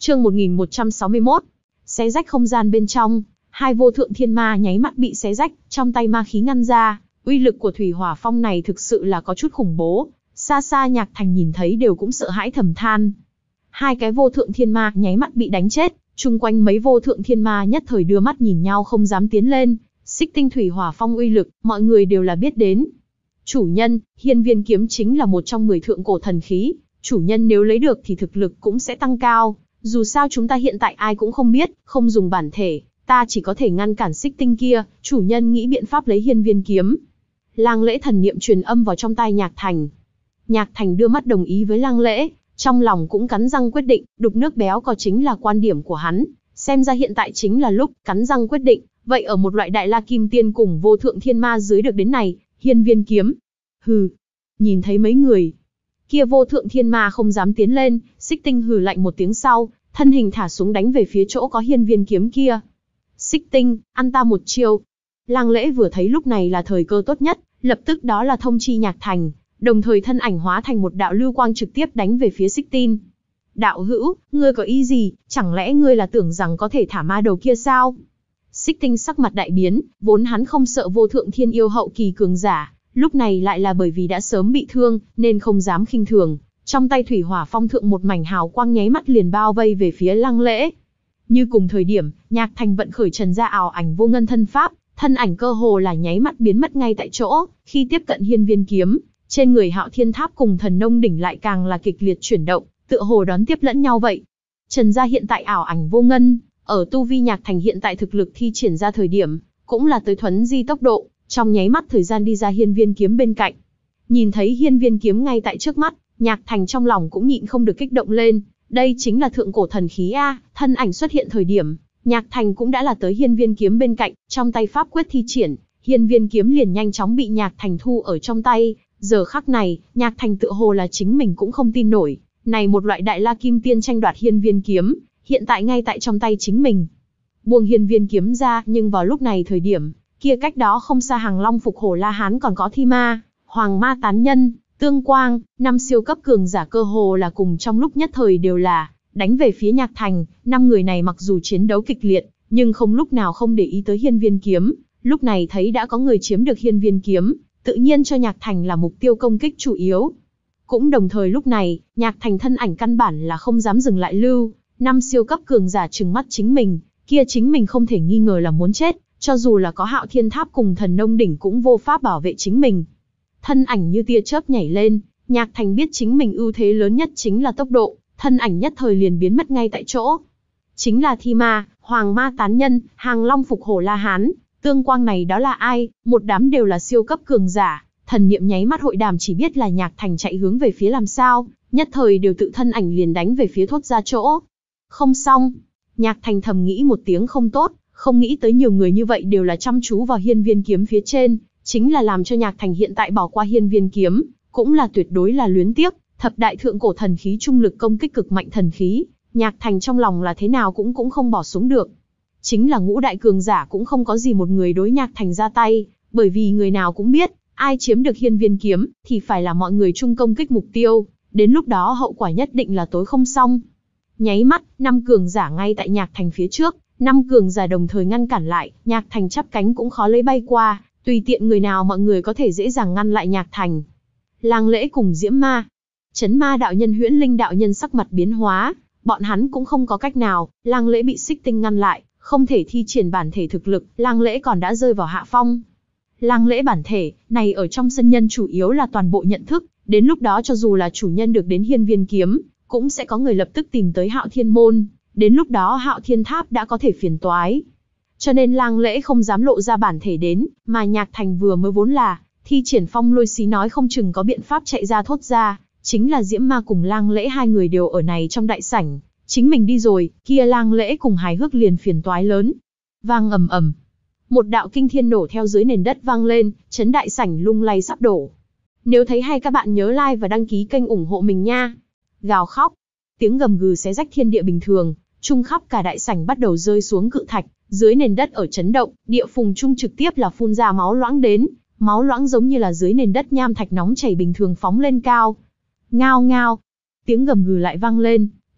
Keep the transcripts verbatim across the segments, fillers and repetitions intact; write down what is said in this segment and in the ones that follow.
Chương một nghìn một trăm sáu mươi mốt. Xé rách không gian bên trong, hai vô thượng thiên ma nháy mắt bị xé rách, trong tay ma khí ngăn ra, uy lực của thủy hỏa phong này thực sự là có chút khủng bố. Xa xa Nhạc Thành nhìn thấy đều cũng sợ hãi thầm than. Hai cái vô thượng thiên ma nháy mắt bị đánh chết, chung quanh mấy vô thượng thiên ma nhất thời đưa mắt nhìn nhau không dám tiến lên. Xích tinh thủy hỏa phong uy lực, mọi người đều là biết đến. Chủ nhân, hiên viên kiếm chính là một trong mười thượng cổ thần khí, chủ nhân nếu lấy được thì thực lực cũng sẽ tăng cao. Dù sao chúng ta hiện tại ai cũng không biết, không dùng bản thể, ta chỉ có thể ngăn cản xích tinh kia, chủ nhân nghĩ biện pháp lấy hiên viên kiếm. Lang Lễ thần niệm truyền âm vào trong tai Nhạc Thành. Nhạc Thành đưa mắt đồng ý với Lang Lễ, trong lòng cũng cắn răng quyết định, đục nước béo có chính là quan điểm của hắn, xem ra hiện tại chính là lúc cắn răng quyết định, vậy ở một loại đại la kim tiên cùng vô thượng thiên ma dưới được đến này, hiên viên kiếm. Hừ, nhìn thấy mấy người kia vô thượng thiên ma không dám tiến lên, xích tinh hừ lạnh một tiếng sau, thân hình thả xuống đánh về phía chỗ có hiên viên kiếm kia. Xích tinh, ăn ta một chiêu. Lang Lễ vừa thấy lúc này là thời cơ tốt nhất, lập tức đó là thông chi Nhạc Thành, đồng thời thân ảnh hóa thành một đạo lưu quang trực tiếp đánh về phía xích tinh. Đạo hữu, ngươi có ý gì, chẳng lẽ ngươi là tưởng rằng có thể thả ma đầu kia sao? Xích tinh sắc mặt đại biến, vốn hắn không sợ vô thượng thiên yêu hậu kỳ cường giả, lúc này lại là bởi vì đã sớm bị thương, nên không dám khinh thường. Trong tay thủy hỏa phong thượng một mảnh hào quang nháy mắt liền bao vây về phía Lang Lễ. Như cùng thời điểm, Nhạc Thành vận khởi trần gia ảo ảnh vô ngân thân pháp, thân ảnh cơ hồ là nháy mắt biến mất ngay tại chỗ. Khi tiếp cận hiên viên kiếm, trên người Hạo Thiên Tháp cùng Thần Nông đỉnh lại càng là kịch liệt chuyển động, tựa hồ đón tiếp lẫn nhau vậy. Trần gia hiện tại ảo ảnh vô ngân, ở tu vi Nhạc Thành hiện tại thực lực thi triển ra thời điểm, cũng là tới thuấn di tốc độ, trong nháy mắt thời gian đi ra hiên viên kiếm bên cạnh. Nhìn thấy hiên viên kiếm ngay tại trước mắt, Nhạc Thành trong lòng cũng nhịn không được kích động lên, đây chính là thượng cổ thần khí a, thân ảnh xuất hiện thời điểm, Nhạc Thành cũng đã là tới hiên viên kiếm bên cạnh, trong tay pháp quyết thi triển, hiên viên kiếm liền nhanh chóng bị Nhạc Thành thu ở trong tay. Giờ khắc này, Nhạc Thành tựa hồ là chính mình cũng không tin nổi, này một loại đại la kim tiên tranh đoạt hiên viên kiếm, hiện tại ngay tại trong tay chính mình. Buông hiên viên kiếm ra, nhưng vào lúc này thời điểm, kia cách đó không xa Hàng Long Phục Hổ La Hán còn có Thi Ma, Hoàng Ma Tán Nhân, Tương Quang, năm siêu cấp cường giả cơ hồ là cùng trong lúc nhất thời đều là đánh về phía Nhạc Thành. Năm người này mặc dù chiến đấu kịch liệt, nhưng không lúc nào không để ý tới hiên viên kiếm. Lúc này thấy đã có người chiếm được hiên viên kiếm, tự nhiên cho Nhạc Thành là mục tiêu công kích chủ yếu. Cũng đồng thời lúc này, Nhạc Thành thân ảnh căn bản là không dám dừng lại lưu. Năm siêu cấp cường giả trừng mắt chính mình, kia chính mình không thể nghi ngờ là muốn chết, cho dù là có Hạo Thiên Tháp cùng Thần Nông đỉnh cũng vô pháp bảo vệ chính mình. Thân ảnh như tia chớp nhảy lên, Nhạc Thành biết chính mình ưu thế lớn nhất chính là tốc độ, thân ảnh nhất thời liền biến mất ngay tại chỗ. Chính là Thi Ma, Hoàng Ma Tán Nhân, Hàng Long Phục Hổ La Hán, Tương Quang này đó là ai? Một đám đều là siêu cấp cường giả, thần niệm nháy mắt hội đàm chỉ biết là Nhạc Thành chạy hướng về phía làm sao, nhất thời đều tự thân ảnh liền đánh về phía thốt ra chỗ. Không xong, Nhạc Thành thầm nghĩ một tiếng không tốt, không nghĩ tới nhiều người như vậy đều là chăm chú vào hiên viên kiếm phía trên, chính là làm cho Nhạc Thành hiện tại bỏ qua hiên viên kiếm, cũng là tuyệt đối là luyến tiếc. Thập đại thượng cổ thần khí trung lực công kích cực mạnh thần khí, Nhạc Thành trong lòng là thế nào cũng cũng không bỏ xuống được. Chính là ngũ đại cường giả cũng không có gì một người đối Nhạc Thành ra tay, bởi vì người nào cũng biết, ai chiếm được hiên viên kiếm, thì phải là mọi người chung công kích mục tiêu, đến lúc đó hậu quả nhất định là tối không xong. Nháy mắt, năm cường giả ngay tại Nhạc Thành phía trước, năm cường giả đồng thời ngăn cản lại, Nhạc Thành chắp cánh cũng khó lấy bay qua, tùy tiện người nào mọi người có thể dễ dàng ngăn lại Nhạc Thành. Lang Lễ cùng Diễm Ma, Chấn Ma đạo nhân, Huyễn Linh đạo nhân sắc mặt biến hóa, bọn hắn cũng không có cách nào, Lang Lễ bị xích tinh ngăn lại, không thể thi triển bản thể thực lực, Lang Lễ còn đã rơi vào hạ phong. Lang Lễ bản thể, này ở trong sân nhân chủ yếu là toàn bộ nhận thức, đến lúc đó cho dù là chủ nhân được đến hiên viên kiếm, cũng sẽ có người lập tức tìm tới Hạo Thiên Môn, đến lúc đó Hạo Thiên Tháp đã có thể phiền toái. Cho nên Lang Lễ không dám lộ ra bản thể đến, mà Nhạc Thành vừa mới vốn là thi triển phong lôi xí nói không chừng có biện pháp chạy ra thốt ra, chính là Diễm Ma cùng Lang Lễ hai người đều ở này trong đại sảnh, chính mình đi rồi, kia Lang Lễ cùng hài hước liền phiền toái lớn. Vang ầm ầm, một đạo kinh thiên nổ theo dưới nền đất vang lên, chấn đại sảnh lung lay sắp đổ. Nếu thấy hay các bạn nhớ like và đăng ký kênh ủng hộ mình nha. Gào khóc, tiếng gầm gừ xé rách thiên địa bình thường, trung khắp cả đại sảnh bắt đầu rơi xuống cự thạch, dưới nền đất ở chấn động, địa phùng trung trực tiếp là phun ra máu loãng đến, máu loãng giống như là dưới nền đất nham thạch nóng chảy bình thường phóng lên cao. Ngao ngao, tiếng gầm gừ lại vang lên,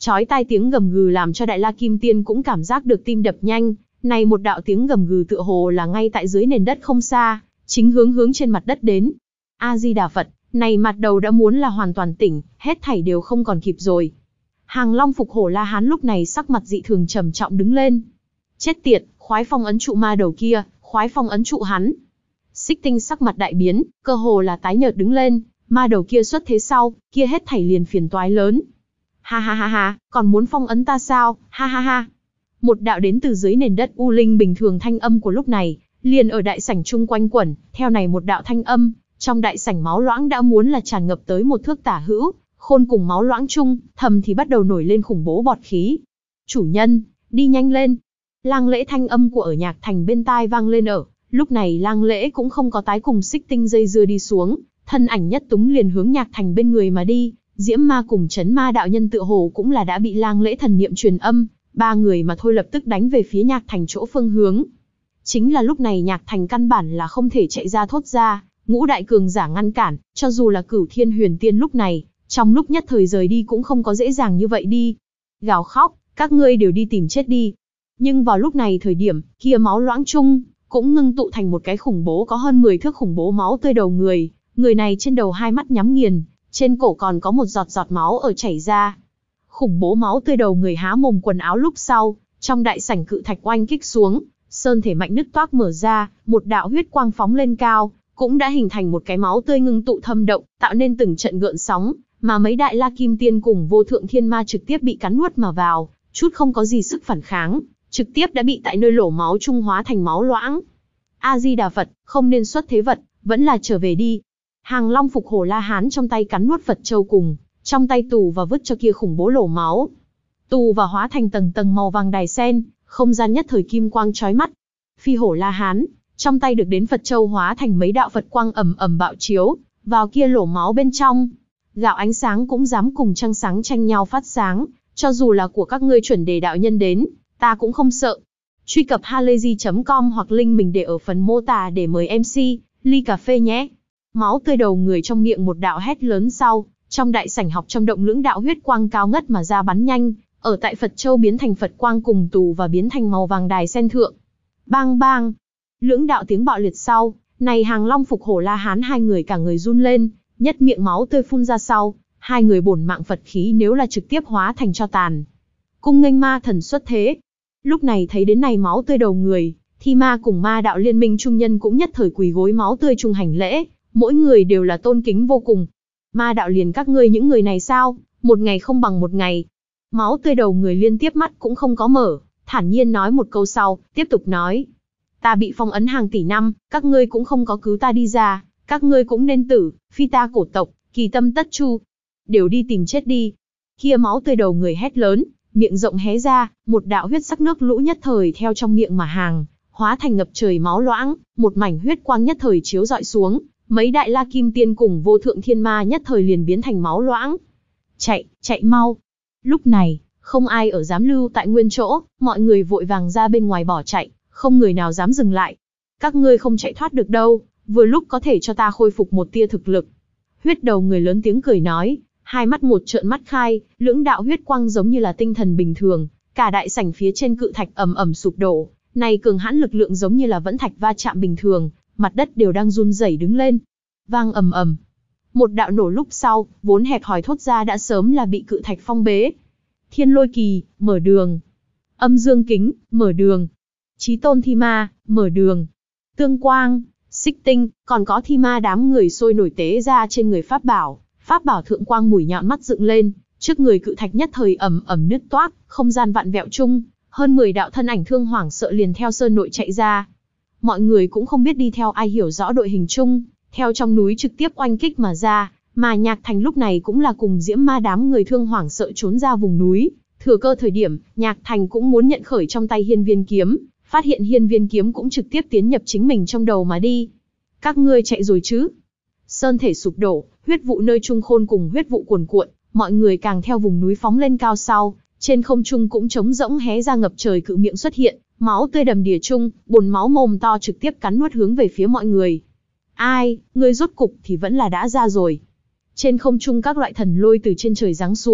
Chói tai tiếng gầm gừ làm cho Đại La Kim Tiên cũng cảm giác được tim đập nhanh, này một đạo tiếng gầm gừ tựa hồ là ngay tại dưới nền đất không xa, chính hướng hướng trên mặt đất đến. A Di Đà Phật, này mặt đầu đã muốn là hoàn toàn tỉnh, hết thảy đều không còn kịp rồi. Hàng Long Phục Hổ La Hán lúc này sắc mặt dị thường trầm trọng đứng lên. Chết tiệt, khoái phong ấn trụ ma đầu kia, khoái phong ấn trụ hắn. Xích Tinh sắc mặt đại biến, cơ hồ là tái nhợt đứng lên, ma đầu kia xuất thế sau, kia hết thảy liền phiền toái lớn. Ha ha ha ha, còn muốn phong ấn ta sao, ha ha ha. Một đạo đến từ dưới nền đất u linh bình thường thanh âm của lúc này, liền ở đại sảnh chung quanh quẩn, theo này một đạo thanh âm, trong đại sảnh máu loãng đã muốn là tràn ngập tới một thước tả hữu, khôn cùng máu loãng chung, thầm thì bắt đầu nổi lên khủng bố bọt khí. Chủ nhân, đi nhanh lên. Lang Lễ thanh âm của ở Nhạc Thành bên tai vang lên ở, lúc này Lang Lễ cũng không có tái cùng Xích Tinh dây dưa đi xuống, thân ảnh nhất túng liền hướng Nhạc Thành bên người mà đi, Diễm Ma cùng Chấn Ma đạo nhân tựa hồ cũng là đã bị Lang Lễ thần niệm truyền âm, ba người mà thôi lập tức đánh về phía Nhạc Thành chỗ phương hướng. Chính là lúc này Nhạc Thành căn bản là không thể chạy ra thốt ra, ngũ đại cường giả ngăn cản, cho dù là Cửu Thiên Huyền Tiên lúc này, trong lúc nhất thời rời đi cũng không có dễ dàng như vậy đi. Gào khóc, các ngươi đều đi tìm chết đi. Nhưng vào lúc này thời điểm, kia máu loãng chung, cũng ngưng tụ thành một cái khủng bố có hơn mười thước khủng bố máu tươi đầu người, người này trên đầu hai mắt nhắm nghiền, trên cổ còn có một giọt giọt máu ở chảy ra. Khủng bố máu tươi đầu người há mồm quần áo lúc sau, trong đại sảnh cự thạch oanh kích xuống, sơn thể mạnh nứt toác mở ra, một đạo huyết quang phóng lên cao, cũng đã hình thành một cái máu tươi ngưng tụ thâm động, tạo nên từng trận gợn sóng, mà mấy Đại La Kim Tiên cùng Vô Thượng Thiên Ma trực tiếp bị cắn nuốt mà vào, chút không có gì sức phản kháng, trực tiếp đã bị tại nơi lỗ máu trung hóa thành máu loãng. A Di Đà Phật, không nên xuất thế vật, vẫn là trở về đi. Hàng Long Phục Hổ La Hán trong tay cắn nuốt Phật châu cùng, trong tay tù và vứt cho kia khủng bố lỗ máu. Tù và hóa thành tầng tầng màu vàng đài sen, không gian nhất thời kim quang chói mắt. Phi Hổ La Hán, trong tay được đến Phật châu hóa thành mấy đạo Phật quang ầm ầm bạo chiếu, vào kia lỗ máu bên trong. Gạo ánh sáng cũng dám cùng trăng sáng tranh nhau phát sáng, cho dù là của các ngươi chuẩn đề đạo nhân đến, ta cũng không sợ. Truy cập halayzi chấm com hoặc link mình để ở phần mô tả để mời em xê, ly cà phê nhé. Máu tươi đầu người trong miệng một đạo hét lớn sau, trong đại sảnh học trong động lưỡng đạo huyết quang cao ngất mà ra bắn nhanh, ở tại Phật châu biến thành Phật quang cùng tù và biến thành màu vàng đài sen thượng. Bang bang, lưỡng đạo tiếng bạo liệt sau, này Hàng Long Phục Hổ La Hán hai người cả người run lên, nhất miệng máu tươi phun ra sau, hai người bổn mạng Phật khí nếu là trực tiếp hóa thành tro tàn. Cung nghênh ma thần xuất thế. Lúc này thấy đến này máu tươi đầu người, Thi Ma cùng Ma đạo liên minh trung nhân cũng nhất thời quỳ gối máu tươi trung hành lễ, mỗi người đều là tôn kính vô cùng. Ma đạo liền các ngươi những người này sao, một ngày không bằng một ngày. Máu tươi đầu người liên tiếp mắt cũng không có mở, thản nhiên nói một câu sau, tiếp tục nói. Ta bị phong ấn hàng tỷ năm, các ngươi cũng không có cứu ta đi ra, các ngươi cũng nên tử, phi ta cổ tộc, kỳ tâm tất chu. Đều đi tìm chết đi. Kia máu tươi đầu người hét lớn, miệng rộng hé ra, một đạo huyết sắc nước lũ nhất thời theo trong miệng mà hàng, hóa thành ngập trời máu loãng, một mảnh huyết quang nhất thời chiếu rọi xuống, mấy Đại La Kim Tiên cùng Vô Thượng Thiên Ma nhất thời liền biến thành máu loãng. Chạy, chạy mau. Lúc này, không ai ở dám lưu tại nguyên chỗ, mọi người vội vàng ra bên ngoài bỏ chạy, không người nào dám dừng lại. Các ngươi không chạy thoát được đâu, vừa lúc có thể cho ta khôi phục một tia thực lực. Huyết đầu người lớn tiếng cười nói, hai mắt một trợn mắt khai, lưỡng đạo huyết quang giống như là tinh thần bình thường, cả đại sảnh phía trên cự thạch ầm ầm sụp đổ, này cường hãn lực lượng giống như là vẫn thạch va chạm bình thường, mặt đất đều đang run rẩy đứng lên. Vang ầm ầm. Một đạo nổ lúc sau, vốn hẹp hòi thốt ra đã sớm là bị cự thạch phong bế. Thiên Lôi Kỳ, mở đường. Âm Dương Kính, mở đường. Chí Tôn Thi Ma, mở đường. Tương Quang, Xích Tinh, còn có Thi Ma đám người sôi nổi tế ra trên người pháp bảo, pháp bảo thượng quang mùi nhọn mắt dựng lên, trước người cự thạch nhất thời ầm ầm nứt toác, không gian vạn vẹo chung, hơn mười đạo thân ảnh thương hoảng sợ liền theo sơn nội chạy ra. Mọi người cũng không biết đi theo ai hiểu rõ đội hình chung, theo trong núi trực tiếp oanh kích mà ra, mà Nhạc Thành lúc này cũng là cùng Diễm Ma đám người thương hoảng sợ trốn ra vùng núi, thừa cơ thời điểm, Nhạc Thành cũng muốn nhận khởi trong tay Hiên Viên kiếm, phát hiện Hiên Viên kiếm cũng trực tiếp tiến nhập chính mình trong đầu mà đi. Các ngươi chạy rồi chứ? Sơn thể sụp đổ, huyết vụ nơi trung khôn cùng huyết vụ cuồn cuộn, mọi người càng theo vùng núi phóng lên cao sau, trên không trung cũng trống rỗng hé ra ngập trời cự miệng xuất hiện, máu tươi đầm đìa chung, bùn máu mồm to trực tiếp cắn nuốt hướng về phía mọi người. Ai, ngươi rốt cục thì vẫn là đã ra rồi. Trên không trung các loại thần lôi từ trên trời giáng xuống,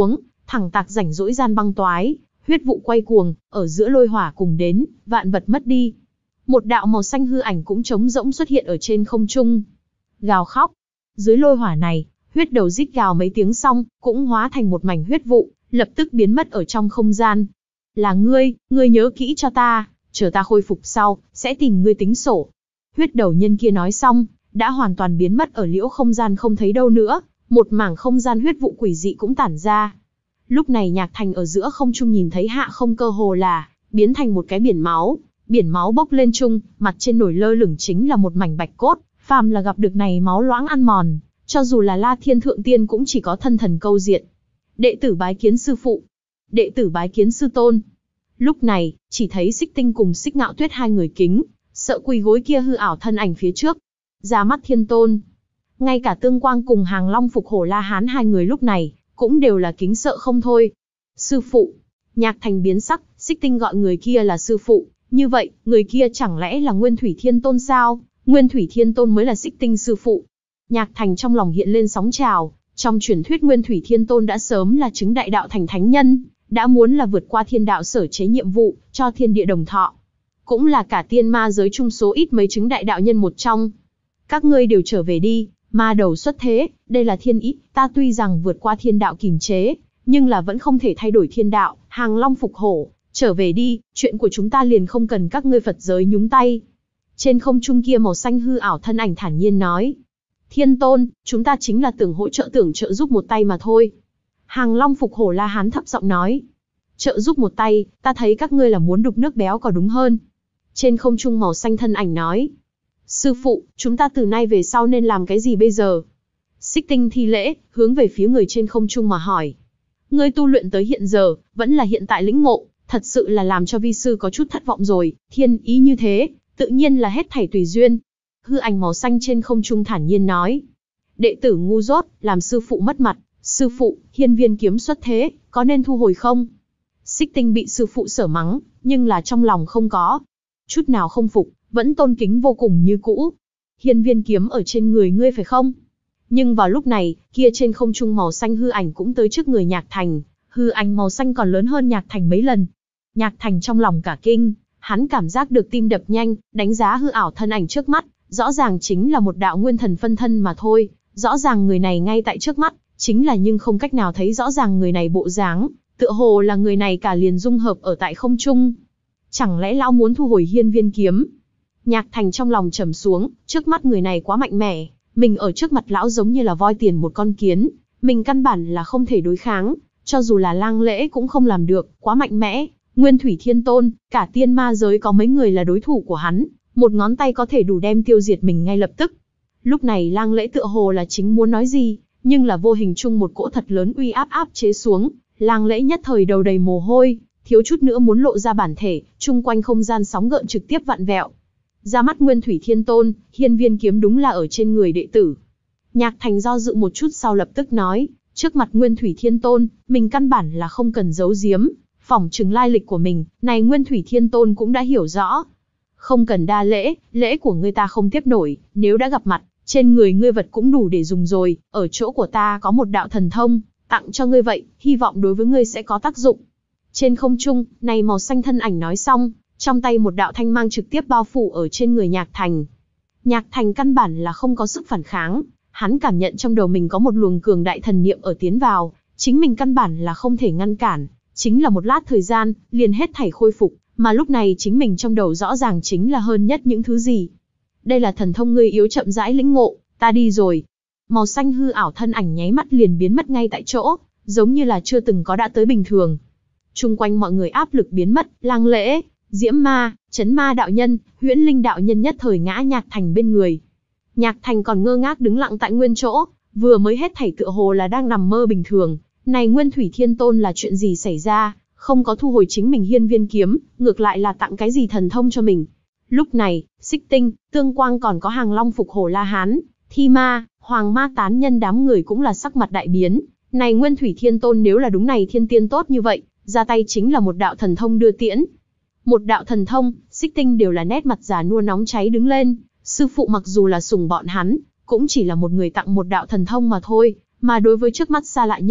thẳng tạc rảnh rỗi gian băng toái, huyết vụ quay cuồng, ở giữa lôi hỏa cùng đến, vạn vật mất đi. Một đạo màu xanh hư ảnh cũng trống rỗng xuất hiện ở trên không trung. Gào khóc. Dưới lôi hỏa này, huyết đầu rít gào mấy tiếng xong, cũng hóa thành một mảnh huyết vụ, lập tức biến mất ở trong không gian. Là ngươi, ngươi nhớ kỹ cho ta, chờ ta khôi phục sau, sẽ tìm ngươi tính sổ. Huyết đầu nhân kia nói xong, đã hoàn toàn biến mất ở liễu không gian không thấy đâu nữa, một mảng không gian huyết vụ quỷ dị cũng tản ra. Lúc này Nhạc Thành ở giữa không trung nhìn thấy hạ không cơ hồ là biến thành một cái biển máu, biển máu bốc lên trung, mặt trên nổi lơ lửng chính là một mảnh bạch cốt, phàm là gặp được này máu loãng ăn mòn, cho dù là La Thiên Thượng Tiên cũng chỉ có thân thần câu diện. Đệ tử bái kiến sư phụ, đệ tử bái kiến sư tôn. Lúc này, chỉ thấy Xích Tinh cùng Xích Ngạo Tuyết hai người kính, sợ quỳ gối kia hư ảo thân ảnh phía trước. Ra mắt Thiên Tôn. Ngay cả Tương Quang cùng Hàng Long Phục Hổ La Hán hai người lúc này, cũng đều là kính sợ không thôi. Sư phụ. Nhạc Thành biến sắc, Xích Tinh gọi người kia là sư phụ. Như vậy, người kia chẳng lẽ là Nguyên Thủy Thiên Tôn sao? Nguyên Thủy Thiên Tôn mới là Xích Tinh sư phụ. Nhạc Thành trong lòng hiện lên sóng trào. Trong truyền thuyết Nguyên Thủy Thiên Tôn đã sớm là chứng đại đạo thành thánh nhân, đã muốn là vượt qua thiên đạo sở chế nhiệm vụ, cho thiên địa đồng thọ. Cũng là cả tiên ma giới chung số ít mấy chứng đại đạo nhân một trong. Các ngươi đều trở về đi, ma đầu xuất thế, đây là thiên ý, ta tuy rằng vượt qua thiên đạo kìm chế, nhưng là vẫn không thể thay đổi thiên đạo, Hàng Long Phục Hổ, trở về đi, chuyện của chúng ta liền không cần các ngươi Phật giới nhúng tay. Trên không trung kia màu xanh hư ảo thân ảnh thản nhiên nói. Thiên Tôn, chúng ta chính là tưởng hỗ trợ tưởng trợ giúp một tay mà thôi. Hàng Long Phục Hổ La Hán thấp giọng nói. Trợ giúp một tay, ta thấy các ngươi là muốn đục nước béo có đúng hơn. Trên không trung màu xanh thân ảnh nói. Sư phụ, chúng ta từ nay về sau nên làm cái gì bây giờ? Xích Tinh thi lễ, hướng về phía người trên không trung mà hỏi. Ngươi tu luyện tới hiện giờ, vẫn là hiện tại lĩnh ngộ, thật sự là làm cho vi sư có chút thất vọng rồi, thiên ý như thế, tự nhiên là hết thảy tùy duyên. Hư ảnh màu xanh trên không trung thản nhiên nói. Đệ tử ngu dốt, làm sư phụ mất mặt, sư phụ, hiên viên kiếm xuất thế, có nên thu hồi không? Xích Tinh bị sư phụ sở mắng, nhưng là trong lòng không có chút nào không phục, vẫn tôn kính vô cùng như cũ. Hiên viên kiếm ở trên người ngươi phải không? Nhưng vào lúc này, kia trên không trung màu xanh hư ảnh cũng tới trước người Nhạc Thành, hư ảnh màu xanh còn lớn hơn Nhạc Thành mấy lần. Nhạc Thành trong lòng cả kinh, hắn cảm giác được tim đập nhanh, đánh giá hư ảo thân ảnh trước mắt, rõ ràng chính là một đạo nguyên thần phân thân mà thôi, rõ ràng người này ngay tại trước mắt, chính là nhưng không cách nào thấy rõ ràng người này bộ dáng, tựa hồ là người này cả liền dung hợp ở tại không trung. Chẳng lẽ lão muốn thu hồi hiên viên kiếm? Nhạc Thành trong lòng trầm xuống, trước mắt người này quá mạnh mẽ, mình ở trước mặt lão giống như là voi tiền một con kiến, mình căn bản là không thể đối kháng, cho dù là Lang Lễ cũng không làm được, quá mạnh mẽ. Nguyên Thủy Thiên Tôn, cả tiên ma giới có mấy người là đối thủ của hắn, một ngón tay có thể đủ đem tiêu diệt mình ngay lập tức. Lúc này Lang Lễ tựa hồ là chính muốn nói gì, nhưng là vô hình chung một cỗ thật lớn uy áp áp chế xuống, Lang Lễ nhất thời đầu đầy mồ hôi, thiếu chút nữa muốn lộ ra bản thể, chung quanh không gian sóng gợn trực tiếp vặn vẹo. Ra mắt Nguyên Thủy Thiên Tôn, hiên viên kiếm đúng là ở trên người đệ tử. Nhạc Thành do dự một chút sau lập tức nói, trước mặt Nguyên Thủy Thiên Tôn, mình căn bản là không cần giấu giếm, phỏng chừng lai lịch của mình, này Nguyên Thủy Thiên Tôn cũng đã hiểu rõ. Không cần đa lễ, lễ của ngươi ta không tiếp nổi, nếu đã gặp mặt, trên người ngươi vật cũng đủ để dùng rồi, ở chỗ của ta có một đạo thần thông, tặng cho ngươi vậy, hy vọng đối với ngươi sẽ có tác dụng. Trên không trung, này màu xanh thân ảnh nói xong, trong tay một đạo thanh mang trực tiếp bao phủ ở trên người Nhạc Thành. Nhạc Thành căn bản là không có sức phản kháng, hắn cảm nhận trong đầu mình có một luồng cường đại thần niệm ở tiến vào, chính mình căn bản là không thể ngăn cản, chính là một lát thời gian, liền hết thảy khôi phục, mà lúc này chính mình trong đầu rõ ràng chính là hơn nhất những thứ gì. Đây là thần thông ngươi yếu chậm rãi lĩnh ngộ, ta đi rồi. Màu xanh hư ảo thân ảnh nháy mắt liền biến mất ngay tại chỗ, giống như là chưa từng có đã tới bình thường. Chung quanh mọi người áp lực biến mất, Lang Lễ, Diễm Ma, Chấn Ma đạo nhân, Huyễn Linh đạo nhân nhất thời ngã Nhạc Thành bên người. Nhạc Thành còn ngơ ngác đứng lặng tại nguyên chỗ, vừa mới hết thảy tựa hồ là đang nằm mơ bình thường. Này Nguyên Thủy Thiên Tôn là chuyện gì xảy ra, không có thu hồi chính mình hiên viên kiếm, ngược lại là tặng cái gì thần thông cho mình. Lúc này, Xích Tinh, Tương Quang còn có Hàng Long Phục Hổ La Hán, Thi Ma, Hoàng Ma tán nhân đám người cũng là sắc mặt đại biến. Này Nguyên Thủy Thiên Tôn nếu là đúng này thiên tiên tốt như vậy, ra tay chính là một đạo thần thông đưa tiễn. Một đạo thần thông, Xích Tinh đều là nét mặt già nua nóng cháy đứng lên, sư phụ mặc dù là sủng bọn hắn, cũng chỉ là một người tặng một đạo thần thông mà thôi, mà đối với trước mắt xa lạ nhân,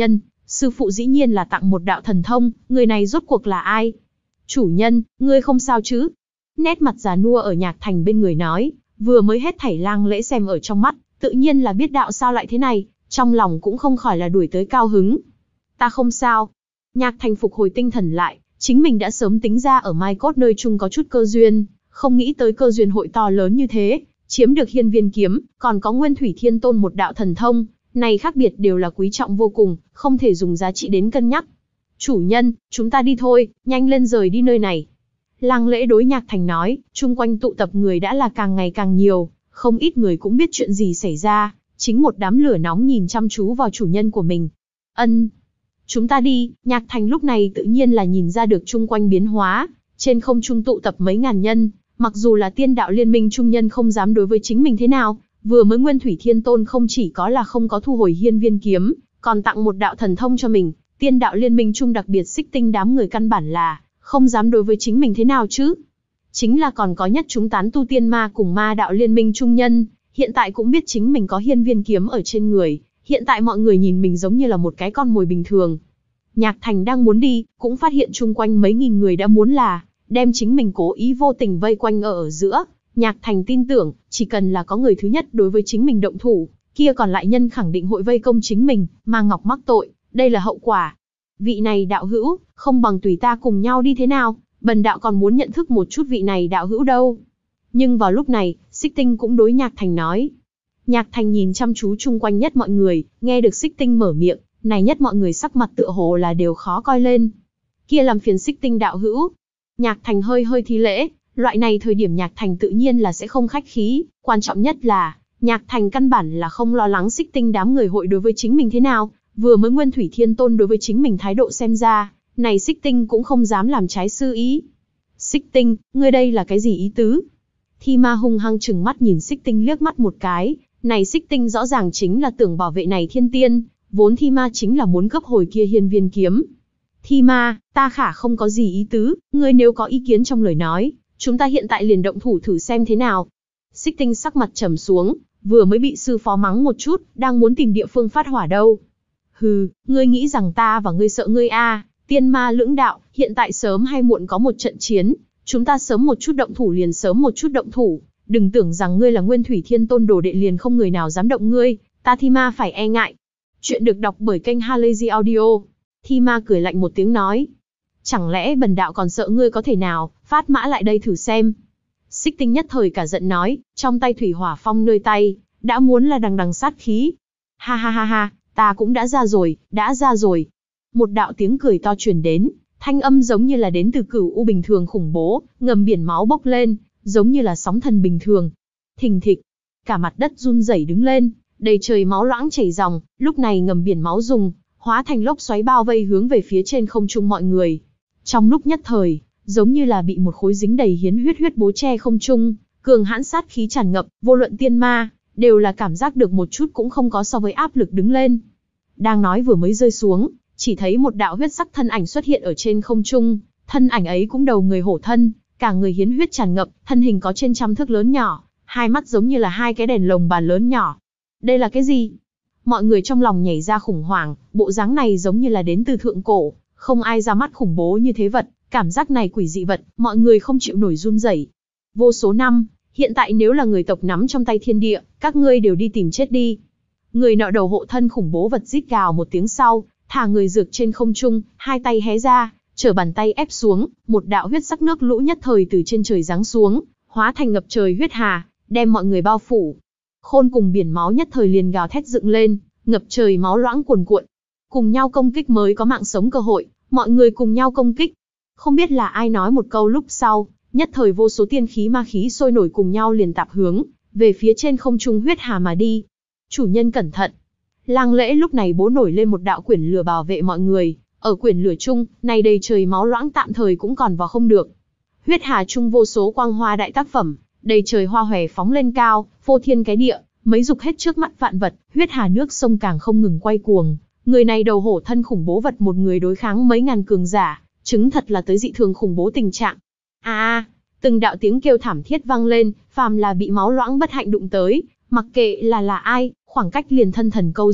Sư phụ dĩ nhiên là tặng một đạo thần thông, người này rốt cuộc là ai? Chủ nhân, ngươi không sao chứ? Nét mặt già nua ở Nhạc Thành bên người nói, vừa mới hết thảy Lang Lễ xem ở trong mắt, tự nhiên là biết đạo sao lại thế này, trong lòng cũng không khỏi là đuổi tới cao hứng. Ta không sao. Nhạc Thành phục hồi tinh thần lại, chính mình đã sớm tính ra ở Mai Cốt nơi chung có chút cơ duyên, không nghĩ tới cơ duyên hội to lớn như thế, chiếm được Hiên Viên kiếm, còn có Nguyên Thủy Thiên Tôn một đạo thần thông, này khác biệt đều là quý trọng vô cùng, không thể dùng giá trị đến cân nhắc. Chủ nhân, chúng ta đi thôi, nhanh lên rời đi nơi này. Lang Lễ đối Nhạc Thành nói, chung quanh tụ tập người đã là càng ngày càng nhiều, không ít người cũng biết chuyện gì xảy ra, chính một đám lửa nóng nhìn chăm chú vào chủ nhân của mình. Ân, chúng ta đi. Nhạc Thành lúc này tự nhiên là nhìn ra được chung quanh biến hóa, trên không trung tụ tập mấy ngàn nhân, mặc dù là tiên đạo liên minh trung nhân không dám đối với chính mình thế nào, vừa mới Nguyên Thủy Thiên Tôn không chỉ có là không có thu hồi Hiên Viên kiếm, còn tặng một đạo thần thông cho mình, tiên đạo liên minh trung đặc biệt Xích Tinh đám người căn bản là không dám đối với chính mình thế nào chứ. Chính là còn có nhất chúng tán tu tiên ma cùng ma đạo liên minh trung nhân, hiện tại cũng biết chính mình có Hiên Viên kiếm ở trên người, hiện tại mọi người nhìn mình giống như là một cái con mồi bình thường. Nhạc Thành đang muốn đi, cũng phát hiện chung quanh mấy nghìn người đã muốn là đem chính mình cố ý vô tình vây quanh ở ở giữa. Nhạc Thành tin tưởng, chỉ cần là có người thứ nhất đối với chính mình động thủ, kia còn lại nhân khẳng định hội vây công chính mình, mà ngọc mắc tội, đây là hậu quả. Vị này đạo hữu, không bằng tùy ta cùng nhau đi thế nào, bần đạo còn muốn nhận thức một chút vị này đạo hữu đâu. Nhưng vào lúc này, Xích Tinh cũng đối Nhạc Thành nói. Nhạc Thành nhìn chăm chú chung quanh nhất mọi người, nghe được Xích Tinh mở miệng, này nhất mọi người sắc mặt tựa hồ là đều khó coi lên. Kia làm phiền Xích Tinh đạo hữu. Nhạc Thành hơi hơi thi lễ, loại này thời điểm Nhạc Thành tự nhiên là sẽ không khách khí, quan trọng nhất là, Nhạc Thành căn bản là không lo lắng Xích Tinh đám người hội đối với chính mình thế nào, vừa mới Nguyên Thủy Thiên Tôn đối với chính mình thái độ xem ra, này Xích Tinh cũng không dám làm trái sư ý. Xích Tinh, ngươi đây là cái gì ý tứ? Thi Ma hung hăng trừng mắt nhìn Xích Tinh liếc mắt một cái, này Xích Tinh rõ ràng chính là tưởng bảo vệ này thiên tiên, vốn Thi Ma chính là muốn cướp hồi kia Hiên Viên kiếm. Thi Ma, ta khả không có gì ý tứ, ngươi nếu có ý kiến trong lời nói, chúng ta hiện tại liền động thủ thử xem thế nào. Xích Tinh sắc mặt trầm xuống, vừa mới bị sư phó mắng một chút, đang muốn tìm địa phương phát hỏa đâu. Hừ, ngươi nghĩ rằng ta và ngươi sợ ngươi a? Tiên ma lưỡng đạo, hiện tại sớm hay muộn có một trận chiến, chúng ta sớm một chút động thủ liền sớm một chút động thủ, đừng tưởng rằng ngươi là Nguyên Thủy Thiên Tôn đồ đệ liền không người nào dám động ngươi, ta Thi Ma phải e ngại. Chuyện được đọc bởi kênh Halazy Audio. Thi Ma cười lạnh một tiếng nói. Chẳng lẽ bần đạo còn sợ ngươi có thể nào, phát mã lại đây thử xem. Xích Tinh nhất thời cả giận nói, trong tay thủy hỏa phong nơi tay, đã muốn là đằng đằng sát khí. Ha ha ha ha, ta cũng đã ra rồi, đã ra rồi. Một đạo tiếng cười to truyền đến, thanh âm giống như là đến từ cửu u bình thường khủng bố, ngầm biển máu bốc lên, giống như là sóng thần bình thường. Thình thịch, cả mặt đất run rẩy đứng lên, đầy trời máu loãng chảy ròng, lúc này ngầm biển máu dùng, hóa thành lốc xoáy bao vây hướng về phía trên không trung mọi người. Trong lúc nhất thời, giống như là bị một khối dính đầy hiến huyết huyết bố che không trung, cường hãn sát khí tràn ngập, vô luận tiên ma, đều là cảm giác được một chút cũng không có so với áp lực đứng lên. Đang nói vừa mới rơi xuống, chỉ thấy một đạo huyết sắc thân ảnh xuất hiện ở trên không trung, thân ảnh ấy cũng đầu người hổ thân, cả người hiến huyết tràn ngập, thân hình có trên trăm thước lớn nhỏ, hai mắt giống như là hai cái đèn lồng bàn lớn nhỏ. Đây là cái gì? Mọi người trong lòng nhảy ra khủng hoảng, bộ dáng này giống như là đến từ thượng cổ, không ai ra mắt khủng bố như thế vật, cảm giác này quỷ dị vật, mọi người không chịu nổi run rẩy. Vô số năm, hiện tại nếu là người tộc nắm trong tay thiên địa, các ngươi đều đi tìm chết đi. Người nọ đầu hộ thân khủng bố vật rít gào một tiếng sau, thả người dược trên không trung, hai tay hé ra, trở bàn tay ép xuống, một đạo huyết sắc nước lũ nhất thời từ trên trời giáng xuống, hóa thành ngập trời huyết hà, đem mọi người bao phủ. Khôn cùng biển máu nhất thời liền gào thét dựng lên, ngập trời máu loãng cuồn cuộn. Cùng nhau công kích mới có mạng sống cơ hội, mọi người cùng nhau công kích. Không biết là ai nói một câu lúc sau, nhất thời vô số tiên khí ma khí sôi nổi cùng nhau liền tạp hướng về phía trên không trung huyết hà mà đi. Chủ nhân cẩn thận. Lang Lễ lúc này bố nổi lên một đạo quyển lửa bảo vệ mọi người, ở quyển lửa chung, này đầy trời máu loãng tạm thời cũng còn vào không được. Huyết hà chung vô số quang hoa đại tác phẩm, đầy trời hoa hòe phóng lên cao, phô thiên cái địa, mấy dục hết trước mắt vạn vật, huyết hà nước sông càng không ngừng quay cuồng. Người này đầu hổ thân khủng bố vật một người đối kháng mấy ngàn cường giả, chứng thật là tới dị thường khủng bố tình trạng. A, à, từng đạo tiếng kêu thảm thiết vang lên, phàm là bị máu loãng bất hạnh đụng tới, mặc kệ là là ai, khoảng cách liền thân thần câu diện,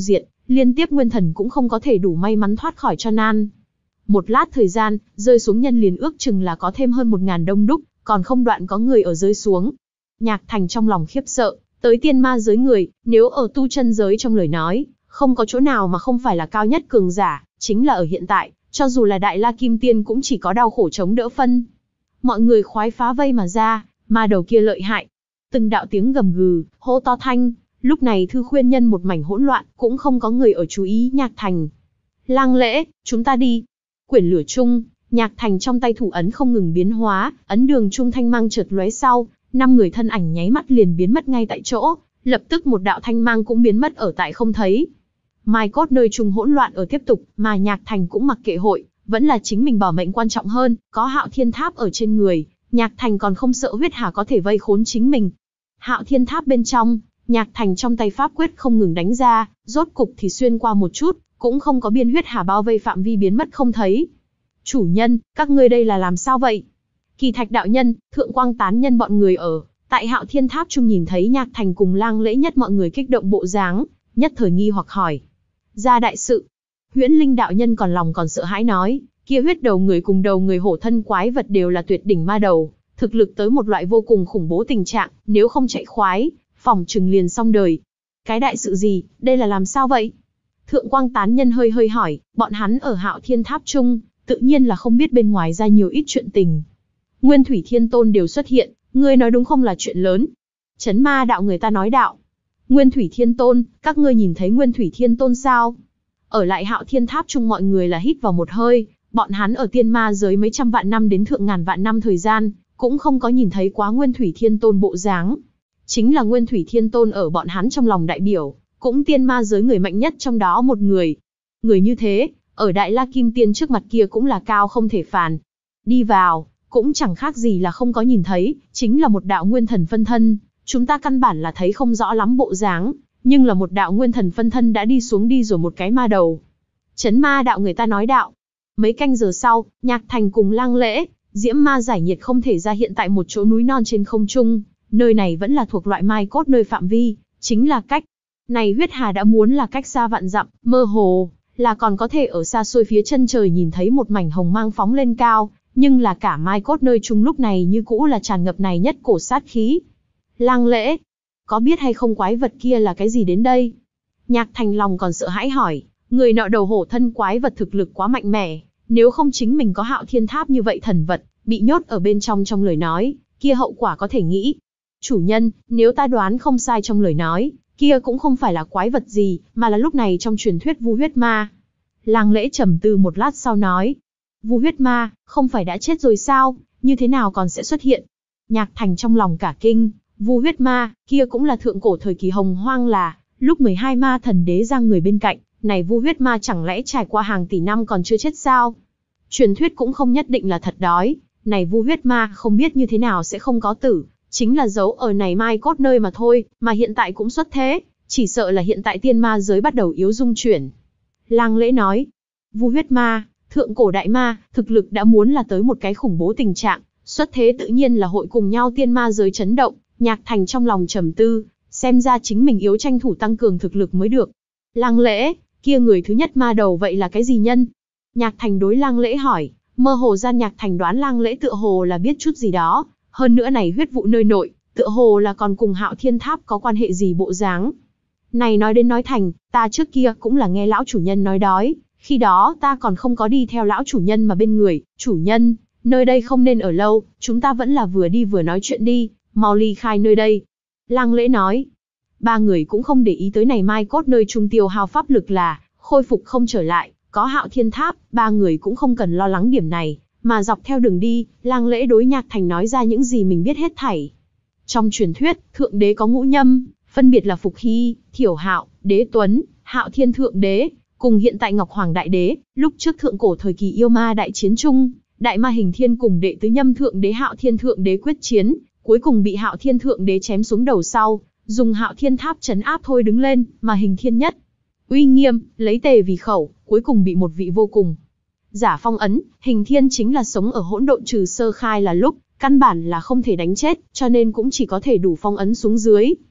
liên tiếp nguyên thần cũng không có thể đủ may mắn thoát khỏi cho nan. Một lát thời gian, rơi xuống nhân liền ước chừng là có thêm hơn một ngàn đông đúc, còn không đoạn có người ở rơi xuống. Nhạc Thành trong lòng khiếp sợ, tới tiên ma giới người, nếu ở tu chân giới trong lời nói, không có chỗ nào mà không phải là cao nhất cường giả, chính là ở hiện tại, cho dù là Đại La Kim Tiên cũng chỉ có đau khổ chống đỡ phân. Mọi người khoái phá vây mà ra, ma đầu kia lợi hại. Từng đạo tiếng gầm gừ, hô to thanh, lúc này Thư Khuyên Nhân một mảnh hỗn loạn, cũng không có người ở chú ý Nhạc Thành. Lang Lễ, chúng ta đi. Quyển lửa chung, Nhạc Thành trong tay thủ ấn không ngừng biến hóa, ấn đường trung thanh mang chợt lóe sau, năm người thân ảnh nháy mắt liền biến mất ngay tại chỗ, lập tức một đạo thanh mang cũng biến mất ở tại không thấy. Mai cốt nơi trung hỗn loạn ở tiếp tục, mà Nhạc Thành cũng mặc kệ hội, vẫn là chính mình bảo mệnh quan trọng hơn, có Hạo Thiên Tháp ở trên người, Nhạc Thành còn không sợ huyết hà có thể vây khốn chính mình. Hạo Thiên Tháp bên trong, Nhạc Thành trong tay pháp quyết không ngừng đánh ra, rốt cục thì xuyên qua một chút, cũng không có biên huyết hà bao vây phạm vi biến mất không thấy. Chủ nhân, các ngươi đây là làm sao vậy? Kỳ Thạch đạo nhân, Thượng Quang tán nhân bọn người ở tại Hạo Thiên Tháp trung nhìn thấy Nhạc Thành cùng Lang Lễ nhất mọi người kích động bộ dáng, nhất thời nghi hoặc hỏi. Ra đại sự. Huyễn Linh đạo nhân còn lòng còn sợ hãi nói, kia huyết đầu người cùng đầu người hổ thân quái vật đều là tuyệt đỉnh ma đầu, thực lực tới một loại vô cùng khủng bố tình trạng, nếu không chạy khoái, phỏng chừng liền xong đời. Cái đại sự gì, đây là làm sao vậy? Thượng Quang tán nhân hơi hơi hỏi, bọn hắn ở Hạo Thiên Tháp trung, tự nhiên là không biết bên ngoài ra nhiều ít chuyện tình. Nguyên Thủy Thiên Tôn đều xuất hiện, ngươi nói đúng không là chuyện lớn. Chấn ma đạo người ta nói đạo. Nguyên Thủy Thiên Tôn, các ngươi nhìn thấy Nguyên Thủy Thiên Tôn sao? Ở lại Hạo Thiên Tháp chung mọi người là hít vào một hơi, bọn hắn ở tiên ma giới mấy trăm vạn năm đến thượng ngàn vạn năm thời gian, cũng không có nhìn thấy quá Nguyên Thủy Thiên Tôn bộ dáng. Chính là Nguyên Thủy Thiên Tôn ở bọn hắn trong lòng đại biểu, cũng tiên ma giới người mạnh nhất trong đó một người. Người như thế, ở Đại La Kim Tiên trước mặt kia cũng là cao không thể phàn. Đi vào, cũng chẳng khác gì là không có nhìn thấy, chính là một đạo nguyên thần phân thân, chúng ta căn bản là thấy không rõ lắm bộ dáng, nhưng là một đạo nguyên thần phân thân đã đi xuống đi rồi một cái ma đầu. Chấn ma đạo người ta nói đạo. Mấy canh giờ sau, Nhạc Thành cùng Lang Lễ, diễm ma giải nhiệt không thể ra hiện tại một chỗ núi non trên không trung, nơi này vẫn là thuộc loại mai cốt nơi phạm vi, chính là cách. Này huyết hà đã muốn là cách xa vạn dặm, mơ hồ, là còn có thể ở xa xôi phía chân trời nhìn thấy một mảnh hồng mang phóng lên cao, nhưng là cả mai cốt nơi chung lúc này như cũ là tràn ngập này nhất cổ sát khí. Lang Lễ, có biết hay không quái vật kia là cái gì đến đây? Nhạc Thành lòng còn sợ hãi hỏi, người nọ đầu hổ thân quái vật thực lực quá mạnh mẽ, nếu không chính mình có Hạo Thiên Tháp như vậy thần vật, bị nhốt ở bên trong trong lời nói, kia hậu quả có thể nghĩ. Chủ nhân, nếu ta đoán không sai trong lời nói, kia cũng không phải là quái vật gì, mà là lúc này trong truyền thuyết Vu huyết ma. Lang Lễ trầm tư một lát sau nói, Vu huyết ma, không phải đã chết rồi sao, như thế nào còn sẽ xuất hiện? Nhạc Thành trong lòng cả kinh, Vu huyết ma, kia cũng là thượng cổ thời kỳ hồng hoang là, lúc mười hai ma thần đế giang người bên cạnh, này Vu huyết ma chẳng lẽ trải qua hàng tỷ năm còn chưa chết sao? Truyền thuyết cũng không nhất định là thật đói, này Vu huyết ma không biết như thế nào sẽ không có tử, chính là giấu ở này mai cốt nơi mà thôi, mà hiện tại cũng xuất thế, chỉ sợ là hiện tại tiên ma giới bắt đầu yếu dung chuyển. Lang Lễ nói, Vu huyết ma, thượng cổ đại ma, thực lực đã muốn là tới một cái khủng bố tình trạng, xuất thế tự nhiên là hội cùng nhau tiên ma giới chấn động. Nhạc Thành trong lòng trầm tư, xem ra chính mình yếu tranh thủ tăng cường thực lực mới được. Lang Lễ, kia người thứ nhất ma đầu vậy là cái gì nhân? Nhạc Thành đối Lang Lễ hỏi, mơ hồ gian Nhạc Thành đoán Lang Lễ tựa hồ là biết chút gì đó, hơn nữa này huyết vụ nơi nội, tựa hồ là còn cùng Hạo Thiên Tháp có quan hệ gì bộ dáng. Này nói đến nói thành, ta trước kia cũng là nghe lão chủ nhân nói đói, khi đó ta còn không có đi theo lão chủ nhân mà bên người, chủ nhân, nơi đây không nên ở lâu, chúng ta vẫn là vừa đi vừa nói chuyện đi. Mau ly khai nơi đây. Lang Lễ nói. Ba người cũng không để ý tới này mai cốt nơi trung tiêu hao pháp lực là, khôi phục không trở lại, có Hạo Thiên Tháp, ba người cũng không cần lo lắng điểm này, mà dọc theo đường đi, Lang Lễ đối Nhạc Thành nói ra những gì mình biết hết thảy. Trong truyền thuyết, Thượng Đế có ngũ nhâm, phân biệt là Phục Hy, Thiểu Hạo, Đế Tuấn, Hạo Thiên Thượng Đế, cùng hiện tại Ngọc Hoàng Đại Đế, lúc trước thượng cổ thời kỳ yêu ma đại chiến chung, Đại Ma Hình Thiên cùng đệ tứ nhâm Thượng Đế Hạo Thiên Thượng Đế quyết chiến. Cuối cùng bị Hạo Thiên Thượng Đế chém xuống đầu sau, dùng Hạo Thiên Tháp trấn áp thôi đứng lên, mà Hình Thiên nhất uy nghiêm, lấy tề vì khẩu, cuối cùng bị một vị vô cùng giả phong ấn. Hình Thiên chính là sống ở hỗn độn trừ sơ khai là lúc, căn bản là không thể đánh chết, cho nên cũng chỉ có thể đủ phong ấn xuống dưới.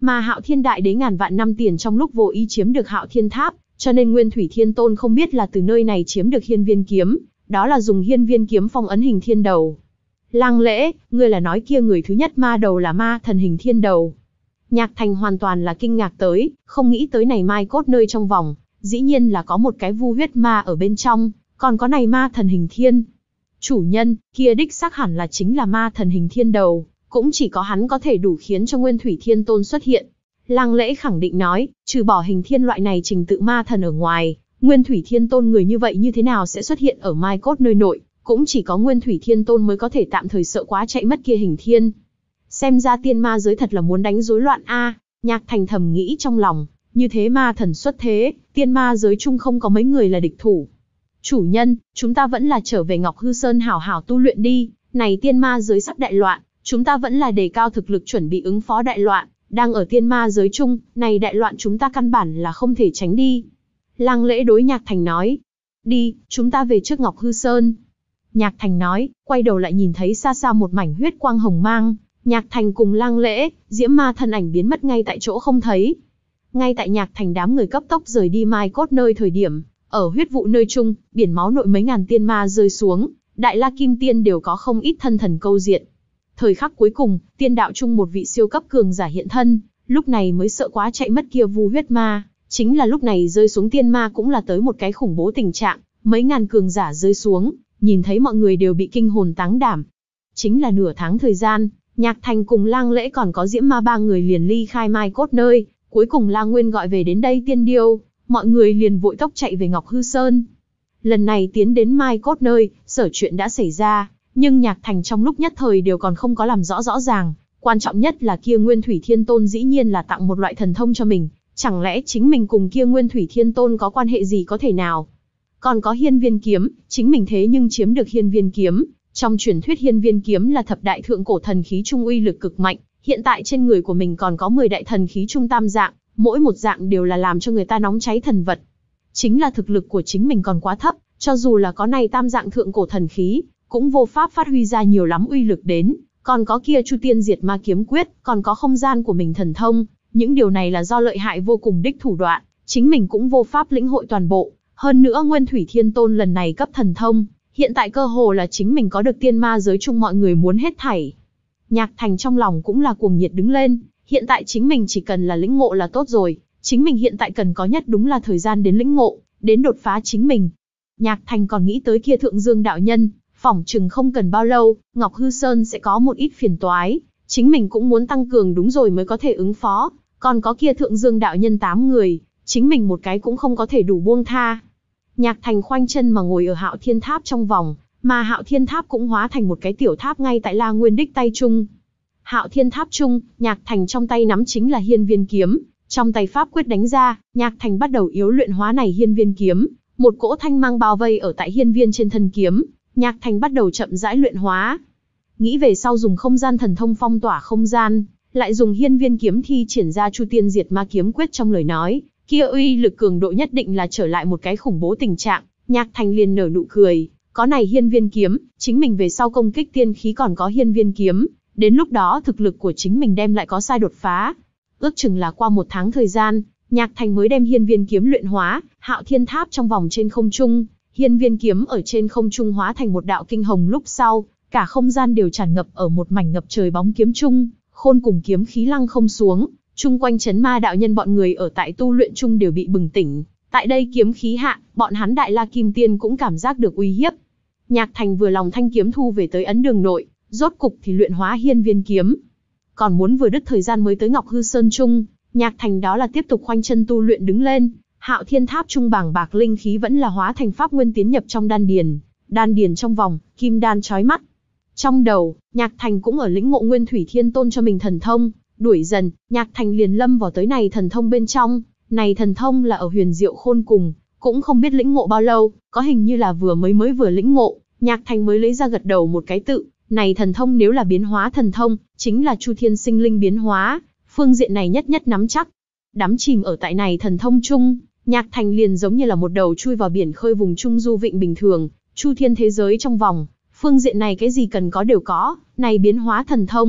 Mà Hạo Thiên Đại Đế ngàn vạn năm tiền trong lúc vô ý chiếm được Hạo Thiên Tháp, cho nên Nguyên Thủy Thiên Tôn không biết là từ nơi này chiếm được Hiên Viên kiếm, đó là dùng Hiên Viên kiếm phong ấn hình thiên đầu. Lang Lễ, ngươi là nói kia người thứ nhất ma đầu là ma thần hình thiên đầu? Nhạc Thành hoàn toàn là kinh ngạc tới, không nghĩ tới này mai cốt nơi trong vòng, dĩ nhiên là có một cái vu huyết ma ở bên trong, còn có này ma thần hình thiên. Chủ nhân, kia đích xác hẳn là chính là ma thần hình thiên đầu, cũng chỉ có hắn có thể đủ khiến cho Nguyên Thủy Thiên Tôn xuất hiện. Lang Lễ khẳng định nói, trừ bỏ hình thiên loại này trình tự ma thần ở ngoài, Nguyên Thủy Thiên Tôn người như vậy như thế nào sẽ xuất hiện ở mai cốt nơi nội, cũng chỉ có Nguyên Thủy Thiên Tôn mới có thể tạm thời sợ quá chạy mất kia hình thiên. Xem ra tiên ma giới thật là muốn đánh rối loạn a. Nhạc Thành thầm nghĩ trong lòng, như thế ma thần xuất thế, tiên ma giới chung không có mấy người là địch thủ. Chủ nhân, chúng ta vẫn là trở về Ngọc Hư Sơn hảo hảo tu luyện đi, này tiên ma giới sắp đại loạn, chúng ta vẫn là đề cao thực lực chuẩn bị ứng phó đại loạn, đang ở tiên ma giới chung, này đại loạn chúng ta căn bản là không thể tránh đi. Lang Lễ đối Nhạc Thành nói, đi, chúng ta về trước Ngọc Hư Sơn. Nhạc Thành nói, quay đầu lại nhìn thấy xa xa một mảnh huyết quang hồng mang, Nhạc Thành cùng Lang Lễ, diễm ma thân ảnh biến mất ngay tại chỗ không thấy. Ngay tại Nhạc Thành đám người cấp tốc rời đi mai cốt nơi thời điểm, ở huyết vụ nơi chung, biển máu nội mấy ngàn tiên ma rơi xuống, Đại La Kim Tiên đều có không ít thân thần câu diện. Thời khắc cuối cùng, tiên đạo chung một vị siêu cấp cường giả hiện thân, lúc này mới sợ quá chạy mất kia vu huyết ma, chính là lúc này rơi xuống tiên ma cũng là tới một cái khủng bố tình trạng, mấy ngàn cường giả rơi xuống, nhìn thấy mọi người đều bị kinh hồn táng đảm. Chính là nửa tháng thời gian, Nhạc Thành cùng Lang Lễ còn có Diễm Ma ba người liền ly khai mai cốt nơi, cuối cùng La Nguyên gọi về đến đây tiên điêu, mọi người liền vội tốc chạy về Ngọc Hư Sơn. Lần này tiến đến mai cốt nơi, sở chuyện đã xảy ra, nhưng Nhạc Thành trong lúc nhất thời đều còn không có làm rõ rõ ràng, quan trọng nhất là kia Nguyên Thủy Thiên Tôn dĩ nhiên là tặng một loại thần thông cho mình, chẳng lẽ chính mình cùng kia Nguyên Thủy Thiên Tôn có quan hệ gì có thể nào? Còn có Hiên Viên kiếm, chính mình thế nhưng chiếm được Hiên Viên kiếm, trong truyền thuyết Hiên Viên kiếm là thập đại thượng cổ thần khí trung uy lực cực mạnh, hiện tại trên người của mình còn có mười đại thần khí trung tam dạng, mỗi một dạng đều là làm cho người ta nóng cháy thần vật. Chính là thực lực của chính mình còn quá thấp, cho dù là có này tam dạng thượng cổ thần khí, cũng vô pháp phát huy ra nhiều lắm uy lực đến, còn có kia Chu Tiên Diệt Ma kiếm quyết, còn có không gian của mình thần thông, những điều này là do lợi hại vô cùng đích thủ đoạn, chính mình cũng vô pháp lĩnh hội toàn bộ. Hơn nữa Nguyên Thủy Thiên Tôn lần này cấp thần thông, hiện tại cơ hồ là chính mình có được tiên ma giới chung mọi người muốn hết thảy. Nhạc Thành trong lòng cũng là cuồng nhiệt đứng lên, hiện tại chính mình chỉ cần là lĩnh ngộ là tốt rồi, chính mình hiện tại cần có nhất đúng là thời gian đến lĩnh ngộ, đến đột phá chính mình. Nhạc Thành còn nghĩ tới kia Thượng Dương đạo nhân, phỏng chừng không cần bao lâu, Ngọc Hư Sơn sẽ có một ít phiền toái, chính mình cũng muốn tăng cường đúng rồi mới có thể ứng phó, còn có kia Thượng Dương đạo nhân tám người, chính mình một cái cũng không có thể đủ buông tha. Nhạc Thành khoanh chân mà ngồi ở Hạo Thiên Tháp trong vòng, mà Hạo Thiên Tháp cũng hóa thành một cái tiểu tháp ngay tại La Nguyên đích tay chung. Hạo Thiên Tháp chung, Nhạc Thành trong tay nắm chính là Hiên Viên kiếm, trong tay pháp quyết đánh ra, Nhạc Thành bắt đầu yếu luyện hóa này Hiên Viên kiếm, một cỗ thanh mang bao vây ở tại Hiên Viên trên thân kiếm, Nhạc Thành bắt đầu chậm rãi luyện hóa. Nghĩ về sau dùng không gian thần thông phong tỏa không gian, lại dùng Hiên Viên kiếm thi triển ra Chu Tiên Diệt Ma kiếm quyết trong lời nói, kia uy lực cường độ nhất định là trở lại một cái khủng bố tình trạng. Nhạc Thành liền nở nụ cười, có này Hiên Viên kiếm, chính mình về sau công kích tiên khí còn có Hiên Viên kiếm, đến lúc đó thực lực của chính mình đem lại có sai đột phá. Ước chừng là qua một tháng thời gian, Nhạc Thành mới đem Hiên Viên kiếm luyện hóa. Hạo Thiên Tháp trong vòng trên không trung, Hiên Viên kiếm ở trên không trung hóa thành một đạo kinh hồng, lúc sau, cả không gian đều tràn ngập ở một mảnh ngập trời bóng kiếm chung, khôn cùng kiếm khí lăng không xuống. Chung quanh chấn ma đạo nhân bọn người ở tại tu luyện chung đều bị bừng tỉnh, tại đây kiếm khí hạ, bọn hắn Đại La Kim Tiên cũng cảm giác được uy hiếp. Nhạc Thành vừa lòng thanh kiếm thu về tới ấn đường nội, rốt cục thì luyện hóa Hiên Viên kiếm. Còn muốn vừa đứt thời gian mới tới Ngọc Hư Sơn chung, Nhạc Thành đó là tiếp tục khoanh chân tu luyện đứng lên. Hạo Thiên Tháp trung bàng bạc linh khí vẫn là hóa thành pháp nguyên tiến nhập trong đan điền, đan điền trong vòng, kim đan chói mắt. Trong đầu, Nhạc Thành cũng ở lĩnh ngộ Nguyên Thủy Thiên Tôn cho mình thần thông. Đuổi dần, Nhạc Thành liền lâm vào tới này thần thông bên trong, này thần thông là ở huyền diệu khôn cùng, cũng không biết lĩnh ngộ bao lâu, có hình như là vừa mới mới vừa lĩnh ngộ, Nhạc Thành mới lấy ra gật đầu một cái tự, này thần thông nếu là biến hóa thần thông, chính là Chu Thiên sinh linh biến hóa, phương diện này nhất nhất nắm chắc. Đắm chìm ở tại này thần thông chung, Nhạc Thành liền giống như là một đầu chui vào biển khơi vùng trung du vịnh bình thường, Chu Thiên thế giới trong vòng, phương diện này cái gì cần có đều có, này biến hóa thần thông,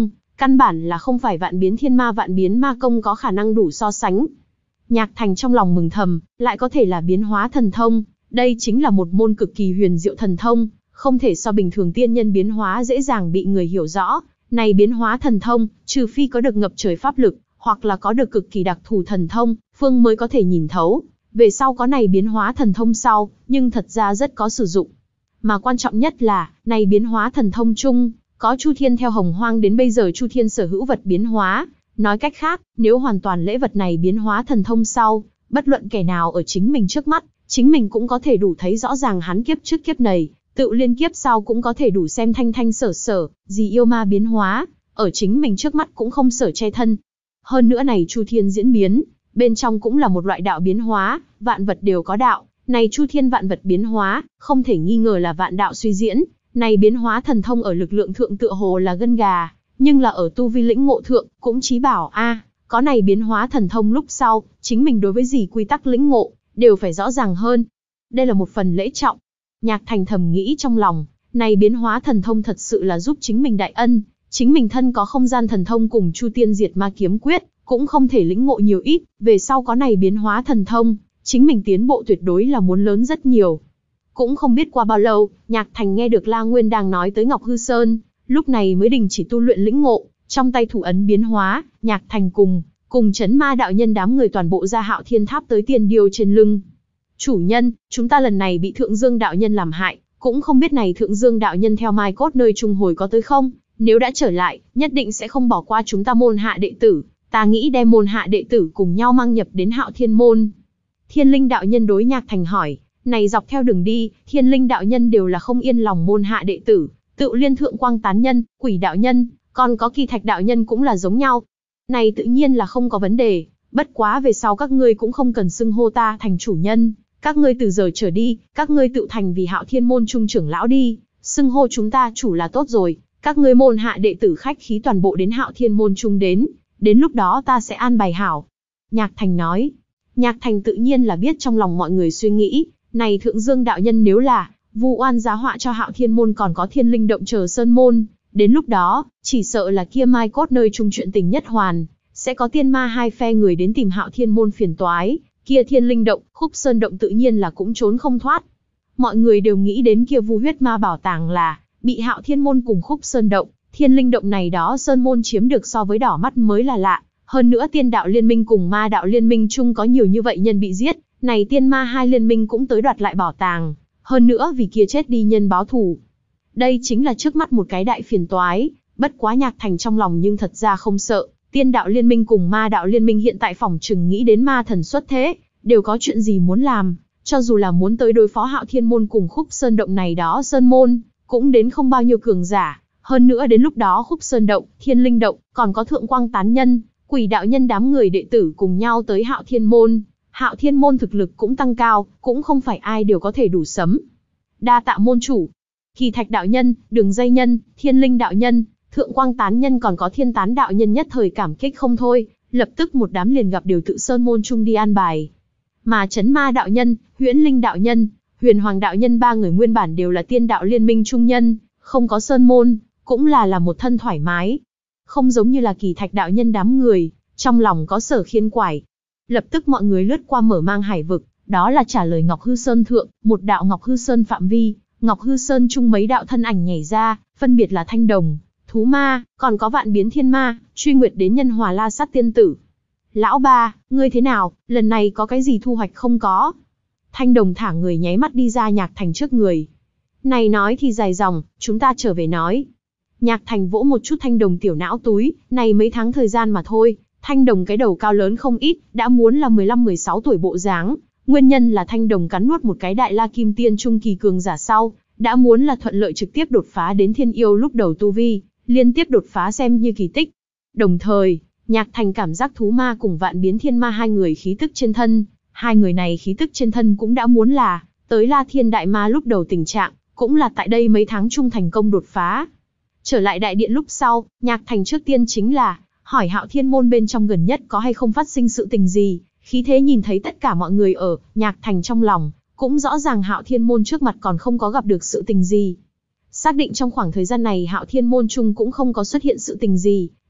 căn bản là không phải vạn biến thiên ma vạn biến ma công có khả năng đủ so sánh. Nhạc Thành trong lòng mừng thầm, lại có thể là biến hóa thần thông, đây chính là một môn cực kỳ huyền diệu thần thông, không thể so bình thường tiên nhân biến hóa dễ dàng bị người hiểu rõ. Này biến hóa thần thông, trừ phi có được ngập trời pháp lực, hoặc là có được cực kỳ đặc thù thần thông, phương mới có thể nhìn thấu. Về sau có này biến hóa thần thông sau, nhưng thật ra rất có sử dụng. Mà quan trọng nhất là, này biến hóa thần thông chung, có Chu Thiên theo Hồng Hoang đến bây giờ Chu Thiên sở hữu vật biến hóa. Nói cách khác, nếu hoàn toàn lễ vật này biến hóa thần thông sau, bất luận kẻ nào ở chính mình trước mắt, chính mình cũng có thể đủ thấy rõ ràng hắn kiếp trước kiếp này, tự liên kiếp sau cũng có thể đủ xem thanh thanh sở sở, gì yêu ma biến hóa, ở chính mình trước mắt cũng không sở che thân. Hơn nữa này Chu Thiên diễn biến, bên trong cũng là một loại đạo biến hóa, vạn vật đều có đạo, này Chu Thiên vạn vật biến hóa, không thể nghi ngờ là vạn đạo suy diễn, này biến hóa thần thông ở lực lượng thượng tựa hồ là gân gà, nhưng là ở tu vi lĩnh ngộ thượng, cũng chí bảo a, à, có này biến hóa thần thông lúc sau, chính mình đối với gì quy tắc lĩnh ngộ, đều phải rõ ràng hơn. Đây là một phần lễ trọng. Nhạc Thành thầm nghĩ trong lòng, này biến hóa thần thông thật sự là giúp chính mình đại ân, chính mình thân có không gian thần thông cùng Chu Tiên Diệt Ma Kiếm Quyết, cũng không thể lĩnh ngộ nhiều ít, về sau có này biến hóa thần thông, chính mình tiến bộ tuyệt đối là muốn lớn rất nhiều. Cũng không biết qua bao lâu, Nhạc Thành nghe được La Nguyên đang nói tới Ngọc Hư Sơn, lúc này mới đình chỉ tu luyện lĩnh ngộ, trong tay thủ ấn biến hóa, Nhạc Thành cùng, cùng Chấn Ma đạo nhân đám người toàn bộ ra Hạo Thiên Tháp tới Tiên Điêu trên lưng. Chủ nhân, chúng ta lần này bị Thượng Dương đạo nhân làm hại, cũng không biết này Thượng Dương đạo nhân theo Mai Cốt nơi trung hồi có tới không, nếu đã trở lại, nhất định sẽ không bỏ qua chúng ta môn hạ đệ tử, ta nghĩ đem môn hạ đệ tử cùng nhau mang nhập đến Hạo Thiên môn. Thiên Linh đạo nhân đối Nhạc Thành hỏi, này dọc theo đường đi, Thiên Linh đạo nhân đều là không yên lòng môn hạ đệ tử, Tự Liên Thượng Quang tán nhân, Quỷ đạo nhân, còn có Kỳ Thạch đạo nhân cũng là giống nhau. Này tự nhiên là không có vấn đề, bất quá về sau các ngươi cũng không cần xưng hô ta thành chủ nhân, các ngươi từ giờ trở đi, các ngươi tự thành vì Hạo Thiên môn trung trưởng lão đi, xưng hô chúng ta chủ là tốt rồi, các ngươi môn hạ đệ tử khách khí toàn bộ đến Hạo Thiên môn trung đến, đến lúc đó ta sẽ an bài hảo. Nhạc Thành nói. Nhạc Thành tự nhiên là biết trong lòng mọi người suy nghĩ, này Thượng Dương đạo nhân nếu là vu oan giá họa cho Hạo Thiên môn còn có Thiên Linh động chờ sơn môn, đến lúc đó, chỉ sợ là kia Mai Cốt nơi trung chuyện tình nhất hoàn, sẽ có tiên ma hai phe người đến tìm Hạo Thiên môn phiền toái, kia Thiên Linh động, Khúc Sơn động tự nhiên là cũng trốn không thoát. Mọi người đều nghĩ đến kia Vu huyết ma bảo tàng là bị Hạo Thiên môn cùng Khúc Sơn động, Thiên Linh động này đó sơn môn chiếm được so với đỏ mắt mới là lạ. Hơn nữa tiên đạo liên minh cùng ma đạo liên minh chung có nhiều như vậy nhân bị giết, này tiên ma hai liên minh cũng tới đoạt lại bảo tàng, hơn nữa vì kia chết đi nhân báo thù. Đây chính là trước mắt một cái đại phiền toái, bất quá Nhạc Thành trong lòng nhưng thật ra không sợ, tiên đạo liên minh cùng ma đạo liên minh hiện tại phỏng chừng nghĩ đến ma thần xuất thế, đều có chuyện gì muốn làm, cho dù là muốn tới đối phó Hạo Thiên môn cùng Khúc Sơn động này đó sơn môn, cũng đến không bao nhiêu cường giả, hơn nữa đến lúc đó Khúc Sơn động, Thiên Linh động, còn có Thượng Quang tán nhân, Quỷ đạo nhân đám người đệ tử cùng nhau tới Hạo Thiên môn, Hạo Thiên môn thực lực cũng tăng cao, cũng không phải ai đều có thể đủ sấm. Đa tạ môn chủ. Kỳ Thạch đạo nhân, Đường Dây nhân, Thiên Linh đạo nhân, Thượng Quang tán nhân còn có Thiên Tán đạo nhân nhất thời cảm kích không thôi, lập tức một đám liền gặp điều tự sơn môn chung đi an bài. Mà Chấn Ma đạo nhân, Huyễn Linh đạo nhân, Huyền Hoàng đạo nhân ba người nguyên bản đều là tiên đạo liên minh trung nhân, không có sơn môn, cũng là là một thân thoải mái. Không giống như là Kỳ Thạch đạo nhân đám người, trong lòng có sở khiên quải. Lập tức mọi người lướt qua mở mang hải vực, đó là trả lời Ngọc Hư Sơn thượng, một đạo Ngọc Hư Sơn phạm vi, Ngọc Hư Sơn chung mấy đạo thân ảnh nhảy ra, phân biệt là Thanh Đồng, Thú Ma, còn có Vạn Biến Thiên Ma, truy nguyệt đến Nhân Hòa La Sát tiên tử. Lão ba, ngươi thế nào, lần này có cái gì thu hoạch không có? Thanh Đồng thả người nháy mắt đi ra Nhạc Thành trước người. Này nói thì dài dòng, chúng ta trở về nói. Nhạc Thành vỗ một chút Thanh Đồng tiểu não túi, này mấy tháng thời gian mà thôi, Thanh Đồng cái đầu cao lớn không ít, đã muốn là mười lăm mười sáu tuổi bộ dáng, nguyên nhân là Thanh Đồng cắn nuốt một cái đại la kim tiên trung kỳ cường giả sau, đã muốn là thuận lợi trực tiếp đột phá đến thiên yêu lúc đầu tu vi, liên tiếp đột phá xem như kỳ tích. Đồng thời, Nhạc Thành cảm giác Thú Ma cùng Vạn Biến Thiên Ma hai người khí tức trên thân, hai người này khí tức trên thân cũng đã muốn là tới La Thiên Đại Ma lúc đầu tình trạng, cũng là tại đây mấy tháng chung thành công đột phá. Trở lại đại điện lúc sau, Nhạc Thành trước tiên chính là hỏi Hạo Thiên môn bên trong gần nhất có hay không phát sinh sự tình gì. Khí thế nhìn thấy tất cả mọi người ở, Nhạc Thành trong lòng cũng rõ ràng Hạo Thiên môn trước mặt còn không có gặp được sự tình gì. Xác định trong khoảng thời gian này Hạo Thiên môn chung cũng không có xuất hiện sự tình gì,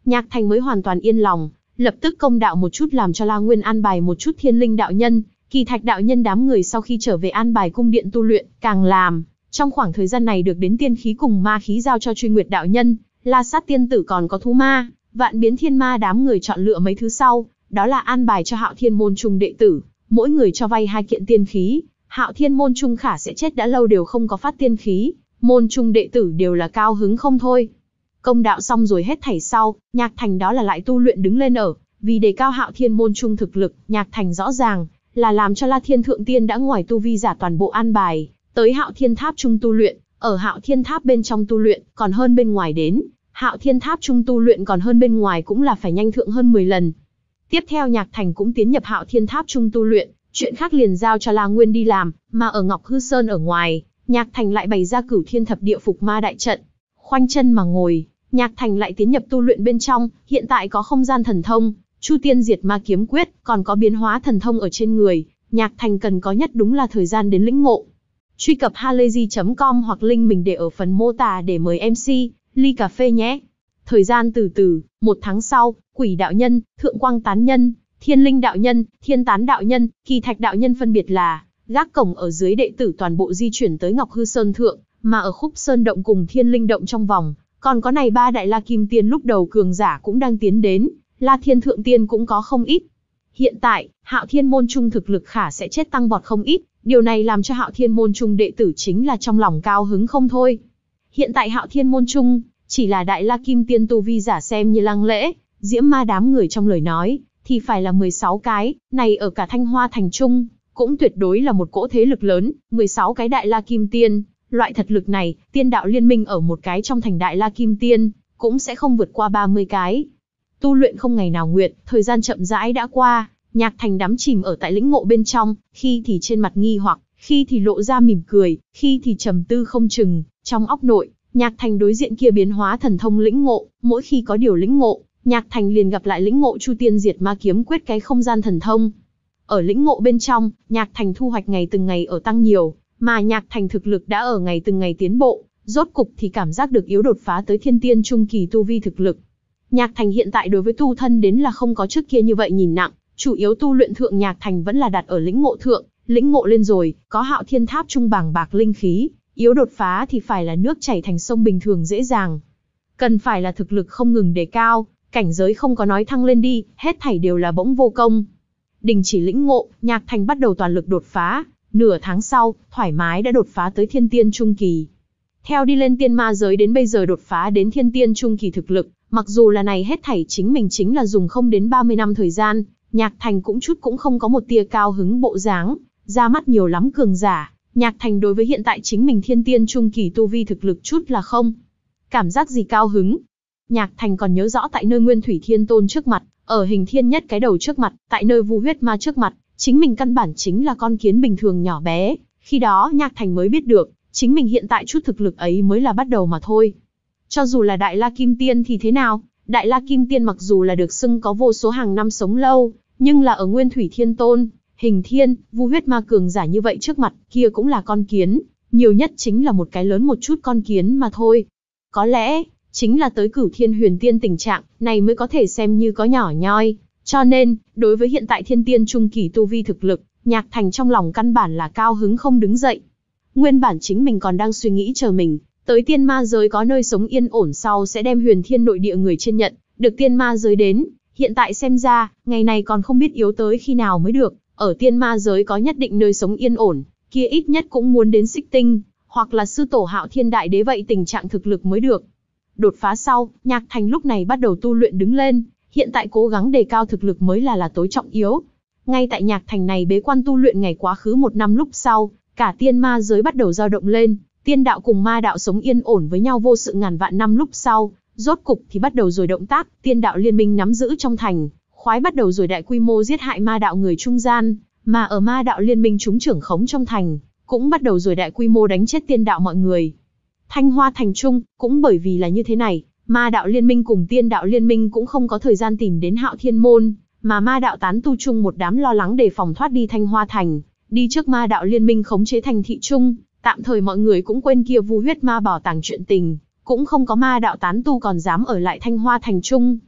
Nhạc Thành mới hoàn toàn yên lòng, lập tức công đạo một chút làm cho La Nguyên an bài một chút Thiên Linh đạo nhân, Kỳ Thạch đạo nhân đám người sau khi trở về an bài cung điện tu luyện, càng làm. Trong khoảng thời gian này được đến tiên khí cùng ma khí giao cho Truy Nguyệt đạo nhân, La Sát tiên tử còn có thú ma, Vạn Biến Thiên Ma đám người chọn lựa mấy thứ sau, đó là an bài cho Hạo Thiên môn trung đệ tử, mỗi người cho vay hai kiện tiên khí. Hạo Thiên môn trung khả sẽ chết đã lâu đều không có phát tiên khí, môn trung đệ tử đều là cao hứng không thôi. Công đạo xong rồi hết thảy sau, Nhạc Thành đó là lại tu luyện đứng lên ở, vì đề cao Hạo Thiên môn trung thực lực, Nhạc Thành rõ ràng là làm cho La Thiên thượng tiên đã ngoài tu vi giả toàn bộ an bài tới Hạo Thiên tháp trung tu luyện, ở Hạo Thiên tháp bên trong tu luyện còn hơn bên ngoài đến, Hạo Thiên tháp trung tu luyện còn hơn bên ngoài cũng là phải nhanh thượng hơn mười lần. Tiếp theo Nhạc Thành cũng tiến nhập Hạo Thiên tháp trung tu luyện, chuyện khác liền giao cho La Nguyên đi làm, mà ở Ngọc Hư Sơn ở ngoài, Nhạc Thành lại bày ra Cửu Thiên Thập Địa Phục Ma đại trận, khoanh chân mà ngồi. Nhạc Thành lại tiến nhập tu luyện bên trong, hiện tại có không gian thần thông, Chu Tiên Diệt Ma kiếm quyết, còn có biến hóa thần thông ở trên người, Nhạc Thành cần có nhất đúng là thời gian đến lĩnh ngộ. Truy cập halayzi chấm com hoặc link mình để ở phần mô tả để mời em xê, ly cà phê nhé. Thời gian từ từ, một tháng sau, Quỷ đạo nhân, Thượng Quang tán nhân, Thiên Linh đạo nhân, Thiên Tán đạo nhân, Kỳ Thạch đạo nhân phân biệt là gác cổng ở dưới đệ tử toàn bộ di chuyển tới Ngọc Hư Sơn thượng, mà ở Khúc Sơn động cùng Thiên Linh động trong vòng, còn có này ba đại La Kim Tiên lúc đầu cường giả cũng đang tiến đến, La Thiên thượng tiên cũng có không ít. Hiện tại, Hạo Thiên môn trung thực lực khả sẽ chết tăng vọt không ít, điều này làm cho Hạo Thiên môn trung đệ tử chính là trong lòng cao hứng không thôi. Hiện tại Hạo Thiên môn trung chỉ là đại La Kim Tiên tu vi giả xem như Lăng Lễ, Diễm Ma đám người trong lời nói thì phải là mười sáu cái, này ở cả Thanh Hoa thành trung cũng tuyệt đối là một cỗ thế lực lớn, mười sáu cái đại La Kim Tiên, loại thật lực này, tiên đạo liên minh ở một cái trong thành đại La Kim Tiên cũng sẽ không vượt qua ba mươi cái. Tu luyện không ngày nào nguyện, thời gian chậm rãi đã qua, Nhạc Thành đắm chìm ở tại lĩnh ngộ bên trong, khi thì trên mặt nghi hoặc, khi thì lộ ra mỉm cười, khi thì trầm tư không chừng, trong óc nội, Nhạc Thành đối diện kia biến hóa thần thông lĩnh ngộ, mỗi khi có điều lĩnh ngộ, Nhạc Thành liền gặp lại lĩnh ngộ Chu Tiên Diệt Ma kiếm quyết cái không gian thần thông. Ở lĩnh ngộ bên trong, Nhạc Thành thu hoạch ngày từng ngày ở tăng nhiều, mà Nhạc Thành thực lực đã ở ngày từng ngày tiến bộ, rốt cục thì cảm giác được yếu đột phá tới thiên tiên trung kỳ tu vi thực lực. Nhạc Thành hiện tại đối với tu thân đến là không có trước kia như vậy nhìn nặng, chủ yếu tu luyện thượng Nhạc Thành vẫn là đặt ở lĩnh ngộ thượng, lĩnh ngộ lên rồi, có Hạo Thiên tháp trung bàng bạc linh khí, yếu đột phá thì phải là nước chảy thành sông bình thường dễ dàng. Cần phải là thực lực không ngừng đề cao, cảnh giới không có nói thăng lên đi, hết thảy đều là bỗng vô công. Đình chỉ lĩnh ngộ, Nhạc Thành bắt đầu toàn lực đột phá, nửa tháng sau, thoải mái đã đột phá tới thiên tiên trung kỳ. Theo đi lên tiên ma giới đến bây giờ đột phá đến thiên tiên trung kỳ thực lực, mặc dù là này hết thảy chính mình chính là dùng không đến ba mươi năm thời gian, Nhạc Thành cũng chút cũng không có một tia cao hứng bộ dáng, ra mắt nhiều lắm cường giả, Nhạc Thành đối với hiện tại chính mình thiên tiên trung kỳ tu vi thực lực chút là không cảm giác gì cao hứng. Nhạc Thành còn nhớ rõ tại nơi Nguyên Thủy Thiên Tôn trước mặt, ở Hình Thiên Nhất cái đầu trước mặt, tại nơi Vu Huyết Ma trước mặt, chính mình căn bản chính là con kiến bình thường nhỏ bé, khi đó Nhạc Thành mới biết được, chính mình hiện tại chút thực lực ấy mới là bắt đầu mà thôi. Cho dù là Đại La Kim Tiên thì thế nào, Đại La Kim Tiên mặc dù là được xưng có vô số hàng năm sống lâu, nhưng là ở Nguyên Thủy Thiên Tôn, Hình Thiên, Vu Huyết Ma cường giả như vậy trước mặt, kia cũng là con kiến, nhiều nhất chính là một cái lớn một chút con kiến mà thôi. Có lẽ, chính là tới Cửu Thiên Huyền Tiên tình trạng, này mới có thể xem như có nhỏ nhoi. Cho nên, đối với hiện tại thiên tiên trung kỳ tu vi thực lực, Nhạc Thành trong lòng căn bản là cao hứng không đứng dậy. Nguyên bản chính mình còn đang suy nghĩ chờ mình, tới tiên ma giới có nơi sống yên ổn sau sẽ đem Huyền Thiên nội địa người trên nhận, được tiên ma giới đến. Hiện tại xem ra, ngày này còn không biết yếu tới khi nào mới được, ở tiên ma giới có nhất định nơi sống yên ổn, kia ít nhất cũng muốn đến Xích Tinh, hoặc là sư tổ Hạo Thiên Đại Đế vậy tình trạng thực lực mới được. Đột phá sau, Nhạc Thành lúc này bắt đầu tu luyện đứng lên, hiện tại cố gắng đề cao thực lực mới là là tối trọng yếu. Ngay tại Nhạc Thành này bế quan tu luyện ngày quá khứ một năm lúc sau, cả tiên ma giới bắt đầu dao động lên, tiên đạo cùng ma đạo sống yên ổn với nhau vô sự ngàn vạn năm lúc sau, rốt cục thì bắt đầu rồi động tác, tiên đạo liên minh nắm giữ trong thành, khoái bắt đầu rồi đại quy mô giết hại ma đạo người trung gian, mà ở ma đạo liên minh chúng trưởng khống trong thành, cũng bắt đầu rồi đại quy mô đánh chết tiên đạo mọi người. Thanh Hoa thành trung, cũng bởi vì là như thế này, ma đạo liên minh cùng tiên đạo liên minh cũng không có thời gian tìm đến Hạo Thiên môn, mà ma đạo tán tu chung một đám lo lắng đề phòng thoát đi Thanh Hoa thành, đi trước ma đạo liên minh khống chế thành thị trung, tạm thời mọi người cũng quên kia Vu Huyết Ma bảo tàng chuyện tình, cũng không có ma đạo tán tu còn dám ở lại Thanh Hoa thành trung.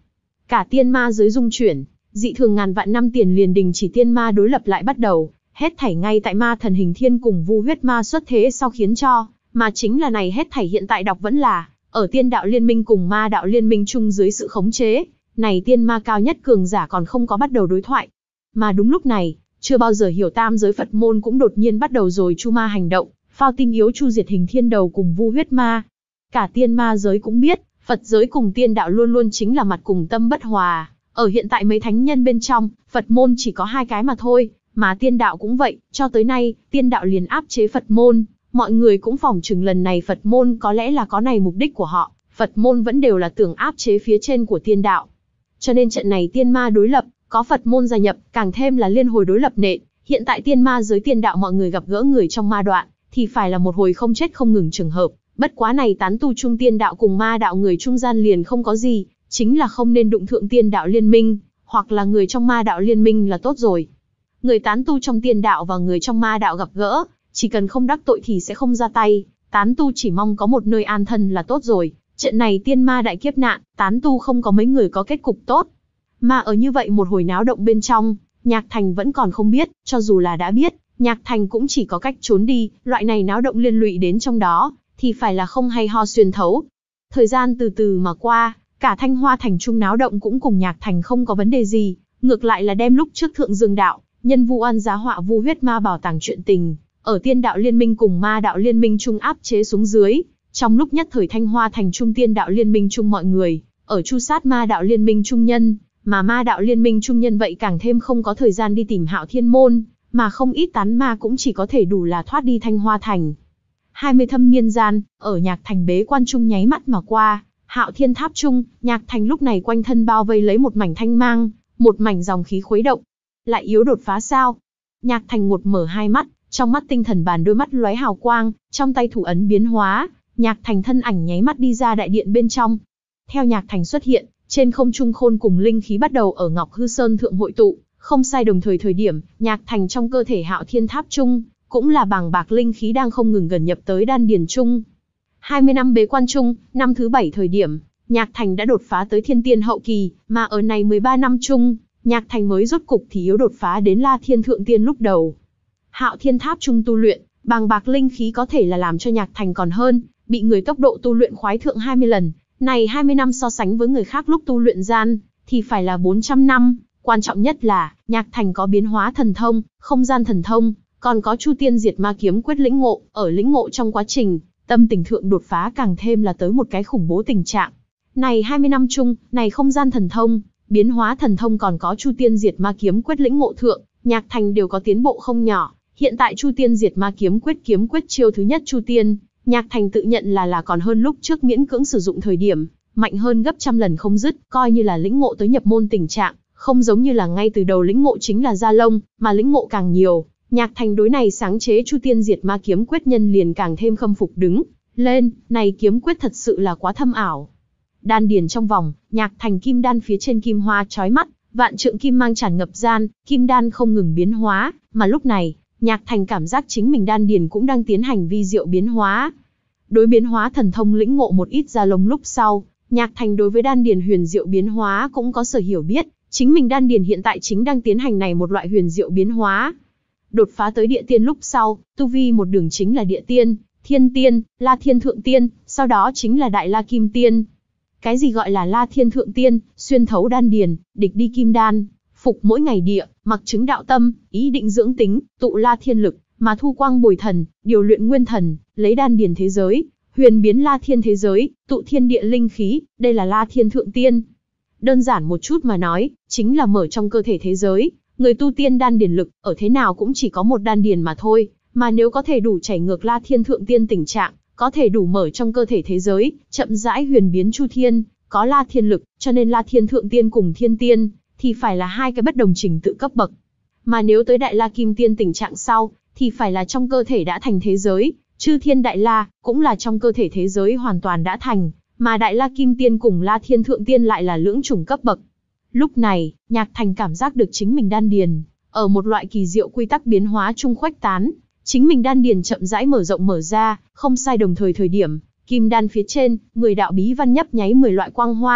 Cả tiên ma giới rung chuyển, dị thường ngàn vạn năm tiền liền đình chỉ tiên ma đối lập lại bắt đầu, hết thảy ngay tại ma thần hình thiên cùng vu huyết ma xuất thế sau khiến cho, mà chính là này hết thảy hiện tại đọc vẫn là, ở tiên đạo liên minh cùng ma đạo liên minh chung dưới sự khống chế, này tiên ma cao nhất cường giả còn không có bắt đầu đối thoại. Mà đúng lúc này, chưa bao giờ hiểu tam giới Phật môn cũng đột nhiên bắt đầu rồi chu ma hành động, phao tin yếu chu diệt hình thiên đầu cùng vu huyết ma. Cả tiên ma giới cũng biết, Phật giới cùng tiên đạo luôn luôn chính là mặt cùng tâm bất hòa. Ở hiện tại mấy thánh nhân bên trong, Phật môn chỉ có hai cái mà thôi, mà tiên đạo cũng vậy, cho tới nay, tiên đạo liền áp chế Phật môn. Mọi người cũng phỏng chừng lần này Phật môn có lẽ là có này mục đích của họ, Phật môn vẫn đều là tưởng áp chế phía trên của tiên đạo. Cho nên trận này tiên ma đối lập, có Phật môn gia nhập, càng thêm là liên hồi đối lập nện. Hiện tại tiên ma giới tiên đạo mọi người gặp gỡ người trong ma đoạn, thì phải là một hồi không chết không ngừng trường hợp. Bất quá này tán tu trung tiên đạo cùng ma đạo người trung gian liền không có gì, chính là không nên đụng thượng tiên đạo liên minh, hoặc là người trong ma đạo liên minh là tốt rồi. Người tán tu trong tiên đạo và người trong ma đạo gặp gỡ, chỉ cần không đắc tội thì sẽ không ra tay, tán tu chỉ mong có một nơi an thân là tốt rồi. Trận này tiên ma đại kiếp nạn, tán tu không có mấy người có kết cục tốt. Mà ở như vậy một hồi náo động bên trong, Nhạc Thành vẫn còn không biết, cho dù là đã biết, Nhạc Thành cũng chỉ có cách trốn đi, loại này náo động liên lụy đến trong đó, thì phải là không hay ho xuyên thấu. Thời gian từ từ mà qua, cả Thanh Hoa Thành trung náo động cũng cùng Nhạc Thành không có vấn đề gì, ngược lại là đem lúc trước Thượng Dương đạo, nhân vu oan giá họa vu huyết ma bảo tàng chuyện tình, ở tiên đạo liên minh cùng ma đạo liên minh trung áp chế xuống dưới. Trong lúc nhất thời Thanh Hoa Thành trung tiên đạo liên minh chung mọi người, ở chu sát ma đạo liên minh trung nhân, mà ma đạo liên minh trung nhân vậy càng thêm không có thời gian đi tìm Hạo Thiên Môn, mà không ít tán ma cũng chỉ có thể đủ là thoát đi Thanh Hoa Thành. hai mươi thâm niên gian, ở Nhạc Thành bế quan trung nháy mắt mà qua, Hạo Thiên Tháp trung, Nhạc Thành lúc này quanh thân bao vây lấy một mảnh thanh mang, một mảnh dòng khí khuấy động. Lại yếu đột phá sao? Nhạc Thành ngột mở hai mắt, trong mắt tinh thần bàn đôi mắt lóe hào quang, trong tay thủ ấn biến hóa, Nhạc Thành thân ảnh nháy mắt đi ra đại điện bên trong. Theo Nhạc Thành xuất hiện, trên không trung khôn cùng linh khí bắt đầu ở Ngọc Hư Sơn thượng hội tụ, không sai đồng thời thời điểm, Nhạc Thành trong cơ thể Hạo Thiên Tháp trung, cũng là bàng bạc linh khí đang không ngừng gần nhập tới đan điền trung. hai mươi năm bế quan trung, năm thứ bảy thời điểm, Nhạc Thành đã đột phá tới thiên tiên hậu kỳ, mà ở này mười ba năm chung, Nhạc Thành mới rốt cục thì yếu đột phá đến La Thiên Thượng Tiên lúc đầu. Hạo Thiên Tháp trung tu luyện, bàng bạc linh khí có thể là làm cho Nhạc Thành còn hơn, bị người tốc độ tu luyện khoái thượng hai mươi lần. Này hai mươi năm so sánh với người khác lúc tu luyện gian, thì phải là bốn trăm năm. Quan trọng nhất là, Nhạc Thành có biến hóa thần thông, không gian thần thông, còn có Chu Tiên Diệt Ma Kiếm quyết lĩnh ngộ. Ở lĩnh ngộ trong quá trình, tâm tình thượng đột phá càng thêm là tới một cái khủng bố tình trạng. Này hai mươi năm chung, này không gian thần thông, biến hóa thần thông còn có Chu Tiên Diệt Ma Kiếm quyết lĩnh ngộ thượng, Nhạc Thành đều có tiến bộ không nhỏ. Hiện tại Chu Tiên Diệt Ma Kiếm quyết kiếm quyết chiêu thứ nhất Chu Tiên, Nhạc Thành tự nhận là là còn hơn lúc trước miễn cưỡng sử dụng thời điểm, mạnh hơn gấp trăm lần không dứt, coi như là lĩnh ngộ tới nhập môn tình trạng, không giống như là ngay từ đầu lĩnh ngộ chính là gia lông, mà lĩnh ngộ càng nhiều, Nhạc Thành đối này sáng chế Chu Tiên Diệt Ma Kiếm quyết nhân liền càng thêm khâm phục đứng lên, này kiếm quyết thật sự là quá thâm ảo. Đan điền trong vòng, Nhạc Thành kim đan phía trên kim hoa chói mắt, vạn trượng kim mang tràn ngập gian, kim đan không ngừng biến hóa, mà lúc này, Nhạc Thành cảm giác chính mình đan điền cũng đang tiến hành vi diệu biến hóa. Đối biến hóa thần thông lĩnh ngộ một ít gia lông lúc sau, Nhạc Thành đối với đan điền huyền diệu biến hóa cũng có sở hiểu biết, chính mình đan điền hiện tại chính đang tiến hành này một loại huyền diệu biến hóa. Đột phá tới địa tiên lúc sau, tu vi một đường chính là địa tiên, thiên tiên, La Thiên Thượng Tiên, sau đó chính là Đại La Kim Tiên. Cái gì gọi là La Thiên Thượng Tiên? Xuyên thấu đan điền, địch đi kim đan, phục mỗi ngày địa, mặc chứng đạo tâm, ý định dưỡng tính, tụ La Thiên lực, mà thu quang bồi thần, điều luyện nguyên thần, lấy đan điền thế giới, huyền biến La Thiên thế giới, tụ thiên địa linh khí, đây là La Thiên Thượng Tiên. Đơn giản một chút mà nói, chính là mở trong cơ thể thế giới, người tu tiên đan điền lực, ở thế nào cũng chỉ có một đan điền mà thôi, mà nếu có thể đủ chảy ngược La Thiên Thượng Tiên tình trạng, có thể đủ mở trong cơ thể thế giới, chậm rãi huyền biến chu thiên, có La Thiên lực, cho nên La Thiên Thượng Tiên cùng Thiên Tiên, thì phải là hai cái bất đồng trình tự cấp bậc. Mà nếu tới Đại La Kim Tiên tình trạng sau, thì phải là trong cơ thể đã thành thế giới, Chư Thiên Đại La, cũng là trong cơ thể thế giới hoàn toàn đã thành, mà Đại La Kim Tiên cùng La Thiên Thượng Tiên lại là lưỡng chủng cấp bậc. Lúc này, Nhạc Thành cảm giác được chính mình đan điền, ở một loại kỳ diệu quy tắc biến hóa trung khuếch tán, chính mình đan điền chậm rãi mở rộng mở ra, không sai đồng thời thời điểm, kim đan phía trên, mười đạo bí văn nhấp nháy mười loại quang hoa,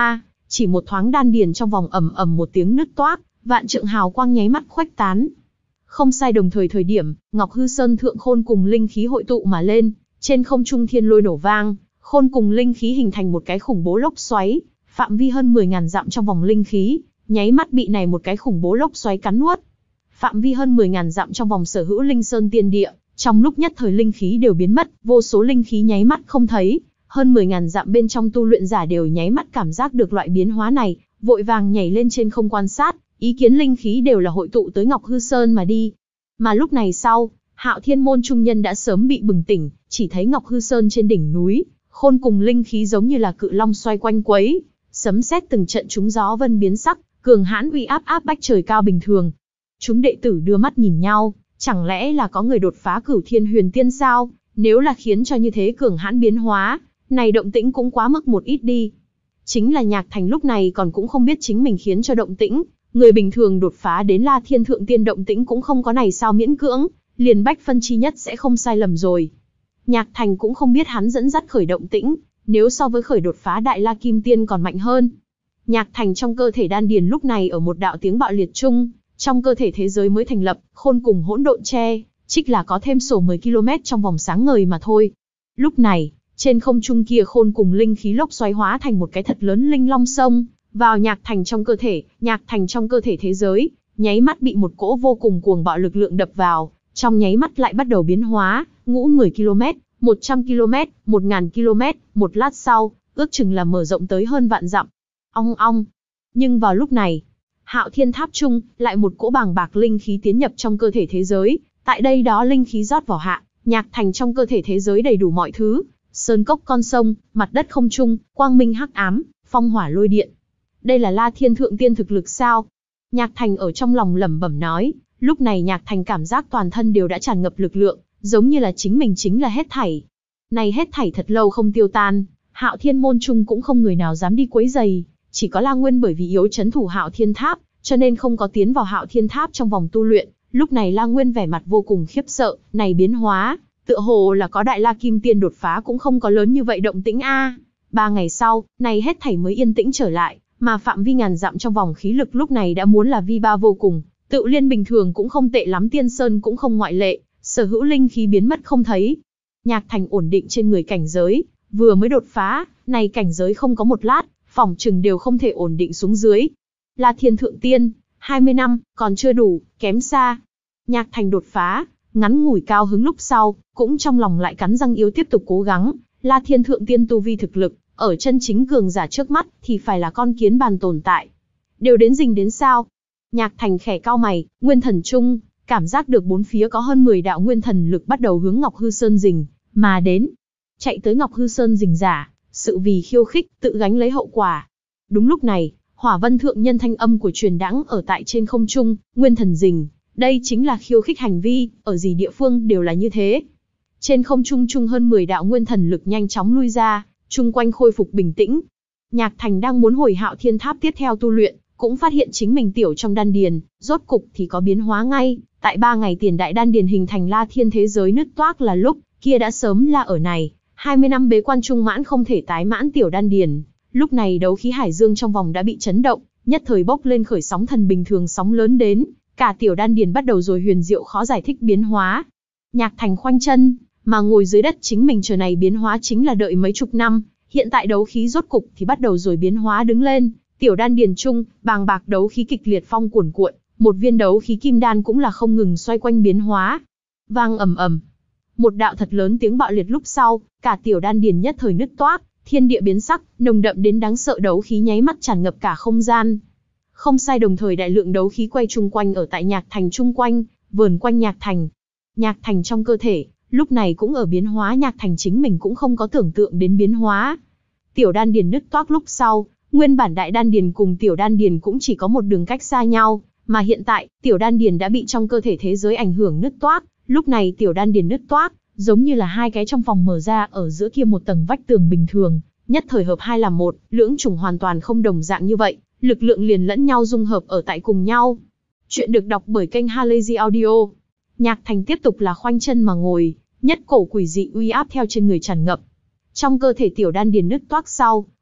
Chỉ một thoáng đan điền trong vòng ầm ầm một tiếng nứt toác, vạn trượng hào quang nháy mắt khuếch tán. Không sai, đồng thời thời điểm, Ngọc Hư Sơn thượng khôn cùng linh khí hội tụ mà lên, trên không trung thiên lôi nổ vang, khôn cùng linh khí hình thành một cái khủng bố lốc xoáy, phạm vi hơn mười ngàn dặm trong vòng linh khí, nháy mắt bị này một cái khủng bố lốc xoáy cắn nuốt. Phạm vi hơn mười ngàn dặm trong vòng sở hữu linh sơn tiên địa, trong lúc nhất thời linh khí đều biến mất, vô số linh khí nháy mắt không thấy, hơn mười ngàn dặm bên trong tu luyện giả đều nháy mắt cảm giác được loại biến hóa này, vội vàng nhảy lên trên không quan sát, ý kiến linh khí đều là hội tụ tới Ngọc Hư Sơn mà đi. Mà lúc này sau, Hạo Thiên môn trung nhân đã sớm bị bừng tỉnh, chỉ thấy Ngọc Hư Sơn trên đỉnh núi, khôn cùng linh khí giống như là cự long xoay quanh quấy, sấm sét từng trận trúng, gió vân biến sắc, cường hãn uy áp áp bách trời cao bình thường. Chúng đệ tử đưa mắt nhìn nhau, chẳng lẽ là có người đột phá cửu thiên huyền tiên sao? Nếu là khiến cho như thế cường hãn biến hóa, này động tĩnh cũng quá mức một ít đi. Chính là Nhạc Thành lúc này còn cũng không biết chính mình khiến cho động tĩnh, người bình thường đột phá đến La Thiên thượng tiên động tĩnh cũng không có này sao miễn cưỡng, liền bách phân chi nhất sẽ không sai lầm rồi. Nhạc Thành cũng không biết hắn dẫn dắt khởi động tĩnh, nếu so với khởi đột phá Đại La Kim Tiên còn mạnh hơn. Nhạc Thành trong cơ thể đan điền lúc này ở một đạo tiếng bạo liệt chung, trong cơ thể thế giới mới thành lập, khôn cùng hỗn độn che, trích là có thêm sổ mười ki lô mét trong vòng sáng ngời mà thôi. Lúc này, trên không trung kia khôn cùng linh khí lốc xoáy hóa thành một cái thật lớn linh long sông, vào Nhạc Thành trong cơ thể, Nhạc Thành trong cơ thể thế giới, nháy mắt bị một cỗ vô cùng cuồng bạo lực lượng đập vào, trong nháy mắt lại bắt đầu biến hóa, ngũ mười ki lô mét, một trăm ki lô mét, một nghìn ki lô mét, một lát sau, ước chừng là mở rộng tới hơn vạn dặm. Ong ong. Nhưng vào lúc này, Hạo Thiên Tháp trung, lại một cỗ bàng bạc linh khí tiến nhập trong cơ thể thế giới, tại đây đó linh khí rót vào hạ, Nhạc Thành trong cơ thể thế giới đầy đủ mọi thứ, sơn cốc con sông, mặt đất không trung, quang minh hắc ám, phong hỏa lôi điện. Đây là La Thiên thượng tiên thực lực sao? Nhạc Thành ở trong lòng lẩm bẩm nói, lúc này Nhạc Thành cảm giác toàn thân đều đã tràn ngập lực lượng, giống như là chính mình chính là hết thảy. Này hết thảy thật lâu không tiêu tan, Hạo Thiên môn trung cũng không người nào dám đi quấy rầy, chỉ có La Nguyên bởi vì yếu chấn thủ Hạo Thiên Tháp, cho nên không có tiến vào Hạo Thiên Tháp trong vòng tu luyện. Lúc này La Nguyên vẻ mặt vô cùng khiếp sợ, này biến hóa, tựa hồ là có Đại La Kim Tiên đột phá cũng không có lớn như vậy động tĩnh a. Ba ngày sau, này hết thảy mới yên tĩnh trở lại, mà phạm vi ngàn dặm trong vòng khí lực lúc này đã muốn là vi ba vô cùng, tự liên bình thường cũng không tệ lắm, Tiên Sơn cũng không ngoại lệ, sở hữu linh khí biến mất không thấy. Nhạc Thành ổn định trên người cảnh giới, vừa mới đột phá, này cảnh giới không có một lát, phỏng chừng đều không thể ổn định xuống dưới. La Thiên thượng tiên, hai mươi năm, còn chưa đủ, kém xa. Nhạc Thành đột phá, ngắn ngủi cao hứng lúc sau, cũng trong lòng lại cắn răng yếu tiếp tục cố gắng. La Thiên thượng tiên tu vi thực lực, ở chân chính cường giả trước mắt thì phải là con kiến bàn tồn tại. Đều đến rình đến sao? Nhạc Thành khẽ cau mày, nguyên thần trung, cảm giác được bốn phía có hơn mười đạo nguyên thần lực bắt đầu hướng Ngọc Hư Sơn rình mà đến. Chạy tới Ngọc Hư Sơn rình giả, sự vì khiêu khích, tự gánh lấy hậu quả. Đúng lúc này, Hỏa Vân thượng nhân thanh âm của truyền đãng ở tại trên không trung, nguyên thần rình, đây chính là khiêu khích hành vi, ở gì địa phương đều là như thế. Trên không trung trung hơn mười đạo nguyên thần lực nhanh chóng lui ra, chung quanh khôi phục bình tĩnh. Nhạc Thành đang muốn hồi Hạo Thiên Tháp tiếp theo tu luyện, cũng phát hiện chính mình tiểu trong đan điền, rốt cục thì có biến hóa ngay. Tại ba ngày tiền đại đan điền hình thành La Thiên thế giới nứt toác là lúc, kia đã sớm là ở này, hai mươi năm bế quan trung mãn không thể tái mãn tiểu đan điền. Lúc này đấu khí hải dương trong vòng đã bị chấn động, nhất thời bốc lên khởi sóng thần bình thường sóng lớn đến, cả tiểu đan điền bắt đầu rồi huyền diệu khó giải thích biến hóa. Nhạc Thành khoanh chân, mà ngồi dưới đất chính mình chờ này biến hóa chính là đợi mấy chục năm, hiện tại đấu khí rốt cục thì bắt đầu rồi biến hóa đứng lên, tiểu đan điền trung, bàng bạc đấu khí kịch liệt phong cuồn cuộn, một viên đấu khí kim đan cũng là không ngừng xoay quanh biến hóa. Vang ầm ầm, một đạo thật lớn tiếng bạo liệt lúc sau, cả tiểu đan điền nhất thời nứt toác, thiên địa biến sắc, nồng đậm đến đáng sợ đấu khí nháy mắt tràn ngập cả không gian. Không sai, đồng thời đại lượng đấu khí quay chung quanh ở tại Nhạc Thành chung quanh, vờn quanh Nhạc Thành. Nhạc Thành trong cơ thể, lúc này cũng ở biến hóa, Nhạc Thành chính mình cũng không có tưởng tượng đến biến hóa. Tiểu đan điền nứt toác lúc sau, nguyên bản đại đan điền cùng tiểu đan điền cũng chỉ có một đường cách xa nhau, mà hiện tại, tiểu đan điền đã bị trong cơ thể thế giới ảnh hưởng nứt toác, lúc này tiểu đan điền nứt toác, giống như là hai cái trong phòng mở ra ở giữa kia một tầng vách tường bình thường, nhất thời hợp hai làm một, lưỡng chủng hoàn toàn không đồng dạng như vậy, lực lượng liền lẫn nhau dung hợp ở tại cùng nhau. Chuyện được đọc bởi kênh Halazy Audio. Nhạc Thành tiếp tục là khoanh chân mà ngồi, nhất cổ quỷ dị uy áp theo trên người tràn ngập. Trong cơ thể tiểu đan điền nứt toác sau,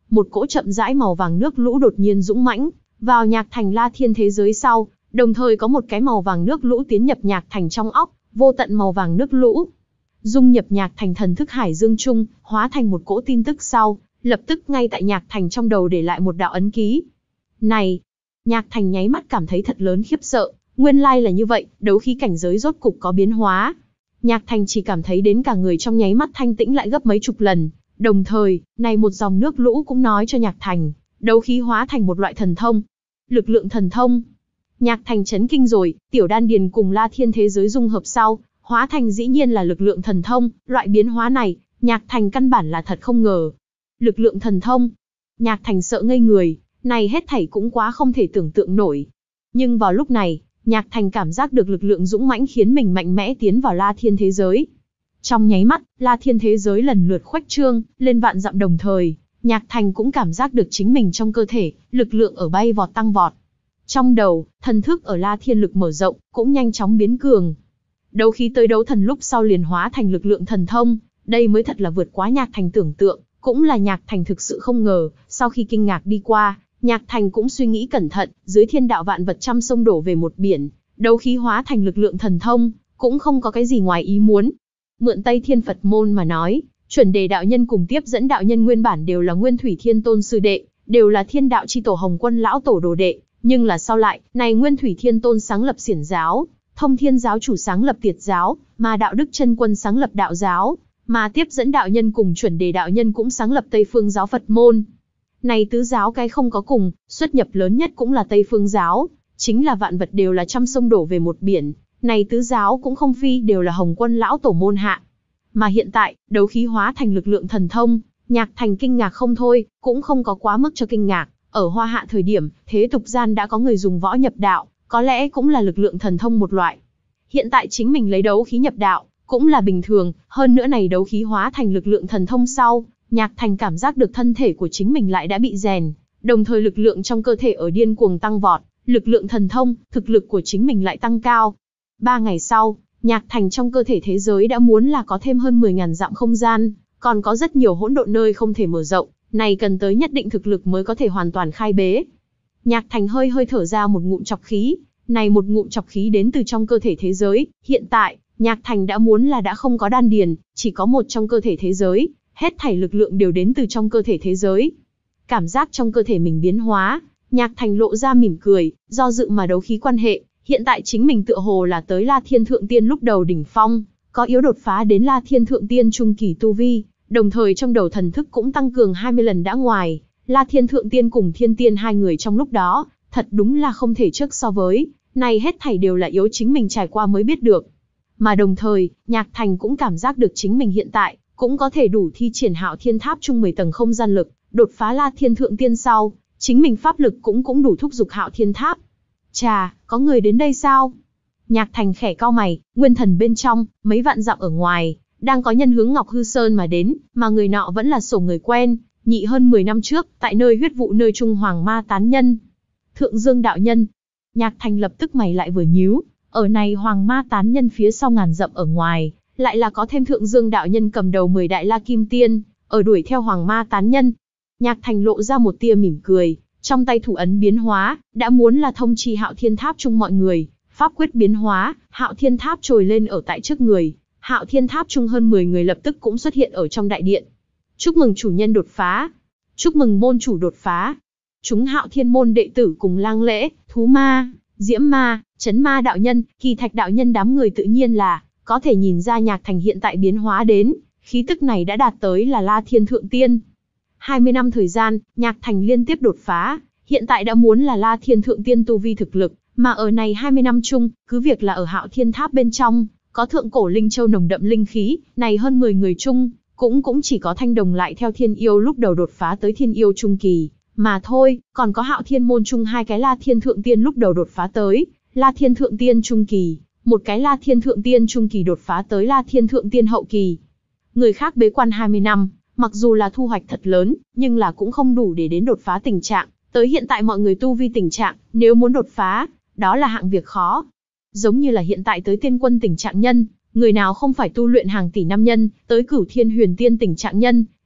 một cỗ chậm rãi màu vàng nước lũ đột nhiên dũng mãnh vào nhạc thành La Thiên thế giới sau, đồng thời có một cái màu vàng nước lũ tiến nhập nhạc thành trong óc, vô tận màu vàng nước lũ dung nhập nhạc thành thần thức hải dương trung, hóa thành một cỗ tin tức sau, lập tức ngay tại nhạc thành trong đầu để lại một đạo ấn ký. Này, nhạc thành nháy mắt cảm thấy thật lớn khiếp sợ, nguyên lai là như vậy, đấu khí cảnh giới rốt cục có biến hóa. Nhạc thành chỉ cảm thấy đến cả người trong nháy mắt thanh tĩnh lại gấp mấy chục lần, đồng thời, này một dòng nước lũ cũng nói cho nhạc thành, đấu khí hóa thành một loại thần thông. Lực lượng thần thông. Nhạc thành chấn kinh rồi, tiểu đan điền cùng La Thiên thế giới dung hợp sau, hóa thành dĩ nhiên là lực lượng thần thông, loại biến hóa này, nhạc thành căn bản là thật không ngờ. Lực lượng thần thông. Nhạc thành sợ ngây người, này hết thảy cũng quá không thể tưởng tượng nổi. Nhưng vào lúc này, nhạc thành cảm giác được lực lượng dũng mãnh khiến mình mạnh mẽ tiến vào La Thiên thế giới. Trong nháy mắt, La Thiên thế giới lần lượt khuếch trương, lên vạn dặm đồng thời, nhạc thành cũng cảm giác được chính mình trong cơ thể, lực lượng ở bay vọt tăng vọt. Trong đầu, thần thức ở La Thiên lực mở rộng, cũng nhanh chóng biến cường. Đấu khí tới đấu thần lúc sau liền hóa thành lực lượng thần thông, đây mới thật là vượt quá nhạc thành tưởng tượng, cũng là nhạc thành thực sự không ngờ. Sau khi kinh ngạc đi qua, nhạc thành cũng suy nghĩ cẩn thận, dưới thiên đạo vạn vật trăm sông đổ về một biển, đấu khí hóa thành lực lượng thần thông, cũng không có cái gì ngoài ý muốn. Mượn Tây Thiên Phật môn mà nói, chuẩn đề đạo nhân cùng tiếp dẫn đạo nhân nguyên bản đều là Nguyên Thủy Thiên Tôn sư đệ, đều là thiên đạo chi tổ Hồng Quân lão tổ đồ đệ, nhưng là sau lại, này Nguyên Thủy Thiên Tôn sáng lập xiển giáo, Thông Thiên giáo chủ sáng lập tiệt giáo, mà đạo đức chân quân sáng lập đạo giáo, mà tiếp dẫn đạo nhân cùng chuẩn đề đạo nhân cũng sáng lập Tây Phương giáo Phật môn. Này tứ giáo cái không có cùng, xuất nhập lớn nhất cũng là Tây Phương giáo, chính là vạn vật đều là trăm sông đổ về một biển, này tứ giáo cũng không phi đều là Hồng Quân lão tổ môn hạ. Mà hiện tại, đấu khí hóa thành lực lượng thần thông, nhạc thành kinh ngạc không thôi, cũng không có quá mức cho kinh ngạc. Ở Hoa Hạ thời điểm, thế tục gian đã có người dùng võ nhập đạo, có lẽ cũng là lực lượng thần thông một loại. Hiện tại chính mình lấy đấu khí nhập đạo, cũng là bình thường, hơn nữa này đấu khí hóa thành lực lượng thần thông sau, nhạc thành cảm giác được thân thể của chính mình lại đã bị rèn, đồng thời lực lượng trong cơ thể ở điên cuồng tăng vọt, lực lượng thần thông, thực lực của chính mình lại tăng cao. Ba ngày sau, nhạc thành trong cơ thể thế giới đã muốn là có thêm hơn mười nghìn dặm không gian, còn có rất nhiều hỗn độn nơi không thể mở rộng, này cần tới nhất định thực lực mới có thể hoàn toàn khai bế. Nhạc thành hơi hơi thở ra một ngụm chọc khí, này một ngụm chọc khí đến từ trong cơ thể thế giới, hiện tại, nhạc thành đã muốn là đã không có đan điền, chỉ có một trong cơ thể thế giới, hết thảy lực lượng đều đến từ trong cơ thể thế giới. Cảm giác trong cơ thể mình biến hóa, nhạc thành lộ ra mỉm cười, do dự mà đấu khí quan hệ, hiện tại chính mình tựa hồ là tới La Thiên Thượng Tiên lúc đầu đỉnh phong, có yếu đột phá đến La Thiên Thượng Tiên trung kỳ tu vi, đồng thời trong đầu thần thức cũng tăng cường hai mươi lần đã ngoài, La Thiên Thượng Tiên cùng Thiên Tiên hai người trong lúc đó, thật đúng là không thể trước so với, này hết thảy đều là yếu chính mình trải qua mới biết được. Mà đồng thời, nhạc thành cũng cảm giác được chính mình hiện tại, cũng có thể đủ thi triển Hạo Thiên Tháp chung mười tầng không gian lực, đột phá La Thiên Thượng Tiên sau, chính mình pháp lực cũng cũng đủ thúc giục Hạo Thiên Tháp. Chà, có người đến đây sao? Nhạc thành khẽ cau mày, nguyên thần bên trong, mấy vạn dặm ở ngoài, đang có nhân hướng Ngọc Hư Sơn mà đến, mà người nọ vẫn là sổ người quen, nhị hơn mười năm trước, tại nơi huyết vụ nơi Trung Hoàng Ma tán nhân. Thượng Dương đạo nhân. Nhạc thành lập tức mày lại vừa nhíu, ở này Hoàng Ma tán nhân phía sau ngàn dặm ở ngoài, lại là có thêm Thượng Dương đạo nhân cầm đầu mười đại La Kim Tiên, ở đuổi theo Hoàng Ma tán nhân. Nhạc thành lộ ra một tia mỉm cười, trong tay thủ ấn biến hóa, đã muốn là thông chi Hạo Thiên Tháp chung mọi người, pháp quyết biến hóa, Hạo Thiên Tháp trồi lên ở tại trước người, Hạo Thiên Tháp chung hơn mười người lập tức cũng xuất hiện ở trong đại điện. Chúc mừng chủ nhân đột phá, chúc mừng môn chủ đột phá. Chúng Hạo Thiên môn đệ tử cùng lang lễ, Thú Ma, Diễm Ma, Chấn Ma đạo nhân, Kỳ Thạch đạo nhân đám người tự nhiên là có thể nhìn ra nhạc thành hiện tại biến hóa đến, khí tức này đã đạt tới là La Thiên Thượng Tiên. hai mươi năm thời gian, nhạc thành liên tiếp đột phá, hiện tại đã muốn là La Thiên Thượng Tiên tu vi thực lực, mà ở này hai mươi năm chung, cứ việc là ở Hạo Thiên Tháp bên trong, có thượng cổ linh châu nồng đậm linh khí, này hơn mười người chung, cũng cũng chỉ có Thanh Đồng lại theo Thiên Yêu lúc đầu đột phá tới Thiên Yêu trung kỳ, mà thôi, còn có Hạo Thiên môn chung hai cái La Thiên Thượng Tiên lúc đầu đột phá tới La Thiên Thượng Tiên trung kỳ, một cái La Thiên Thượng Tiên trung kỳ đột phá tới La Thiên Thượng Tiên hậu kỳ. Người khác bế quan hai mươi năm, mặc dù là thu hoạch thật lớn, nhưng là cũng không đủ để đến đột phá tình trạng, tới hiện tại mọi người tu vi tình trạng, nếu muốn đột phá, đó là hạng việc khó. Giống như là hiện tại tới tiên quân tình trạng nhân, người nào không phải tu luyện hàng tỷ năm nhân, tới cửu thiên huyền tiên tình trạng nhân,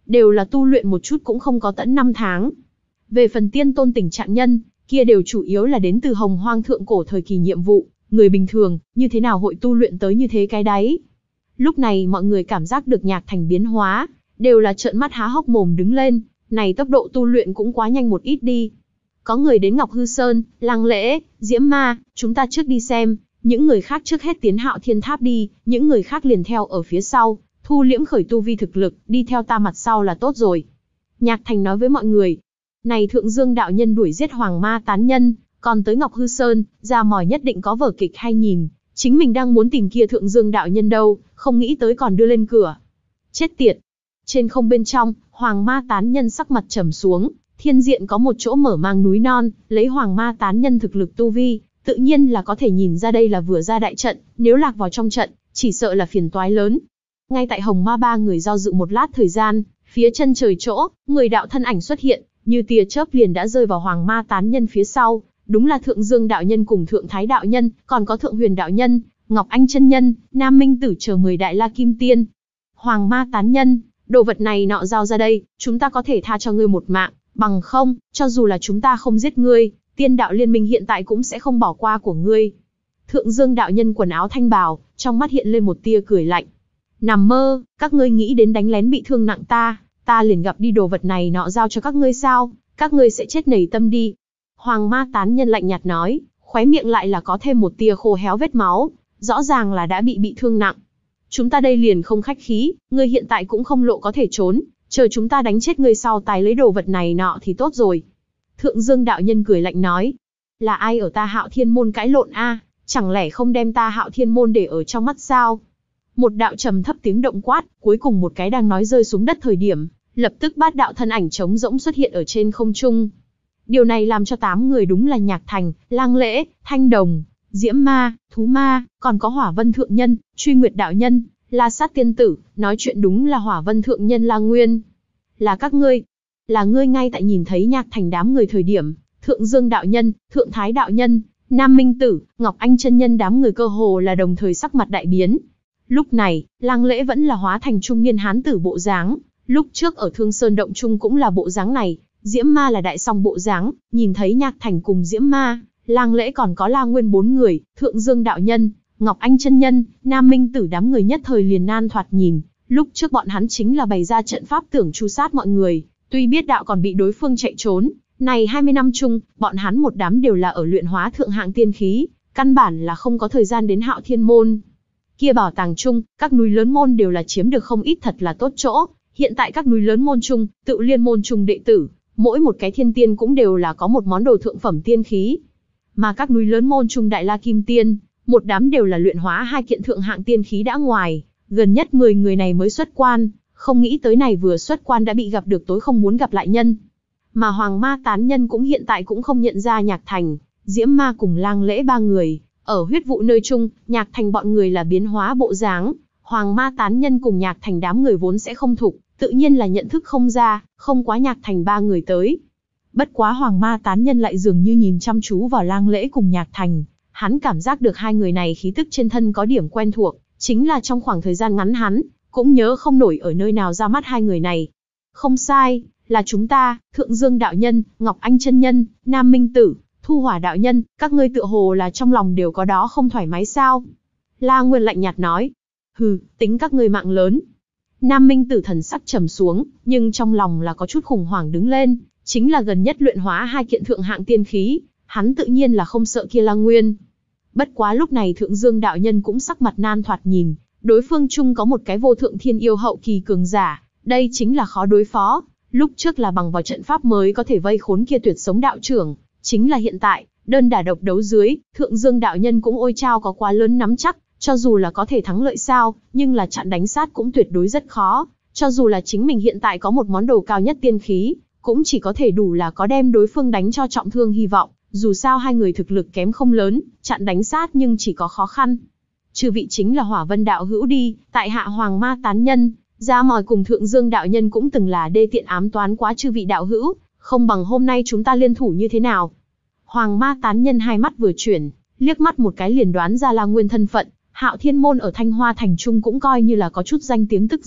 đều là tu luyện một chút cũng không có tận năm tháng. Về phần tiên tôn tình trạng nhân, kia đều chủ yếu là đến từ hồng hoang thượng cổ thời kỳ nhiệm vụ, người bình thường, như thế nào hội tu luyện tới như thế cái đấy. Lúc này mọi người cảm giác được Nhạc Thành biến hóa, đều là trợn mắt há hốc mồm đứng lên, này tốc độ tu luyện cũng quá nhanh một ít đi. Có người đến Ngọc Hư Sơn, Lăng Lễ, Diễm Ma, chúng ta trước đi xem, những người khác trước hết tiến Hạo Thiên Tháp đi, những người khác liền theo ở phía sau, thu liễm khởi tu vi thực lực, đi theo ta mặt sau là tốt rồi. Nhạc Thành nói với mọi người, này Thượng Dương đạo nhân đuổi giết Hoàng Ma tán nhân, còn tới Ngọc Hư Sơn, ra mỏi nhất định có vở kịch hay nhìn, chính mình đang muốn tìm kia Thượng Dương đạo nhân đâu, không nghĩ tới còn đưa lên cửa. Chết tiệt! Trên không bên trong, Hoàng Ma tán nhân sắc mặt trầm xuống, thiên diện có một chỗ mở mang núi non, lấy Hoàng Ma tán nhân thực lực tu vi, tự nhiên là có thể nhìn ra đây là vừa ra đại trận, nếu lạc vào trong trận, chỉ sợ là phiền toái lớn. Ngay tại Hồng Ma ba người do dự một lát thời gian, phía chân trời chỗ, người đạo thân ảnh xuất hiện, như tia chớp liền đã rơi vào Hoàng Ma tán nhân phía sau, đúng là Thượng Dương đạo nhân cùng Thượng Thái đạo nhân, còn có Thượng Huyền đạo nhân, Ngọc Anh chân nhân, Nam Minh tử chờ mười đại la kim tiên. Hoàng Ma tán nhân, đồ vật này nọ giao ra đây, chúng ta có thể tha cho ngươi một mạng, bằng không, cho dù là chúng ta không giết ngươi, tiên đạo liên minh hiện tại cũng sẽ không bỏ qua của ngươi. Thượng Dương đạo nhân quần áo thanh bào, trong mắt hiện lên một tia cười lạnh. Nằm mơ, các ngươi nghĩ đến đánh lén bị thương nặng ta, ta liền gặp đi đồ vật này nọ giao cho các ngươi sao, các ngươi sẽ chết nảy tâm đi. Hoàng Ma tán nhân lạnh nhạt nói, khóe miệng lại là có thêm một tia khô héo vết máu, rõ ràng là đã bị bị thương nặng. Chúng ta đây liền không khách khí, ngươi hiện tại cũng không lộ có thể trốn, chờ chúng ta đánh chết ngươi sau tài lấy đồ vật này nọ thì tốt rồi. Thượng Dương đạo nhân cười lạnh nói, là ai ở ta Hạo Thiên môn cãi lộn a? Chẳng lẽ không đem ta Hạo Thiên môn để ở trong mắt sao? Một đạo trầm thấp tiếng động quát, cuối cùng một cái đang nói rơi xuống đất thời điểm, lập tức bát đạo thân ảnh trống rỗng xuất hiện ở trên không trung. Điều này làm cho tám người đúng là Nhạc Thành, Lang Lễ, Thanh Đồng, Diễm Ma, Thú Ma, còn có Hỏa Vân Thượng Nhân, Truy Nguyệt Đạo Nhân, La Sát Tiên Tử, nói chuyện đúng là Hỏa Vân Thượng Nhân La Nguyên. Là các ngươi, là ngươi. Ngay tại nhìn thấy Nhạc Thành đám người thời điểm, Thượng Dương Đạo Nhân, Thượng Thái Đạo Nhân, Nam Minh Tử, Ngọc Anh chân nhân đám người cơ hồ là đồng thời sắc mặt đại biến. Lúc này, Lang Lễ vẫn là hóa thành trung niên hán tử bộ dáng, lúc trước ở Thương Sơn Động Trung cũng là bộ dáng này, Diễm Ma là đại song bộ dáng, nhìn thấy Nhạc Thành cùng Diễm Ma, Lang Lễ còn có La Nguyên bốn người, Thượng Dương đạo nhân, Ngọc Anh chân nhân, Nam Minh Tử đám người nhất thời liền nan thoạt nhìn, lúc trước bọn hắn chính là bày ra trận pháp tưởng tru sát mọi người, tuy biết đạo còn bị đối phương chạy trốn, này hai mươi năm chung, bọn hắn một đám đều là ở luyện hóa thượng hạng tiên khí, căn bản là không có thời gian đến Hạo Thiên môn. Kia bảo tàng chung, các núi lớn môn đều là chiếm được không ít thật là tốt chỗ, hiện tại các núi lớn môn chung, tự liên môn chung đệ tử, mỗi một cái thiên tiên cũng đều là có một món đồ thượng phẩm tiên khí. Mà các núi lớn môn chung đại la kim tiên, một đám đều là luyện hóa hai kiện thượng hạng tiên khí đã ngoài, gần nhất mười người này mới xuất quan, không nghĩ tới này vừa xuất quan đã bị gặp được tối không muốn gặp lại nhân. Mà Hoàng Ma tán nhân cũng hiện tại cũng không nhận ra Nhạc Thành, Diễm Ma cùng Lang Lễ ba người, ở huyết vụ nơi chung, Nhạc Thành bọn người là biến hóa bộ dáng, Hoàng Ma tán nhân cùng Nhạc Thành đám người vốn sẽ không thục, tự nhiên là nhận thức không ra, không quá Nhạc Thành ba người tới. Bất quá Hoàng Ma tán nhân lại dường như nhìn chăm chú vào Lang Lễ cùng Nhạc Thành, hắn cảm giác được hai người này khí tức trên thân có điểm quen thuộc, chính là trong khoảng thời gian ngắn hắn cũng nhớ không nổi ở nơi nào ra mắt hai người này. Không sai, là chúng ta, Thượng Dương đạo nhân, Ngọc Anh chân nhân, Nam Minh Tử, Thu Hỏa đạo nhân, các ngươi tựa hồ là trong lòng đều có đó không thoải mái sao? La Nguyên lạnh nhạt nói. Hừ, tính các ngươi mạng lớn. Nam Minh Tử thần sắc trầm xuống, nhưng trong lòng là có chút khủng hoảng đứng lên, chính là gần nhất luyện hóa hai kiện thượng hạng tiên khí, hắn tự nhiên là không sợ kia La Nguyên. Bất quá lúc này Thượng Dương đạo nhân cũng sắc mặt nan thoạt nhìn, đối phương chung có một cái vô thượng thiên yêu hậu kỳ cường giả, đây chính là khó đối phó, lúc trước là bằng vào trận pháp mới có thể vây khốn kia tuyệt sống đạo trưởng, chính là hiện tại, đơn đả độc đấu dưới, Thượng Dương đạo nhân cũng ôi chao có quá lớn nắm chắc, cho dù là có thể thắng lợi sao, nhưng là chặn đánh sát cũng tuyệt đối rất khó, cho dù là chính mình hiện tại có một món đồ cao nhất tiên khí, cũng chỉ có thể đủ là có đem đối phương đánh cho trọng thương hy vọng, dù sao hai người thực lực kém không lớn, chặn đánh sát nhưng chỉ có khó khăn. Chư vị chính là Hỏa Vân đạo hữu đi, tại hạ Hoàng Ma tán nhân, Ra Mòi cùng Thượng Dương đạo nhân cũng từng là đê tiện ám toán quá chư vị đạo hữu, không bằng hôm nay chúng ta liên thủ như thế nào? Hoàng Ma tán nhân hai mắt vừa chuyển, liếc mắt một cái liền đoán ra La Nguyên thân phận, Hạo Thiên môn ở Thanh Hoa thành trung cũng coi như là có chút danh tiếng, tức giận,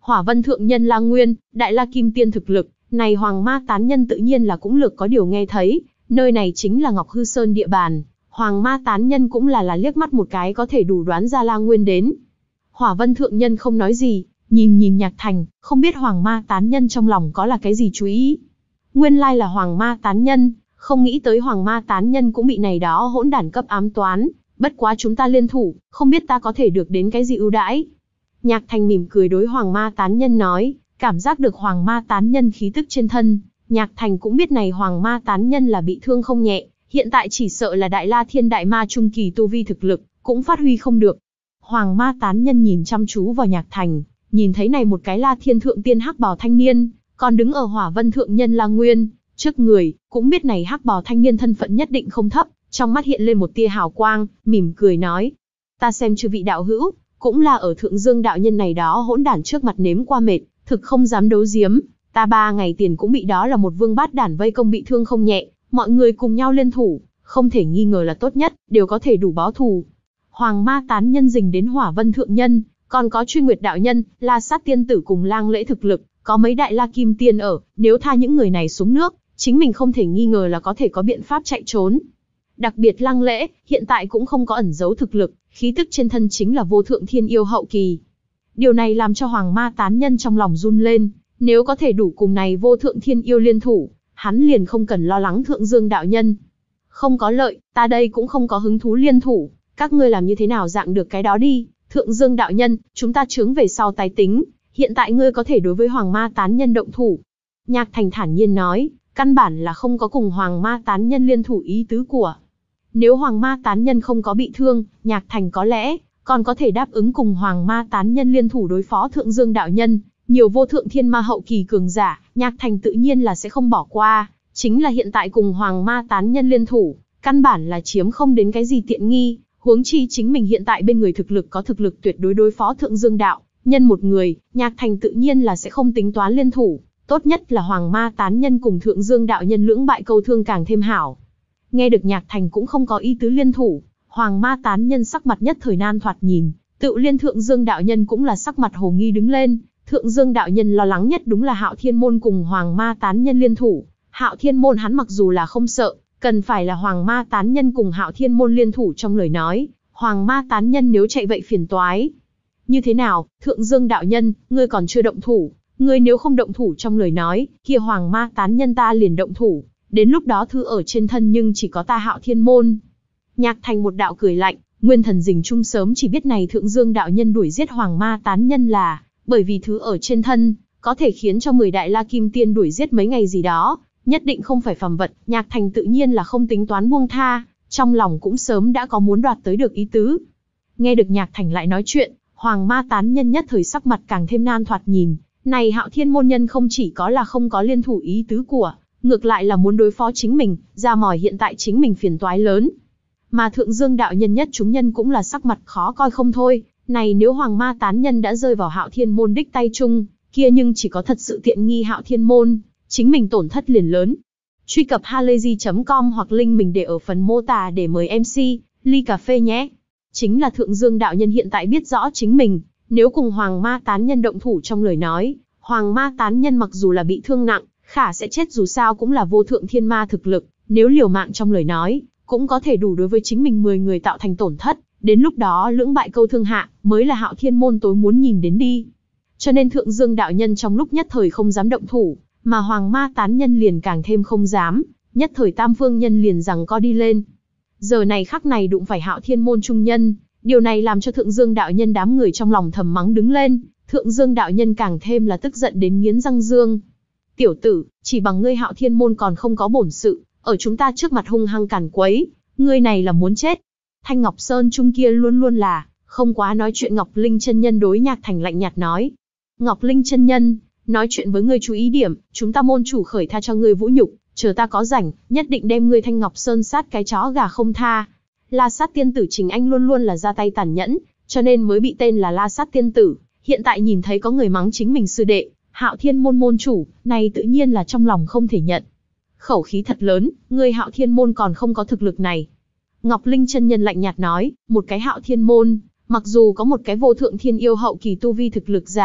Hỏa Vân Thượng Nhân La Nguyên, Đại La Kim Tiên thực lực, này Hoàng Ma Tán Nhân tự nhiên là cũng lược có điều nghe thấy, nơi này chính là Ngọc Hư Sơn địa bàn, Hoàng Ma Tán Nhân cũng là là liếc mắt một cái có thể đủ đoán ra La Nguyên đến. Hỏa Vân Thượng Nhân không nói gì, nhìn nhìn Nhạc Thành, không biết Hoàng Ma Tán Nhân trong lòng có là cái gì chú ý. Nguyên lai là Hoàng Ma Tán Nhân, không nghĩ tới Hoàng Ma Tán Nhân cũng bị này đó hỗn đản cấp ám toán, bất quá chúng ta liên thủ, không biết ta có thể được đến cái gì ưu đãi. Nhạc Thành mỉm cười đối Hoàng Ma Tán Nhân nói, cảm giác được Hoàng Ma Tán Nhân khí tức trên thân, Nhạc Thành cũng biết này Hoàng Ma Tán Nhân là bị thương không nhẹ, hiện tại chỉ sợ là Đại La Thiên Đại Ma Trung Kỳ tu vi thực lực, cũng phát huy không được. Hoàng Ma Tán Nhân nhìn chăm chú vào Nhạc Thành, nhìn thấy này một cái La Thiên Thượng Tiên hắc bào thanh niên, còn đứng ở Hỏa Vân Thượng Nhân La Nguyên trước người, cũng biết này hắc bào thanh niên thân phận nhất định không thấp, trong mắt hiện lên một tia hào quang, mỉm cười nói: "Ta xem chư vị đạo hữu, cũng là ở Thượng Dương đạo nhân này đó hỗn đản trước mặt nếm qua mệt, thực không dám đấu giếm, ta ba ngày tiền cũng bị đó là một vương bát đản vây công bị thương không nhẹ, mọi người cùng nhau liên thủ, không thể nghi ngờ là tốt nhất, đều có thể đủ báo thù." Hoàng Ma Tán Nhân dình đến Hỏa Vân Thượng Nhân, còn có Truy Nguyệt đạo nhân, La Sát tiên tử cùng Lang Lễ thực lực, có mấy đại La Kim Tiên ở, nếu tha những người này xuống nước, chính mình không thể nghi ngờ là có thể có biện pháp chạy trốn. Đặc biệt Lang Lễ, hiện tại cũng không có ẩn giấu thực lực, khí tức trên thân chính là vô thượng thiên yêu hậu kỳ. Điều này làm cho Hoàng Ma Tán Nhân trong lòng run lên, nếu có thể đủ cùng này vô thượng thiên yêu liên thủ, hắn liền không cần lo lắng Thượng Dương đạo nhân. Không có lợi, ta đây cũng không có hứng thú liên thủ, các ngươi làm như thế nào dạng được cái đó đi, Thượng Dương đạo nhân, chúng ta chướng về sau tái tính, hiện tại ngươi có thể đối với Hoàng Ma Tán Nhân động thủ. Nhạc Thành thản nhiên nói, căn bản là không có cùng Hoàng Ma Tán Nhân liên thủ ý tứ của. Nếu Hoàng Ma Tán Nhân không có bị thương, Nhạc Thành có lẽ còn có thể đáp ứng cùng Hoàng Ma Tán Nhân liên thủ đối phó Thượng Dương đạo nhân, nhiều vô thượng thiên ma hậu kỳ cường giả, Nhạc Thành tự nhiên là sẽ không bỏ qua, chính là hiện tại cùng Hoàng Ma Tán Nhân liên thủ, căn bản là chiếm không đến cái gì tiện nghi, huống chi chính mình hiện tại bên người thực lực có thực lực tuyệt đối đối phó Thượng Dương đạo nhân một người, Nhạc Thành tự nhiên là sẽ không tính toán liên thủ, tốt nhất là Hoàng Ma Tán Nhân cùng Thượng Dương đạo nhân lưỡng bại câu thương càng thêm hảo. Nghe được Nhạc Thành cũng không có ý tứ liên thủ, Hoàng Ma Tán Nhân sắc mặt nhất thời nan thoạt nhìn, tự liên Thượng Dương đạo nhân cũng là sắc mặt hồ nghi đứng lên. Thượng Dương đạo nhân lo lắng nhất đúng là Hạo Thiên môn cùng Hoàng Ma Tán Nhân liên thủ. Hạo Thiên môn hắn mặc dù là không sợ, cần phải là Hoàng Ma Tán Nhân cùng Hạo Thiên môn liên thủ trong lời nói, Hoàng Ma Tán Nhân nếu chạy vậy phiền toái. Như thế nào, Thượng Dương đạo nhân, ngươi còn chưa động thủ, ngươi nếu không động thủ trong lời nói, kia Hoàng Ma Tán Nhân ta liền động thủ, đến lúc đó thứ ở trên thân nhưng chỉ có ta Hạo Thiên môn. Nhạc Thành một đạo cười lạnh, Nguyên Thần Dình Trung sớm chỉ biết này Thượng Dương đạo nhân đuổi giết Hoàng Ma Tán Nhân là bởi vì thứ ở trên thân, có thể khiến cho mười đại La Kim Tiên đuổi giết mấy ngày gì đó, nhất định không phải phàm vật, Nhạc Thành tự nhiên là không tính toán buông tha, trong lòng cũng sớm đã có muốn đoạt tới được ý tứ. Nghe được Nhạc Thành lại nói chuyện, Hoàng Ma Tán Nhân nhất thời sắc mặt càng thêm nan thoạt nhìn, này Hạo Thiên môn nhân không chỉ có là không có liên thủ ý tứ của, ngược lại là muốn đối phó chính mình, ra mỏi hiện tại chính mình phiền toái lớn. Mà Thượng Dương đạo nhân nhất chúng nhân cũng là sắc mặt khó coi không thôi. Này nếu Hoàng Ma Tán Nhân đã rơi vào Hạo Thiên môn đích tay chung, kia nhưng chỉ có thật sự tiện nghi Hạo Thiên môn, chính mình tổn thất liền lớn. Truy cập halayzi chấm com hoặc link mình để ở phần mô tả để mời em xê, ly cà phê nhé. Chính là Thượng Dương đạo nhân hiện tại biết rõ chính mình, nếu cùng Hoàng Ma Tán Nhân động thủ trong lời nói, Hoàng Ma Tán Nhân mặc dù là bị thương nặng, khả sẽ chết dù sao cũng là vô thượng thiên ma thực lực, nếu liều mạng trong lời nói, cũng có thể đủ đối với chính mình mười người tạo thành tổn thất. Đến lúc đó lưỡng bại câu thương hạ, mới là Hạo Thiên môn tối muốn nhìn đến đi. Cho nên Thượng Dương đạo nhân trong lúc nhất thời không dám động thủ, mà Hoàng Ma Tán Nhân liền càng thêm không dám, nhất thời tam phương nhân liền rằng co đi lên. Giờ này khắc này đụng phải Hạo Thiên môn trung nhân, điều này làm cho Thượng Dương đạo nhân đám người trong lòng thầm mắng đứng lên, Thượng Dương đạo nhân càng thêm là tức giận đến nghiến răng dương. Tiểu tử, chỉ bằng ngươi Hạo Thiên môn còn không có bổn sự, ở chúng ta trước mặt hung hăng càn quấy, ngươi này là muốn chết. Thanh Ngọc Sơn trung kia luôn luôn là không quá nói chuyện Ngọc Linh chân nhân đối Nhạc Thành lạnh nhạt nói. Ngọc Linh chân nhân, nói chuyện với ngươi chú ý điểm, chúng ta môn chủ khởi tha cho ngươi vũ nhục, chờ ta có rảnh, nhất định đem ngươi Thanh Ngọc Sơn sát cái chó gà không tha. La Sát tiên tử Trình Anh luôn luôn là ra tay tàn nhẫn, cho nên mới bị tên là La Sát tiên tử, hiện tại nhìn thấy có người mắng chính mình sư đệ, Hạo Thiên môn môn chủ, này tự nhiên là trong lòng không thể nhận. Khẩu khí thật lớn, ngươi Hạo Thiên môn còn không có thực lực này. Ngọc Linh chân nhân lạnh nhạt nói, một cái Hạo Thiên môn, mặc dù có một cái vô thượng thiên yêu hậu kỳ tu vi thực lực giả,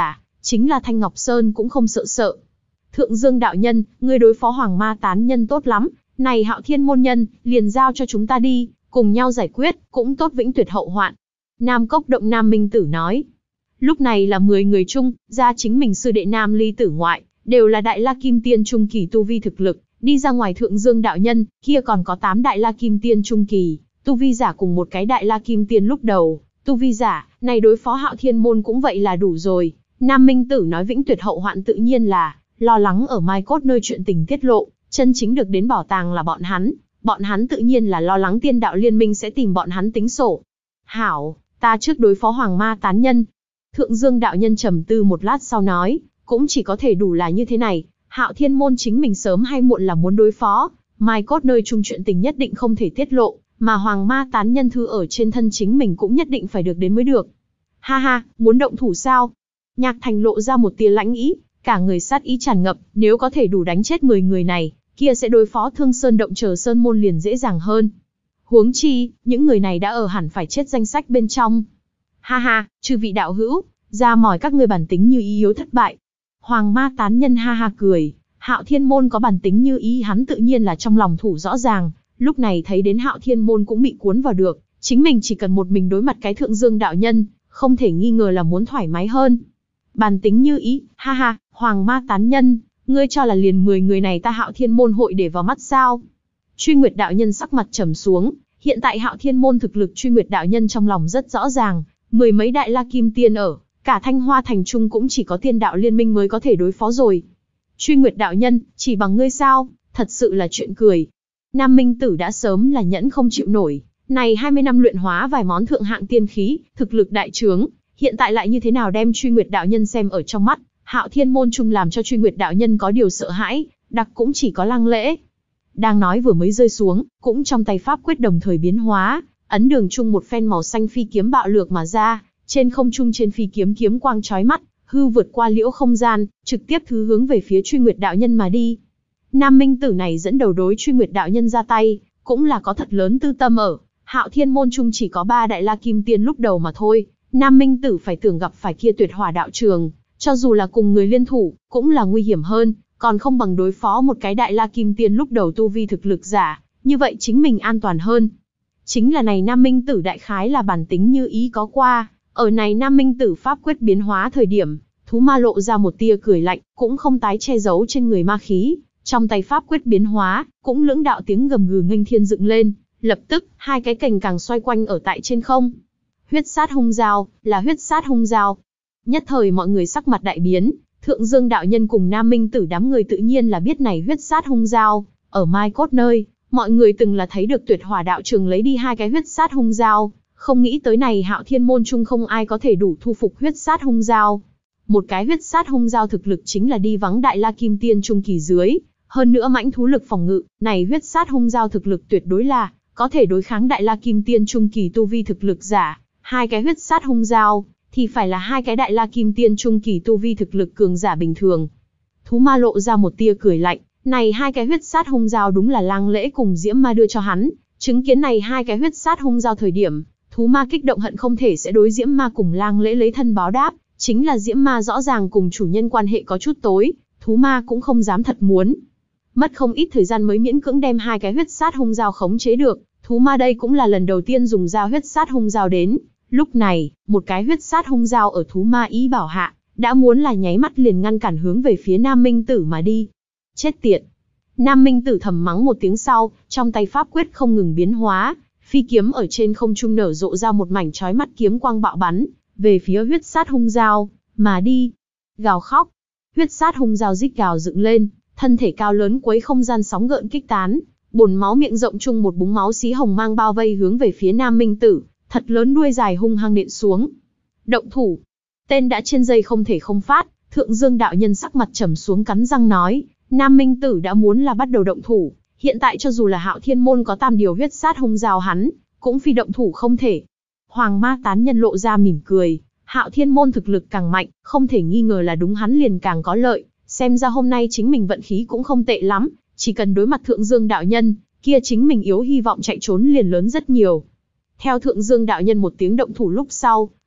chính là Thanh Ngọc Sơn cũng không sợ sợ. Thượng Dương đạo nhân, ngươi đối phó Hoàng Ma tán nhân tốt lắm, này Hạo Thiên môn nhân, liền giao cho chúng ta đi, cùng nhau giải quyết, cũng tốt vĩnh tuyệt hậu hoạn. Nam Cốc Động Nam Minh Tử nói. Lúc này là mười người chung, ra chính mình sư đệ Nam Ly Tử ngoại, đều là Đại La Kim Tiên trung kỳ tu vi thực lực, đi ra ngoài Thượng Dương đạo nhân, kia còn có tám Đại La Kim Tiên trung kỳ, tu vi giả cùng một cái Đại La Kim Tiên lúc đầu, tu vi giả, này đối phó Hạo Thiên môn cũng vậy là đủ rồi. Nam Minh Tử nói vĩnh tuyệt hậu hoạn tự nhiên là lo lắng ở Mai Cốt nơi chuyện tình tiết lộ, chân chính được đến bảo tàng là bọn hắn, bọn hắn tự nhiên là lo lắng Tiên đạo liên minh sẽ tìm bọn hắn tính sổ. Hảo, ta trước đối phó Hoàng Ma tán nhân. Thượng Dương đạo nhân trầm tư một lát sau nói, cũng chỉ có thể đủ là như thế này, Hạo Thiên môn chính mình sớm hay muộn là muốn đối phó, Mai Cốt nơi chung chuyện tình nhất định không thể tiết lộ, mà Hoàng Ma tán nhân thư ở trên thân chính mình cũng nhất định phải được đến mới được. Ha ha, muốn động thủ sao? Nhạc Thành lộ ra một tia lãnh ý, cả người sát ý tràn ngập, nếu có thể đủ đánh chết mười người này, kia sẽ đối phó Thương Sơn động chờ sơn môn liền dễ dàng hơn. Huống chi, những người này đã ở hẳn phải chết danh sách bên trong. Ha ha, chư vị đạo hữu, ra mỏi các ngươi bản tính như ý yếu thất bại. Hoàng Ma tán nhân ha ha cười, Hạo Thiên môn có bản tính như ý hắn tự nhiên là trong lòng thủ rõ ràng, lúc này thấy đến Hạo Thiên môn cũng bị cuốn vào được, chính mình chỉ cần một mình đối mặt cái Thượng Dương đạo nhân, không thể nghi ngờ là muốn thoải mái hơn. Bản tính như ý, ha ha, Hoàng Ma tán nhân, ngươi cho là liền mười người này ta Hạo Thiên môn hội để vào mắt sao? Truy Nguyệt đạo nhân sắc mặt trầm xuống, hiện tại Hạo Thiên môn thực lực Truy Nguyệt đạo nhân trong lòng rất rõ ràng, mười mấy Đại La Kim Tiên ở, cả Thanh Hoa thành trung cũng chỉ có Tiên đạo liên minh mới có thể đối phó rồi. Truy Nguyệt đạo nhân, chỉ bằng ngươi sao, thật sự là chuyện cười. Nam Minh Tử đã sớm là nhẫn không chịu nổi, này hai mươi năm luyện hóa vài món thượng hạng tiên khí, thực lực đại trướng, hiện tại lại như thế nào đem Truy Nguyệt đạo nhân xem ở trong mắt, Hạo Thiên môn chung làm cho Truy Nguyệt đạo nhân có điều sợ hãi, đặc cũng chỉ có Lăng Lễ. Đang nói vừa mới rơi xuống, cũng trong tay pháp quyết đồng thời biến hóa, ấn đường chung một phen màu xanh phi kiếm bạo lược mà ra, trên không trung trên phi kiếm kiếm quang chói mắt, hư vượt qua liễu không gian, trực tiếp thứ hướng về phía Truy Nguyệt đạo nhân mà đi. Nam Minh Tử này dẫn đầu đối Truy Nguyệt đạo nhân ra tay, cũng là có thật lớn tư tâm ở, Hạo Thiên môn chung chỉ có ba Đại La Kim Tiên lúc đầu mà thôi, Nam Minh Tử phải tưởng gặp phải kia Tuyệt Hỏa đạo trường, cho dù là cùng người liên thủ, cũng là nguy hiểm hơn, còn không bằng đối phó một cái Đại La Kim Tiên lúc đầu tu vi thực lực giả, như vậy chính mình an toàn hơn. Chính là này Nam Minh Tử đại khái là bản tính như ý có qua, ở này Nam Minh Tử pháp quyết biến hóa thời điểm, thú ma lộ ra một tia cười lạnh, cũng không tái che giấu trên người ma khí, trong tay pháp quyết biến hóa, cũng lưỡng đạo tiếng gầm gừ nghênh thiên dựng lên, lập tức, hai cái cành càng xoay quanh ở tại trên không. Huyết sát hung dao, là huyết sát hung dao. Nhất thời mọi người sắc mặt đại biến, Thượng Dương đạo nhân cùng Nam Minh Tử đám người tự nhiên là biết này huyết sát hung dao, ở Mai Cốt nơi, mọi người từng là thấy được Tuyệt Hỏa đạo trường lấy đi hai cái huyết sát hung dao, không nghĩ tới này Hạo Thiên môn chung không ai có thể đủ thu phục huyết sát hung dao. Một cái huyết sát hung dao thực lực chính là đi vắng Đại La Kim Tiên trung kỳ dưới, hơn nữa mãnh thú lực phòng ngự, này huyết sát hung dao thực lực tuyệt đối là có thể đối kháng Đại La Kim Tiên trung kỳ tu vi thực lực giả, hai cái huyết sát hung dao thì phải là hai cái Đại La Kim Tiên trung kỳ tu vi thực lực cường giả bình thường. Thú ma lộ ra một tia cười lạnh, này hai cái huyết sát hung dao đúng là Lang Lễ cùng Diễm Ma đưa cho hắn, chứng kiến này hai cái huyết sát hung dao thời điểm, thú ma kích động hận không thể sẽ đối Diễm Ma cùng Lang Lễ lấy thân báo đáp, chính là Diễm Ma rõ ràng cùng chủ nhân quan hệ có chút tối, thú ma cũng không dám thật muốn. Mất không ít thời gian mới miễn cưỡng đem hai cái huyết sát hung dao khống chế được, thú ma đây cũng là lần đầu tiên dùng dao huyết sát hung dao đến. Lúc này, một cái huyết sát hung dao ở thú ma ý bảo hạ, đã muốn là nháy mắt liền ngăn cản hướng về phía Nam Minh Tử mà đi. Chết tiệt! Nam Minh Tử thầm mắng một tiếng sau, trong tay pháp quyết không ngừng biến hóa, phi kiếm ở trên không trung nở rộ ra một mảnh chói mắt kiếm quang bạo bắn, về phía huyết sát hung dao, mà đi. Gào khóc! Huyết sát hung dao rít gào dựng lên, thân thể cao lớn quấy không gian sóng gợn kích tán, bồn máu miệng rộng chung một búng máu xí hồng mang bao vây hướng về phía Nam Minh Tử. Thật lớn đuôi dài hung hăng nện xuống. Động thủ. Tên đã trên dây không thể không phát, Thượng Dương đạo nhân sắc mặt trầm xuống cắn răng nói, Nam Minh Tử đã muốn là bắt đầu động thủ, hiện tại cho dù là Hạo Thiên môn có tam điều huyết sát hung dao hắn, cũng phi động thủ không thể. Hoàng Ma tán nhân lộ ra mỉm cười, Hạo Thiên môn thực lực càng mạnh, không thể nghi ngờ là đúng hắn liền càng có lợi, xem ra hôm nay chính mình vận khí cũng không tệ lắm, chỉ cần đối mặt Thượng Dương đạo nhân, kia chính mình yếu hy vọng chạy trốn liền lớn rất nhiều. Theo Thượng Dương đạo nhân một tiếng động thủ lúc sau,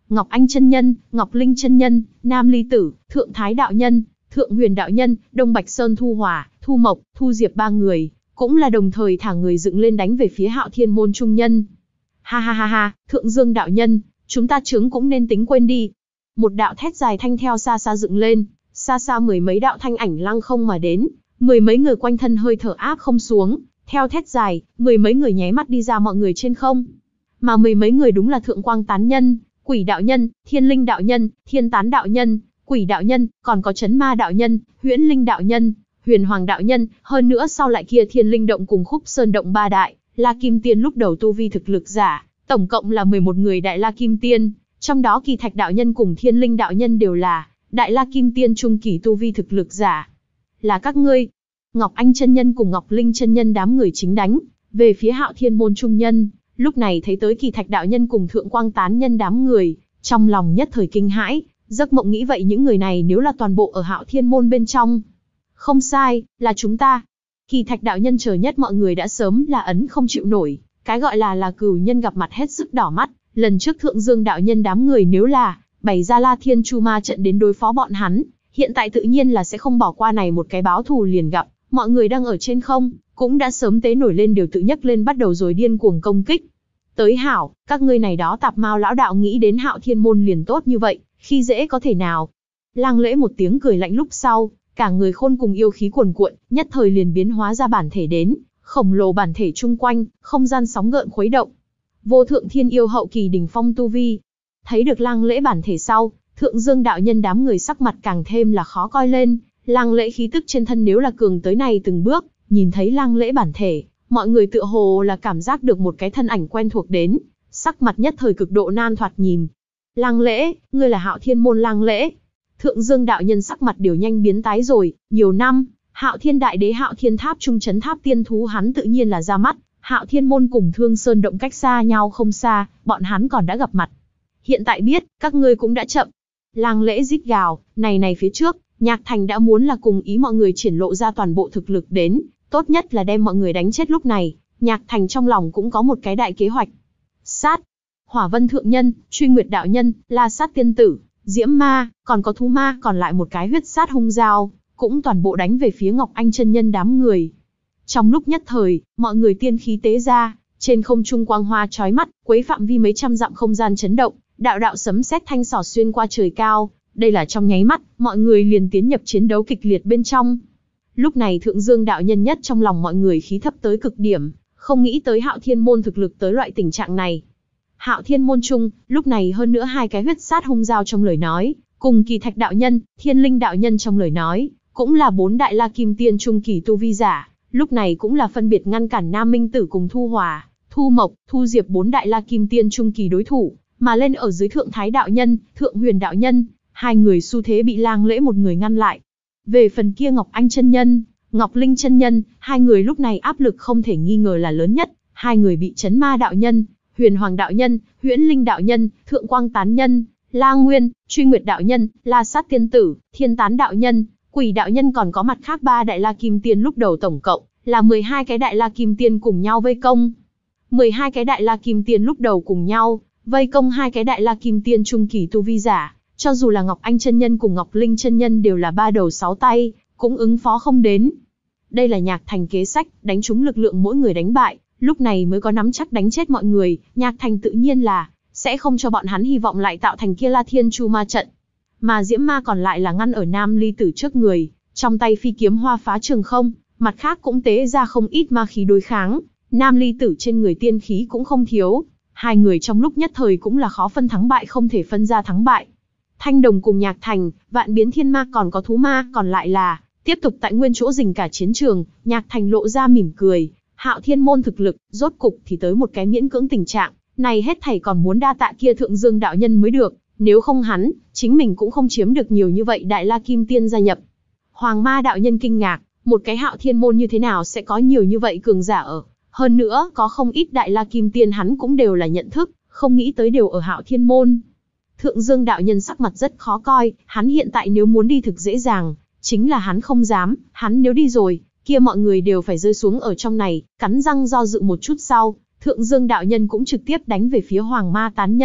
Ngọc Anh chân nhân, Ngọc Linh chân nhân, Nam Ly Tử, Thượng Thái đạo nhân, Thượng Huyền đạo nhân, Đông Bạch Sơn Thu Hỏa, Thu Mộc, Thu Diệp ba người, cũng là đồng thời thả người dựng lên đánh về phía Hạo Thiên môn trung nhân. Ha ha ha ha, Thượng Dương đạo nhân, chúng ta chướng cũng nên tính quên đi. Một đạo thét dài thanh theo xa xa dựng lên, xa xa mười mấy đạo thanh ảnh lăng không mà đến, mười mấy người quanh thân hơi thở áp không xuống, theo thét dài, mười mấy người nháy mắt đi ra mọi người trên không. Mà mười mấy người đúng là Thượng Quang Tán Nhân, Quỷ đạo nhân, Thiên Linh đạo nhân, Thiên Tán đạo nhân, Quỷ đạo nhân, còn có Chấn Ma đạo nhân, Huyễn Linh đạo nhân, Huyền Hoàng đạo nhân, hơn nữa sau lại kia Thiên Linh động cùng Khúc Sơn động ba đại La Kim Tiên lúc đầu tu vi thực lực giả, tổng cộng là mười một người đại La Kim Tiên, trong đó Kỳ Thạch đạo nhân cùng Thiên Linh đạo nhân đều là đại La Kim Tiên trung kỳ tu vi thực lực giả. Là các ngươi. Ngọc Anh chân nhân cùng Ngọc Linh chân nhân đám người chính đánh về phía Hạo Thiên môn trung nhân, lúc này thấy tới Kỳ Thạch đạo nhân cùng Thượng Quang Tán nhân đám người, trong lòng nhất thời kinh hãi, giấc mộng nghĩ vậy những người này nếu là toàn bộ ở Hạo Thiên môn bên trong. Không sai, là chúng ta. Kỳ Thạch đạo nhân chờ nhất mọi người đã sớm là ấn không chịu nổi, cái gọi là là cửu nhân gặp mặt hết sức đỏ mắt, lần trước Thượng Dương đạo nhân đám người nếu là bày ra La Thiên Chu Ma trận đến đối phó bọn hắn, hiện tại tự nhiên là sẽ không bỏ qua này một cái báo thù liền gặp, mọi người đang ở trên không, cũng đã sớm tế nổi lên đều tự nhấc lên bắt đầu rồi điên cuồng công kích. Tới hảo, các ngươi này đó tạp mao lão đạo nghĩ đến Hạo Thiên môn liền tốt như vậy, khi dễ có thể nào. Lang Lễ một tiếng cười lạnh lúc sau, cả người khôn cùng yêu khí cuồn cuộn, nhất thời liền biến hóa ra bản thể đến, khổng lồ bản thể chung quanh, không gian sóng gợn khuấy động. Vô thượng thiên yêu hậu kỳ đỉnh phong tu vi. Thấy được Lang Lễ bản thể sau, Thượng Dương đạo nhân đám người sắc mặt càng thêm là khó coi lên, Lang Lễ khí tức trên thân nếu là cường tới này từng bước, nhìn thấy Lang Lễ bản thể, mọi người tựa hồ là cảm giác được một cái thân ảnh quen thuộc đến, sắc mặt nhất thời cực độ nan thoạt nhìn. Lang Lễ, ngươi là Hạo Thiên môn Lang Lễ. Thượng Dương đạo nhân sắc mặt đều nhanh biến tái rồi, nhiều năm, Hạo Thiên đại đế Hạo Thiên tháp trung chấn tháp tiên thú hắn tự nhiên là ra mắt, Hạo Thiên môn cùng Thương Sơn động cách xa nhau không xa, bọn hắn còn đã gặp mặt. Hiện tại biết, các ngươi cũng đã chậm. Lang Lễ rít gào, này này phía trước, Nhạc Thành đã muốn là cùng ý mọi người triển lộ ra toàn bộ thực lực đến, tốt nhất là đem mọi người đánh chết lúc này, Nhạc Thành trong lòng cũng có một cái đại kế hoạch. Sát, Hỏa Vân thượng nhân, Truy Nguyệt đạo nhân, La Sát tiên tử, Diễm Ma, còn có Thú Ma, còn lại một cái huyết sát hung dao, cũng toàn bộ đánh về phía Ngọc Anh chân nhân đám người. Trong lúc nhất thời, mọi người tiên khí tế ra, trên không trung quang hoa chói mắt, quấy phạm vi mấy trăm dặm không gian chấn động, đạo đạo sấm sét thanh xỏ xuyên qua trời cao, đây là trong nháy mắt, mọi người liền tiến nhập chiến đấu kịch liệt bên trong. Lúc này Thượng Dương đạo nhân nhất trong lòng mọi người khí thấp tới cực điểm, không nghĩ tới Hạo Thiên môn thực lực tới loại tình trạng này. Hạo Thiên môn chung, lúc này hơn nữa hai cái huyết sát hung dao trong lời nói, cùng Kỳ Thạch đạo nhân, Thiên Linh đạo nhân trong lời nói, cũng là bốn đại La Kim Tiên trung kỳ tu vi giả, lúc này cũng là phân biệt ngăn cản Nam Minh Tử cùng Thu Hỏa, Thu Mộc, Thu Diệp bốn đại La Kim Tiên trung kỳ đối thủ, mà lên ở dưới Thượng Thái đạo nhân, Thượng Huyền đạo nhân, hai người xu thế bị Lang Lễ một người ngăn lại. Về phần kia Ngọc Anh chân nhân, Ngọc Linh chân nhân, hai người lúc này áp lực không thể nghi ngờ là lớn nhất, hai người bị Chấn Ma đạo nhân, Huyền Hoàng đạo nhân, Huyễn Linh đạo nhân, Thượng Quang Tán nhân, La Nguyên, Truy Nguyệt đạo nhân, La Sát tiên tử, Thiên Tán đạo nhân, Quỷ đạo nhân còn có mặt khác ba đại La Kim Tiên lúc đầu tổng cộng là mười hai cái đại La Kim Tiên cùng nhau vây công. mười hai cái đại La Kim Tiên lúc đầu cùng nhau vây công hai cái đại La Kim Tiên trung kỳ tu vi giả, cho dù là Ngọc Anh chân nhân cùng Ngọc Linh chân nhân đều là ba đầu sáu tay, cũng ứng phó không đến. Đây là Nhạc Thành kế sách, đánh trúng lực lượng mỗi người đánh bại, lúc này mới có nắm chắc đánh chết mọi người, Nhạc Thành tự nhiên là sẽ không cho bọn hắn hy vọng lại tạo thành kia La Thiên Chu Ma trận. Mà Diễm Ma còn lại là ngăn ở Nam Ly Tử trước người, trong tay phi kiếm hoa phá trường không, mặt khác cũng tế ra không ít ma khí đối kháng, Nam Ly Tử trên người tiên khí cũng không thiếu, hai người trong lúc nhất thời cũng là khó phân thắng bại không thể phân ra thắng bại. Thanh Đồng cùng Nhạc Thành, Vạn Biến Thiên Ma còn có Thú Ma còn lại là tiếp tục tại nguyên chỗ dình cả chiến trường, Nhạc Thành lộ ra mỉm cười, Hạo Thiên môn thực lực, rốt cục thì tới một cái miễn cưỡng tình trạng, này hết thảy còn muốn đa tạ kia Thượng Dương đạo nhân mới được, nếu không hắn, chính mình cũng không chiếm được nhiều như vậy đại La Kim Tiên gia nhập. Hoàng Ma đạo nhân kinh ngạc, một cái Hạo Thiên môn như thế nào sẽ có nhiều như vậy cường giả ở, hơn nữa có không ít đại La Kim Tiên hắn cũng đều là nhận thức, không nghĩ tới đều ở Hạo Thiên môn. Thượng Dương đạo nhân sắc mặt rất khó coi, hắn hiện tại nếu muốn đi thực dễ dàng, chính là hắn không dám, hắn nếu đi rồi, kia mọi người đều phải rơi xuống ở trong này, cắn răng do dự một chút sau, Thượng Dương đạo nhân cũng trực tiếp đánh về phía Hoàng Ma tán nhân,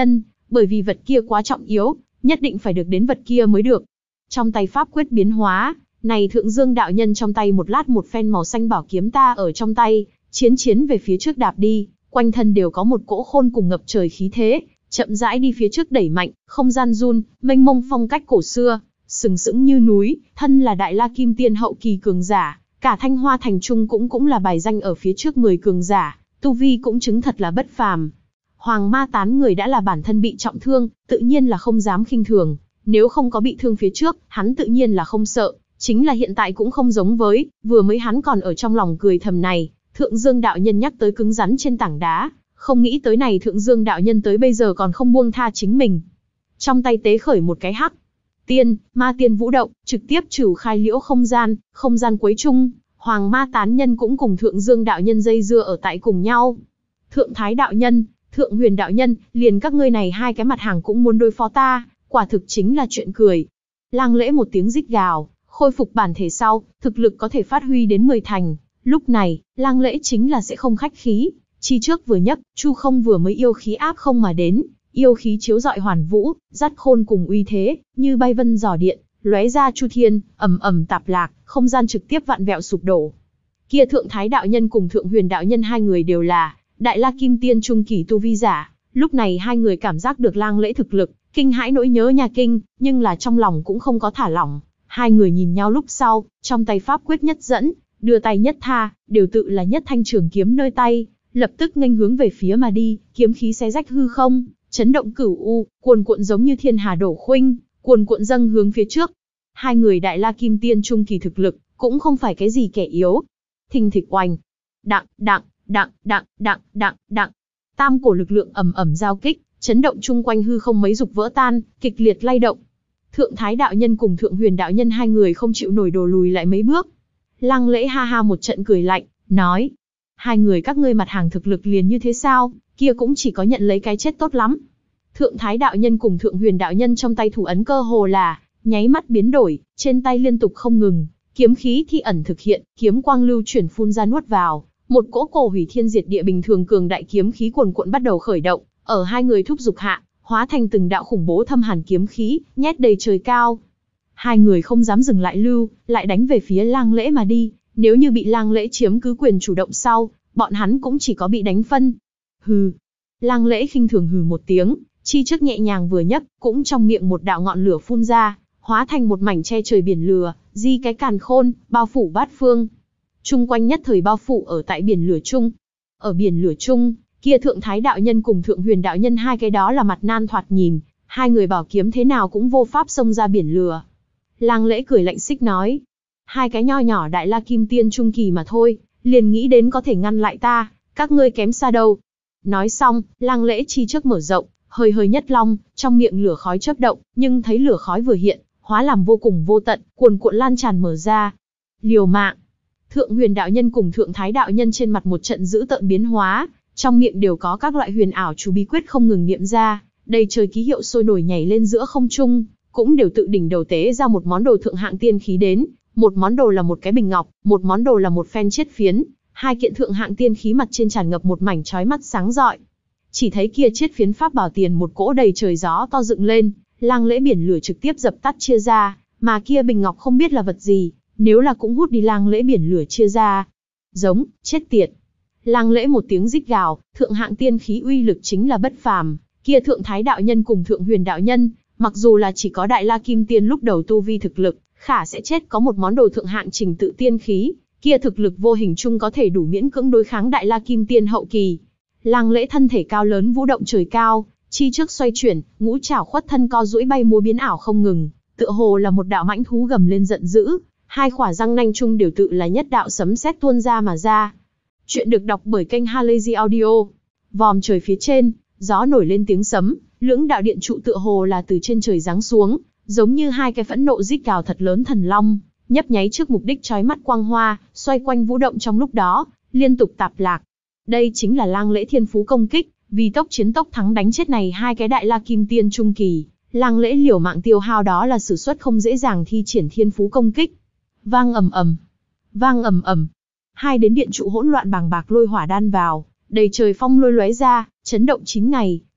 bởi vì vật kia quá trọng yếu, nhất định phải được đến vật kia mới được. Trong tay pháp quyết biến hóa, này Thượng Dương đạo nhân trong tay một lát một phen màu xanh bảo kiếm ta ở trong tay, chiến chiến về phía trước đạp đi, quanh thân đều có một cỗ khôn cùng ngập trời khí thế, chậm rãi đi phía trước đẩy mạnh, không gian run, mênh mông phong cách cổ xưa, sừng sững như núi, thân là Đại La Kim Tiên hậu kỳ cường giả, cả Thanh Hoa thành trung cũng cũng là bài danh ở phía trước mười cường giả, tu vi cũng chứng thật là bất phàm. Hoàng Ma Tán người đã là bản thân bị trọng thương, tự nhiên là không dám khinh thường, nếu không có bị thương phía trước, hắn tự nhiên là không sợ, chính là hiện tại cũng không giống với, vừa mới hắn còn ở trong lòng cười thầm này, Thượng Dương đạo nhân nhắc tới cứng rắn trên tảng đá, không nghĩ tới này Thượng Dương đạo nhân tới bây giờ còn không buông tha chính mình. Trong tay tế khởi một cái hắc tiên, ma tiên vũ động, trực tiếp trừ khai liễu không gian, không gian quấy chung, Hoàng Ma Tán nhân cũng cùng Thượng Dương đạo nhân dây dưa ở tại cùng nhau. Thượng Thái đạo nhân, Thượng Huyền đạo nhân, liền các ngươi này hai cái mặt hàng cũng muốn đối phó ta, quả thực chính là chuyện cười. Lang Lễ một tiếng rít gào, khôi phục bản thể sau, thực lực có thể phát huy đến mười thành. Lúc này, Lang Lễ chính là sẽ không khách khí, chi trước vừa nhấc, Chu Không vừa mới yêu khí áp không mà đến, yêu khí chiếu rọi hoàn vũ, dắt khôn cùng uy thế, như bay vân giò điện, lóe ra chu thiên, ầm ầm tạp lạc, không gian trực tiếp vạn vẹo sụp đổ. Kia Thượng Thái đạo nhân cùng Thượng Huyền đạo nhân hai người đều là Đại La Kim Tiên trung kỳ tu vi giả, lúc này hai người cảm giác được Lang Lễ thực lực, kinh hãi nỗi nhớ nhà kinh, nhưng là trong lòng cũng không có thả lỏng. Hai người nhìn nhau lúc sau, trong tay pháp quyết nhất dẫn, đưa tay nhất tha, đều tự là nhất thanh trường kiếm nơi tay, lập tức nghênh hướng về phía mà đi, kiếm khí xé rách hư không, chấn động cửu u, cuồn cuộn giống như thiên hà đổ khuynh, cuồn cuộn dâng hướng phía trước. Hai người Đại La Kim Tiên trung kỳ thực lực, cũng không phải cái gì kẻ yếu. Thình thịch oanh, đặng, đặng, đặng, đặng, đặng, đặng, đặng. Tam cổ lực lượng ầm ầm giao kích, chấn động chung quanh hư không mấy dục vỡ tan, kịch liệt lay động. Thượng Thái đạo nhân cùng Thượng Huyền đạo nhân hai người không chịu nổi đổ lùi lại mấy bước. Lang Lễ ha ha một trận cười lạnh, nói: hai người các ngươi mặt hàng thực lực liền như thế sao, kia cũng chỉ có nhận lấy cái chết tốt lắm. Thượng Thái đạo nhân cùng Thượng Huyền đạo nhân trong tay thủ ấn cơ hồ là nháy mắt biến đổi, trên tay liên tục không ngừng, kiếm khí thi ẩn thực hiện, kiếm quang lưu chuyển phun ra nuốt vào, một cỗ cổ hủy thiên diệt địa bình thường cường đại kiếm khí cuồn cuộn bắt đầu khởi động, ở hai người thúc giục hạ, hóa thành từng đạo khủng bố thâm hàn kiếm khí, nhét đầy trời cao. Hai người không dám dừng lại lưu, lại đánh về phía Lang Lễ mà đi, nếu như bị Lang Lễ chiếm cứ quyền chủ động sau, bọn hắn cũng chỉ có bị đánh phân. Hừ. Lang Lễ khinh thường hừ một tiếng, chi trước nhẹ nhàng vừa nhấc, cũng trong miệng một đạo ngọn lửa phun ra, hóa thành một mảnh che trời biển lửa, di cái càn khôn, bao phủ bát phương. Trung quanh nhất thời bao phủ ở tại biển lửa chung. Ở biển lửa chung, kia Thượng Thái đạo nhân cùng Thượng Huyền đạo nhân hai cái đó là mặt nan thoạt nhìn, hai người bảo kiếm thế nào cũng vô pháp xông ra biển lửa. Lang Lễ cười lạnh xích nói: hai cái nho nhỏ Đại La Kim Tiên trung kỳ mà thôi, liền nghĩ đến có thể ngăn lại ta, các ngươi kém xa đâu. Nói xong, Lang Lễ chi trước mở rộng, hơi hơi nhất long, trong miệng lửa khói chớp động, nhưng thấy lửa khói vừa hiện, hóa làm vô cùng vô tận, cuồn cuộn lan tràn mở ra. Liều mạng. Thượng Huyền đạo nhân cùng Thượng Thái đạo nhân trên mặt một trận dữ tợn biến hóa, trong miệng đều có các loại huyền ảo chú bí quyết không ngừng niệm ra, đầy trời ký hiệu sôi nổi nhảy lên giữa không trung, cũng đều tự đỉnh đầu tế ra một món đồ thượng hạng tiên khí đến, một món đồ là một cái bình ngọc, một món đồ là một phen chiết phiến, hai kiện thượng hạng tiên khí mặt trên tràn ngập một mảnh chói mắt sáng rọi. Chỉ thấy kia chiết phiến pháp bảo tiền một cỗ đầy trời gió to dựng lên, Lang Lễ biển lửa trực tiếp dập tắt chia ra, mà kia bình ngọc không biết là vật gì, nếu là cũng hút đi Lang Lễ biển lửa chia ra. Giống, chết tiệt. Lang Lễ một tiếng rít gào, thượng hạng tiên khí uy lực chính là bất phàm, kia Thượng Thái đạo nhân cùng Thượng Huyền đạo nhân, mặc dù là chỉ có Đại La Kim Tiên lúc đầu tu vi thực lực, khả sẽ chết có một món đồ thượng hạng trình tự tiên khí, kia thực lực vô hình chung có thể đủ miễn cưỡng đối kháng Đại La Kim Tiên hậu kỳ. Lang Lễ thân thể cao lớn vũ động trời cao, chi trước xoay chuyển, ngũ trảo khuất thân co duỗi bay múa biến ảo không ngừng, tựa hồ là một đạo mãnh thú gầm lên giận dữ, hai khỏa răng nanh chung đều tự là nhất đạo sấm sét tuôn ra mà ra. Chuyện được đọc bởi kênh Halazy Audio. Vòm trời phía trên, gió nổi lên tiếng sấm, lưỡng đạo điện trụ tựa hồ là từ trên trời giáng xuống, giống như hai cái phẫn nộ rít gào thật lớn thần long, nhấp nháy trước mục đích chói mắt quang hoa, xoay quanh vũ động trong lúc đó, liên tục tạp lạc. Đây chính là Lang Lễ thiên phú công kích, vì tốc chiến tốc thắng đánh chết này hai cái Đại La Kim Tiên trung kỳ, Lang Lễ liều mạng tiêu hao đó là sử xuất không dễ dàng thi triển thiên phú công kích. Vang ầm ầm, vang ầm ầm. Hai đến điện trụ hỗn loạn bàng bạc lôi hỏa đan vào, đầy trời phong lôi lóe ra, chấn động chín ngày,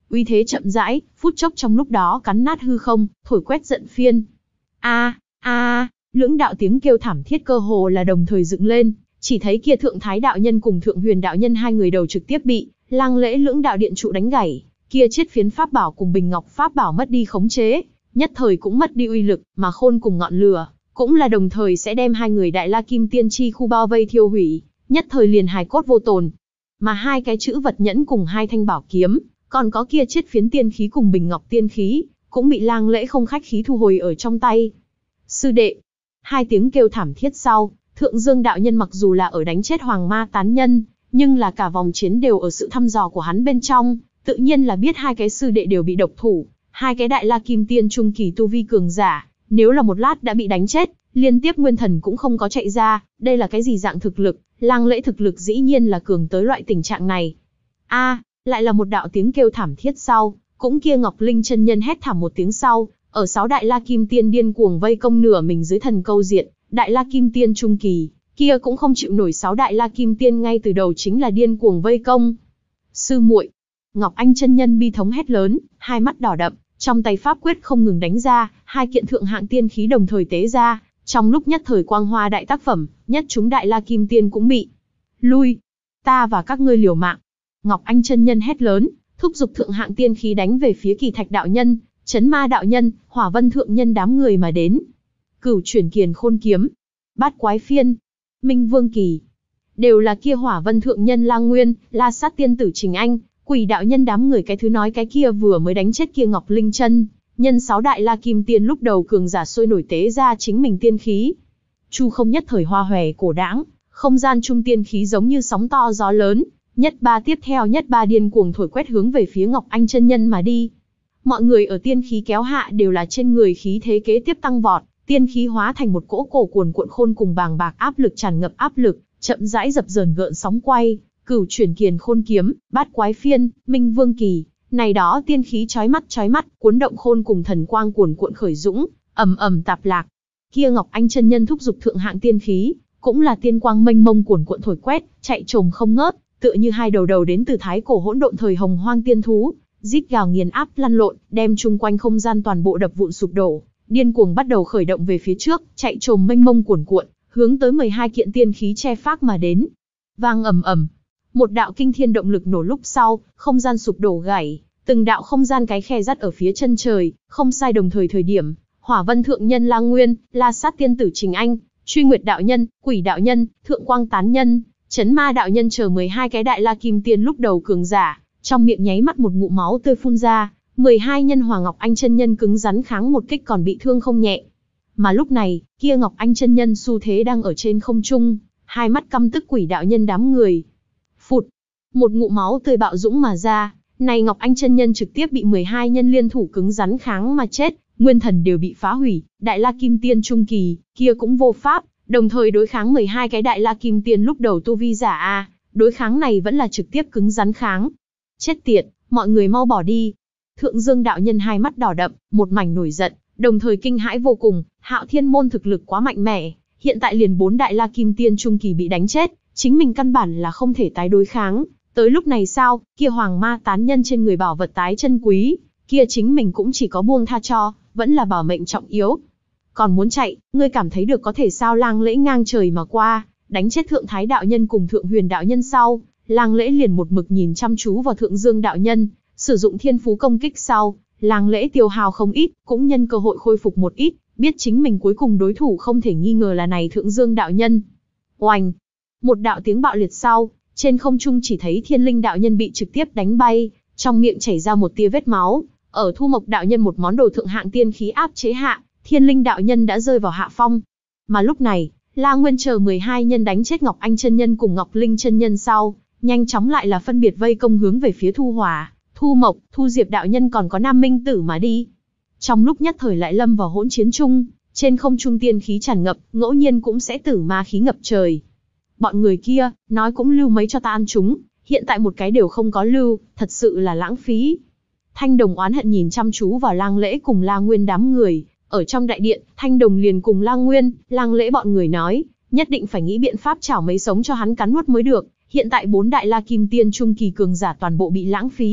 uy thế chậm rãi, phút chốc trong lúc đó cắn nát hư không, thổi quét giận phiên. A, a, lưỡng đạo tiếng kêu thảm thiết cơ hồ là đồng thời dựng lên, chỉ thấy kia Thượng Thái đạo nhân cùng Thượng Huyền đạo nhân hai người đầu trực tiếp bị Lang Lễ lưỡng đạo điện trụ đánh gãy, kia chiết phiến pháp bảo cùng Bình Ngọc pháp bảo mất đi khống chế, nhất thời cũng mất đi uy lực, mà khôn cùng ngọn lửa cũng là đồng thời sẽ đem hai người Đại La Kim Tiên chi khu bao vây thiêu hủy, nhất thời liền hài cốt vô tồn. Mà hai cái chữ vật nhẫn cùng hai thanh bảo kiếm, còn có kia chiết phiến tiên khí cùng Bình Ngọc tiên khí, cũng bị Lang Lễ không khách khí thu hồi ở trong tay. Sư đệ, hai tiếng kêu thảm thiết sau, Thượng Dương đạo nhân mặc dù là ở đánh chết Hoàng Ma tán nhân, nhưng là cả vòng chiến đều ở sự thăm dò của hắn bên trong, tự nhiên là biết hai cái sư đệ đều bị độc thủ, hai cái Đại La Kim Tiên trung kỳ tu vi cường giả, nếu là một lát đã bị đánh chết, liên tiếp nguyên thần cũng không có chạy ra, đây là cái gì dạng thực lực, Lang Lễ thực lực dĩ nhiên là cường tới loại tình trạng này. A, lại là một đạo tiếng kêu thảm thiết sau, cũng kia Ngọc Linh chân nhân hét thảm một tiếng sau, ở sáu Đại La Kim Tiên điên cuồng vây công nửa mình dưới thần câu diện, Đại La Kim Tiên trung kỳ, kia cũng không chịu nổi sáu Đại La Kim Tiên ngay từ đầu chính là điên cuồng vây công. Sư muội, Ngọc Anh chân nhân bi thống hét lớn, hai mắt đỏ đậm, trong tay pháp quyết không ngừng đánh ra, hai kiện thượng hạng tiên khí đồng thời tế ra, trong lúc nhất thời quang hoa đại tác phẩm, nhất chúng Đại La Kim Tiên cũng bị lui, ta và các ngươi liều mạng. Ngọc Anh chân nhân hét lớn, thúc giục thượng hạng tiên khí đánh về phía Kỳ Thạch đạo nhân, Chấn Ma đạo nhân, Hỏa Vân thượng nhân đám người mà đến. Cửu chuyển kiền khôn kiếm, Bát quái phiên, Minh Vương kỳ, đều là kia Hỏa Vân thượng nhân Lang Nguyên, La Sát tiên tử Trình Anh, Quỷ đạo nhân đám người cái thứ nói cái kia vừa mới đánh chết kia Ngọc Linh chân nhân sáu Đại La Kim Tiên lúc đầu cường giả sôi nổi tế ra chính mình tiên khí. Chu không nhất thời hoa hòe cổ đãng, không gian trung tiên khí giống như sóng to gió lớn, nhất ba tiếp theo nhất ba điên cuồng thổi quét hướng về phía Ngọc Anh chân nhân mà đi. Mọi người ở tiên khí kéo hạ đều là trên người khí thế kế tiếp tăng vọt, tiên khí hóa thành một cỗ cổ cuồn cuộn khôn cùng bàng bạc áp lực tràn ngập áp lực, chậm rãi dập dờn gợn sóng quay, cửu chuyển kiền khôn kiếm, bát quái phiên, Minh Vương kỳ, này đó tiên khí chói mắt chói mắt, cuốn động khôn cùng thần quang cuồn cuộn khởi dũng, ầm ầm tạp lạc. Kia Ngọc Anh chân nhân thúc giục thượng hạng tiên khí, cũng là tiên quang mênh mông cuồn cuộn thổi quét, chạy trồm không ngớt, tựa như hai đầu đầu đến từ thái cổ hỗn độn thời hồng hoang tiên thú, rít gào nghiền áp lăn lộn, đem chung quanh không gian toàn bộ đập vụn sụp đổ, điên cuồng bắt đầu khởi động về phía trước, chạy trồm mênh mông cuồn cuộn, hướng tới mười hai kiện tiên khí che phác mà đến. Vang ầm ầm, một đạo kinh thiên động lực nổ lúc sau, không gian sụp đổ gãy, từng đạo không gian cái khe rắt ở phía chân trời, không sai đồng thời thời điểm, Hỏa Vân thượng nhân Lang Nguyên, La Sát tiên tử Trình Anh, Truy Nguyệt đạo nhân, Quỷ đạo nhân, Thượng Quang tán nhân, Chấn Ma đạo nhân chờ mười hai cái Đại La Kim Tiên lúc đầu cường giả, trong miệng nháy mắt một ngụm máu tươi phun ra, mười hai nhân Hoàng Ngọc Anh chân nhân cứng rắn kháng một kích còn bị thương không nhẹ. Mà lúc này, kia Ngọc Anh chân nhân xu thế đang ở trên không trung, hai mắt căm tức Quỷ đạo nhân đám người. Phụt, một ngụm máu tươi bạo dũng mà ra, này Ngọc Anh chân nhân trực tiếp bị mười hai nhân liên thủ cứng rắn kháng mà chết, nguyên thần đều bị phá hủy, Đại La Kim Tiên trung kỳ, kia cũng vô pháp, đồng thời đối kháng mười hai cái Đại La Kim Tiên lúc đầu tu vi giả a, đối kháng này vẫn là trực tiếp cứng rắn kháng. Chết tiệt, mọi người mau bỏ đi. Thượng Dương đạo nhân hai mắt đỏ đậm, một mảnh nổi giận, đồng thời kinh hãi vô cùng, Hạo Thiên môn thực lực quá mạnh mẽ, hiện tại liền bốn Đại La Kim Tiên trung kỳ bị đánh chết, chính mình căn bản là không thể tái đối kháng, tới lúc này sao, kia Hoàng Ma tán nhân trên người bảo vật tái chân quý, kia chính mình cũng chỉ có buông tha cho, vẫn là bảo mệnh trọng yếu. Còn muốn chạy, ngươi cảm thấy được có thể sao? Lang Lễ ngang trời mà qua, đánh chết Thượng Thái đạo nhân cùng Thượng Huyền đạo nhân sau, Lang Lễ liền một mực nhìn chăm chú vào Thượng Dương đạo nhân, sử dụng thiên phú công kích sau, Lang Lễ tiêu hao không ít, cũng nhân cơ hội khôi phục một ít, biết chính mình cuối cùng đối thủ không thể nghi ngờ là này Thượng Dương đạo nhân. Oanh! Một đạo tiếng bạo liệt sau, trên không trung chỉ thấy Thiên Linh đạo nhân bị trực tiếp đánh bay, trong miệng chảy ra một tia vết máu, ở Thu Mộc đạo nhân một món đồ thượng hạng tiên khí áp chế hạ, Thiên Linh đạo nhân đã rơi vào hạ phong. Mà lúc này, La Nguyên chờ mười hai nhân đánh chết Ngọc Anh chân nhân cùng Ngọc Linh chân nhân sau, nhanh chóng lại là phân biệt vây công hướng về phía Thu Hòa, Thu Mộc, Thu Diệp đạo nhân còn có Nam Minh Tử mà đi. Trong lúc nhất thời lại lâm vào hỗn chiến chung, trên không trung tiên khí tràn ngập, ngẫu nhiên cũng sẽ tử ma khí ngập trời. Bọn người kia, nói cũng lưu mấy cho ta ăn chúng, hiện tại một cái đều không có lưu, thật sự là lãng phí. Thanh Đồng oán hận nhìn chăm chú vào Lang Lễ cùng La Nguyên đám người, ở trong đại điện, Thanh Đồng liền cùng La Nguyên, Lang Lễ bọn người nói, nhất định phải nghĩ biện pháp chảo mấy sống cho hắn cắn nuốt mới được, hiện tại bốn Đại La Kim Tiên trung kỳ cường giả toàn bộ bị lãng phí,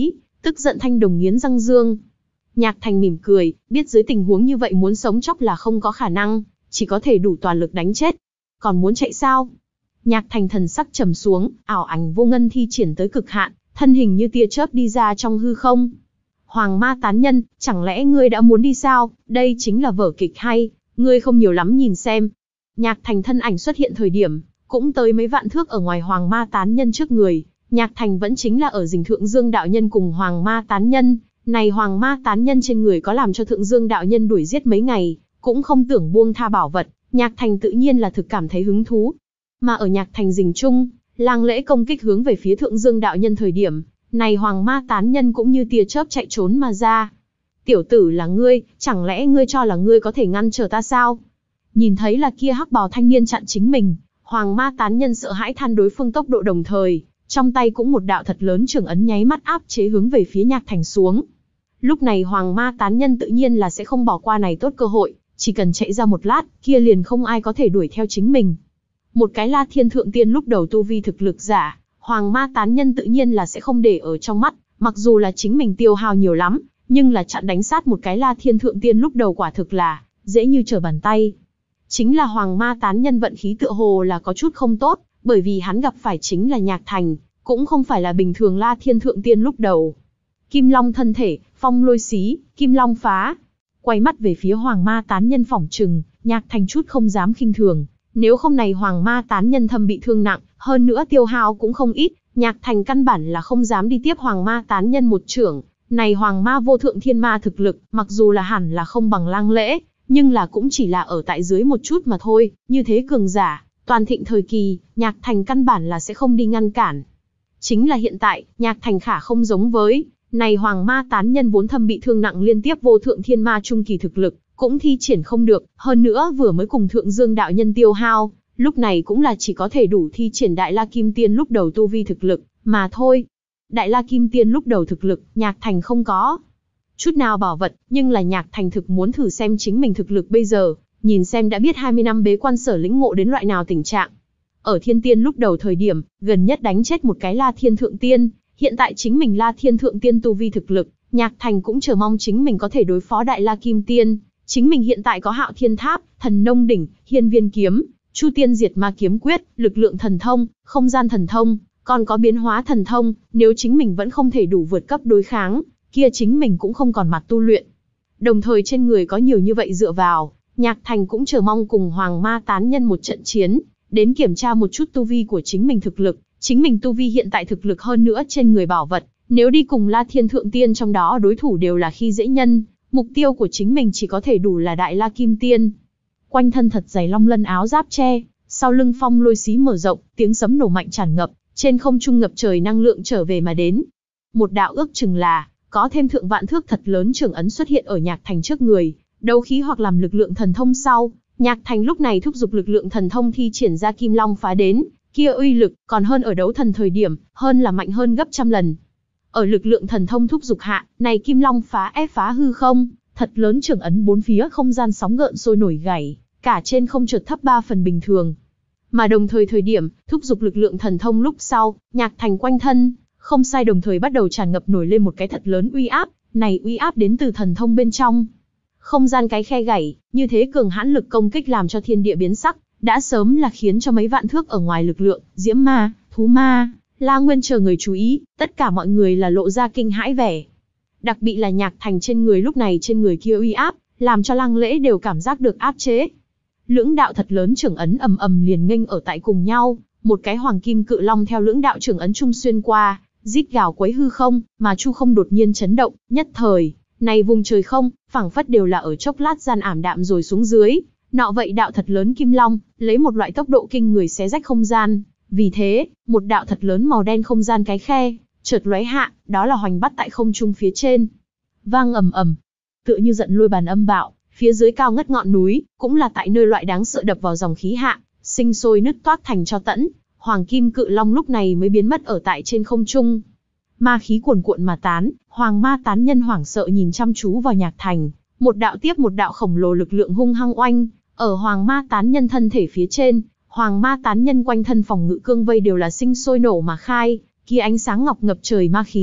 Tức giận Thanh Đồng nghiến răng dương. Nhạc Thành mỉm cười, biết dưới tình huống như vậy muốn sống chóc là không có khả năng, chỉ có thể đủ toàn lực đánh chết. Còn muốn chạy sao? Nhạc Thành thần sắc trầm xuống, ảo ảnh vô ngân thi triển tới cực hạn, thân hình như tia chớp đi ra trong hư không. Hoàng ma tán nhân, chẳng lẽ ngươi đã muốn đi sao? Đây chính là vở kịch hay, ngươi không nhiều lắm nhìn xem. Nhạc Thành thân ảnh xuất hiện thời điểm, cũng tới mấy vạn thước ở ngoài Hoàng ma tán nhân trước người. Nhạc Thành vẫn chính là ở rình Thượng Dương đạo nhân cùng Hoàng ma tán nhân. Này Hoàng ma tán nhân trên người có làm cho Thượng Dương đạo nhân đuổi giết mấy ngày, cũng không tưởng buông tha bảo vật. Nhạc Thành tự nhiên là thực cảm thấy hứng thú. Mà ở Nhạc Thành rình chung, lang lễ công kích hướng về phía Thượng Dương đạo nhân thời điểm, này Hoàng ma tán nhân cũng như tia chớp chạy trốn mà ra. Tiểu tử là ngươi, chẳng lẽ ngươi cho là ngươi có thể ngăn trở ta sao? Nhìn thấy là kia hắc bào thanh niên chặn chính mình, Hoàng ma tán nhân sợ hãi than đối phương tốc độ đồng thời, trong tay cũng một đạo thật lớn trường ấn nháy mắt áp chế hướng về phía Nhạc Thành xuống. Lúc này Hoàng ma tán nhân tự nhiên là sẽ không bỏ qua này tốt cơ hội, chỉ cần chạy ra một lát, kia liền không ai có thể đuổi theo chính mình. Một cái La Thiên Thượng Tiên lúc đầu tu vi thực lực giả, Hoàng ma tán nhân tự nhiên là sẽ không để ở trong mắt, mặc dù là chính mình tiêu hao nhiều lắm, nhưng là chặn đánh sát một cái La Thiên Thượng Tiên lúc đầu quả thực là dễ như trở bàn tay. Chính là Hoàng ma tán nhân vận khí tựa hồ là có chút không tốt, bởi vì hắn gặp phải chính là Nhạc Thành, cũng không phải là bình thường La Thiên Thượng Tiên lúc đầu. Kim Long thân thể, phong lôi xí, Kim Long phá. Quay mắt về phía Hoàng ma tán nhân phỏng trừng, Nhạc Thành chút không dám khinh thường. Nếu không này Hoàng ma tán nhân thâm bị thương nặng, hơn nữa tiêu hao cũng không ít, Nhạc Thành căn bản là không dám đi tiếp Hoàng ma tán nhân một chưởng. Này Hoàng ma vô thượng thiên ma thực lực, mặc dù là hẳn là không bằng lang lễ, nhưng là cũng chỉ là ở tại dưới một chút mà thôi, như thế cường giả, toàn thịnh thời kỳ, Nhạc Thành căn bản là sẽ không đi ngăn cản. Chính là hiện tại, Nhạc Thành khả không giống với, này Hoàng ma tán nhân vốn thâm bị thương nặng liên tiếp vô thượng thiên ma trung kỳ thực lực, cũng thi triển không được, hơn nữa vừa mới cùng Thượng Dương đạo nhân tiêu hao, lúc này cũng là chỉ có thể đủ thi triển Đại La Kim Tiên lúc đầu tu vi thực lực, mà thôi. Đại La Kim Tiên lúc đầu thực lực, Nhạc Thành không có chút nào bảo vật, nhưng là Nhạc Thành thực muốn thử xem chính mình thực lực bây giờ, nhìn xem đã biết hai mươi năm bế quan sở lĩnh ngộ đến loại nào tình trạng. Ở Thiên Tiên lúc đầu thời điểm, gần nhất đánh chết một cái La Thiên Thượng Tiên, hiện tại chính mình La Thiên Thượng Tiên tu vi thực lực, Nhạc Thành cũng chờ mong chính mình có thể đối phó Đại La Kim Tiên. Chính mình hiện tại có Hạo Thiên Tháp, Thần Nông Đỉnh, Hiên Viên Kiếm, Chu Tiên Diệt Ma Kiếm Quyết, lực lượng thần thông, không gian thần thông, còn có biến hóa thần thông, nếu chính mình vẫn không thể đủ vượt cấp đối kháng, kia chính mình cũng không còn mặt tu luyện. Đồng thời trên người có nhiều như vậy dựa vào, Nhạc Thành cũng chờ mong cùng Hoàng ma tán nhân một trận chiến, đến kiểm tra một chút tu vi của chính mình thực lực, chính mình tu vi hiện tại thực lực hơn nữa trên người bảo vật, nếu đi cùng La Thiên Thượng Tiên trong đó đối thủ đều là khi dễ nhân, mục tiêu của chính mình chỉ có thể đủ là Đại La Kim Tiên. Quanh thân thật dày long lân áo giáp che, sau lưng phong lôi xí mở rộng, tiếng sấm nổ mạnh tràn ngập, trên không trung ngập trời năng lượng trở về mà đến. Một đạo ước chừng là có thêm thượng vạn thước thật lớn trường ấn xuất hiện ở Nhạc Thành trước người, đấu khí hoặc làm lực lượng thần thông sau, Nhạc Thành lúc này thúc giục lực lượng thần thông thi triển ra Kim Long phá đến, kia uy lực còn hơn ở đấu thần thời điểm, hơn là mạnh hơn gấp trăm lần. Ở lực lượng thần thông thúc giục hạ, này Kim Long phá ép phá hư không, thật lớn trường ấn bốn phía không gian sóng gợn sôi nổi gảy, cả trên không chợt thấp ba phần bình thường. Mà đồng thời thời điểm, thúc giục lực lượng thần thông lúc sau, Nhạc Thành quanh thân, không sai đồng thời bắt đầu tràn ngập nổi lên một cái thật lớn uy áp, này uy áp đến từ thần thông bên trong. Không gian cái khe gảy, như thế cường hãn lực công kích làm cho thiên địa biến sắc, đã sớm là khiến cho mấy vạn thước ở ngoài lực lượng, diễm ma, thú ma, La Nguyên chờ người chú ý, tất cả mọi người là lộ ra kinh hãi vẻ. Đặc biệt là Nhạc Thành trên người lúc này trên người kia uy áp, làm cho Lăng Lễ đều cảm giác được áp chế. Lưỡng đạo thật lớn trưởng ấn ầm ầm liền nghênh ở tại cùng nhau, một cái hoàng kim cự long theo lưỡng đạo trưởng ấn trung xuyên qua, rít gào quấy hư không, mà chu không đột nhiên chấn động, nhất thời, này vùng trời không, phảng phất đều là ở chốc lát gian ảm đạm rồi xuống dưới. Nọ vậy đạo thật lớn kim long, lấy một loại tốc độ kinh người xé rách không gian. Vì thế, một đạo thật lớn màu đen không gian cái khe, chợt lóe hạ, đó là hoành bắt tại không trung phía trên. Vang ầm ầm, tựa như giận lôi bàn âm bạo, phía dưới cao ngất ngọn núi, cũng là tại nơi loại đáng sợ đập vào dòng khí hạ, sinh sôi nứt toác thành tro tẫn, hoàng kim cự long lúc này mới biến mất ở tại trên không trung. Ma khí cuồn cuộn mà tán, Hoàng ma tán nhân hoảng sợ nhìn chăm chú vào Nhạc Thành, một đạo tiếp một đạo khổng lồ lực lượng hung hăng oanh, ở Hoàng ma tán nhân thân thể phía trên, Hoàng ma tán nhân quanh thân phòng ngự cương vây đều là sinh sôi nổ mà khai, kia ánh sáng ngọc ngập trời ma khí,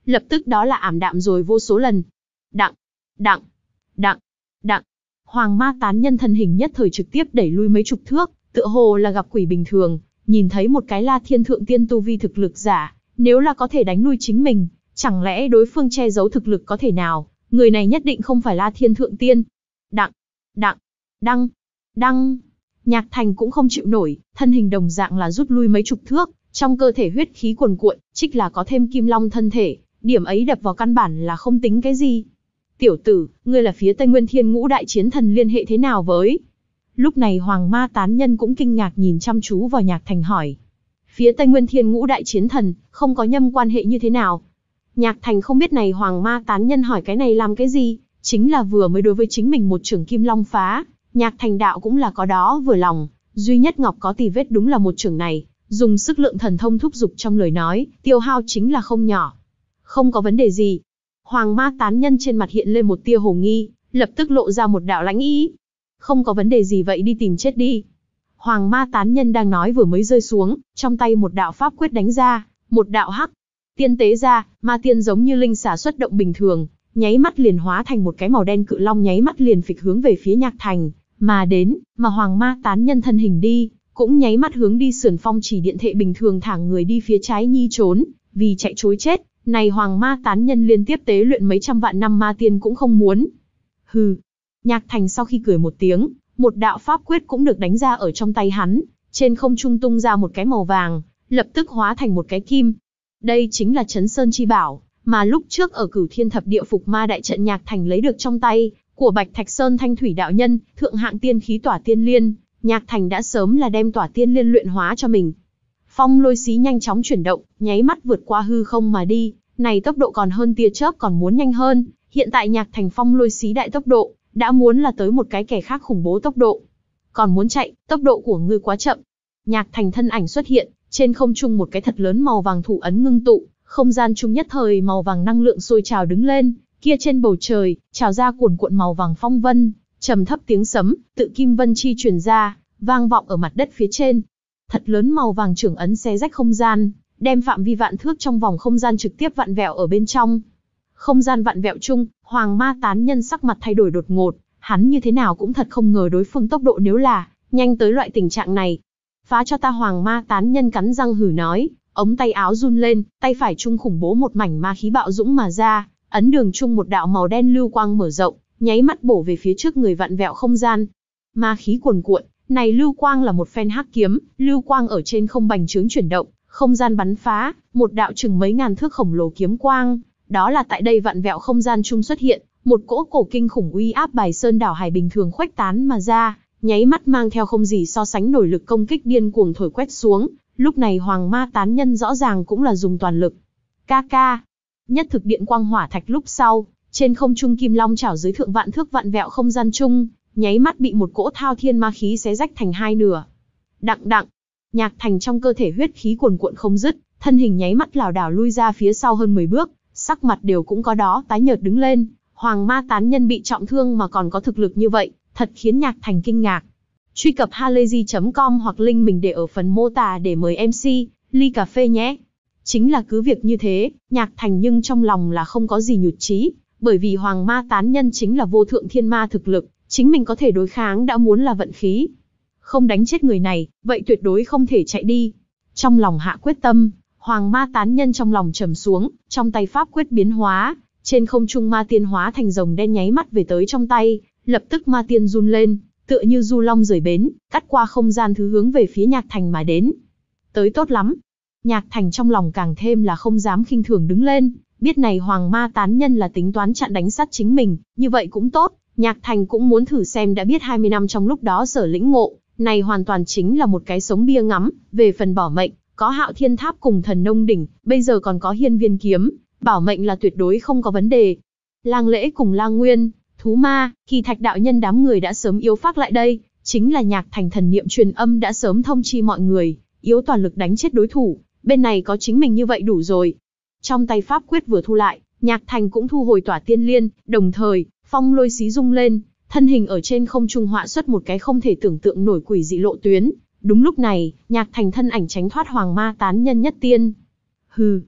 lập tức đó là ảm đạm rồi vô số lần. Đặng, đặng, đặng, đặng. Hoàng ma tán nhân thân hình nhất thời trực tiếp đẩy lui mấy chục thước, tựa hồ là gặp quỷ bình thường, nhìn thấy một cái La Thiên thượng tiên tu vi thực lực giả, nếu là có thể đánh lui chính mình, chẳng lẽ đối phương che giấu thực lực có thể nào, người này nhất định không phải La Thiên thượng tiên. Đặng, đặng, đăng, đăng. Nhạc Thành cũng không chịu nổi, thân hình đồng dạng là rút lui mấy chục thước, trong cơ thể huyết khí cuồn cuộn, trích là có thêm kim long thân thể, điểm ấy đập vào căn bản là không tính cái gì. Tiểu tử, ngươi là phía Tây Nguyên Thiên Ngũ Đại Chiến Thần liên hệ thế nào với? Lúc này Hoàng ma tán nhân cũng kinh ngạc nhìn chăm chú vào Nhạc Thành hỏi. Phía Tây Nguyên Thiên Ngũ Đại Chiến Thần, không có nhâm quan hệ như thế nào? Nhạc Thành không biết này Hoàng ma tán nhân hỏi cái này làm cái gì, chính là vừa mới đối với chính mình một trưởng kim long phá, Nhạc Thành đạo cũng là có đó vừa lòng, duy nhất Ngọc có tì vết đúng là một trưởng này, dùng sức lượng thần thông thúc giục trong lời nói, tiêu hao chính là không nhỏ. Không có vấn đề gì. Hoàng ma tán nhân trên mặt hiện lên một tia hồ nghi, lập tức lộ ra một đạo lãnh ý. Không có vấn đề gì vậy đi tìm chết đi. Hoàng ma tán nhân đang nói vừa mới rơi xuống, trong tay một đạo pháp quyết đánh ra, một đạo hắc tiên tế ra, ma tiên giống như linh xà xuất động bình thường, nháy mắt liền hóa thành một cái màu đen cự long, nháy mắt liền phịch hướng về phía Nhạc Thành mà đến, mà Hoàng ma tán nhân thân hình đi, cũng nháy mắt hướng đi sườn phong chỉ điện thệ bình thường thẳng người đi phía trái nhi trốn, vì chạy trối chết, này Hoàng ma tán nhân liên tiếp tế luyện mấy trăm vạn năm ma tiên cũng không muốn. Hừ. Nhạc Thành sau khi cười một tiếng, một đạo pháp quyết cũng được đánh ra ở trong tay hắn, trên không trung tung ra một cái màu vàng, lập tức hóa thành một cái kim. Đây chính là Chấn Sơn chi bảo, mà lúc trước ở Cửu Thiên Thập Địa Phục Ma đại trận Nhạc Thành lấy được trong tay của Bạch Thạch Sơn Thanh Thủy đạo nhân, thượng hạng tiên khí Tỏa Tiên Liên, Nhạc Thành đã sớm là đem Tỏa Tiên Liên luyện hóa cho mình. Phong lôi xí nhanh chóng chuyển động, nháy mắt vượt qua hư không mà đi, này tốc độ còn hơn tia chớp còn muốn nhanh hơn, hiện tại Nhạc Thành phong lôi xí đại tốc độ, đã muốn là tới một cái kẻ khác khủng bố tốc độ. Còn muốn chạy, tốc độ của ngươi quá chậm. Nhạc Thành thân ảnh xuất hiện, trên không trung một cái thật lớn màu vàng thủ ấn ngưng tụ, không gian chung nhất thời màu vàng năng lượng sôi trào đứng lên, kia trên bầu trời, trào ra cuồn cuộn màu vàng phong vân, trầm thấp tiếng sấm, tự kim vân chi truyền ra, vang vọng ở mặt đất phía trên. Thật lớn màu vàng trưởng ấn xé rách không gian, đem phạm vi vạn thước trong vòng không gian trực tiếp vặn vẹo ở bên trong. Không gian vặn vẹo chung, Hoàng ma tán nhân sắc mặt thay đổi đột ngột, hắn như thế nào cũng thật không ngờ đối phương tốc độ nếu là nhanh tới loại tình trạng này. Phá cho ta! Hoàng ma tán nhân cắn răng hử nói, ống tay áo run lên, tay phải trung khủng bố một mảnh ma khí bạo dũng mà ra, ấn đường trung một đạo màu đen lưu quang mở rộng, nháy mắt bổ về phía trước người vặn vẹo không gian. Ma khí cuồn cuộn, này lưu quang là một phen hắc kiếm, lưu quang ở trên không bành trướng chuyển động, không gian bắn phá, một đạo chừng mấy ngàn thước khổng lồ kiếm quang, đó là tại đây vặn vẹo không gian chung xuất hiện, một cỗ cổ kinh khủng uy áp bài sơn đảo hải bình thường khuếch tán mà ra, nháy mắt mang theo không gì so sánh nổi lực công kích điên cuồng thổi quét xuống. Lúc này Hoàng ma tán nhân rõ ràng cũng là dùng toàn lực. Ca ca. Nhất thực điện quang hỏa thạch lúc sau, trên không trung kim long chảo dưới thượng vạn thước vặn vẹo không gian chung, nháy mắt bị một cỗ thao thiên ma khí xé rách thành hai nửa. Đặng đặng. Nhạc Thành trong cơ thể huyết khí cuồn cuộn không dứt, thân hình nháy mắt lảo đảo lui ra phía sau hơn mười bước, sắc mặt đều cũng có đó tái nhợt đứng lên. Hoàng ma tán nhân bị trọng thương mà còn có thực lực như vậy, thật khiến Nhạc Thành kinh ngạc. Truy cập halayzi chấm com hoặc link mình để ở phần mô tả để mời em xê, ly cà phê nhé. Chính là cứ việc như thế, Nhạc Thành nhưng trong lòng là không có gì nhụt chí, bởi vì Hoàng ma tán nhân chính là vô thượng thiên ma thực lực, chính mình có thể đối kháng đã muốn là vận khí. Không đánh chết người này, vậy tuyệt đối không thể chạy đi. Trong lòng hạ quyết tâm, Hoàng ma tán nhân trong lòng trầm xuống, trong tay pháp quyết biến hóa, trên không trung ma tiên hóa thành rồng đen nháy mắt về tới trong tay, lập tức ma tiên run lên, tựa như du long rời bến, cắt qua không gian thứ hướng về phía Nhạc Thành mà đến. Tới tốt lắm. Nhạc Thành trong lòng càng thêm là không dám khinh thường đứng lên, biết này Hoàng ma tán nhân là tính toán chặn đánh sát chính mình, như vậy cũng tốt, Nhạc Thành cũng muốn thử xem đã biết hai mươi năm trong lúc đó sở lĩnh ngộ, này hoàn toàn chính là một cái sống bia ngắm, về phần bảo mệnh, có Hạo Thiên Tháp cùng Thần Nông Đỉnh, bây giờ còn có Hiên Viên Kiếm, bảo mệnh là tuyệt đối không có vấn đề. Lang Lễ cùng Lang Nguyên, Thú Ma, Kỳ Thạch đạo nhân đám người đã sớm yếu phác lại đây, chính là Nhạc Thành thần niệm truyền âm đã sớm thông chi mọi người, yếu toàn lực đánh chết đối thủ, bên này có chính mình như vậy đủ rồi. Trong tay pháp quyết vừa thu lại, Nhạc Thành cũng thu hồi Tỏa Tiên Liên, đồng thời, phong lôi xí rung lên, thân hình ở trên không trung họa xuất một cái không thể tưởng tượng nổi quỷ dị lộ tuyến. Đúng lúc này, Nhạc Thành thân ảnh tránh thoát Hoàng ma tán nhân nhất tiên. Hừ.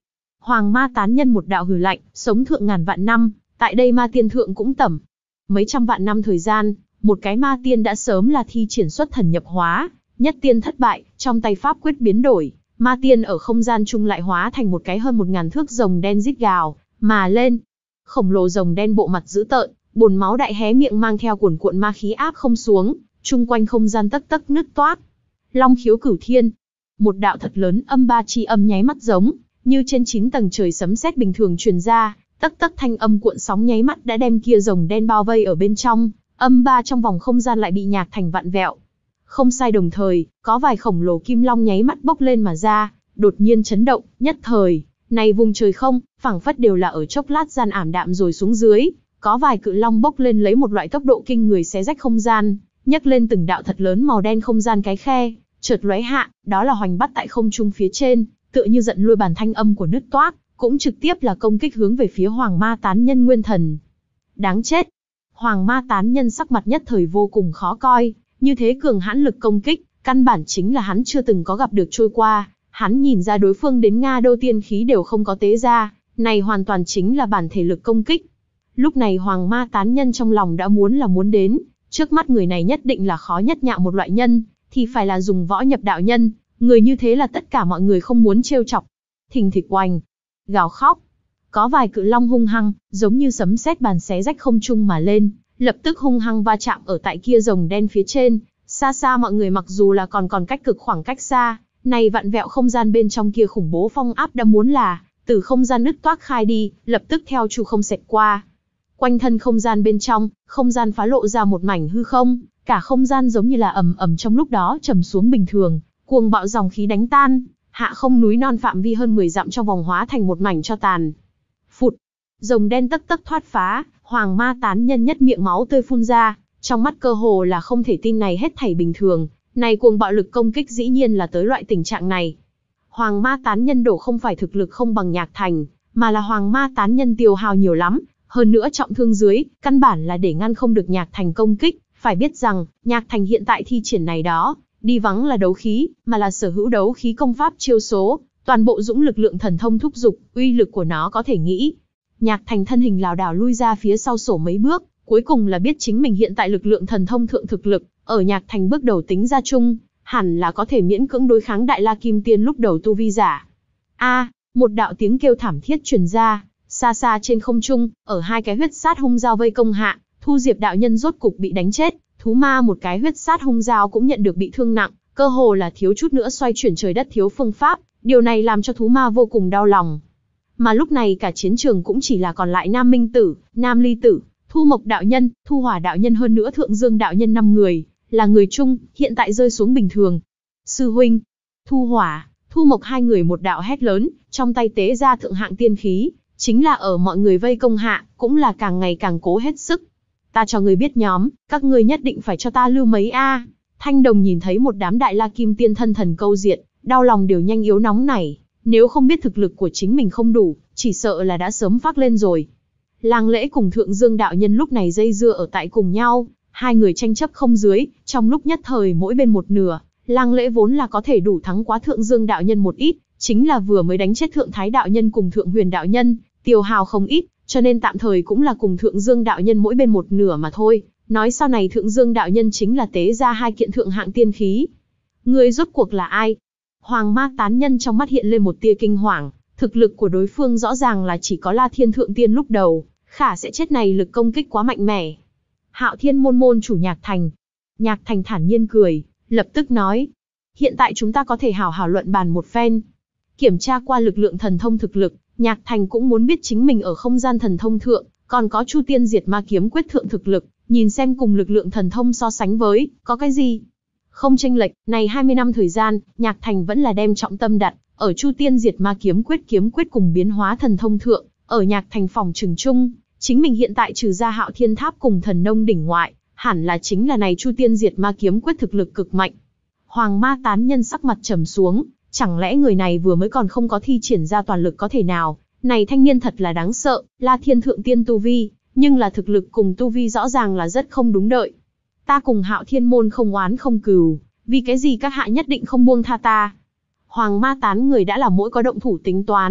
Hoàng ma tán nhân một đạo hừ lạnh, sống thượng ngàn vạn năm, tại đây ma tiên thượng cũng tẩm. Mấy trăm vạn năm thời gian, một cái ma tiên đã sớm là thi triển xuất thần nhập hóa, nhất tiên thất bại, trong tay pháp quyết biến đổi, ma tiên ở không gian chung lại hóa thành một cái hơn một ngàn thước rồng đen rít gào mà lên. Khổng lồ rồng đen bộ mặt dữ tợn, bồn máu đại hé miệng mang theo cuồn cuộn ma khí áp không xuống, chung quanh không gian tấc tấc nứt toác. Long khiếu cửu thiên, một đạo thật lớn âm ba chi âm nháy mắt giống như trên chín tầng trời sấm sét bình thường truyền ra, tấc tấc thanh âm cuộn sóng nháy mắt đã đem kia rồng đen bao vây ở bên trong, âm ba trong vòng không gian lại bị nhạc thành vạn vẹo. Không sai, đồng thời, có vài khổng lồ kim long nháy mắt bốc lên mà ra, đột nhiên chấn động, nhất thời, này vùng trời không, phảng phất đều là ở chốc lát gian ảm đạm rồi xuống dưới, có vài cự long bốc lên lấy một loại tốc độ kinh người xé rách không gian, nhấc lên từng đạo thật lớn màu đen không gian cái khe, chợt lóe hạ, đó là hoành bắt tại không trung phía trên, tựa như giận lôi bàn thanh âm của nứt toác, cũng trực tiếp là công kích hướng về phía Hoàng Ma tán nhân nguyên thần. Đáng chết! Hoàng Ma tán nhân sắc mặt nhất thời vô cùng khó coi, như thế cường hãn lực công kích, căn bản chính là hắn chưa từng có gặp được trôi qua, hắn nhìn ra đối phương đến Nga Đô tiên khí đều không có tế ra, này hoàn toàn chính là bản thể lực công kích. Lúc này Hoàng Ma tán nhân trong lòng đã muốn là muốn đến, trước mắt người này nhất định là khó nhất nhạo một loại nhân, thì phải là dùng võ nhập đạo nhân, người như thế là tất cả mọi người không muốn trêu chọc. Thình thịch oành, gào khóc, có vài cự long hung hăng, giống như sấm sét bàn xé rách không trung mà lên, lập tức hung hăng va chạm ở tại kia rồng đen phía trên. Xa xa mọi người mặc dù là còn còn cách cực khoảng cách xa, này vặn vẹo không gian bên trong kia khủng bố phong áp đã muốn là từ không gian nứt toác khai đi, lập tức theo chu không xẹt qua. Quanh thân không gian bên trong, không gian phá lộ ra một mảnh hư không, cả không gian giống như là ầm ầm trong lúc đó trầm xuống bình thường, cuồng bạo dòng khí đánh tan, hạ không núi non phạm vi hơn mười dặm trong vòng hóa thành một mảnh cho tàn. Phụt, rồng đen tấc tấc thoát phá, Hoàng Ma tán nhân nhất miệng máu tươi phun ra, trong mắt cơ hồ là không thể tin này hết thảy bình thường, này cuồng bạo lực công kích dĩ nhiên là tới loại tình trạng này. Hoàng Ma tán nhân đổ không phải thực lực không bằng Nhạc Thành, mà là Hoàng Ma tán nhân tiêu hao nhiều lắm, hơn nữa trọng thương dưới, căn bản là để ngăn không được Nhạc Thành công kích. Phải biết rằng, Nhạc Thành hiện tại thi triển này đó, đi vắng là đấu khí, mà là sở hữu đấu khí công pháp chiêu số, toàn bộ dũng lực lượng thần thông thúc dục, uy lực của nó có thể nghĩ. Nhạc Thành thân hình lảo đảo lui ra phía sau sổ mấy bước, cuối cùng là biết chính mình hiện tại lực lượng thần thông thượng thực lực, ở Nhạc Thành bước đầu tính ra chung, hẳn là có thể miễn cưỡng đối kháng Đại La Kim Tiên lúc đầu tu vi giả. A, một đạo tiếng kêu thảm thiết truyền ra, xa xa trên không trung, ở hai cái huyết sát hung dao vây công hạ, Thu Diệp đạo nhân rốt cục bị đánh chết, thú ma một cái huyết sát hung dao cũng nhận được bị thương nặng, cơ hồ là thiếu chút nữa xoay chuyển trời đất thiếu phương pháp, điều này làm cho thú ma vô cùng đau lòng. Mà lúc này cả chiến trường cũng chỉ là còn lại Nam Minh Tử, Nam Ly Tử, Thu Mộc đạo nhân, Thu Hỏa đạo nhân hơn nữa Thượng Dương đạo nhân năm người, là người chung, hiện tại rơi xuống bình thường. Sư huynh, Thu Hỏa, Thu Mộc hai người một đạo hét lớn, trong tay tế ra thượng hạng tiên khí, chính là ở mọi người vây công hạ, cũng là càng ngày càng cố hết sức. Ta cho người biết nhóm, các ngươi nhất định phải cho ta lưu mấy a. Thanh Đồng nhìn thấy một đám Đại La Kim Tiên thân thần câu diện, đau lòng đều nhanh yếu nóng nảy, nếu không biết thực lực của chính mình không đủ, chỉ sợ là đã sớm phát lên rồi. Lang Lễ cùng Thượng Dương đạo nhân lúc này dây dưa ở tại cùng nhau, hai người tranh chấp không dưới, trong lúc nhất thời mỗi bên một nửa, Lang Lễ vốn là có thể đủ thắng quá Thượng Dương đạo nhân một ít, chính là vừa mới đánh chết Thượng Thái đạo nhân cùng Thượng Huyền đạo nhân, tiêu hào không ít, cho nên tạm thời cũng là cùng Thượng Dương đạo nhân mỗi bên một nửa mà thôi. Nói sau này Thượng Dương đạo nhân chính là tế ra hai kiện thượng hạng tiên khí. Người rốt cuộc là ai? Hoàng Ma tán nhân trong mắt hiện lên một tia kinh hoàng, thực lực của đối phương rõ ràng là chỉ có La Thiên Thượng Tiên lúc đầu, khả sẽ chết này lực công kích quá mạnh mẽ. Hạo Thiên môn môn chủ Nhạc Thành. Nhạc Thành thản nhiên cười, lập tức nói, hiện tại chúng ta có thể hảo hảo luận bàn một phen. Kiểm tra qua lực lượng thần thông thực lực, Nhạc Thành cũng muốn biết chính mình ở không gian thần thông thượng, còn có Chu Tiên Diệt Ma Kiếm quyết thượng thực lực, nhìn xem cùng lực lượng thần thông so sánh với, có cái gì? Không chênh lệch, này hai mươi năm thời gian, Nhạc Thành vẫn là đem trọng tâm đặt ở Chu Tiên Diệt Ma Kiếm quyết kiếm quyết cùng biến hóa thần thông thượng, ở Nhạc Thành phòng trừng chung, chính mình hiện tại trừ ra Hạo Thiên Tháp cùng Thần Nông đỉnh ngoại, hẳn là chính là này Chu Tiên Diệt Ma Kiếm quyết thực lực cực mạnh. Hoàng Ma tán nhân sắc mặt trầm xuống, chẳng lẽ người này vừa mới còn không có thi triển ra toàn lực có thể nào? Này thanh niên thật là đáng sợ, La Thiên Thượng Tiên tu vi, nhưng là thực lực cùng tu vi rõ ràng là rất không đúng đợi. Ta cùng Hạo Thiên môn không oán không cừu, vì cái gì các hạ nhất định không buông tha ta? Hoàng Ma tán người đã là mỗi có động thủ tính toán,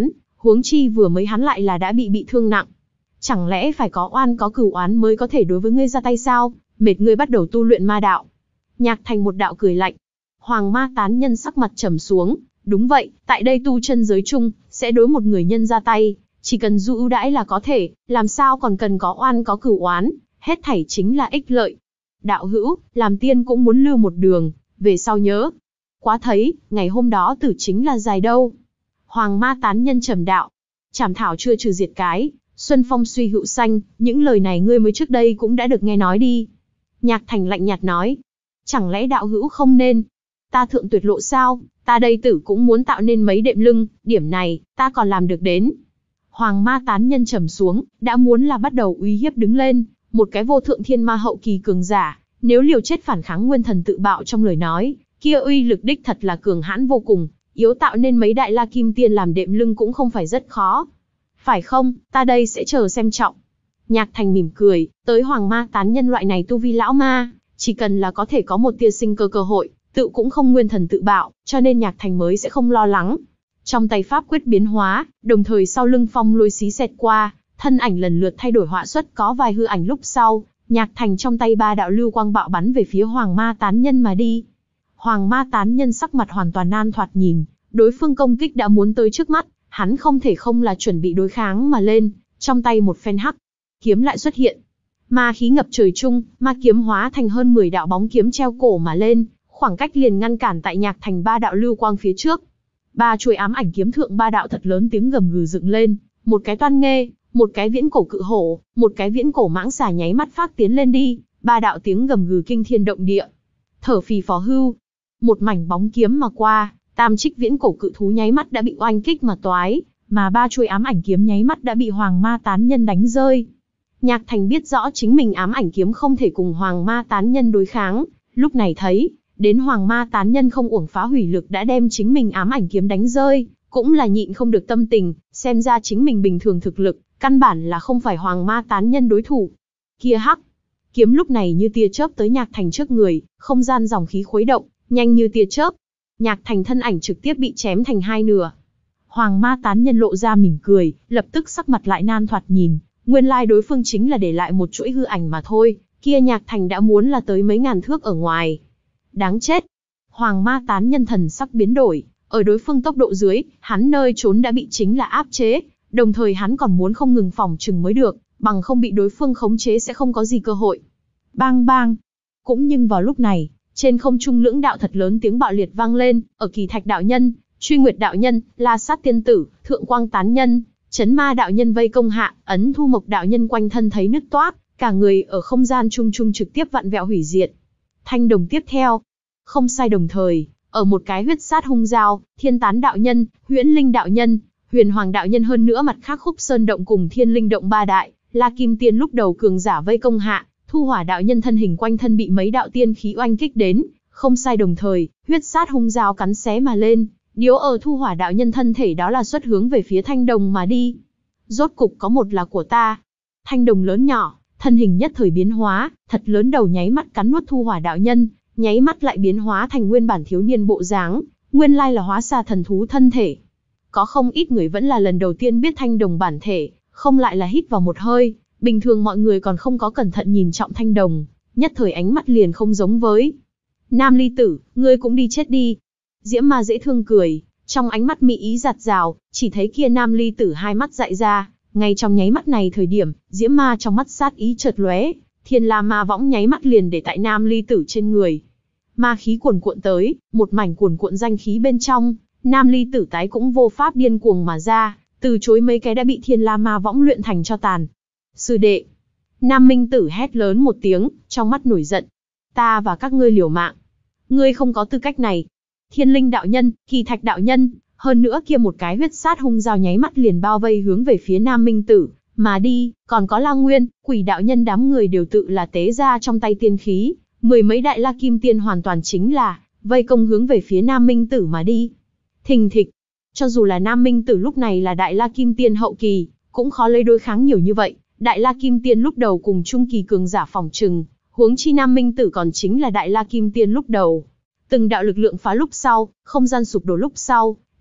huống chi vừa mới hắn lại là đã bị bị thương nặng. Chẳng lẽ phải có oan có cửu oán mới có thể đối với ngươi ra tay sao, mệt ngươi bắt đầu tu luyện ma đạo. Nhạc Thành một đạo cười lạnh. Hoàng ma tán nhân sắc mặt trầm xuống, đúng vậy, tại đây tu chân giới chung, sẽ đối một người nhân ra tay, chỉ cần du ưu đãi là có thể, làm sao còn cần có oan có cửu oán, hết thảy chính là ích lợi. Đạo hữu, làm tiên cũng muốn lưu một đường, về sau nhớ. Quá thấy, ngày hôm đó tử chính là dài đâu. Hoàng ma tán nhân trầm đạo. Trảm thảo chưa trừ diệt cái, xuân phong suy hữu xanh, những lời này ngươi mới trước đây cũng đã được nghe nói đi. Nhạc Thành lạnh nhạt nói. Chẳng lẽ đạo hữu không nên? Ta thượng tuyệt lộ sao? Ta đây tử cũng muốn tạo nên mấy đệm lưng, điểm này, ta còn làm được đến. Hoàng ma tán nhân trầm xuống, đã muốn là bắt đầu uy hiếp đứng lên, một cái vô thượng thiên ma hậu kỳ cường giả, nếu liều chết phản kháng nguyên thần tự bạo trong lời nói, kia uy lực đích thật là cường hãn vô cùng, yếu tạo nên mấy đại la kim tiên làm đệm lưng cũng không phải rất khó. Phải không, ta đây sẽ chờ xem trọng. Nhạc Thành mỉm cười, tới hoàng ma tán nhân loại này tu vi lão ma, chỉ cần là có thể có một tia sinh cơ cơ hội, tự cũng không nguyên thần tự bạo, cho nên Nhạc Thành mới sẽ không lo lắng. Trong tay pháp quyết biến hóa, đồng thời sau lưng phong lôi xí xẹt qua, thân ảnh lần lượt thay đổi họa xuất có vài hư ảnh lúc sau, Nhạc Thành trong tay ba đạo lưu quang bạo bắn về phía hoàng ma tán nhân mà đi. Hoàng ma tán nhân sắc mặt hoàn toàn nan thoạt nhìn, đối phương công kích đã muốn tới trước mắt, hắn không thể không là chuẩn bị đối kháng mà lên, trong tay một phen hắc kiếm lại xuất hiện. Ma khí ngập trời chung, ma kiếm hóa thành hơn mười đạo bóng kiếm treo cổ mà lên, khoảng cách liền ngăn cản tại Nhạc Thành ba đạo lưu quang phía trước. Ba chuôi ám ảnh kiếm thượng ba đạo thật lớn tiếng gầm gừ dựng lên, một cái toan nghê, một cái viễn cổ cự hổ, một cái viễn cổ mãng xà nháy mắt phát tiến lên đi, ba đạo tiếng gầm gừ kinh thiên động địa. Thở phì phò hưu, một mảnh bóng kiếm mà qua, tam trích viễn cổ cự thú nháy mắt đã bị oanh kích mà toái, mà ba chuôi ám ảnh kiếm nháy mắt đã bị hoàng ma tán nhân đánh rơi. Nhạc Thành biết rõ chính mình ám ảnh kiếm không thể cùng hoàng ma tán nhân đối kháng, lúc này thấy, đến hoàng ma tán nhân không uổng phá hủy lực đã đem chính mình ám ảnh kiếm đánh rơi, cũng là nhịn không được tâm tình, xem ra chính mình bình thường thực lực, căn bản là không phải hoàng ma tán nhân đối thủ. Kia hắc kiếm lúc này như tia chớp tới Nhạc Thành trước người, không gian dòng khí khuấy động, nhanh như tia chớp. Nhạc Thành thân ảnh trực tiếp bị chém thành hai nửa. Hoàng ma tán nhân lộ ra mỉm cười, lập tức sắc mặt lại nan thoạt nhìn, nguyên lai đối phương chính là để lại một chuỗi hư ảnh mà thôi, kia Nhạc Thành đã muốn là tới mấy ngàn thước ở ngoài. Đáng chết. Hoàng ma tán nhân thần sắc biến đổi, ở đối phương tốc độ dưới, hắn nơi trốn đã bị chính là áp chế, đồng thời hắn còn muốn không ngừng phòng trừng mới được, bằng không bị đối phương khống chế sẽ không có gì cơ hội. Bang bang. Cũng nhưng vào lúc này, trên không trung lưỡng đạo thật lớn tiếng bạo liệt vang lên, ở Kỳ Thạch đạo nhân, Truy Nguyệt đạo nhân, La Sát tiên tử, Thượng Quang tán nhân, Chấn Ma đạo nhân vây công hạ, Ấn Thu Mộc đạo nhân quanh thân thấy nứt toác, cả người ở không gian trung trung trực tiếp vặn vẹo hủy diệt. Thanh đồng tiếp theo. Không sai đồng thời, ở một cái huyết sát hung dao, Thiên Tán đạo nhân, Huyễn Linh đạo nhân, Huyền Hoàng đạo nhân hơn nữa mặt khác Khúc Sơn động cùng Thiên Linh động ba đại, La Kim Tiên lúc đầu cường giả vây công hạ, Thu Hỏa đạo nhân thân hình quanh thân bị mấy đạo tiên khí oanh kích đến, không sai đồng thời, huyết sát hung dao cắn xé mà lên, điếu ở Thu Hỏa đạo nhân thân thể đó là xuất hướng về phía thanh đồng mà đi. Rốt cục có một là của ta. Thanh đồng lớn nhỏ, thân hình nhất thời biến hóa, thật lớn đầu nháy mắt cắn nuốt Thu Hỏa đạo nhân, nháy mắt lại biến hóa thành nguyên bản thiếu niên bộ dáng, nguyên lai là hóa xa thần thú thân thể. Có không ít người vẫn là lần đầu tiên biết thanh đồng bản thể, không lại là hít vào một hơi, bình thường mọi người còn không có cẩn thận nhìn trọng thanh đồng, nhất thời ánh mắt liền không giống với. Nam ly tử, ngươi cũng đi chết đi. Diễm ma dễ thương cười, trong ánh mắt mỹ ý giạt rào, chỉ thấy kia nam ly tử hai mắt dại ra, ngay trong nháy mắt này thời điểm, diễm ma trong mắt sát ý chợt lóe, thiên la ma võng nháy mắt liền để tại nam ly tử trên người. Ma khí cuồn cuộn tới, một mảnh cuồn cuộn danh khí bên trong, nam ly tử tái cũng vô pháp điên cuồng mà ra, từ chối mấy cái đã bị thiên la ma võng luyện thành cho tàn. Sư đệ. Nam minh tử hét lớn một tiếng, trong mắt nổi giận. Ta và các ngươi liều mạng. Ngươi không có tư cách này. Thiên Linh đạo nhân, Kỳ Thạch đạo nhân, hơn nữa kia một cái huyết sát hung dao nháy mắt liền bao vây hướng về phía Nam minh tử, mà đi, còn có La Nguyên, Quỷ đạo nhân đám người đều tự là tế ra trong tay tiên khí, mười mấy đại la kim tiên hoàn toàn chính là vây công hướng về phía Nam minh tử mà đi. Thình thịch. Cho dù là Nam minh tử lúc này là đại la kim tiên hậu kỳ, cũng khó lấy đối kháng nhiều như vậy. Đại La Kim Tiên lúc đầu cùng trung kỳ cường giả phòng trừng, huống chi Nam Minh Tử còn chính là Đại La Kim Tiên lúc đầu. Từng đạo lực lượng phá lúc sau, không gian sụp đổ lúc sau,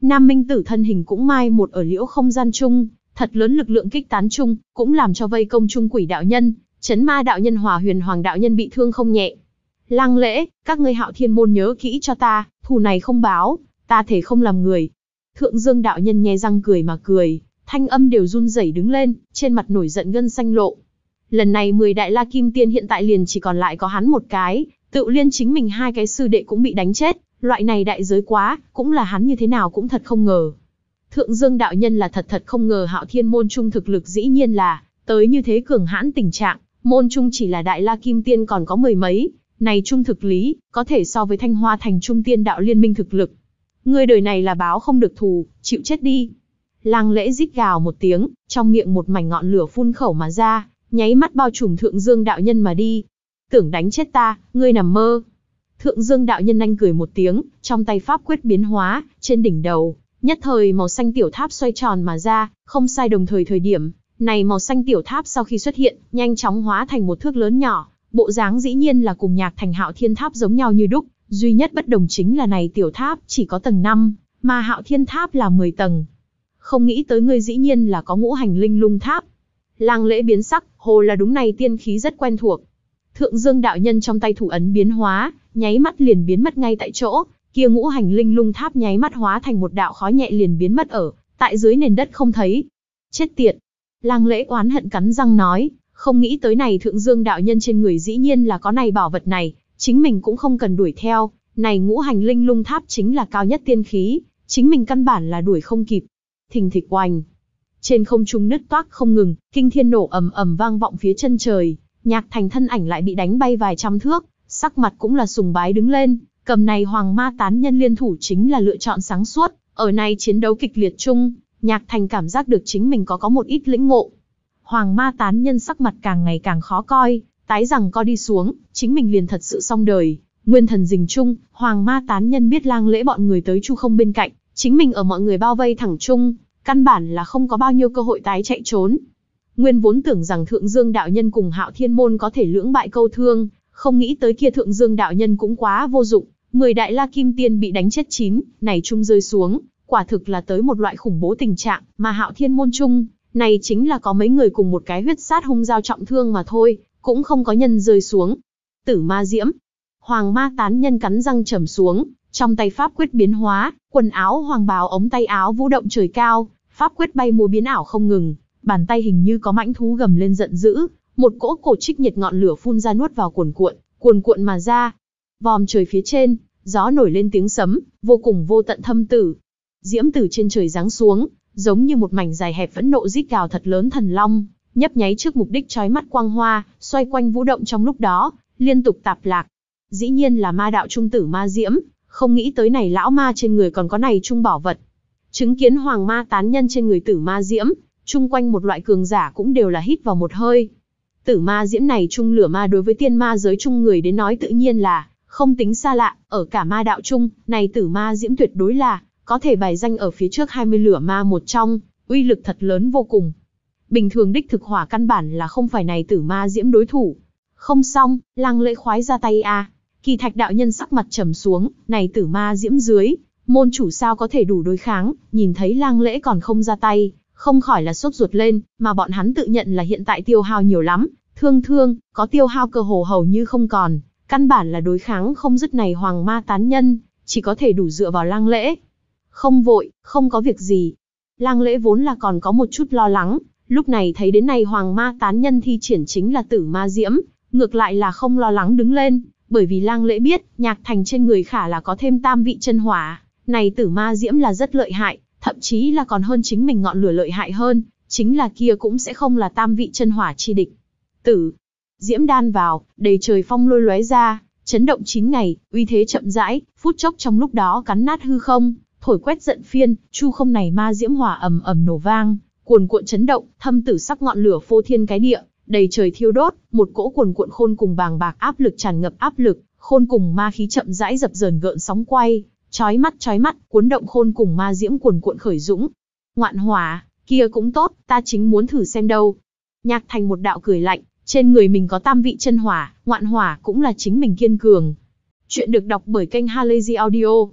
Nam Minh Tử thân hình cũng mai một ở liễu không gian chung, thật lớn lực lượng kích tán chung, cũng làm cho vây công chung Quỷ đạo nhân, Chấn Ma đạo nhân hòa Huyền Hoàng đạo nhân bị thương không nhẹ. Lăng Lễ, các ngươi Hạo Thiên môn nhớ kỹ cho ta, thù này không báo, ta thể không làm người. Thượng Dương đạo nhân nhe răng cười mà cười, thanh âm đều run rẩy đứng lên, trên mặt nổi giận gân xanh lộ. Lần này mười đại La Kim Tiên hiện tại liền chỉ còn lại có hắn một cái, tự liên chính mình hai cái sư đệ cũng bị đánh chết, loại này đại giới quá, cũng là hắn như thế nào cũng thật không ngờ. Thượng Dương đạo nhân là thật thật không ngờ Hạo Thiên môn trung thực lực dĩ nhiên là tới như thế cường hãn tình trạng, môn trung chỉ là đại La Kim Tiên còn có mười mấy, này trung thực lý, có thể so với Thanh Hoa thành trung tiên đạo liên minh thực lực. Ngươi đời này là báo không được thù, chịu chết đi. Lăng Lễ rít gào một tiếng, trong miệng một mảnh ngọn lửa phun khẩu mà ra, nháy mắt bao trùm Thượng Dương đạo nhân mà đi. Tưởng đánh chết ta, ngươi nằm mơ. Thượng Dương đạo nhân anh cười một tiếng, trong tay pháp quyết biến hóa, trên đỉnh đầu, nhất thời màu xanh tiểu tháp xoay tròn mà ra, không sai đồng thời thời điểm, này màu xanh tiểu tháp sau khi xuất hiện, nhanh chóng hóa thành một thước lớn nhỏ, bộ dáng dĩ nhiên là cùng Nhạc Thành Hạo Thiên tháp giống nhau như đúc, duy nhất bất đồng chính là này tiểu tháp chỉ có tầng năm, mà Hạo Thiên tháp là mười tầng. Không nghĩ tới ngươi dĩ nhiên là có ngũ hành linh lung tháp. Lăng Lễ biến sắc, hồ là đúng này tiên khí rất quen thuộc. Thượng Dương đạo nhân trong tay thủ ấn biến hóa, nháy mắt liền biến mất ngay tại chỗ, kia ngũ hành linh lung tháp nháy mắt hóa thành một đạo khói nhẹ liền biến mất ở tại dưới nền đất không thấy. Chết tiệt! Lăng Lễ oán hận cắn răng nói, không nghĩ tới này Thượng Dương đạo nhân trên người dĩ nhiên là có này bảo vật này, chính mình cũng không cần đuổi theo, này ngũ hành linh lung tháp chính là cao nhất tiên khí, chính mình căn bản là đuổi không kịp. Thình thịch oành, trên không trung nứt toác không ngừng, kinh thiên nổ ầm ầm vang vọng phía chân trời, Nhạc Thành thân ảnh lại bị đánh bay vài trăm thước, sắc mặt cũng là sùng bái đứng lên, cầm này Hoàng Ma tán nhân liên thủ chính là lựa chọn sáng suốt, ở này chiến đấu kịch liệt chung, Nhạc Thành cảm giác được chính mình có có một ít lĩnh ngộ. Hoàng Ma tán nhân sắc mặt càng ngày càng khó coi, tái rằng co đi xuống, chính mình liền thật sự xong đời. Nguyên thần rình chung, Hoàng Ma tán nhân biết Lăng Lễ bọn người tới chu không bên cạnh, chính mình ở mọi người bao vây thẳng chung, căn bản là không có bao nhiêu cơ hội tái chạy trốn. Nguyên vốn tưởng rằng Thượng Dương đạo nhân cùng Hạo Thiên môn có thể lưỡng bại câu thương, không nghĩ tới kia Thượng Dương đạo nhân cũng quá vô dụng, mười đại La Kim Tiên bị đánh chết chín, này chung rơi xuống, quả thực là tới một loại khủng bố tình trạng, mà Hạo Thiên môn chung, này chính là có mấy người cùng một cái huyết sát hung giao trọng thương mà thôi, cũng không có nhân rơi xuống. Tử Ma Diễm, Hoàng Ma tán nhân cắn răng trầm xuống, trong tay pháp quyết biến hóa, quần áo hoàng bào ống tay áo vũ động trời cao, pháp quyết bay múa biến ảo không ngừng, bàn tay hình như có mãnh thú gầm lên giận dữ, một cỗ cổ trích nhiệt ngọn lửa phun ra nuốt vào cuồn cuộn, cuồn cuộn mà ra. Vòm trời phía trên, gió nổi lên tiếng sấm, vô cùng vô tận thâm tử. Diễm từ trên trời giáng xuống, giống như một mảnh dài hẹp phẫn nộ rít gào thật lớn thần long, nhấp nháy trước mục đích chói mắt quang hoa, xoay quanh vũ động trong lúc đó, liên tục tạp lạc. Dĩ nhiên là ma đạo trung tử Ma Diễm, không nghĩ tới này lão ma trên người còn có này trung bảo vật. Chứng kiến Hoàng Ma tán nhân trên người Tử Ma Diễm, chung quanh một loại cường giả cũng đều là hít vào một hơi. Tử Ma Diễm này trung lửa ma đối với tiên ma giới chung người đến nói tự nhiên là không tính xa lạ, ở cả ma đạo chung, này Tử Ma Diễm tuyệt đối là có thể bài danh ở phía trước hai mươi lửa ma một trong, uy lực thật lớn vô cùng. Bình thường đích thực hỏa căn bản là không phải này Tử Ma Diễm đối thủ. Không xong, Lăng Lễ khoái ra tay a. Kỳ Thạch đạo nhân sắc mặt trầm xuống, này Tử Ma Diễm dưới, môn chủ sao có thể đủ đối kháng, nhìn thấy Lăng Lễ còn không ra tay, không khỏi là sốt ruột lên, mà bọn hắn tự nhận là hiện tại tiêu hao nhiều lắm, thương thương, có tiêu hao cơ hồ hầu như không còn, căn bản là đối kháng không dứt này Hoàng Ma tán nhân, chỉ có thể đủ dựa vào Lăng Lễ. Không vội, không có việc gì. Lăng Lễ vốn là còn có một chút lo lắng, lúc này thấy đến này Hoàng Ma tán nhân thi triển chính là Tử Ma Diễm, ngược lại là không lo lắng đứng lên, bởi vì Lăng Lễ biết, Nhạc Thành trên người khả là có thêm tam vị chân hỏa, này Tử Ma Diễm là rất lợi hại, thậm chí là còn hơn chính mình ngọn lửa lợi hại hơn, chính là kia cũng sẽ không là tam vị chân hỏa chi địch. Tử Diễm đan vào, đầy trời phong lôi lóe ra, chấn động chín ngày, uy thế chậm rãi, phút chốc trong lúc đó cắn nát hư không, thổi quét giận phiên, chu không này ma diễm hỏa ầm ầm nổ vang, cuồn cuộn chấn động, thâm tử sắc ngọn lửa phô thiên cái địa, đầy trời thiêu đốt, một cỗ cuồn cuộn khôn cùng bàng bạc áp lực tràn ngập áp lực, khôn cùng ma khí chậm rãi dập dờn gợn sóng quay, chói mắt chói mắt, cuốn động khôn cùng ma diễm cuồn cuộn khởi dũng. Ngoạn hỏa, kia cũng tốt, ta chính muốn thử xem đâu. Nhạc Thành một đạo cười lạnh, trên người mình có tam vị chân hỏa, ngoạn hỏa cũng là chính mình kiên cường. Chuyện được đọc bởi kênh Halazy Audio.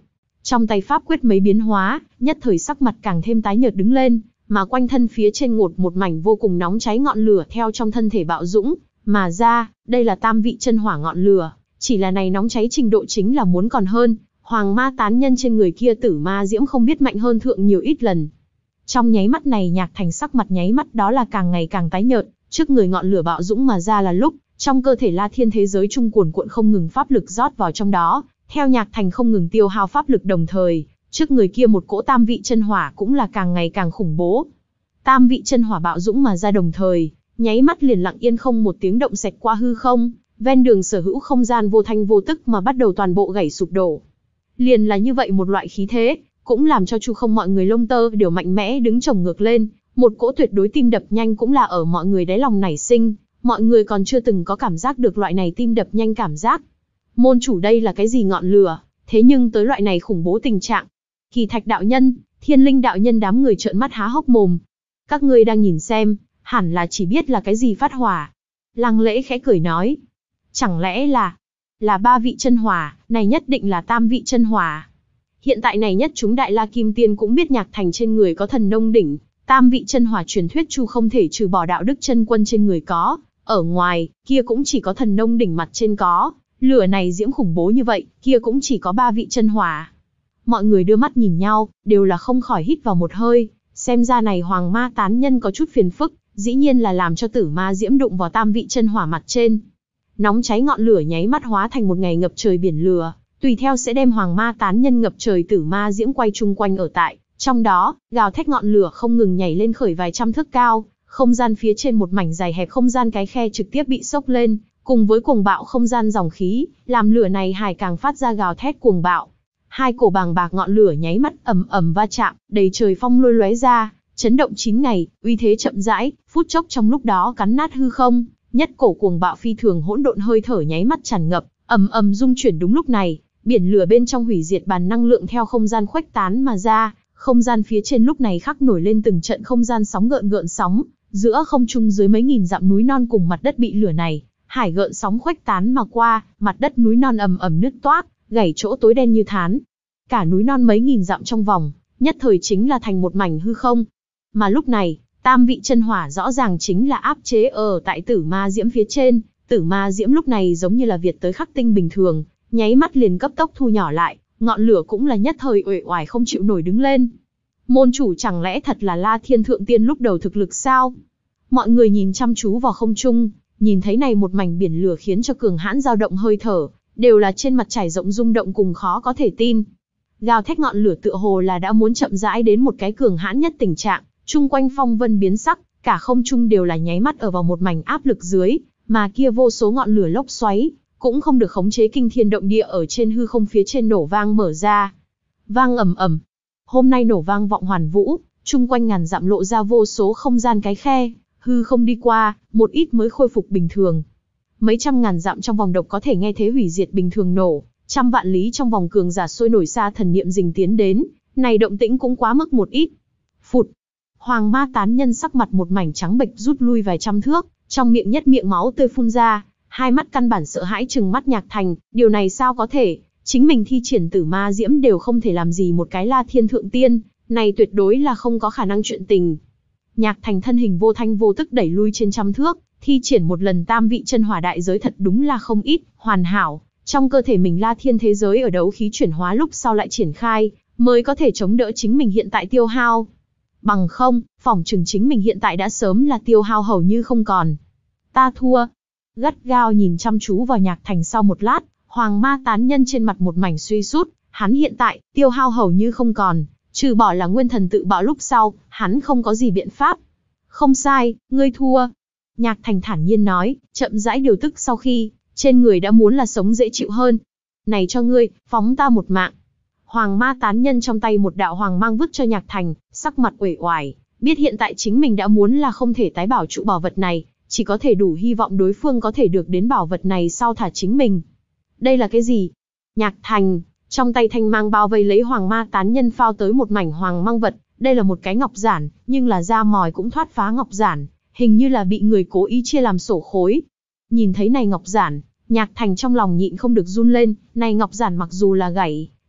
Trong tay pháp quyết mấy biến hóa, nhất thời sắc mặt càng thêm tái nhợt đứng lên, mà quanh thân phía trên ngột một mảnh vô cùng nóng cháy ngọn lửa theo trong thân thể bạo dũng mà ra, đây là tam vị chân hỏa ngọn lửa, chỉ là này nóng cháy trình độ chính là muốn còn hơn, hoàng ma tán nhân trên người kia tử ma diễm không biết mạnh hơn thượng nhiều ít lần. Trong nháy mắt này Nhạc Thành sắc mặt nháy mắt đó là càng ngày càng tái nhợt, trước người ngọn lửa bạo dũng mà ra là lúc, trong cơ thể La Thiên thế giới trung cuồn cuộn không ngừng pháp lực rót vào trong đó, theo Nhạc Thành không ngừng tiêu hao pháp lực đồng thời, trước người kia một cỗ tam vị chân hỏa cũng là càng ngày càng khủng bố. Tam vị chân hỏa bạo dũng mà ra đồng thời, nháy mắt liền lặng yên không một tiếng động xẹt qua hư không, ven đường sở hữu không gian vô thanh vô tức mà bắt đầu toàn bộ gãy sụp đổ. Liền là như vậy một loại khí thế, cũng làm cho Chu Không mọi người lông tơ đều mạnh mẽ đứng chồng ngược lên, một cỗ tuyệt đối tim đập nhanh cũng là ở mọi người đáy lòng nảy sinh, mọi người còn chưa từng có cảm giác được loại này tim đập nhanh cảm giác. Môn chủ đây là cái gì ngọn lửa, thế nhưng tới loại này khủng bố tình trạng. Kỳ Thạch đạo nhân, Thiên Linh đạo nhân đám người trợn mắt há hốc mồm. Các ngươi đang nhìn xem, hẳn là chỉ biết là cái gì phát hỏa. Lăng Lễ khẽ cười nói, chẳng lẽ là, là ba vị chân hỏa, này nhất định là tam vị chân hỏa. Hiện tại này nhất chúng Đại La Kim Tiên cũng biết Nhạc Thành trên người có thần nông đỉnh, tam vị chân hỏa truyền thuyết Chu không thể trừ bỏ đạo đức chân quân trên người có, ở ngoài, kia cũng chỉ có thần nông đỉnh mặt trên có, lửa này diễm khủng bố như vậy, kia cũng chỉ có ba vị chân hỏa. Mọi người đưa mắt nhìn nhau, đều là không khỏi hít vào một hơi, xem ra này hoàng ma tán nhân có chút phiền phức, dĩ nhiên là làm cho tử ma diễm đụng vào tam vị chân hỏa mặt trên. Nóng cháy ngọn lửa nháy mắt hóa thành một ngày ngập trời biển lửa, tùy theo sẽ đem hoàng ma tán nhân ngập trời tử ma diễm quay chung quanh ở tại, trong đó, gào thét ngọn lửa không ngừng nhảy lên khởi vài trăm thước cao, không gian phía trên một mảnh dài hẹp không gian cái khe trực tiếp bị sốc lên, cùng với cuồng bạo không gian dòng khí, làm lửa này hải càng phát ra gào thét cuồng bạo. Hai cổ bàng bạc ngọn lửa nháy mắt ầm ầm va chạm, đầy trời phong lôi lóe ra, chấn động chín ngày, uy thế chậm rãi, phút chốc trong lúc đó cắn nát hư không, nhất cổ cuồng bạo phi thường hỗn độn hơi thở nháy mắt tràn ngập, ầm ầm rung chuyển đúng lúc này, biển lửa bên trong hủy diệt bàn năng lượng theo không gian khuếch tán mà ra, không gian phía trên lúc này khắc nổi lên từng trận không gian sóng gợn gợn sóng, giữa không trung dưới mấy nghìn dặm núi non cùng mặt đất bị lửa này hải gợn sóng khuếch tán mà qua, mặt đất núi non ầm ầm nứt toác, gãy chỗ tối đen như thán. Cả núi non mấy nghìn dặm trong vòng, nhất thời chính là thành một mảnh hư không. Mà lúc này, tam vị chân hỏa rõ ràng chính là áp chế ở tại tử ma diễm phía trên, tử ma diễm lúc này giống như là Việt tới khắc tinh bình thường, nháy mắt liền cấp tốc thu nhỏ lại, ngọn lửa cũng là nhất thời uể oải không chịu nổi đứng lên. Môn chủ chẳng lẽ thật là La Thiên Thượng Tiên lúc đầu thực lực sao? Mọi người nhìn chăm chú vào không trung, nhìn thấy này một mảnh biển lửa khiến cho cường hãn dao động hơi thở, đều là trên mặt trải rộng rung động cùng khó có thể tin. Gào thét ngọn lửa tựa hồ là đã muốn chậm rãi đến một cái cường hãn nhất tình trạng, chung quanh phong vân biến sắc, cả không trung đều là nháy mắt ở vào một mảnh áp lực dưới, mà kia vô số ngọn lửa lốc xoáy, cũng không được khống chế kinh thiên động địa ở trên hư không phía trên nổ vang mở ra. Vang ầm ầm. Hôm nay nổ vang vọng hoàn vũ, chung quanh ngàn dặm lộ ra vô số không gian cái khe, hư không đi qua, một ít mới khôi phục bình thường. Mấy trăm ngàn dặm trong vòng độc có thể nghe thế hủy diệt bình thường nổ, trăm vạn lý trong vòng cường giả sôi nổi xa thần niệm rình tiến đến, này động tĩnh cũng quá mức một ít. Phụt. Hoàng ma tán nhân sắc mặt một mảnh trắng bệch rút lui vài trăm thước, trong miệng nhất miệng máu tươi phun ra, hai mắt căn bản sợ hãi trừng mắt Nhạc Thành, điều này sao có thể, chính mình thi triển tử ma diễm đều không thể làm gì một cái La Thiên Thượng Tiên, này tuyệt đối là không có khả năng chuyện tình. Nhạc Thành thân hình vô thanh vô tức đẩy lui trên trăm thước, thi triển một lần tam vị chân hỏa đại giới thật đúng là không ít, hoàn hảo, trong cơ thể mình La Thiên thế giới ở đấu khí chuyển hóa lúc sau lại triển khai, mới có thể chống đỡ chính mình hiện tại tiêu hao. Bằng không, phỏng chừng chính mình hiện tại đã sớm là tiêu hao hầu như không còn. Ta thua. Gắt gao nhìn chăm chú vào Nhạc Thành sau một lát, Hoàng ma tán nhân trên mặt một mảnh suy sút, hắn hiện tại, tiêu hao hầu như không còn, trừ bỏ là nguyên thần tự bạo lúc sau, hắn không có gì biện pháp. Không sai, ngươi thua. Nhạc Thành thản nhiên nói, chậm rãi điều tức sau khi, trên người đã muốn là sống dễ chịu hơn. Này cho ngươi, phóng ta một mạng. Hoàng ma tán nhân trong tay một đạo hoàng mang vứt cho Nhạc Thành, sắc mặt uể oải, biết hiện tại chính mình đã muốn là không thể tái bảo trụ bảo vật này, chỉ có thể đủ hy vọng đối phương có thể được đến bảo vật này sau thả chính mình. Đây là cái gì? Nhạc Thành, trong tay thanh mang bao vây lấy hoàng ma tán nhân phao tới một mảnh hoàng mang vật, đây là một cái ngọc giản, nhưng là da mòi cũng thoát phá ngọc giản, hình như là bị người cố ý chia làm sổ khối. Nhìn thấy này ngọc giản, Nhạc Thành trong lòng nhịn không được run lên, này ngọc giản mặc dù là gãy,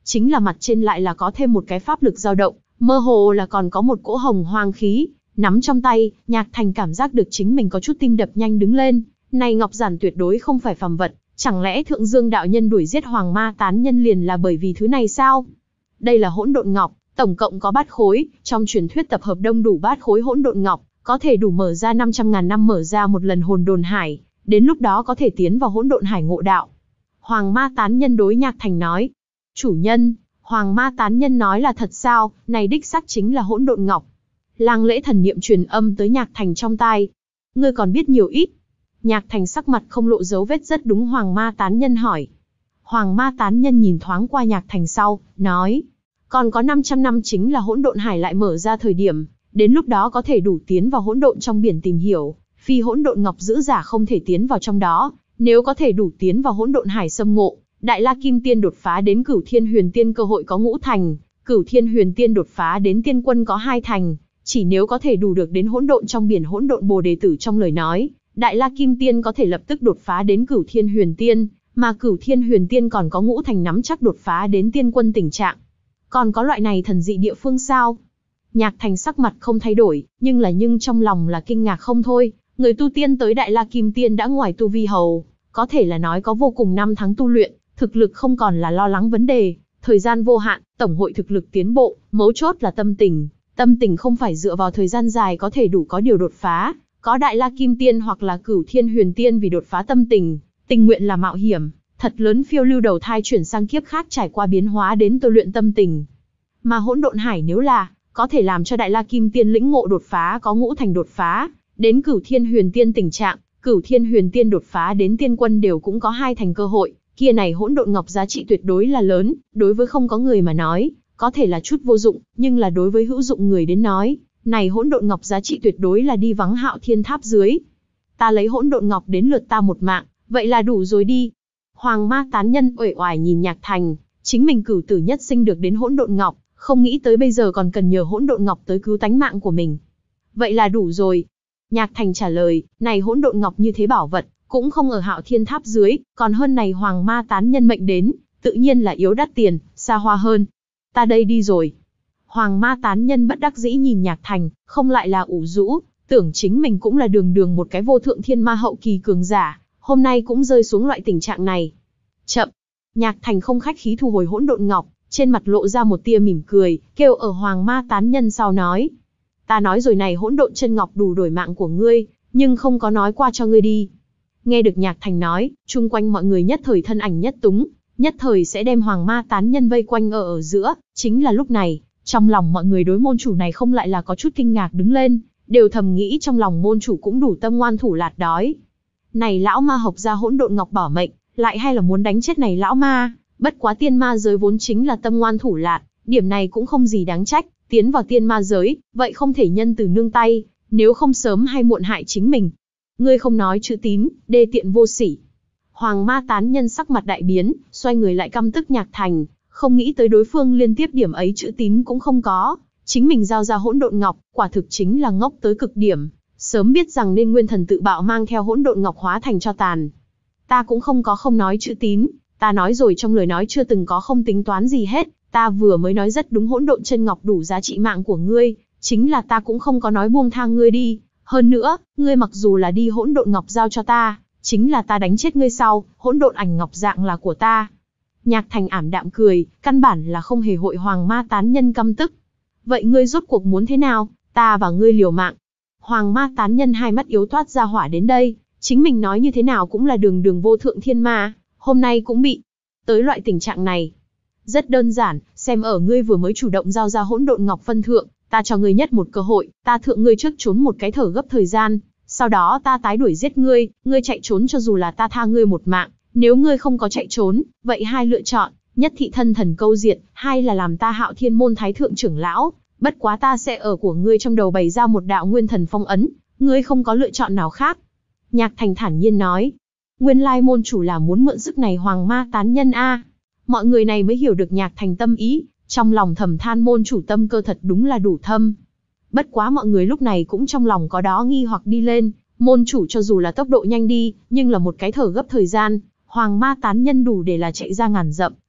chính là mặt trên lại là có thêm một cái pháp lực dao động, mơ hồ là còn có một cỗ hồng hoang khí. Nắm trong tay, Nhạc Thành cảm giác được chính mình có chút tim đập nhanh đứng lên. Này ngọc giản tuyệt đối không phải phàm vật, chẳng lẽ Thượng Dương đạo nhân đuổi giết Hoàng Ma tán nhân liền là bởi vì thứ này sao? Đây là hỗn độn ngọc, tổng cộng có bát khối, trong truyền thuyết tập hợp đông đủ bát khối hỗn độn ngọc, có thể đủ mở ra năm trăm ngàn năm mở ra một lần hồn đồn hải, đến lúc đó có thể tiến vào hỗn độn hải ngộ đạo. Hoàng Ma tán nhân đối Nhạc Thành nói, chủ nhân, Hoàng Ma tán nhân nói là thật sao, này đích xác chính là hỗn độn ngọc. Lang Lễ thần niệm truyền âm tới Nhạc Thành trong tai. Ngươi còn biết nhiều ít. Nhạc Thành sắc mặt không lộ dấu vết rất đúng Hoàng Ma tán nhân hỏi. Hoàng Ma tán nhân nhìn thoáng qua Nhạc Thành sau, nói. Còn có năm trăm năm chính là hỗn độn hải lại mở ra thời điểm, đến lúc đó có thể đủ tiến vào hỗn độn trong biển tìm hiểu, phi hỗn độn ngọc giữ giả không thể tiến vào trong đó, nếu có thể đủ tiến vào hỗn độn hải xâm ngộ, Đại La Kim Tiên đột phá đến Cửu Thiên Huyền Tiên cơ hội có ngũ thành, Cửu Thiên Huyền Tiên đột phá đến Tiên Quân có hai thành, chỉ nếu có thể đủ được đến hỗn độn trong biển hỗn độn Bồ Đề tử trong lời nói, Đại La Kim Tiên có thể lập tức đột phá đến Cửu Thiên Huyền Tiên, mà Cửu Thiên Huyền Tiên còn có ngũ thành nắm chắc đột phá đến Tiên Quân tình trạng. Còn có loại này thần dị địa phương sao? Nhạc Thành sắc mặt không thay đổi, nhưng là nhưng trong lòng là kinh ngạc không thôi, người tu tiên tới Đại La Kim Tiên đã ngoài tu vi hầu, có thể là nói có vô cùng năm tháng tu luyện, thực lực không còn là lo lắng vấn đề, thời gian vô hạn, tổng hội thực lực tiến bộ, mấu chốt là tâm tình, tâm tình không phải dựa vào thời gian dài có thể đủ có điều đột phá, có Đại La Kim Tiên hoặc là Cửu Thiên Huyền Tiên vì đột phá tâm tình, tình nguyện là mạo hiểm, thật lớn phiêu lưu đầu thai chuyển sang kiếp khác trải qua biến hóa đến tôi luyện tâm tình. Mà hỗn độn hải nếu là có thể làm cho Đại La Kim Tiên lĩnh ngộ đột phá có ngũ thành đột phá, đến Cửu Thiên Huyền Tiên tình trạng, Cửu Thiên Huyền Tiên đột phá đến Tiên Quân đều cũng có hai thành cơ hội, kia này hỗn độn ngọc giá trị tuyệt đối là lớn, đối với không có người mà nói, có thể là chút vô dụng, nhưng là đối với hữu dụng người đến nói, này hỗn độn ngọc giá trị tuyệt đối là đi vắng Hạo Thiên Tháp dưới. Ta lấy hỗn độn ngọc đến lượt ta một mạng, vậy là đủ rồi đi. Hoàng Ma tán nhân uể oải nhìn Nhạc Thành, chính mình cửu tử nhất sinh được đến hỗn độn ngọc, không nghĩ tới bây giờ còn cần nhờ hỗn độn ngọc tới cứu tánh mạng của mình. Vậy là đủ rồi. Nhạc Thành trả lời, này hỗn độn ngọc như thế bảo vật, cũng không ở Hạo Thiên Tháp dưới, còn hơn này Hoàng Ma tán nhân mệnh đến, tự nhiên là yếu đắt tiền, xa hoa hơn. Ta đây đi rồi. Hoàng Ma tán nhân bất đắc dĩ nhìn Nhạc Thành, không lại là ủ rũ, tưởng chính mình cũng là đường đường một cái vô thượng thiên ma hậu kỳ cường giả, hôm nay cũng rơi xuống loại tình trạng này. Chậm. Nhạc Thành không khách khí thu hồi hỗn độn ngọc, trên mặt lộ ra một tia mỉm cười, kêu ở Hoàng Ma tán nhân sau nói. Ta nói rồi này hỗn độn chân ngọc đủ đổi mạng của ngươi, nhưng không có nói qua cho ngươi đi. Nghe được Nhạc Thành nói, chung quanh mọi người nhất thời thân ảnh nhất túng, nhất thời sẽ đem Hoàng Ma tán nhân vây quanh ở ở giữa, chính là lúc này, trong lòng mọi người đối môn chủ này không lại là có chút kinh ngạc đứng lên, đều thầm nghĩ trong lòng môn chủ cũng đủ tâm ngoan thủ lạt đói. Này lão ma học ra hỗn độn ngọc bảo mệnh, lại hay là muốn đánh chết này lão ma, bất quá tiên ma giới vốn chính là tâm ngoan thủ lạt, điểm này cũng không gì đáng trách, tiến vào tiên ma giới, vậy không thể nhân từ nương tay, nếu không sớm hay muộn hại chính mình. Ngươi không nói chữ tín, đê tiện vô sỉ. Hoàng Ma tán nhân sắc mặt đại biến, xoay người lại căm tức Nhạc Thành, không nghĩ tới đối phương liên tiếp điểm ấy chữ tín cũng không có, chính mình giao ra hỗn độn ngọc, quả thực chính là ngốc tới cực điểm, sớm biết rằng nên nguyên thần tự bạo mang theo hỗn độn ngọc hóa thành cho tàn. Ta cũng không có không nói chữ tín, ta nói rồi trong lời nói chưa từng có không tính toán gì hết, ta vừa mới nói rất đúng hỗn độn chân ngọc đủ giá trị mạng của ngươi, chính là ta cũng không có nói buông tha ngươi đi, hơn nữa, ngươi mặc dù là đi hỗn độn ngọc giao cho ta, chính là ta đánh chết ngươi sau, hỗn độn ảnh ngọc dạng là của ta. Nhạc Thành ảm đạm cười, căn bản là không hề hội Hoàng Ma tán nhân căm tức. Vậy ngươi rốt cuộc muốn thế nào, ta và ngươi liều mạng. Hoàng Ma tán nhân hai mắt yếu toát ra hỏa đến đây, chính mình nói như thế nào cũng là đường đường vô thượng thiên ma, hôm nay cũng bị tới loại tình trạng này. Rất đơn giản, xem ở ngươi vừa mới chủ động giao ra hỗn độn ngọc phân thượng, ta cho ngươi nhất một cơ hội, ta thượng ngươi trước trốn một cái thở gấp thời gian, sau đó ta tái đuổi giết ngươi, ngươi chạy trốn cho dù là ta tha ngươi một mạng, nếu ngươi không có chạy trốn, vậy hai lựa chọn, nhất thị thân thần câu diệt, hai là làm ta Hạo Thiên môn thái thượng trưởng lão, bất quá ta sẽ ở của ngươi trong đầu bày ra một đạo nguyên thần phong ấn, ngươi không có lựa chọn nào khác. Nhạc Thành thản nhiên nói, nguyên lai môn chủ là muốn mượn sức này Hoàng Ma tán nhân a. Mọi người này mới hiểu được Nhạc Thành tâm ý, trong lòng thầm than môn chủ tâm cơ thật đúng là đủ thâm. Bất quá mọi người lúc này cũng trong lòng có đó nghi hoặc đi lên, môn chủ cho dù là tốc độ nhanh đi, nhưng là một cái thở gấp thời gian, Hoàng Ma tán nhân đủ để là chạy ra ngàn dặm,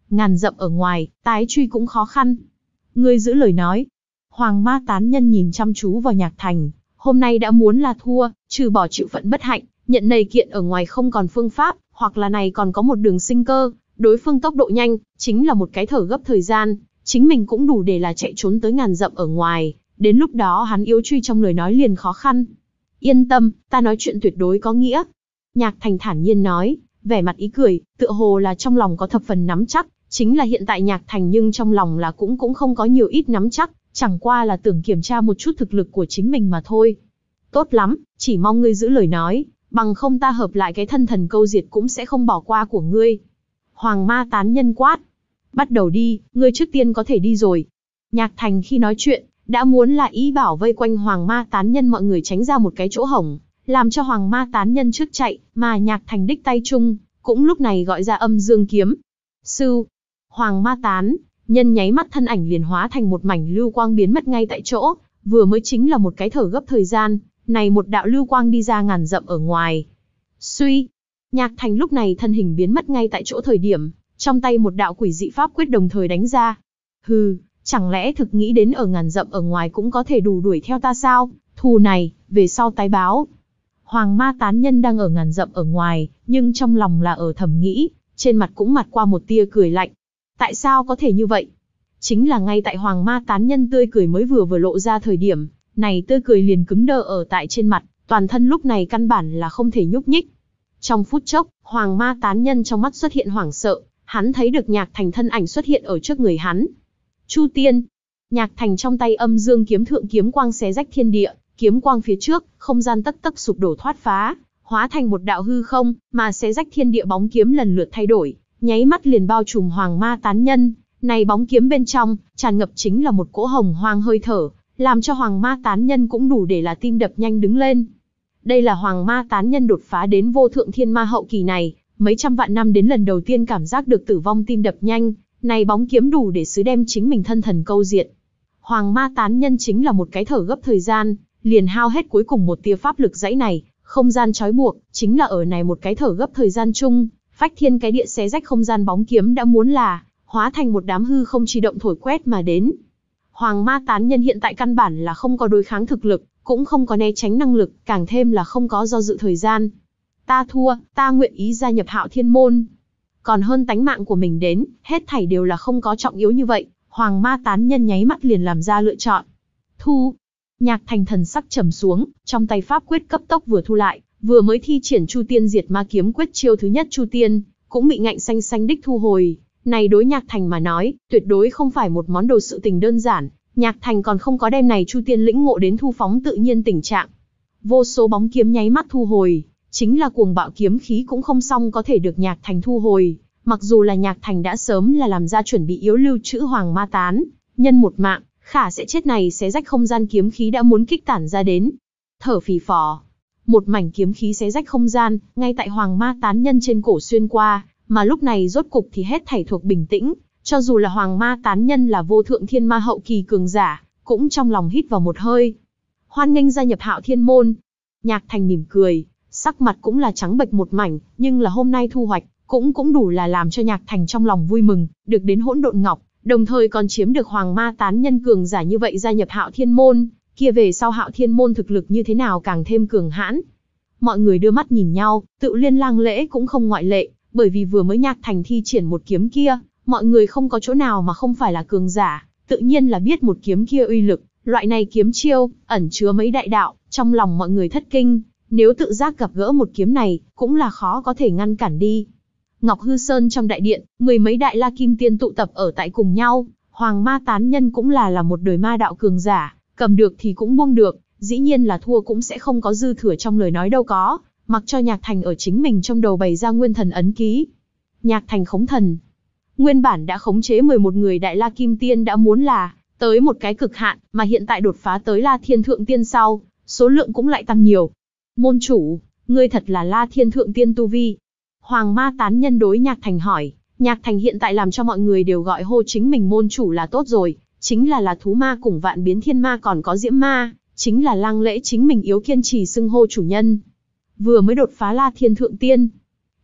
ngàn dặm ở ngoài, tái truy cũng khó khăn. Ngươi giữ lời nói. Hoàng ma tán nhân nhìn chăm chú vào Nhạc Thành, hôm nay đã muốn là thua, trừ bỏ chịu phận bất hạnh, nhận này kiện ở ngoài không còn phương pháp, hoặc là này còn có một đường sinh cơ, đối phương tốc độ nhanh, chính là một cái thở gấp thời gian, chính mình cũng đủ để là chạy trốn tới ngàn dặm ở ngoài, đến lúc đó hắn yếu truy trong lời nói liền khó khăn. Yên tâm, ta nói chuyện tuyệt đối có nghĩa. Nhạc Thành thản nhiên nói, vẻ mặt ý cười, tựa hồ là trong lòng có thập phần nắm chắc, chính là hiện tại Nhạc Thành nhưng trong lòng là cũng cũng không có nhiều ít nắm chắc, chẳng qua là tưởng kiểm tra một chút thực lực của chính mình mà thôi. Tốt lắm, chỉ mong ngươi giữ lời nói, bằng không ta hợp lại cái thân thần câu diệt cũng sẽ không bỏ qua của ngươi. Hoàng ma tán nhân quát. Bắt đầu đi, ngươi trước tiên có thể đi rồi. Nhạc Thành khi nói chuyện, đã muốn là ý bảo vây quanh Hoàng ma tán nhân mọi người tránh ra một cái chỗ hổng, làm cho Hoàng ma tán nhân trước chạy, mà Nhạc Thành đích tay chung, cũng lúc này gọi ra âm dương kiếm. Sư, Hoàng ma tán nhân nháy mắt thân ảnh liền hóa thành một mảnh lưu quang biến mất ngay tại chỗ, vừa mới chính là một cái thở gấp thời gian, này một đạo lưu quang đi ra ngàn dặm ở ngoài. Suy, Nhạc Thành lúc này thân hình biến mất ngay tại chỗ thời điểm, trong tay một đạo quỷ dị pháp quyết đồng thời đánh ra. Hừ, chẳng lẽ thực nghĩ đến ở ngàn dặm ở ngoài cũng có thể đủ đuổi theo ta sao? Thù này, về sau tái báo. Hoàng ma tán nhân đang ở ngàn dặm ở ngoài, nhưng trong lòng là ở thầm nghĩ, trên mặt cũng mặt qua một tia cười lạnh. Tại sao có thể như vậy? Chính là ngay tại Hoàng ma tán nhân tươi cười mới vừa vừa lộ ra thời điểm, này tươi cười liền cứng đơ ở tại trên mặt, toàn thân lúc này căn bản là không thể nhúc nhích. Trong phút chốc, Hoàng ma tán nhân trong mắt xuất hiện hoảng sợ, hắn thấy được Nhạc Thành thân ảnh xuất hiện ở trước người hắn. Chu Tiên. Nhạc Thành trong tay âm dương kiếm thượng kiếm quang xé rách thiên địa, kiếm quang phía trước, không gian tấc tấc sụp đổ thoát phá, hóa thành một đạo hư không, mà xé rách thiên địa bóng kiếm lần lượt thay đổi, nháy mắt liền bao trùm Hoàng ma tán nhân. Này bóng kiếm bên trong, tràn ngập chính là một cỗ hồng hoang hơi thở, làm cho Hoàng ma tán nhân cũng đủ để là tim đập nhanh đứng lên. Đây là Hoàng ma tán nhân đột phá đến vô thượng thiên ma hậu kỳ này, mấy trăm vạn năm đến lần đầu tiên cảm giác được tử vong tim đập nhanh, này bóng kiếm đủ để xứ đem chính mình thân thần câu diệt. Hoàng ma tán nhân chính là một cái thở gấp thời gian, liền hao hết cuối cùng một tia pháp lực dãy này, không gian trói buộc, chính là ở này một cái thở gấp thời gian chung, phách thiên cái địa xé rách không gian bóng kiếm đã muốn là hóa thành một đám hư không chi động thổi quét mà đến. Hoàng ma tán nhân hiện tại căn bản là không có đối kháng thực lực, cũng không có né tránh năng lực, càng thêm là không có do dự thời gian. Ta thua, ta nguyện ý gia nhập Hạo Thiên môn. Còn hơn tánh mạng của mình đến, hết thảy đều là không có trọng yếu như vậy, Hoàng ma tán nhân nháy mắt liền làm ra lựa chọn. Thu. Nhạc Thành thần sắc trầm xuống, trong tay pháp quyết cấp tốc vừa thu lại, vừa mới thi triển Chu Tiên Diệt Ma kiếm quyết chiêu thứ nhất Chu Tiên, cũng bị ngạnh xanh xanh đích thu hồi. Này đối Nhạc Thành mà nói, tuyệt đối không phải một món đồ sự tình đơn giản, Nhạc Thành còn không có đem này Chu Tiên lĩnh ngộ đến thu phóng tự nhiên tình trạng. Vô số bóng kiếm nháy mắt thu hồi, chính là cuồng bạo kiếm khí cũng không xong có thể được Nhạc Thành thu hồi, mặc dù là Nhạc Thành đã sớm là làm ra chuẩn bị yếu lưu trữ Hoàng ma tán, nhân một mạng, khả sẽ chết này xé rách không gian kiếm khí đã muốn kích tản ra đến. Thở phì phò, một mảnh kiếm khí xé rách không gian, ngay tại Hoàng ma tán nhân trên cổ xuyên qua, mà lúc này rốt cục thì hết thảy thuộc bình tĩnh, cho dù là Hoàng ma tán nhân là vô thượng thiên ma hậu kỳ cường giả, cũng trong lòng hít vào một hơi. Hoan nghênh gia nhập Hạo Thiên môn. Nhạc Thành mỉm cười, sắc mặt cũng là trắng bệch một mảnh, nhưng là hôm nay thu hoạch, cũng cũng đủ là làm cho Nhạc Thành trong lòng vui mừng, được đến hỗn độn ngọc, đồng thời còn chiếm được Hoàng ma tán nhân cường giả như vậy gia nhập Hạo Thiên môn, kia về sau Hạo Thiên môn thực lực như thế nào càng thêm cường hãn. Mọi người đưa mắt nhìn nhau, Tự Liên lang lễ cũng không ngoại lệ, bởi vì vừa mới Nhạc Thành thi triển một kiếm kia, mọi người không có chỗ nào mà không phải là cường giả, tự nhiên là biết một kiếm kia uy lực, loại này kiếm chiêu, ẩn chứa mấy đại đạo, trong lòng mọi người thất kinh, nếu tự giác gặp gỡ một kiếm này, cũng là khó có thể ngăn cản đi. Ngọc Hư Sơn trong đại điện, mười mấy đại la kim tiên tụ tập ở tại cùng nhau, Hoàng ma tán nhân cũng là là một đời ma đạo cường giả, cầm được thì cũng buông được, dĩ nhiên là thua cũng sẽ không có dư thừa trong lời nói đâu có, mặc cho Nhạc Thành ở chính mình trong đầu bày ra nguyên thần ấn ký. Nhạc Thành khống thần. Nguyên bản đã khống chế mười một người đại la kim tiên đã muốn là tới một cái cực hạn, mà hiện tại đột phá tới La Thiên Thượng Tiên sau, số lượng cũng lại tăng nhiều. Môn chủ, ngươi thật là La Thiên Thượng Tiên tu vi. Hoàng ma tán nhân đối Nhạc Thành hỏi, Nhạc Thành hiện tại làm cho mọi người đều gọi hô chính mình môn chủ là tốt rồi, chính là là thú ma cùng vạn biến thiên ma còn có diễm ma, chính là lang lễ chính mình yếu kiên trì xưng hô chủ nhân. Vừa mới đột phá La Thiên Thượng Tiên.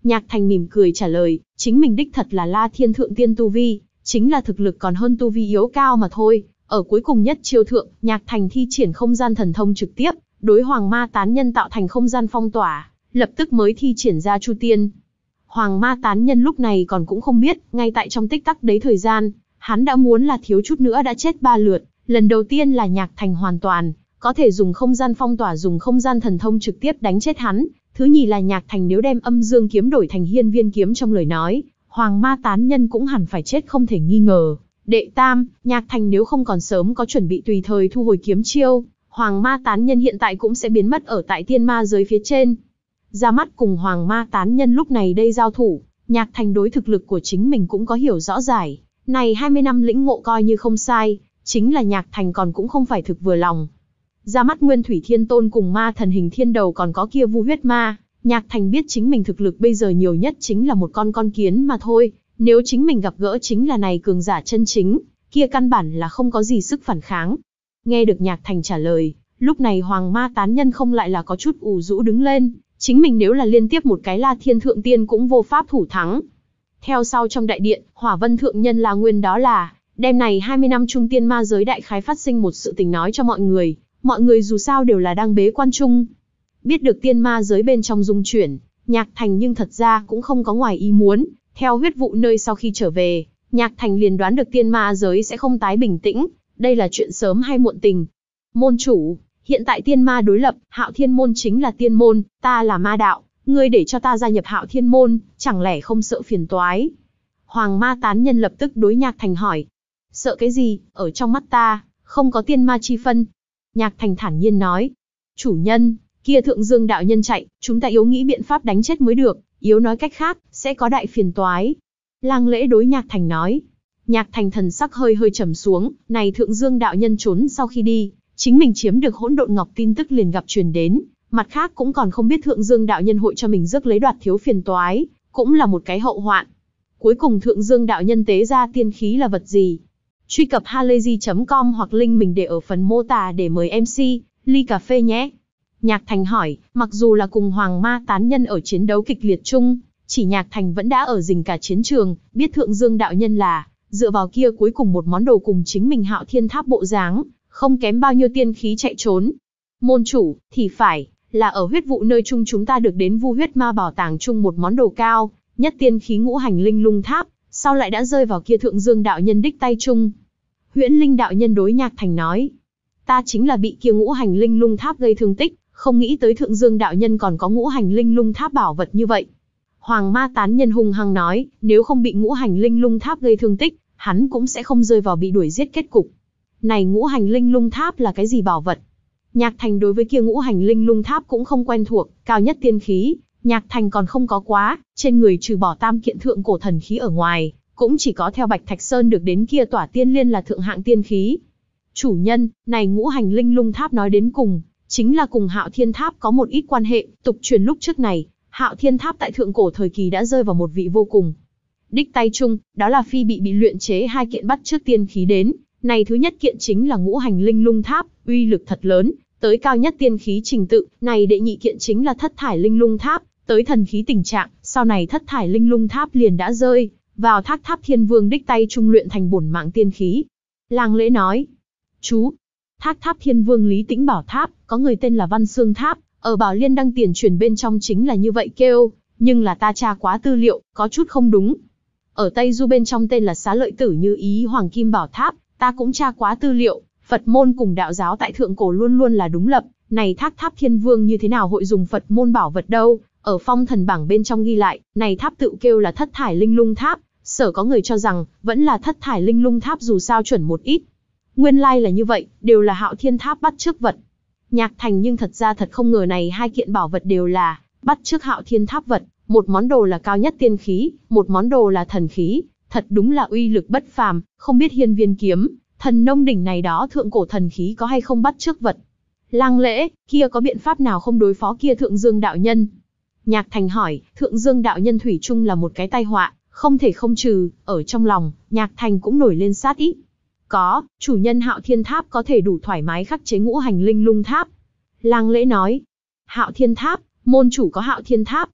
Nhạc Thành mỉm cười trả lời, chính mình đích thật là La Thiên Thượng Tiên tu vi, chính là thực lực còn hơn tu vi yếu cao mà thôi. Ở cuối cùng nhất chiêu thượng, Nhạc Thành thi triển không gian thần thông trực tiếp, đối Hoàng Ma Tán Nhân tạo thành không gian phong tỏa, lập tức mới thi triển ra Chu Tiên. Hoàng Ma Tán Nhân lúc này còn cũng không biết, ngay tại trong tích tắc đấy thời gian, hắn đã muốn là thiếu chút nữa đã chết ba lượt. Lần đầu tiên là Nhạc Thành hoàn toàn có thể dùng không gian phong tỏa, dùng không gian thần thông trực tiếp đánh chết hắn. Thứ nhì là Nhạc Thành nếu đem Âm Dương kiếm đổi thành Hiên Viên kiếm trong lời nói, Hoàng Ma Tán Nhân cũng hẳn phải chết không thể nghi ngờ. Đệ tam, Nhạc Thành nếu không còn sớm có chuẩn bị tùy thời thu hồi kiếm chiêu, Hoàng Ma Tán Nhân hiện tại cũng sẽ biến mất ở tại tiên ma giới phía trên. Ra mắt cùng Hoàng Ma Tán Nhân lúc này đây giao thủ, Nhạc Thành đối thực lực của chính mình cũng có hiểu rõ rải. Này hai mươi năm lĩnh ngộ coi như không sai, chính là Nhạc Thành còn cũng không phải thực vừa lòng. Ra mắt Nguyên Thủy Thiên Tôn cùng Ma Thần Hình Thiên Đầu còn có kia Vu Huyết Ma, Nhạc Thành biết chính mình thực lực bây giờ nhiều nhất chính là một con con kiến mà thôi. Nếu chính mình gặp gỡ chính là này cường giả chân chính, kia căn bản là không có gì sức phản kháng. Nghe được Nhạc Thành trả lời, lúc này Hoàng Ma Tán Nhân không lại là có chút ủ rũ đứng lên, chính mình nếu là liên tiếp một cái La Thiên Thượng Tiên cũng vô pháp thủ thắng. Theo sau trong đại điện, Hỏa Vân Thượng Nhân là nguyên đó là, đêm này hai mươi năm trung tiên ma giới đại khái phát sinh một sự tình nói cho mọi người, mọi người dù sao đều là đang bế quan chung. Biết được tiên ma giới bên trong dung chuyển, Nhạc Thành nhưng thật ra cũng không có ngoài ý muốn. Theo huyết vụ nơi sau khi trở về, Nhạc Thành liền đoán được tiên ma giới sẽ không tái bình tĩnh, đây là chuyện sớm hay muộn tình. Môn chủ, hiện tại tiên ma đối lập, Hạo Thiên môn chính là tiên môn, ta là ma đạo, ngươi để cho ta gia nhập Hạo Thiên môn, chẳng lẽ không sợ phiền toái? Hoàng Ma Tán Nhân lập tức đối Nhạc Thành hỏi. Sợ cái gì, ở trong mắt ta, không có tiên ma chi phân. Nhạc Thành thản nhiên nói. Chủ nhân, kia Thượng Dương đạo nhân chạy, chúng ta yếu nghĩ biện pháp đánh chết mới được. Yếu nói cách khác, sẽ có đại phiền toái. Lang Lễ đối Nhạc Thành nói. Nhạc Thành thần sắc hơi hơi trầm xuống, này Thượng Dương đạo nhân trốn sau khi đi, chính mình chiếm được Hỗn Độn Ngọc tin tức liền gặp truyền đến, mặt khác cũng còn không biết Thượng Dương đạo nhân hội cho mình rước lấy đoạt thiếu phiền toái, cũng là một cái hậu hoạn. Cuối cùng Thượng Dương đạo nhân tế ra tiên khí là vật gì? Truy cập halayzi chấm com hoặc link mình để ở phần mô tả để mời em xê, ly cà phê nhé. Nhạc Thành hỏi, mặc dù là cùng Hoàng Ma Tán Nhân ở chiến đấu kịch liệt chung, chỉ Nhạc Thành vẫn đã ở rình cả chiến trường, biết Thượng Dương đạo nhân là, dựa vào kia cuối cùng một món đồ cùng chính mình Hạo Thiên Tháp bộ dáng, không kém bao nhiêu tiên khí chạy trốn. Môn chủ, thì phải, là ở huyết vụ nơi chung chúng ta được đến Vu Huyết Ma bảo tàng chung một món đồ cao, nhất tiên khí ngũ hành linh lung tháp, sau lại đã rơi vào kia Thượng Dương đạo nhân đích tay chung. Huyễn Linh đạo nhân đối Nhạc Thành nói, ta chính là bị kia ngũ hành linh lung tháp gây thương tích, không nghĩ tới Thượng Dương đạo nhân còn có ngũ hành linh lung tháp bảo vật như vậy. Hoàng Ma Tán Nhân hung hăng nói, nếu không bị ngũ hành linh lung tháp gây thương tích, hắn cũng sẽ không rơi vào bị đuổi giết kết cục. Này ngũ hành linh lung tháp là cái gì bảo vật? Nhạc Thành đối với kia ngũ hành linh lung tháp cũng không quen thuộc, cao nhất tiên khí, Nhạc Thành còn không có quá, trên người trừ bỏ tam kiện thượng cổ thần khí ở ngoài, cũng chỉ có theo Bạch Thạch Sơn được đến kia tỏa tiên liên là thượng hạng tiên khí. Chủ nhân, này ngũ hành linh lung tháp nói đến cùng, chính là cùng Hạo Thiên Tháp có một ít quan hệ, tục truyền lúc trước này, Hạo Thiên Tháp tại thượng cổ thời kỳ đã rơi vào một vị vô cùng đích tay chung, đó là phi bị bị luyện chế hai kiện bắt trước tiên khí đến, này thứ nhất kiện chính là ngũ hành linh lung tháp, uy lực thật lớn, tới cao nhất tiên khí trình tự, này đệ nhị kiện chính là thất thải linh lung tháp, tới thần khí tình trạng, sau này thất thải linh lung tháp liền đã rơi vào Thác Tháp Thiên Vương đích tay trung luyện thành bổn mạng tiên khí. Lang Lễ nói, chú, Thác Tháp Thiên Vương Lý Tĩnh Bảo Tháp, có người tên là Văn Xương Tháp, ở Bảo Liên đăng tiền truyền bên trong chính là như vậy kêu, nhưng là ta tra quá tư liệu, có chút không đúng. Ở Tây Du bên trong tên là Xá Lợi Tử Như Ý Hoàng Kim Bảo Tháp, ta cũng tra quá tư liệu, Phật môn cùng đạo giáo tại thượng cổ luôn luôn là đúng lập, này Thác Tháp Thiên Vương như thế nào hội dùng Phật môn bảo vật đâu? Ở phong thần bảng bên trong ghi lại, này tháp tự kêu là thất thải linh lung tháp, sở có người cho rằng, vẫn là thất thải linh lung tháp dù sao chuẩn một ít. Nguyên lai là như vậy, đều là Hạo Thiên Tháp bắt chước vật. Nhạc Thành nhưng thật ra thật không ngờ này hai kiện bảo vật đều là bắt chước Hạo Thiên Tháp vật, một món đồ là cao nhất tiên khí, một món đồ là thần khí, thật đúng là uy lực bất phàm, không biết Hiên Viên kiếm, thần nông đỉnh này đó thượng cổ thần khí có hay không bắt chước vật. Lang Lễ, kia có biện pháp nào không đối phó kia Thượng Dương đạo nhân? Nhạc Thành hỏi, Thượng Dương đạo nhân thủy chung là một cái tai họa, không thể không trừ, ở trong lòng, Nhạc Thành cũng nổi lên sát ý. Có, chủ nhân Hạo Thiên Tháp có thể đủ thoải mái khắc chế ngũ hành linh lung tháp. Lang Lễ nói, Hạo Thiên Tháp, môn chủ có Hạo Thiên Tháp.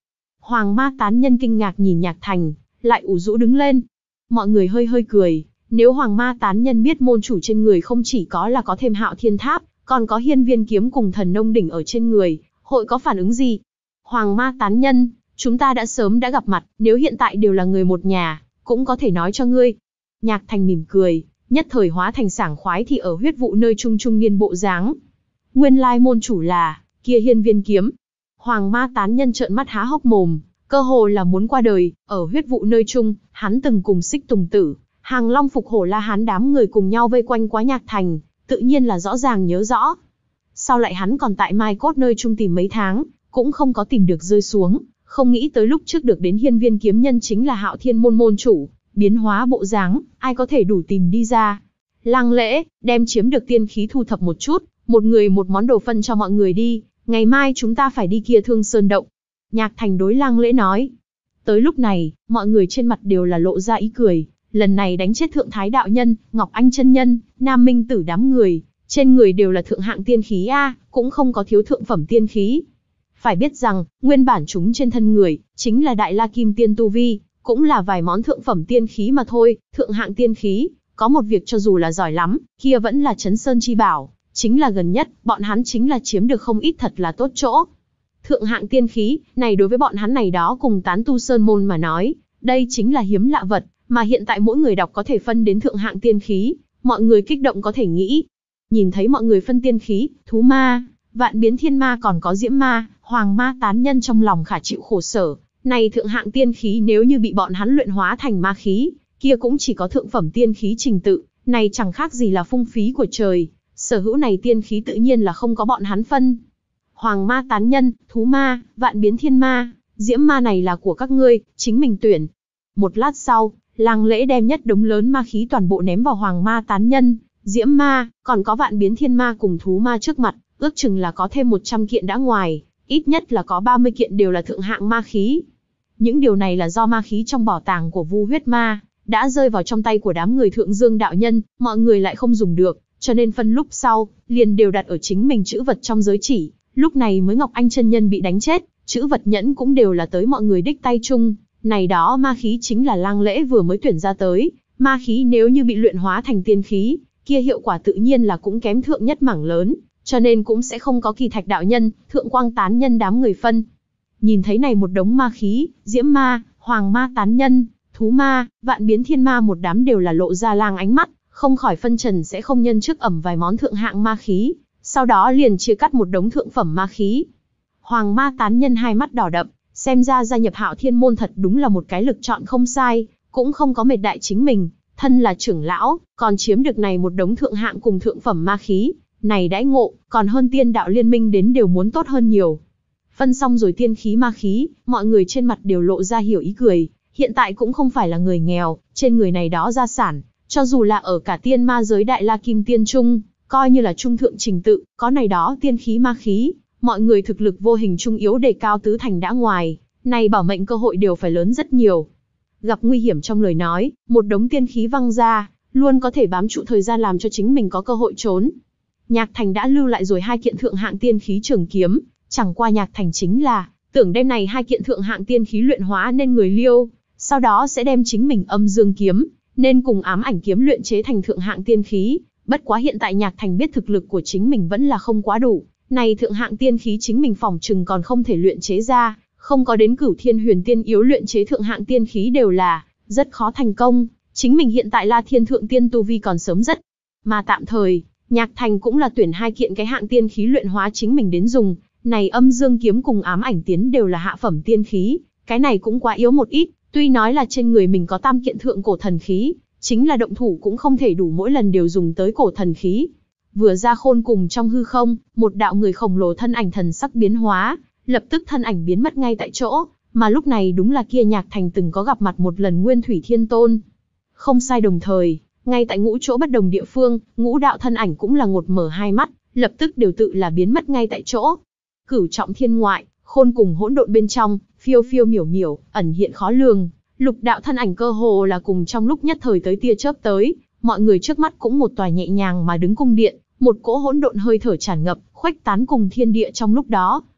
Hoàng ma tán nhân kinh ngạc nhìn Nhạc Thành, lại ủ rũ đứng lên. Mọi người hơi hơi cười, nếu Hoàng ma tán nhân biết môn chủ trên người không chỉ có là có thêm Hạo Thiên Tháp, còn có Hiên Viên kiếm cùng Thần Nông đỉnh ở trên người, hội có phản ứng gì? Hoàng ma tán nhân, chúng ta đã sớm đã gặp mặt, nếu hiện tại đều là người một nhà, cũng có thể nói cho ngươi. Nhạc Thành mỉm cười, nhất thời hóa thành sảng khoái thì ở huyết vụ nơi trung trung niên bộ dáng. Nguyên lai môn chủ là kia Hiên Viên kiếm. Hoàng ma tán nhân trợn mắt há hốc mồm, cơ hồ là muốn qua đời. Ở huyết vụ nơi trung, hắn từng cùng Xích Tùng Tử, Hàng Long Phục Hổ La Hán đám người cùng nhau vây quanh quá Nhạc Thành, tự nhiên là rõ ràng nhớ rõ. Sau lại hắn còn tại Mai Cốt nơi trung tìm mấy tháng, cũng không có tìm được rơi xuống, không nghĩ tới lúc trước được đến Hiên Viên kiếm nhân chính là Hạo Thiên môn môn chủ, biến hóa bộ dáng, ai có thể đủ tìm đi ra. Lăng Lễ, đem chiếm được tiên khí thu thập một chút, một người một món đồ phân cho mọi người đi, ngày mai chúng ta phải đi kia Thương Sơn động. Nhạc Thành đối Lăng Lễ nói. Tới lúc này, mọi người trên mặt đều là lộ ra ý cười, lần này đánh chết Thượng Thái đạo nhân, Ngọc Anh chân nhân, Nam Minh Tử đám người, trên người đều là thượng hạng tiên khí a, cũng không có thiếu thượng phẩm tiên khí. Phải biết rằng, nguyên bản chúng trên thân người, chính là Đại La Kim Tiên tu vi, cũng là vài món thượng phẩm tiên khí mà thôi, thượng hạng tiên khí, có một việc cho dù là giỏi lắm, kia vẫn là Chấn Sơn chi bảo, chính là gần nhất, bọn hắn chính là chiếm được không ít thật là tốt chỗ. Thượng hạng tiên khí, này đối với bọn hắn này đó cùng tán tu sơn môn mà nói, đây chính là hiếm lạ vật, mà hiện tại mỗi người đọc có thể phân đến thượng hạng tiên khí, mọi người kích động có thể nghĩ. Nhìn thấy mọi người phân tiên khí, thú ma, vạn biến thiên ma còn có diễm ma, hoàng ma tán nhân trong lòng khả chịu khổ sở. Này thượng hạng tiên khí nếu như bị bọn hắn luyện hóa thành ma khí, kia cũng chỉ có thượng phẩm tiên khí trình tự, này chẳng khác gì là phung phí của trời, sở hữu này tiên khí tự nhiên là không có bọn hắn phân. Hoàng ma tán nhân, thú ma, vạn biến thiên ma, diễm ma này là của các ngươi, chính mình tuyển. Một lát sau, Lăng Lễ đem nhất đống lớn ma khí toàn bộ ném vào hoàng ma tán nhân, diễm ma, còn có vạn biến thiên ma cùng thú ma trước mặt, ước chừng là có thêm một trăm kiện đã ngoài, ít nhất là có ba mươi kiện đều là thượng hạng ma khí. Những điều này là do ma khí trong bảo tàng của Vu huyết ma, đã rơi vào trong tay của đám người Thượng Dương đạo nhân, mọi người lại không dùng được, cho nên phân lúc sau, liền đều đặt ở chính mình chữ vật trong giới chỉ, lúc này mới Ngọc Anh chân nhân bị đánh chết, chữ vật nhẫn cũng đều là tới mọi người đích tay chung, này đó ma khí chính là Lăng Lễ vừa mới tuyển ra tới, ma khí nếu như bị luyện hóa thành tiên khí, kia hiệu quả tự nhiên là cũng kém thượng nhất mảng lớn, cho nên cũng sẽ không có Kỳ Thạch đạo nhân, Thượng Quang tán nhân đám người phân. Nhìn thấy này một đống ma khí, diễm ma, hoàng ma tán nhân, thú ma, vạn biến thiên ma một đám đều là lộ ra lang ánh mắt, không khỏi phân trần sẽ không nhân trước ẩm vài món thượng hạng ma khí, sau đó liền chia cắt một đống thượng phẩm ma khí. Hoàng ma tán nhân hai mắt đỏ đậm, xem ra gia nhập Hạo Thiên môn thật đúng là một cái lực chọn không sai, cũng không có mệt đại chính mình, thân là trưởng lão, còn chiếm được này một đống thượng hạng cùng thượng phẩm ma khí, này đãi ngộ, còn hơn tiên đạo liên minh đến đều muốn tốt hơn nhiều. Phân xong rồi tiên khí ma khí, mọi người trên mặt đều lộ ra hiểu ý cười, hiện tại cũng không phải là người nghèo, trên người này đó gia sản, cho dù là ở cả tiên ma giới Đại La Kim Tiên Trung, coi như là trung thượng trình tự, có này đó tiên khí ma khí, mọi người thực lực vô hình trung yếu đề cao tứ thành đã ngoài, này bảo mệnh cơ hội đều phải lớn rất nhiều. Gặp nguy hiểm trong lời nói, một đống tiên khí văng ra, luôn có thể bám trụ thời gian làm cho chính mình có cơ hội trốn. Nhạc Thành đã lưu lại rồi hai kiện thượng hạng tiên khí trường kiếm, chẳng qua Nhạc Thành chính là tưởng đem này hai kiện thượng hạng tiên khí luyện hóa nên người liêu, sau đó sẽ đem chính mình âm dương kiếm, nên cùng ám ảnh kiếm luyện chế thành thượng hạng tiên khí. Bất quá hiện tại Nhạc Thành biết thực lực của chính mình vẫn là không quá đủ, này thượng hạng tiên khí chính mình phỏng chừng còn không thể luyện chế ra, không có đến Cửu Thiên Huyền Tiên yếu luyện chế thượng hạng tiên khí đều là rất khó thành công, chính mình hiện tại La Thiên Thượng Tiên tu vi còn sớm rất, mà tạm thời, Nhạc Thành cũng là tuyển hai kiện cái hạng tiên khí luyện hóa chính mình đến dùng, này âm dương kiếm cùng ám ảnh tiến đều là hạ phẩm tiên khí, cái này cũng quá yếu một ít, tuy nói là trên người mình có tam kiện thượng cổ thần khí, chính là động thủ cũng không thể đủ mỗi lần đều dùng tới cổ thần khí. Vừa ra khôn cùng trong hư không, một đạo người khổng lồ thân ảnh thần sắc biến hóa, lập tức thân ảnh biến mất ngay tại chỗ, mà lúc này đúng là kia Nhạc Thành từng có gặp mặt một lần Nguyên Thủy Thiên Tôn. Không sai, đồng thời, ngay tại ngũ chỗ bất đồng địa phương, ngũ đạo thân ảnh cũng là ngột mở hai mắt, lập tức đều tự là biến mất ngay tại chỗ. Cửu trọng thiên ngoại, khôn cùng hỗn độn bên trong, phiêu phiêu miểu miểu, ẩn hiện khó lường, lục đạo thân ảnh cơ hồ là cùng trong lúc nhất thời tới tia chớp tới, mọi người trước mắt cũng một tòa nhẹ nhàng mà đứng cung điện, một cỗ hỗn độn hơi thở tràn ngập, khuếch tán cùng thiên địa trong lúc đó.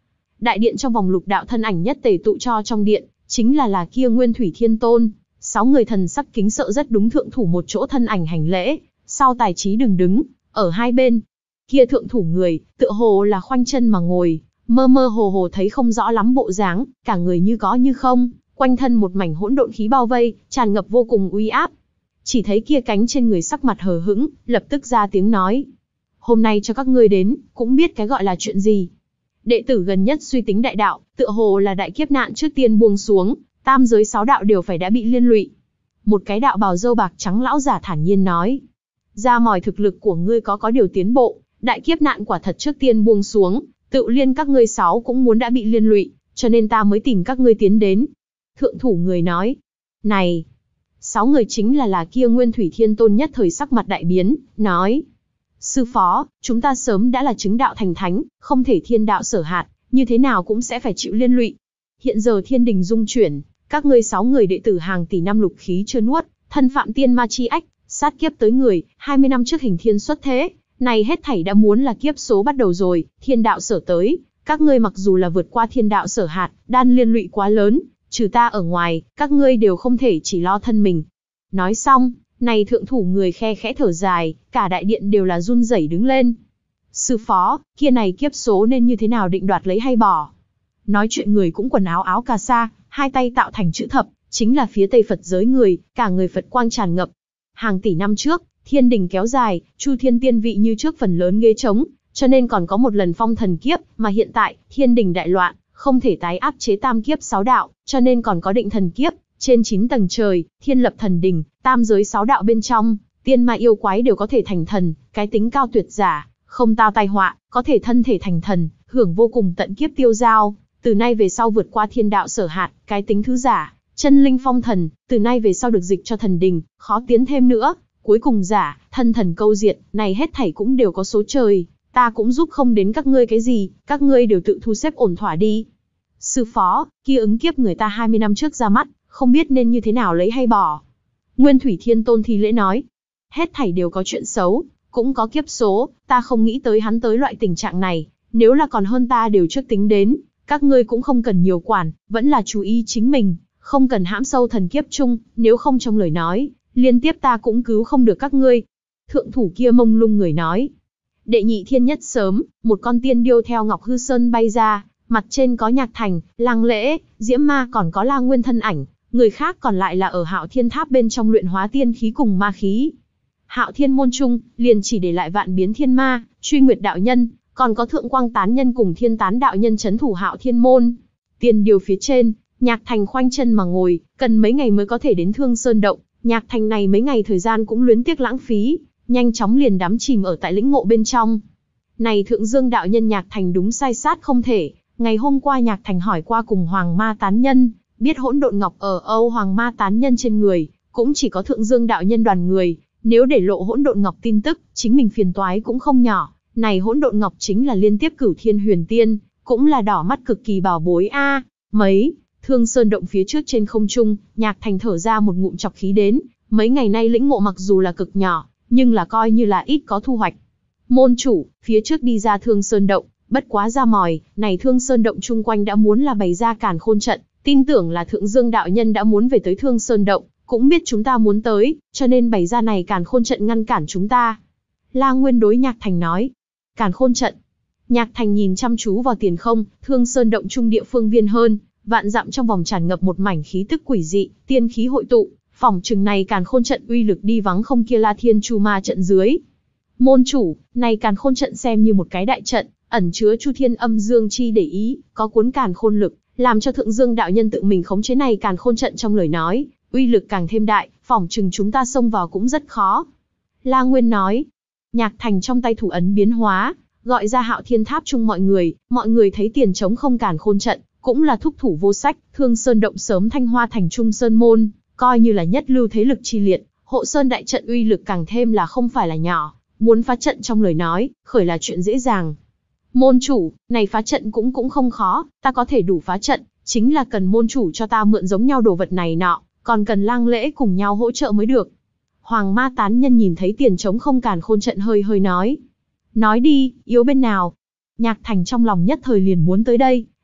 Đại điện trong vòng lục đạo thân ảnh nhất tề tụ cho trong điện, chính là là kia Nguyên Thủy Thiên Tôn. Sáu người thần sắc kính sợ rất đúng thượng thủ một chỗ thân ảnh hành lễ, sau tài trí đừng đứng, ở hai bên. Kia thượng thủ người, tựa hồ là khoanh chân mà ngồi, mơ mơ hồ hồ thấy không rõ lắm bộ dáng, cả người như có như không, quanh thân một mảnh hỗn độn khí bao vây, tràn ngập vô cùng uy áp. Chỉ thấy kia cánh trên người sắc mặt hờ hững, lập tức ra tiếng nói. Hôm nay cho các ngươi đến, cũng biết cái gọi là chuyện gì. Đệ tử gần nhất suy tính đại đạo, tựa hồ là đại kiếp nạn trước tiên buông xuống, tam giới sáu đạo đều phải đã bị liên lụy. Một cái đạo bào râu bạc trắng lão giả thản nhiên nói. Ra mòi thực lực của ngươi có có điều tiến bộ, đại kiếp nạn quả thật trước tiên buông xuống, tự liên các ngươi sáu cũng muốn đã bị liên lụy, cho nên ta mới tìm các ngươi tiến đến. Thượng thủ người nói. Này! Sáu người chính là là kia Nguyên Thủy Thiên Tôn nhất thời sắc mặt đại biến, nói. Sư phó, chúng ta sớm đã là chứng đạo thành thánh, không thể thiên đạo sở hạt, như thế nào cũng sẽ phải chịu liên lụy. Hiện giờ thiên đình dung chuyển, các ngươi sáu người đệ tử hàng tỷ năm lục khí chưa nuốt, thân phạm tiên ma chi ách, sát kiếp tới người, hai mươi năm trước hình thiên xuất thế, này hết thảy đã muốn là kiếp số bắt đầu rồi, thiên đạo sở tới, các ngươi mặc dù là vượt qua thiên đạo sở hạt, đan liên lụy quá lớn, trừ ta ở ngoài, các ngươi đều không thể chỉ lo thân mình. Nói xong, này thượng thủ người khe khẽ thở dài, cả đại điện đều là run rẩy đứng lên. Sư phó, kia này kiếp số nên như thế nào định đoạt lấy hay bỏ? Nói chuyện người cũng quần áo áo cà sa, hai tay tạo thành chữ thập, chính là phía Tây Phật giới người, cả người Phật quang tràn ngập. Hàng tỷ năm trước, thiên đình kéo dài, Chu Thiên tiên vị như trước phần lớn ghế trống, cho nên còn có một lần phong thần kiếp, mà hiện tại, thiên đình đại loạn, không thể tái áp chế tam kiếp sáu đạo, cho nên còn có định thần kiếp, trên chín tầng trời, thiên lập thần đình, tam giới sáu đạo bên trong, tiên ma yêu quái đều có thể thành thần, cái tính cao tuyệt giả, không tao tai họa, có thể thân thể thành thần, hưởng vô cùng tận kiếp tiêu giao, từ nay về sau vượt qua thiên đạo sở hạt, cái tính thứ giả, chân linh phong thần, từ nay về sau được dịch cho thần đình, khó tiến thêm nữa, cuối cùng giả, thân thần câu diệt, này hết thảy cũng đều có số trời, ta cũng giúp không đến các ngươi cái gì, các ngươi đều tự thu xếp ổn thỏa đi. Sư phó, kia ứng kiếp người ta hai mươi năm trước ra mắt, không biết nên như thế nào lấy hay bỏ. Nguyên Thủy Thiên Tôn thi lễ nói, hết thảy đều có chuyện xấu, cũng có kiếp số, ta không nghĩ tới hắn tới loại tình trạng này, nếu là còn hơn ta đều trước tính đến, các ngươi cũng không cần nhiều quản, vẫn là chú ý chính mình, không cần hãm sâu thần kiếp chung, nếu không trong lời nói, liên tiếp ta cũng cứu không được các ngươi. Thượng thủ kia mông lung người nói, đệ nhị thiên nhất sớm, một con tiên điêu theo Ngọc Hư Sơn bay ra, mặt trên có Nhạc Thành, Lăng Lễ, Diễm Ma còn có La Nguyên thân ảnh, người khác còn lại là ở Hạo Thiên Tháp bên trong luyện hóa tiên khí cùng ma khí. Hạo Thiên môn trung, liền chỉ để lại Vạn Biến Thiên Ma, Truy Nguyệt đạo nhân, còn có Thượng Quang Tán nhân cùng Thiên Tán đạo nhân trấn thủ Hạo Thiên môn. Tiên điêu phía trên, Nhạc Thành khoanh chân mà ngồi, cần mấy ngày mới có thể đến Thương Sơn động, Nhạc Thành này mấy ngày thời gian cũng luyến tiếc lãng phí, nhanh chóng liền đắm chìm ở tại lĩnh ngộ bên trong. Này Thượng Dương đạo nhân Nhạc Thành đúng sai sát không thể, ngày hôm qua Nhạc Thành hỏi qua cùng Hoàng Ma Tán nhân, biết hỗn độn ngọc ở Âu Hoàng Ma Tán nhân trên người, cũng chỉ có Thượng Dương đạo nhân đoàn người, nếu để lộ hỗn độn ngọc tin tức, chính mình phiền toái cũng không nhỏ. Này hỗn độn ngọc chính là liên tiếp Cửu Thiên Huyền Tiên, cũng là đỏ mắt cực kỳ bảo bối a. À, mấy, Thương Sơn động phía trước trên không trung, Nhạc Thành thở ra một ngụm chọc khí đến, mấy ngày nay lĩnh ngộ mặc dù là cực nhỏ, nhưng là coi như là ít có thu hoạch. Môn chủ, phía trước đi ra Thương Sơn động, bất quá ra mòi, này Thương Sơn động chung quanh đã muốn là bày ra càn khôn trận, tin tưởng là Thượng Dương đạo nhân đã muốn về tới Thương Sơn động, cũng biết chúng ta muốn tới, cho nên bày ra này càn khôn trận ngăn cản chúng ta. La Nguyên đối Nhạc Thành nói, càn khôn trận. Nhạc Thành nhìn chăm chú vào tiền không, Thương Sơn động trung địa phương viên hơn, vạn dặm trong vòng tràn ngập một mảnh khí tức quỷ dị, tiên khí hội tụ, phỏng chừng này càn khôn trận uy lực đi vắng không kia La Thiên Chu Ma trận dưới. Môn chủ, này càn khôn trận xem như một cái đại trận, ẩn chứa Chu Thiên âm dương chi để ý, có cuốn càn khôn lực, làm cho Thượng Dương đạo nhân tự mình khống chế này càn khôn trận trong lời nói, uy lực càng thêm đại, phỏng chừng chúng ta xông vào cũng rất khó. La Nguyên nói. Nhạc Thành trong tay thủ ấn biến hóa, gọi ra Hạo Thiên Tháp chung mọi người, mọi người thấy tiền trống không càn khôn trận, cũng là thúc thủ vô sách, Thương Sơn động sớm thanh hoa thành trung sơn môn, coi như là nhất lưu thế lực chi liệt, hộ sơn đại trận uy lực càng thêm là không phải là nhỏ, muốn phá trận trong lời nói, khởi là chuyện dễ dàng. Môn chủ, này phá trận cũng cũng không khó, ta có thể đủ phá trận, chính là cần môn chủ cho ta mượn giống nhau đồ vật này nọ, còn cần Lang Lễ cùng nhau hỗ trợ mới được. Hoàng Ma Tán nhân nhìn thấy tiền trống không càn khôn trận hơi hơi nói. Nói đi, yếu bên nào? Nhạc Thành trong lòng nhất thời liền muốn tới đây,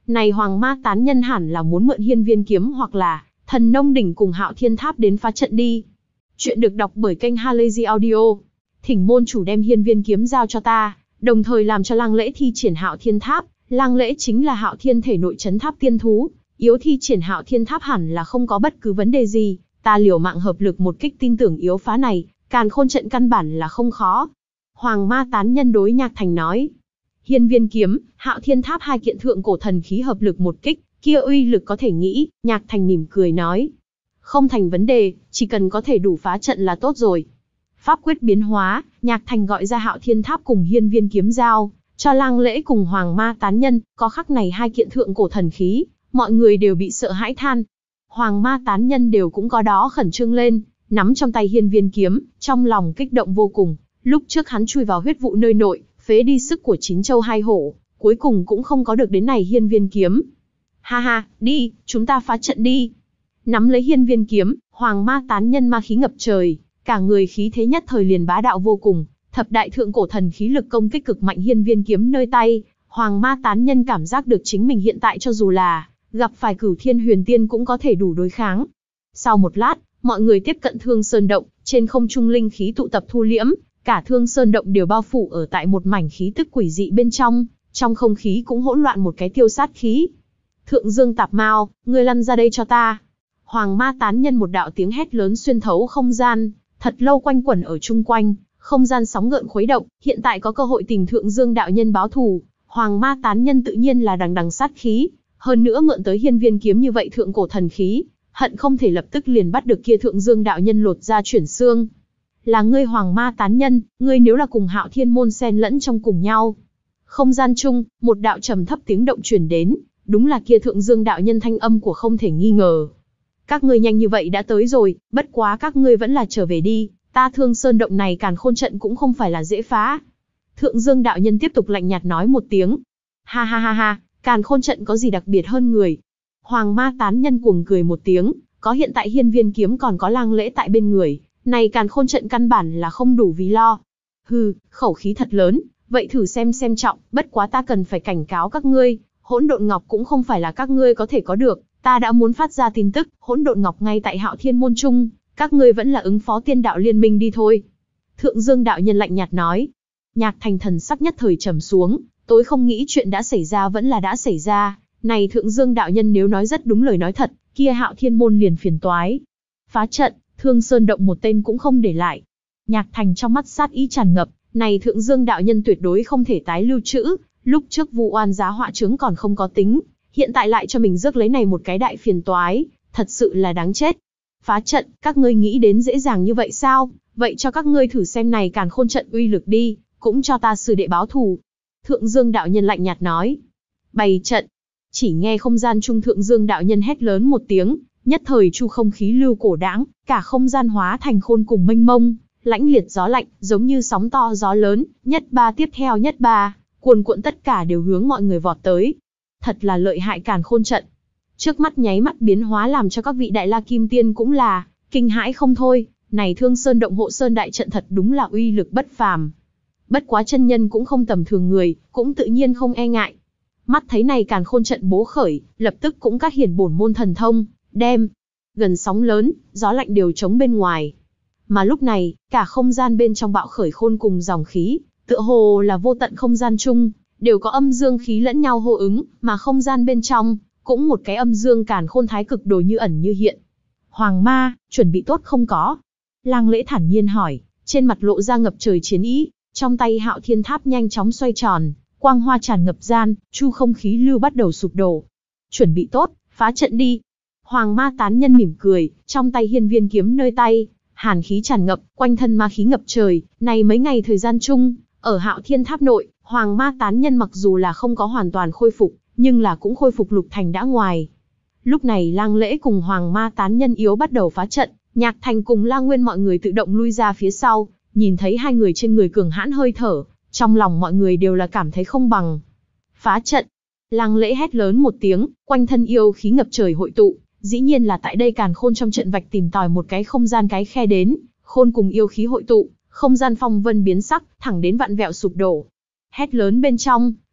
Này Hoàng Ma tán nhân hẳn là muốn mượn Hiên Viên kiếm hoặc là Thần Nông đỉnh cùng Hạo Thiên Tháp đến phá trận đi. Chuyện được đọc bởi kênh Halazy Audio. Thỉnh môn chủ đem Hiên Viên kiếm giao cho ta, đồng thời làm cho Lang Lễ thi triển Hạo Thiên Tháp. Lang Lễ chính là Hạo Thiên thể nội trấn tháp tiên thú, yếu thi triển Hạo Thiên Tháp hẳn là không có bất cứ vấn đề gì. Ta liều mạng hợp lực một kích, tin tưởng yếu phá này, Càn Khôn trận căn bản là không khó. Hoàng Ma tán nhân đối Nhạc Thành nói. Hiên Viên kiếm, Hạo Thiên Tháp hai kiện thượng cổ thần khí hợp lực một kích, kia uy lực có thể nghĩ. Nhạc Thành mỉm cười nói. Không thành vấn đề, chỉ cần có thể đủ phá trận là tốt rồi. Pháp quyết biến hóa, Nhạc Thành gọi ra Hạo Thiên Tháp cùng Hiên Viên kiếm giao cho Lang Lễ cùng Hoàng Ma tán nhân. Có khắc này hai kiện thượng cổ thần khí, mọi người đều bị sợ hãi than. Hoàng Ma tán nhân đều cũng có đó khẩn trương lên, nắm trong tay Hiên Viên kiếm, trong lòng kích động vô cùng. Lúc trước hắn chui vào huyết vụ nơi nội, phế đi sức của chín châu hai hổ, cuối cùng cũng không có được đến này Hiên Viên kiếm. Ha ha, đi, chúng ta phá trận đi. Nắm lấy Hiên Viên kiếm, Hoàng Ma tán nhân ma khí ngập trời, cả người khí thế nhất thời liền bá đạo vô cùng, thập đại thượng cổ thần khí lực công kích cực mạnh Hiên Viên kiếm nơi tay. Hoàng Ma tán nhân cảm giác được chính mình hiện tại cho dù là gặp phải Cửu Thiên Huyền Tiên cũng có thể đủ đối kháng. Sau một lát, mọi người tiếp cận Thương Sơn Động, trên không trung linh khí tụ tập thu liễm, cả Thương Sơn Động đều bao phủ ở tại một mảnh khí tức quỷ dị bên trong, trong không khí cũng hỗn loạn một cái tiêu sát khí. Thượng Dương Tạp Mao, ngươi lăn ra đây cho ta. Hoàng Ma tán nhân một đạo tiếng hét lớn xuyên thấu không gian, thật lâu quanh quẩn ở chung quanh, không gian sóng gợn khuấy động, hiện tại có cơ hội tìm Thượng Dương đạo nhân báo thù. Hoàng Ma tán nhân tự nhiên là đằng đằng sát khí, hơn nữa mượn tới Hiên Viên kiếm như vậy thượng cổ thần khí, hận không thể lập tức liền bắt được kia Thượng Dương đạo nhân lột ra chuyển xương. Là ngươi Hoàng Ma tán nhân, ngươi nếu là cùng Hạo Thiên môn xen lẫn trong cùng nhau. Không gian chung, một đạo trầm thấp tiếng động truyền đến, đúng là kia Thượng Dương đạo nhân thanh âm của không thể nghi ngờ. Các ngươi nhanh như vậy đã tới rồi, bất quá các ngươi vẫn là trở về đi, ta Thương Sơn Động này Càn Khôn trận cũng không phải là dễ phá. Thượng Dương đạo nhân tiếp tục lạnh nhạt nói một tiếng. Ha ha ha ha, Càn Khôn trận có gì đặc biệt hơn người? Hoàng Ma tán nhân cuồng cười một tiếng, có hiện tại Hiên Viên kiếm còn có Lang Lễ tại bên người, này Càn Khôn trận căn bản là không đủ vì lo. Hừ, khẩu khí thật lớn, vậy thử xem xem trọng, bất quá ta cần phải cảnh cáo các ngươi, Hỗn Độn Ngọc cũng không phải là các ngươi có thể có được, ta đã muốn phát ra tin tức, Hỗn Độn Ngọc ngay tại Hạo Thiên môn trung, các ngươi vẫn là ứng phó Tiên đạo liên minh đi thôi. Thượng Dương đạo nhân lạnh nhạt nói. Nhạc Thành thần sắc nhất thời trầm xuống, tối không nghĩ chuyện đã xảy ra vẫn là đã xảy ra, này Thượng Dương đạo nhân nếu nói rất đúng lời nói thật, kia Hạo Thiên môn liền phiền toái. Phá trận, Thương Sơn Động một tên cũng không để lại. Nhạc Thành trong mắt sát ý tràn ngập, này Thượng Dương đạo nhân tuyệt đối không thể tái lưu trữ, lúc trước vu oan giá họa chướng còn không có tính, hiện tại lại cho mình rước lấy này một cái đại phiền toái, thật sự là đáng chết. Phá trận, các ngươi nghĩ đến dễ dàng như vậy sao? Vậy cho các ngươi thử xem này Càn Khôn trận uy lực đi, cũng cho ta sư đệ báo thù. Thượng Dương đạo nhân lạnh nhạt nói. Bày trận. Chỉ nghe không gian trung Thượng Dương đạo nhân hét lớn một tiếng, nhất thời chu không khí lưu cổ đãng, cả không gian hóa thành khôn cùng mênh mông, lãnh liệt gió lạnh, giống như sóng to gió lớn, nhất ba tiếp theo nhất ba, cuồn cuộn tất cả đều hướng mọi người vọt tới. Thật là lợi hại Càn Khôn trận. Trước mắt nháy mắt biến hóa làm cho các vị đại la kim tiên cũng là kinh hãi không thôi, này Thương Sơn Động hộ sơn đại trận thật đúng là uy lực bất phàm. Bất quá chân nhân cũng không tầm thường người, cũng tự nhiên không e ngại. Mắt thấy này Càn Khôn trận bố khởi, lập tức cũng các hiển bổn môn thần thông, đem gần sóng lớn, gió lạnh đều chống bên ngoài. Mà lúc này, cả không gian bên trong bạo khởi khôn cùng dòng khí, tựa hồ là vô tận không gian chung, đều có âm dương khí lẫn nhau hô ứng, mà không gian bên trong cũng một cái âm dương Càn Khôn thái cực đồ như ẩn như hiện. Hoàng Ma, chuẩn bị tốt không có? Lang Lễ thản nhiên hỏi, trên mặt lộ ra ngập trời chiến ý, trong tay Hạo Thiên Tháp nhanh chóng xoay tròn, quang hoa tràn ngập gian, chu không khí lưu bắt đầu sụp đổ. Chuẩn bị tốt, phá trận đi. Hoàng Ma tán nhân mỉm cười, trong tay Hiên Viên kiếm nơi tay, hàn khí tràn ngập, quanh thân ma khí ngập trời. Này mấy ngày thời gian chung, ở Hạo Thiên Tháp nội, Hoàng Ma tán nhân mặc dù là không có hoàn toàn khôi phục, nhưng là cũng khôi phục lục thành đã ngoài. Lúc này Lang Lễ cùng Hoàng Ma tán nhân yếu bắt đầu phá trận, Nhạc Thành cùng La Nguyên mọi người tự động lui ra phía sau, nhìn thấy hai người trên người cường hãn hơi thở, trong lòng mọi người đều là cảm thấy không bằng. Phá trận. Lang Lễ hét lớn một tiếng, quanh thân yêu khí ngập trời hội tụ, dĩ nhiên là tại đây Càn Khôn trong trận vạch tìm tòi một cái không gian cái khe đến, khôn cùng yêu khí hội tụ, không gian phong vân biến sắc, thẳng đến vạn vẹo sụp đổ. Hét lớn bên trong,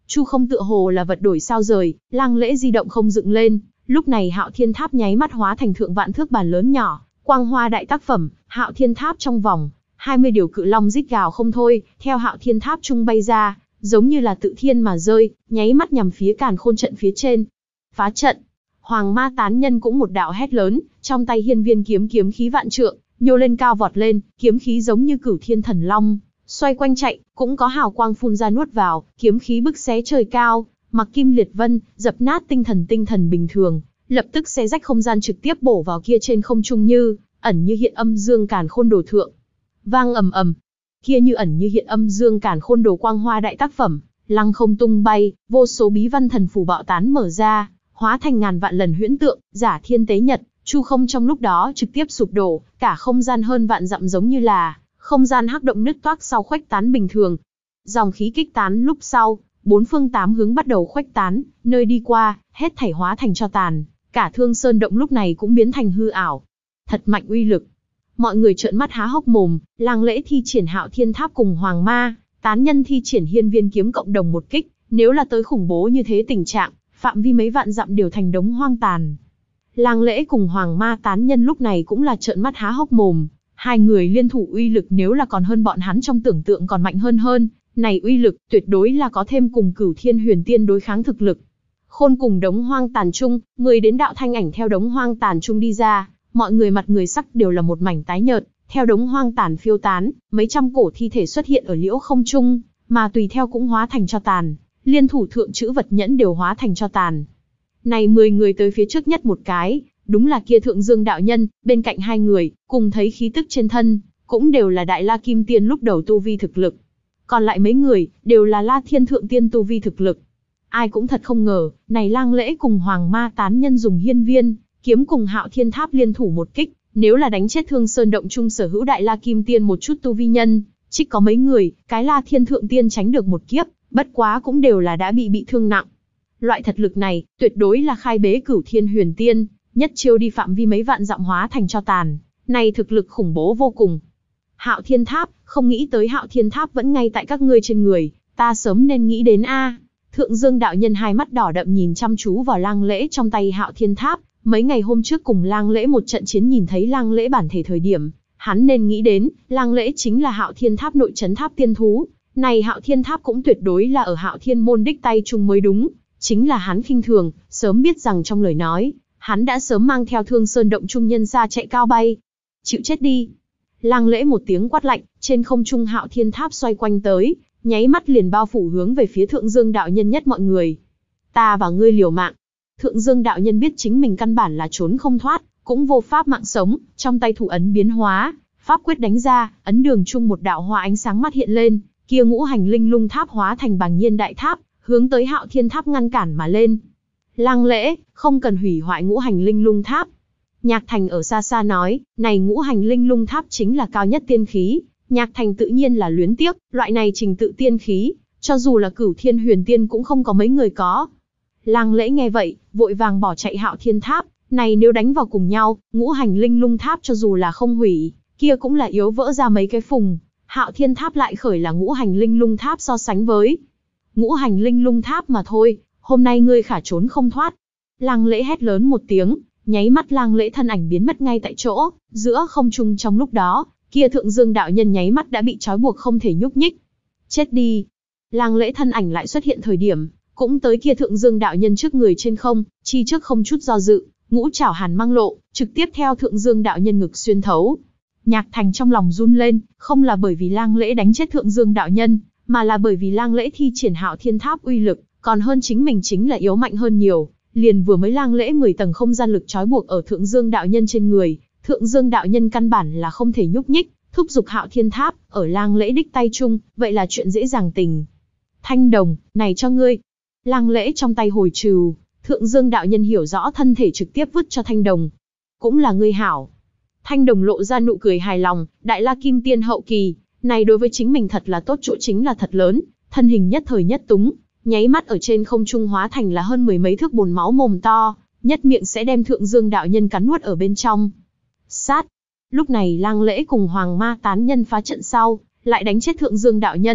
Chu không tựa hồ là vật đổi sao rời, Lăng Lễ di động không dựng lên, lúc này Hạo Thiên Tháp nháy mắt hóa thành thượng vạn thước bàn lớn nhỏ, quang hoa đại tác phẩm, Hạo Thiên Tháp trong vòng, hai mươi điều cự long rít gào không thôi, theo Hạo Thiên Tháp trung bay ra, giống như là tự thiên mà rơi, nháy mắt nhằm phía Càn Khôn trận phía trên. Phá trận. Hoàng Ma tán nhân cũng một đạo hét lớn, trong tay hiên viên kiếm kiếm khí vạn trượng, nhô lên cao vọt lên, kiếm khí giống như cửu thiên thần long, xoay quanh chạy, cũng có hào quang phun ra nuốt vào, kiếm khí bức xé trời cao, mặc kim liệt vân, dập nát tinh thần tinh thần bình thường, lập tức xé rách không gian trực tiếp bổ vào kia trên không trung như ẩn như hiện âm dương Càn Khôn đồ thượng. Vang ầm ầm, kia như ẩn như hiện âm dương Càn Khôn đồ quang hoa đại tác phẩm, lăng không tung bay, vô số bí văn thần phù bạo tán mở ra, hóa thành ngàn vạn lần huyễn tượng, giả thiên tế nhật, chu không trong lúc đó trực tiếp sụp đổ, cả không gian hơn vạn dặm giống như là không gian hắc động nứt toác sau khuếch tán bình thường. Dòng khí kích tán lúc sau, bốn phương tám hướng bắt đầu khuếch tán, nơi đi qua, hết thảy hóa thành tro tàn, cả Thương Sơn động lúc này cũng biến thành hư ảo. Thật mạnh uy lực. Mọi người trợn mắt há hốc mồm, Lăng Lễ thi triển Hạo Thiên Tháp cùng Hoàng Ma tán nhân thi triển hiên viên kiếm cộng đồng một kích, nếu là tới khủng bố như thế tình trạng, phạm vi mấy vạn dặm đều thành đống hoang tàn. Lăng Lễ cùng Hoàng Ma tán nhân lúc này cũng là trợn mắt há hốc mồm, hai người liên thủ uy lực nếu là còn hơn bọn hắn trong tưởng tượng còn mạnh hơn hơn, này uy lực tuyệt đối là có thêm cùng Cửu Thiên Huyền Tiên đối kháng thực lực. Khôn cùng đống hoang tàn chung, người đến đạo thanh ảnh theo đống hoang tàn chung đi ra, mọi người mặt người sắc đều là một mảnh tái nhợt, theo đống hoang tàn phiêu tán, mấy trăm cổ thi thể xuất hiện ở liễu không trung, mà tùy theo cũng hóa thành tro tàn, liên thủ thượng chữ vật nhẫn đều hóa thành tro tàn. Này mười người tới phía trước nhất một cái, đúng là kia Thượng Dương đạo nhân, bên cạnh hai người, cùng thấy khí tức trên thân, cũng đều là Đại La Kim Tiên lúc đầu tu vi thực lực. Còn lại mấy người, đều là La Thiên Thượng Tiên tu vi thực lực. Ai cũng thật không ngờ, này Lăng Lễ cùng Hoàng Ma tán nhân dùng hiên viên kiếm cùng Hạo Thiên Tháp liên thủ một kích, nếu là đánh chết Thương Sơn động trung sở hữu Đại La Kim Tiên một chút tu vi nhân, trích có mấy người, cái La Thiên Thượng Tiên tránh được một kiếp, bất quá cũng đều là đã bị bị thương nặng. Loại thật lực này, tuyệt đối là khai bế Cửu Thiên Huyền Tiên, nhất chiêu đi phạm vi mấy vạn dặm hóa thành tro tàn, này thực lực khủng bố vô cùng. Hạo Thiên Tháp, không nghĩ tới Hạo Thiên Tháp vẫn ngay tại các ngươi trên người, ta sớm nên nghĩ đến a. Thượng Dương đạo nhân hai mắt đỏ đậm nhìn chăm chú vào Lăng Lễ trong tay Hạo Thiên Tháp, mấy ngày hôm trước cùng Lăng Lễ một trận chiến nhìn thấy Lăng Lễ bản thể thời điểm, hắn nên nghĩ đến, Lăng Lễ chính là Hạo Thiên Tháp nội trấn tháp tiên thú, này Hạo Thiên Tháp cũng tuyệt đối là ở Hạo Thiên môn đích tay chung mới đúng, chính là hắn khinh thường, sớm biết rằng trong lời nói, hắn đã sớm mang theo Thương Sơn động trung nhân xa chạy cao bay. Chịu chết đi. Lăng Lễ một tiếng quát lạnh, trên không trung Hạo Thiên Tháp xoay quanh tới, nháy mắt liền bao phủ hướng về phía Thượng Dương đạo nhân nhất mọi người. Ta và ngươi liều mạng. Thượng Dương đạo nhân biết chính mình căn bản là trốn không thoát, cũng vô pháp mạng sống, trong tay thủ ấn biến hóa, pháp quyết đánh ra, ấn đường chung một đạo hoa ánh sáng mắt hiện lên, kia ngũ hành linh lung tháp hóa thành Bàng Nhiên đại tháp, hướng tới Hạo Thiên Tháp ngăn cản mà lên. Lăng Lễ, không cần hủy hoại ngũ hành linh lung tháp. Nhạc Thành ở xa xa nói, này ngũ hành linh lung tháp chính là cao nhất tiên khí, Nhạc Thành tự nhiên là luyến tiếc, loại này trình tự tiên khí, cho dù là Cửu Thiên Huyền Tiên cũng không có mấy người có. Lăng Lễ nghe vậy, vội vàng bỏ chạy Hạo Thiên Tháp, này nếu đánh vào cùng nhau, ngũ hành linh lung tháp cho dù là không hủy, kia cũng là yếu vỡ ra mấy cái phùng. Hạo Thiên Tháp lại khởi là ngũ hành linh lung tháp so sánh với ngũ hành linh lung tháp mà thôi, hôm nay ngươi khả trốn không thoát. Lăng Lễ hét lớn một tiếng, nháy mắt Lăng Lễ thân ảnh biến mất ngay tại chỗ, giữa không trung trong lúc đó, kia Thượng Dương đạo nhân nháy mắt đã bị trói buộc không thể nhúc nhích. Chết đi. Lăng Lễ thân ảnh lại xuất hiện thời điểm, cũng tới kia Thượng Dương đạo nhân trước người trên không, chi trước không chút do dự, ngũ trảo hàn mang lộ, trực tiếp theo Thượng Dương đạo nhân ngực xuyên thấu. Nhạc Thành trong lòng run lên, không là bởi vì Lăng Lễ đánh chết Thượng Dương đạo nhân, mà là bởi vì Lăng Lễ thi triển Hạo Thiên Tháp uy lực, còn hơn chính mình chính là yếu mạnh hơn nhiều. Liền vừa mới Lăng Lễ mười tầng không gian lực trói buộc ở Thượng Dương đạo nhân trên người, Thượng Dương đạo nhân căn bản là không thể nhúc nhích, thúc giục Hạo Thiên Tháp, ở Lăng Lễ đích tay chung, vậy là chuyện dễ dàng tình. Thanh đồng, này cho ngươi. Lăng Lễ trong tay hồi trừ, Thượng Dương đạo nhân hiểu rõ thân thể trực tiếp vứt cho thanh đồng. Cũng là ngươi hảo. Thanh đồng lộ ra nụ cười hài lòng, Đại La Kim Tiên hậu kỳ, này đối với chính mình thật là tốt chỗ chính là thật lớn, thân hình nhất thời nhất túng, nháy mắt ở trên không trung hóa thành là hơn mười mấy thước bồn máu mồm to, nhất miệng sẽ đem Thượng Dương đạo nhân cắn nuốt ở bên trong. Sát. Lúc này Lăng Lễ cùng Hoàng Ma tán nhân phá trận sau, lại đánh chết Thượng Dương đạo nhân,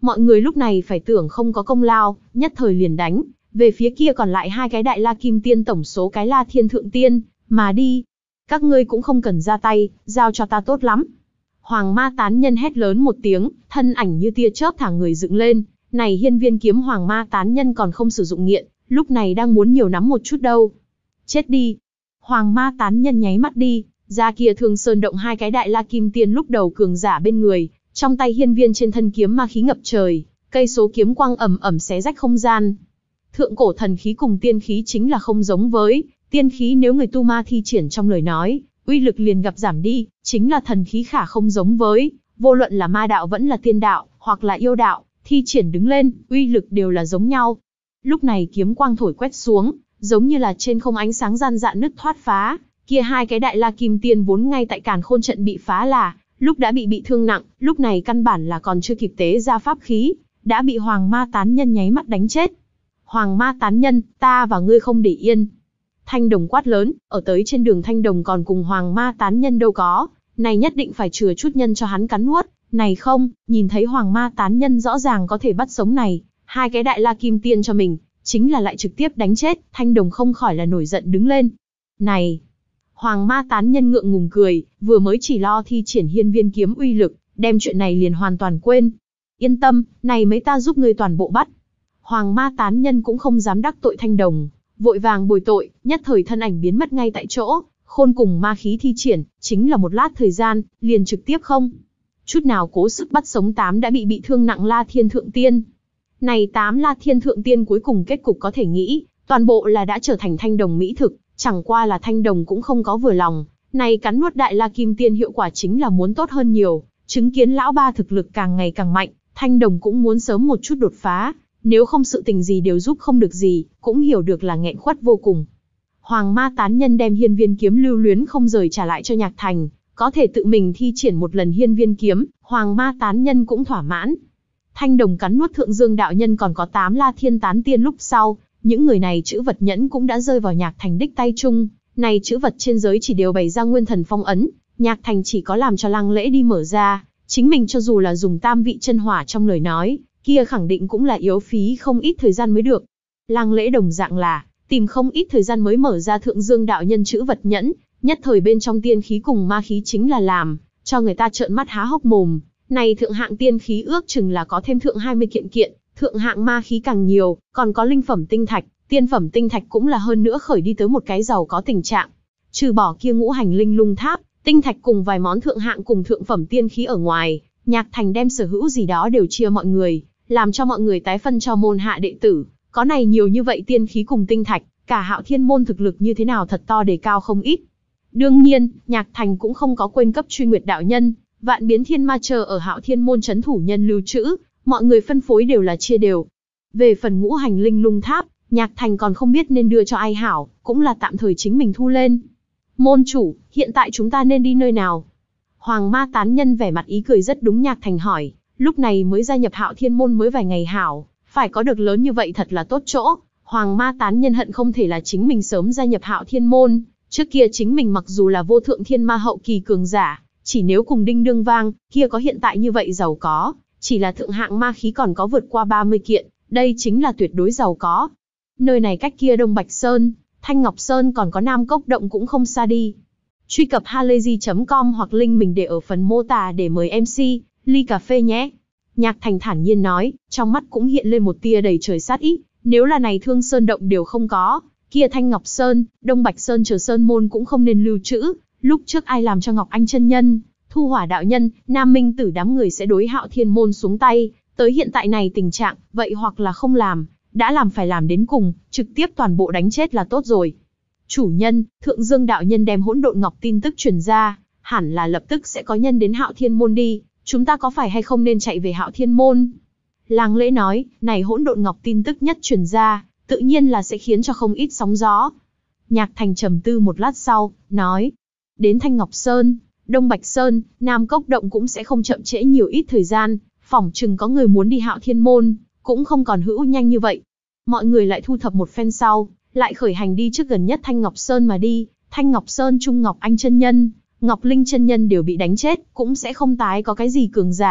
Mọi người lúc này phải tưởng không có công lao, nhất thời liền đánh, về phía kia còn lại hai cái đại la kim tiên tổng số cái la thiên thượng tiên, mà đi. Các ngươi cũng không cần ra tay, giao cho ta tốt lắm. Hoàng ma tán nhân hét lớn một tiếng, thân ảnh như tia chớp thả người dựng lên. Này hiên viên kiếm hoàng ma tán nhân còn không sử dụng nghiện, lúc này đang muốn nhiều nắm một chút đâu. Chết đi. Hoàng ma tán nhân nháy mắt đi, ra kia Thương Sơn động hai cái đại la kim tiên lúc đầu cường giả bên người, trong tay hiên viên trên thân kiếm ma khí ngập trời, cây số kiếm quang ầm ầm xé rách không gian. Thượng cổ thần khí cùng tiên khí chính là không giống với, tiên khí nếu người tu ma thi triển trong lời nói, uy lực liền gặp giảm đi, chính là thần khí khả không giống với, vô luận là ma đạo vẫn là tiên đạo, hoặc là yêu đạo, thi triển đứng lên, uy lực đều là giống nhau. Lúc này kiếm quang thổi quét xuống, giống như là trên không ánh sáng gian dạn nứt thoát phá, kia hai cái đại la kim tiên vốn ngay tại càn khôn trận bị phá là, lúc đã bị bị thương nặng, lúc này căn bản là còn chưa kịp tế ra pháp khí, đã bị hoàng ma tán nhân nháy mắt đánh chết. Hoàng ma tán nhân, ta và ngươi không để yên. Thanh Đồng quát lớn, ở tới trên đường Thanh Đồng còn cùng hoàng ma tán nhân đâu có, này nhất định phải chừa chút nhân cho hắn cắn nuốt, này không, nhìn thấy hoàng ma tán nhân rõ ràng có thể bắt sống này, hai cái đại la kim tiên cho mình, chính là lại trực tiếp đánh chết, Thanh Đồng không khỏi là nổi giận đứng lên. Này! Hoàng ma tán nhân ngượng ngùng cười, vừa mới chỉ lo thi triển hiên viên kiếm uy lực, đem chuyện này liền hoàn toàn quên. Yên tâm, này mấy ta giúp ngươi toàn bộ bắt. Hoàng ma tán nhân cũng không dám đắc tội Thanh Đồng, vội vàng bồi tội, nhất thời thân ảnh biến mất ngay tại chỗ, khôn cùng ma khí thi triển, chính là một lát thời gian, liền trực tiếp không chút nào cố sức bắt sống tám đã bị bị thương nặng La Thiên Thượng Tiên. Này tám La Thiên Thượng Tiên cuối cùng kết cục có thể nghĩ, toàn bộ là đã trở thành Thanh Đồng mỹ thực, chẳng qua là Thanh Đồng cũng không có vừa lòng, này cắn nuốt đại La Kim Tiên hiệu quả chính là muốn tốt hơn nhiều, chứng kiến lão ba thực lực càng ngày càng mạnh, Thanh Đồng cũng muốn sớm một chút đột phá, nếu không sự tình gì đều giúp không được gì, cũng hiểu được là nghẹn khuất vô cùng. Hoàng ma tán nhân đem hiên viên kiếm lưu luyến không rời trả lại cho Nhạc Thành, có thể tự mình thi triển một lần hiên viên kiếm, hoàng ma tán nhân cũng thỏa mãn. Thanh Đồng cắn nuốt Thượng Dương đạo nhân còn có tám La Thiên tán tiên lúc sau, những người này chữ vật nhẫn cũng đã rơi vào Nhạc Thành đích tay chung, này chữ vật trên giới chỉ đều bày ra nguyên thần phong ấn, Nhạc Thành chỉ có làm cho Lăng Lễ đi mở ra, chính mình cho dù là dùng tam vị chân hỏa trong lời nói, kia khẳng định cũng là yếu phí không ít thời gian mới được. Lăng Lễ đồng dạng là tìm không ít thời gian mới mở ra Thượng Dương đạo nhân chữ vật nhẫn, nhất thời bên trong tiên khí cùng ma khí chính là làm cho người ta trợn mắt há hốc mồm. Này thượng hạng tiên khí ước chừng là có thêm thượng hai mươi kiện kiện, thượng hạng ma khí càng nhiều, còn có linh phẩm tinh thạch, tiên phẩm tinh thạch cũng là hơn nữa khởi đi tới một cái giàu có tình trạng. Trừ bỏ kia ngũ hành linh lung tháp, tinh thạch cùng vài món thượng hạng cùng thượng phẩm tiên khí ở ngoài, Nhạc Thành đem sở hữu gì đó đều chia mọi người, làm cho mọi người tái phân cho môn hạ đệ tử. Có này nhiều như vậy tiên khí cùng tinh thạch, cả Hạo Thiên môn thực lực như thế nào thật to đề cao không ít. Đương nhiên, Nhạc Thành cũng không có quên cấp Truy Nguyệt đạo nhân, Vạn Biến Thiên Ma chờ ở Hạo Thiên môn trấn thủ nhân lưu trữ, mọi người phân phối đều là chia đều. Về phần ngũ hành linh lung tháp, Nhạc Thành còn không biết nên đưa cho ai hảo, cũng là tạm thời chính mình thu lên. Môn chủ, hiện tại chúng ta nên đi nơi nào? Hoàng ma tán nhân vẻ mặt ý cười rất đúng Nhạc Thành hỏi, lúc này mới gia nhập Hạo Thiên môn mới vài ngày hảo, phải có được lớn như vậy thật là tốt chỗ. Hoàng ma tán nhân hận không thể là chính mình sớm gia nhập Hạo Thiên môn, trước kia chính mình mặc dù là vô thượng thiên ma hậu kỳ cường giả, chỉ nếu cùng đinh đương vang, kia có hiện tại như vậy giàu có, chỉ là thượng hạng ma khí còn có vượt qua ba mươi kiện, đây chính là tuyệt đối giàu có. Nơi này cách kia Đông Bạch Sơn, Thanh Ngọc Sơn còn có Nam Cốc Động cũng không xa đi. Truy cập halayzi chấm com hoặc link mình để ở phần mô tả để mời em xê, ly cà phê nhé. Nhạc Thành thản nhiên nói, trong mắt cũng hiện lên một tia đầy trời sát ý, nếu là này Thương Sơn Động đều không có, kia Thanh Ngọc Sơn, Đông Bạch Sơn chờ sơn môn cũng không nên lưu trữ, lúc trước ai làm cho Ngọc Anh chân nhân, Thu Hỏa đạo nhân, Nam Minh Tử đám người sẽ đối Hạo Thiên môn xuống tay, tới hiện tại này tình trạng, vậy hoặc là không làm, đã làm phải làm đến cùng, trực tiếp toàn bộ đánh chết là tốt rồi. Chủ nhân, Thượng Dương đạo nhân đem Hỗn Độn Ngọc tin tức truyền ra, hẳn là lập tức sẽ có nhân đến Hạo Thiên môn đi, chúng ta có phải hay không nên chạy về Hạo Thiên môn? Lăng Lễ nói, này Hỗn Độn Ngọc tin tức nhất truyền ra, tự nhiên là sẽ khiến cho không ít sóng gió. Nhạc Thành trầm tư một lát sau, nói, đến Thanh Ngọc Sơn, Đông Bạch Sơn, Nam Cốc Động cũng sẽ không chậm trễ nhiều ít thời gian, phỏng chừng có người muốn đi Hạo Thiên môn, cũng không còn hữu nhanh như vậy. Mọi người lại thu thập một phen sau, lại khởi hành đi trước gần nhất Thanh Ngọc Sơn mà đi. Thanh Ngọc Sơn Trung Ngọc Anh chân nhân, Ngọc Linh chân nhân đều bị đánh chết, cũng sẽ không tái có cái gì cường giả,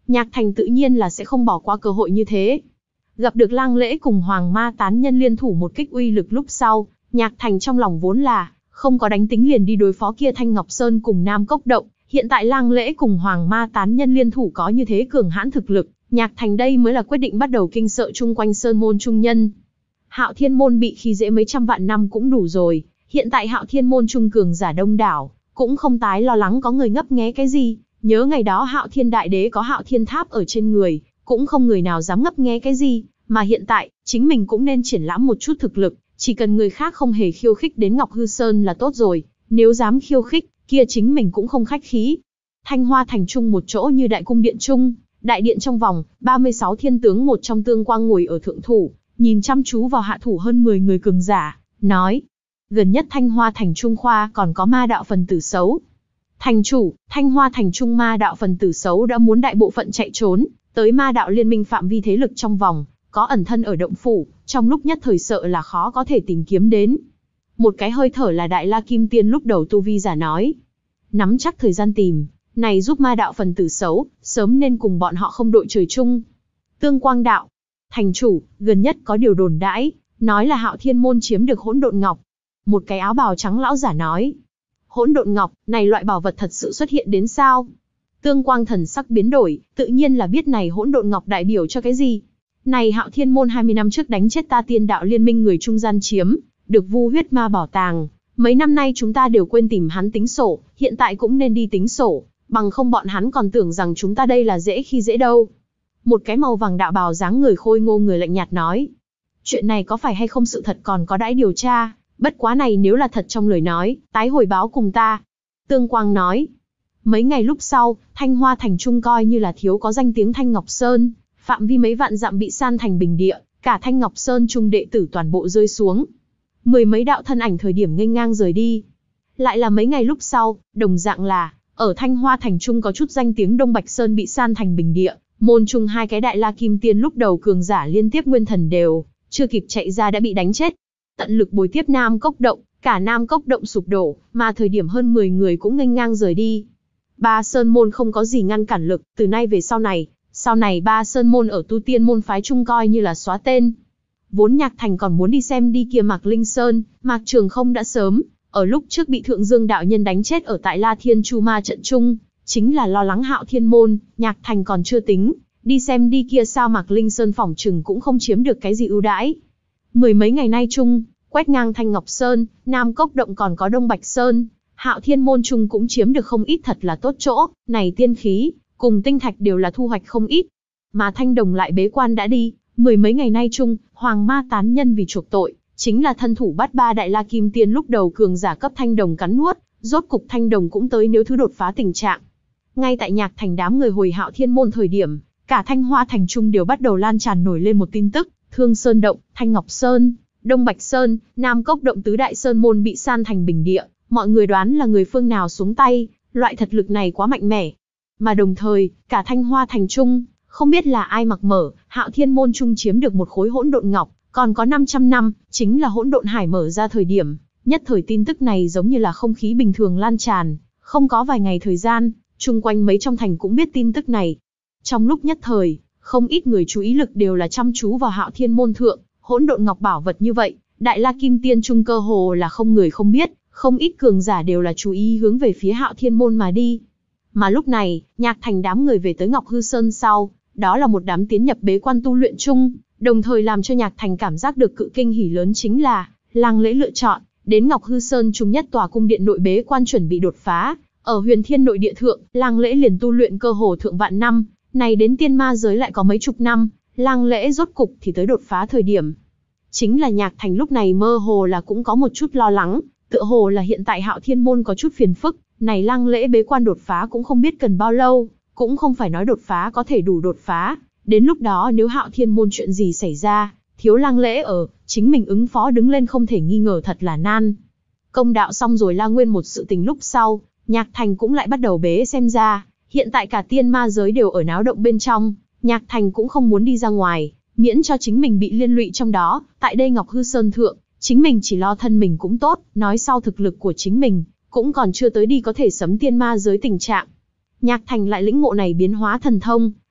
Nhạc Thành tự nhiên là sẽ không bỏ qua cơ hội như thế. Gặp được Lang Lễ cùng Hoàng Ma tán nhân liên thủ một kích uy lực lúc sau, Nhạc Thành trong lòng vốn là không có đánh tính liền đi đối phó kia Thanh Ngọc Sơn cùng Nam Cốc Động, hiện tại Lang Lễ cùng Hoàng Ma tán nhân liên thủ có như thế cường hãn thực lực, Nhạc Thành đây mới là quyết định bắt đầu kinh sợ chung quanh sơn môn trung nhân. Hạo Thiên môn bị khi dễ mấy trăm vạn năm cũng đủ rồi, hiện tại Hạo Thiên môn trung cường giả đông đảo, cũng không tái lo lắng có người ngấp nghé cái gì, nhớ ngày đó Hạo Thiên đại đế có Hạo Thiên tháp ở trên người, cũng không người nào dám ngấp nghé cái gì, mà hiện tại, chính mình cũng nên triển lãm một chút thực lực, chỉ cần người khác không hề khiêu khích đến Ngọc Hư Sơn là tốt rồi, nếu dám khiêu khích, kia chính mình cũng không khách khí. Thanh Hoa thành trung một chỗ như đại cung điện trung, đại điện trong vòng, ba mươi sáu thiên tướng một trong Tương Quang ngồi ở thượng thủ, nhìn chăm chú vào hạ thủ hơn mười người cường giả, nói: gần nhất Thanh Hoa thành trung khoa còn có ma đạo phần tử xấu. Thành chủ, Thanh Hoa thành trung ma đạo phần tử xấu đã muốn đại bộ phận chạy trốn, tới ma đạo liên minh phạm vi thế lực trong vòng, có ẩn thân ở động phủ, trong lúc nhất thời sợ là khó có thể tìm kiếm đến. Một cái hơi thở là Đại La Kim Tiên lúc đầu tu vi giả nói. Nắm chắc thời gian tìm, này giúp ma đạo phần tử xấu, sớm nên cùng bọn họ không đội trời chung. Tương Quang đạo: thành chủ, gần nhất có điều đồn đãi, nói là Hạo Thiên môn chiếm được hỗn độn ngọc. Một cái áo bào trắng lão giả nói. Hỗn độn ngọc, này loại bảo vật thật sự xuất hiện đến sao? Tương Quang thần sắc biến đổi, tự nhiên là biết này hỗn độn ngọc đại biểu cho cái gì. Này Hạo Thiên môn hai mươi năm trước đánh chết ta Tiên đạo liên minh người trung gian chiếm, được Vu huyết ma bảo tàng. Mấy năm nay chúng ta đều quên tìm hắn tính sổ, hiện tại cũng nên đi tính sổ, bằng không bọn hắn còn tưởng rằng chúng ta đây là dễ khi dễ đâu. Một cái màu vàng đạo bào dáng người khôi ngô người lạnh nhạt nói. Chuyện này có phải hay không sự thật còn có đãi điều tra, bất quá này nếu là thật trong lời nói, tái hồi báo cùng ta. Tương Quang nói. Mấy ngày lúc sau, Thanh Hoa thành trung coi như là thiếu có danh tiếng Thanh Ngọc Sơn, phạm vi mấy vạn dặm bị san thành bình địa, cả Thanh Ngọc Sơn trung đệ tử toàn bộ rơi xuống. Mười mấy đạo thân ảnh thời điểm nghênh ngang rời đi. Lại là mấy ngày lúc sau, đồng dạng là, ở Thanh Hoa thành trung có chút danh tiếng Đông Bạch Sơn bị san thành bình địa, môn trung hai cái Đại La Kim Tiên lúc đầu cường giả liên tiếp nguyên thần đều, chưa kịp chạy ra đã bị đánh chết. Tận lực bồi tiếp Nam Cốc Động, cả Nam Cốc Động sụp đổ, mà thời điểm hơn mười người cũng nghênh ngang rời đi. Ba Sơn môn không có gì ngăn cản lực, từ nay về sau này, sau này ba Sơn môn ở tu tiên môn phái trung coi như là xóa tên. Vốn Nhạc Thành còn muốn đi xem đi kia Mạc Linh Sơn, Mạc Trường Không đã sớm, ở lúc trước bị Thượng Dương đạo nhân đánh chết ở tại La Thiên Chu Ma trận trung, chính là lo lắng Hạo Thiên môn, Nhạc Thành còn chưa tính, đi xem đi kia sao Mạc Linh Sơn phỏng chừng cũng không chiếm được cái gì ưu đãi. Mười mấy ngày nay chung, quét ngang Thanh Ngọc Sơn, Nam Cốc Động còn có Đông Bạch Sơn, Hạo Thiên môn chung cũng chiếm được không ít thật là tốt chỗ, này tiên khí, cùng tinh thạch đều là thu hoạch không ít. Mà Thanh Đồng lại bế quan đã đi, mười mấy ngày nay chung, Hoàng Ma tán nhân vì chuộc tội, chính là thân thủ bắt ba Đại La Kim Tiên lúc đầu cường giả cấp Thanh Đồng cắn nuốt, rốt cục Thanh Đồng cũng tới nếu thứ đột phá tình trạng. Ngay tại Nhạc Thành đám người hồi Hạo Thiên môn thời điểm, cả Thanh Hoa thành trung đều bắt đầu lan tràn nổi lên một tin tức, Thương Sơn Động, Thanh Ngọc Sơn, Đông Bạch Sơn, Nam Cốc Động tứ đại sơn môn bị san thành bình địa, mọi người đoán là người phương nào xuống tay, loại thật lực này quá mạnh mẽ. Mà đồng thời, cả Thanh Hoa thành trung, không biết là ai mặc mở, Hạo Thiên môn trung chiếm được một khối hỗn độn ngọc, còn có năm trăm năm, chính là hỗn độn hải mở ra thời điểm, nhất thời tin tức này giống như là không khí bình thường lan tràn, không có vài ngày thời gian, chung quanh mấy trong thành cũng biết tin tức này. Trong lúc nhất thời, không ít người chú ý lực đều là chăm chú vào Hạo Thiên môn thượng, hỗn độn ngọc bảo vật như vậy, Đại La Kim Tiên trung cơ hồ là không người không biết, không ít cường giả đều là chú ý hướng về phía Hạo Thiên môn mà đi. Mà lúc này, Nhạc Thành đám người về tới Ngọc Hư Sơn sau, đó là một đám tiến nhập bế quan tu luyện chung, đồng thời làm cho Nhạc Thành cảm giác được cự kinh hỉ lớn chính là, Lang Lễ lựa chọn, đến Ngọc Hư Sơn chung nhất tòa cung điện nội bế quan chuẩn bị đột phá, ở Huyền Thiên nội địa thượng, Lang Lễ liền tu luyện cơ hồ thượng vạn năm, này đến tiên ma giới lại có mấy chục năm, Lang Lễ rốt cục thì tới đột phá thời điểm. Chính là Nhạc Thành lúc này mơ hồ là cũng có một chút lo lắng, tựa hồ là hiện tại Hạo Thiên môn có chút phiền phức, này Lang Lễ bế quan đột phá cũng không biết cần bao lâu, cũng không phải nói đột phá có thể đủ đột phá, đến lúc đó nếu Hạo Thiên môn chuyện gì xảy ra, thiếu Lang Lễ ở, chính mình ứng phó đứng lên không thể nghi ngờ thật là nan. Công đạo xong rồi La Nguyên một sự tình lúc sau, Nhạc Thành cũng lại bắt đầu bế xem ra, hiện tại cả tiên ma giới đều ở náo động bên trong, Nhạc Thành cũng không muốn đi ra ngoài, miễn cho chính mình bị liên lụy trong đó, tại đây Ngọc Hư Sơn thượng, chính mình chỉ lo thân mình cũng tốt, nói sau thực lực của chính mình, cũng còn chưa tới đi có thể sấm tiên ma giới tình trạng. Nhạc Thành lại lĩnh ngộ này biến hóa thần thông,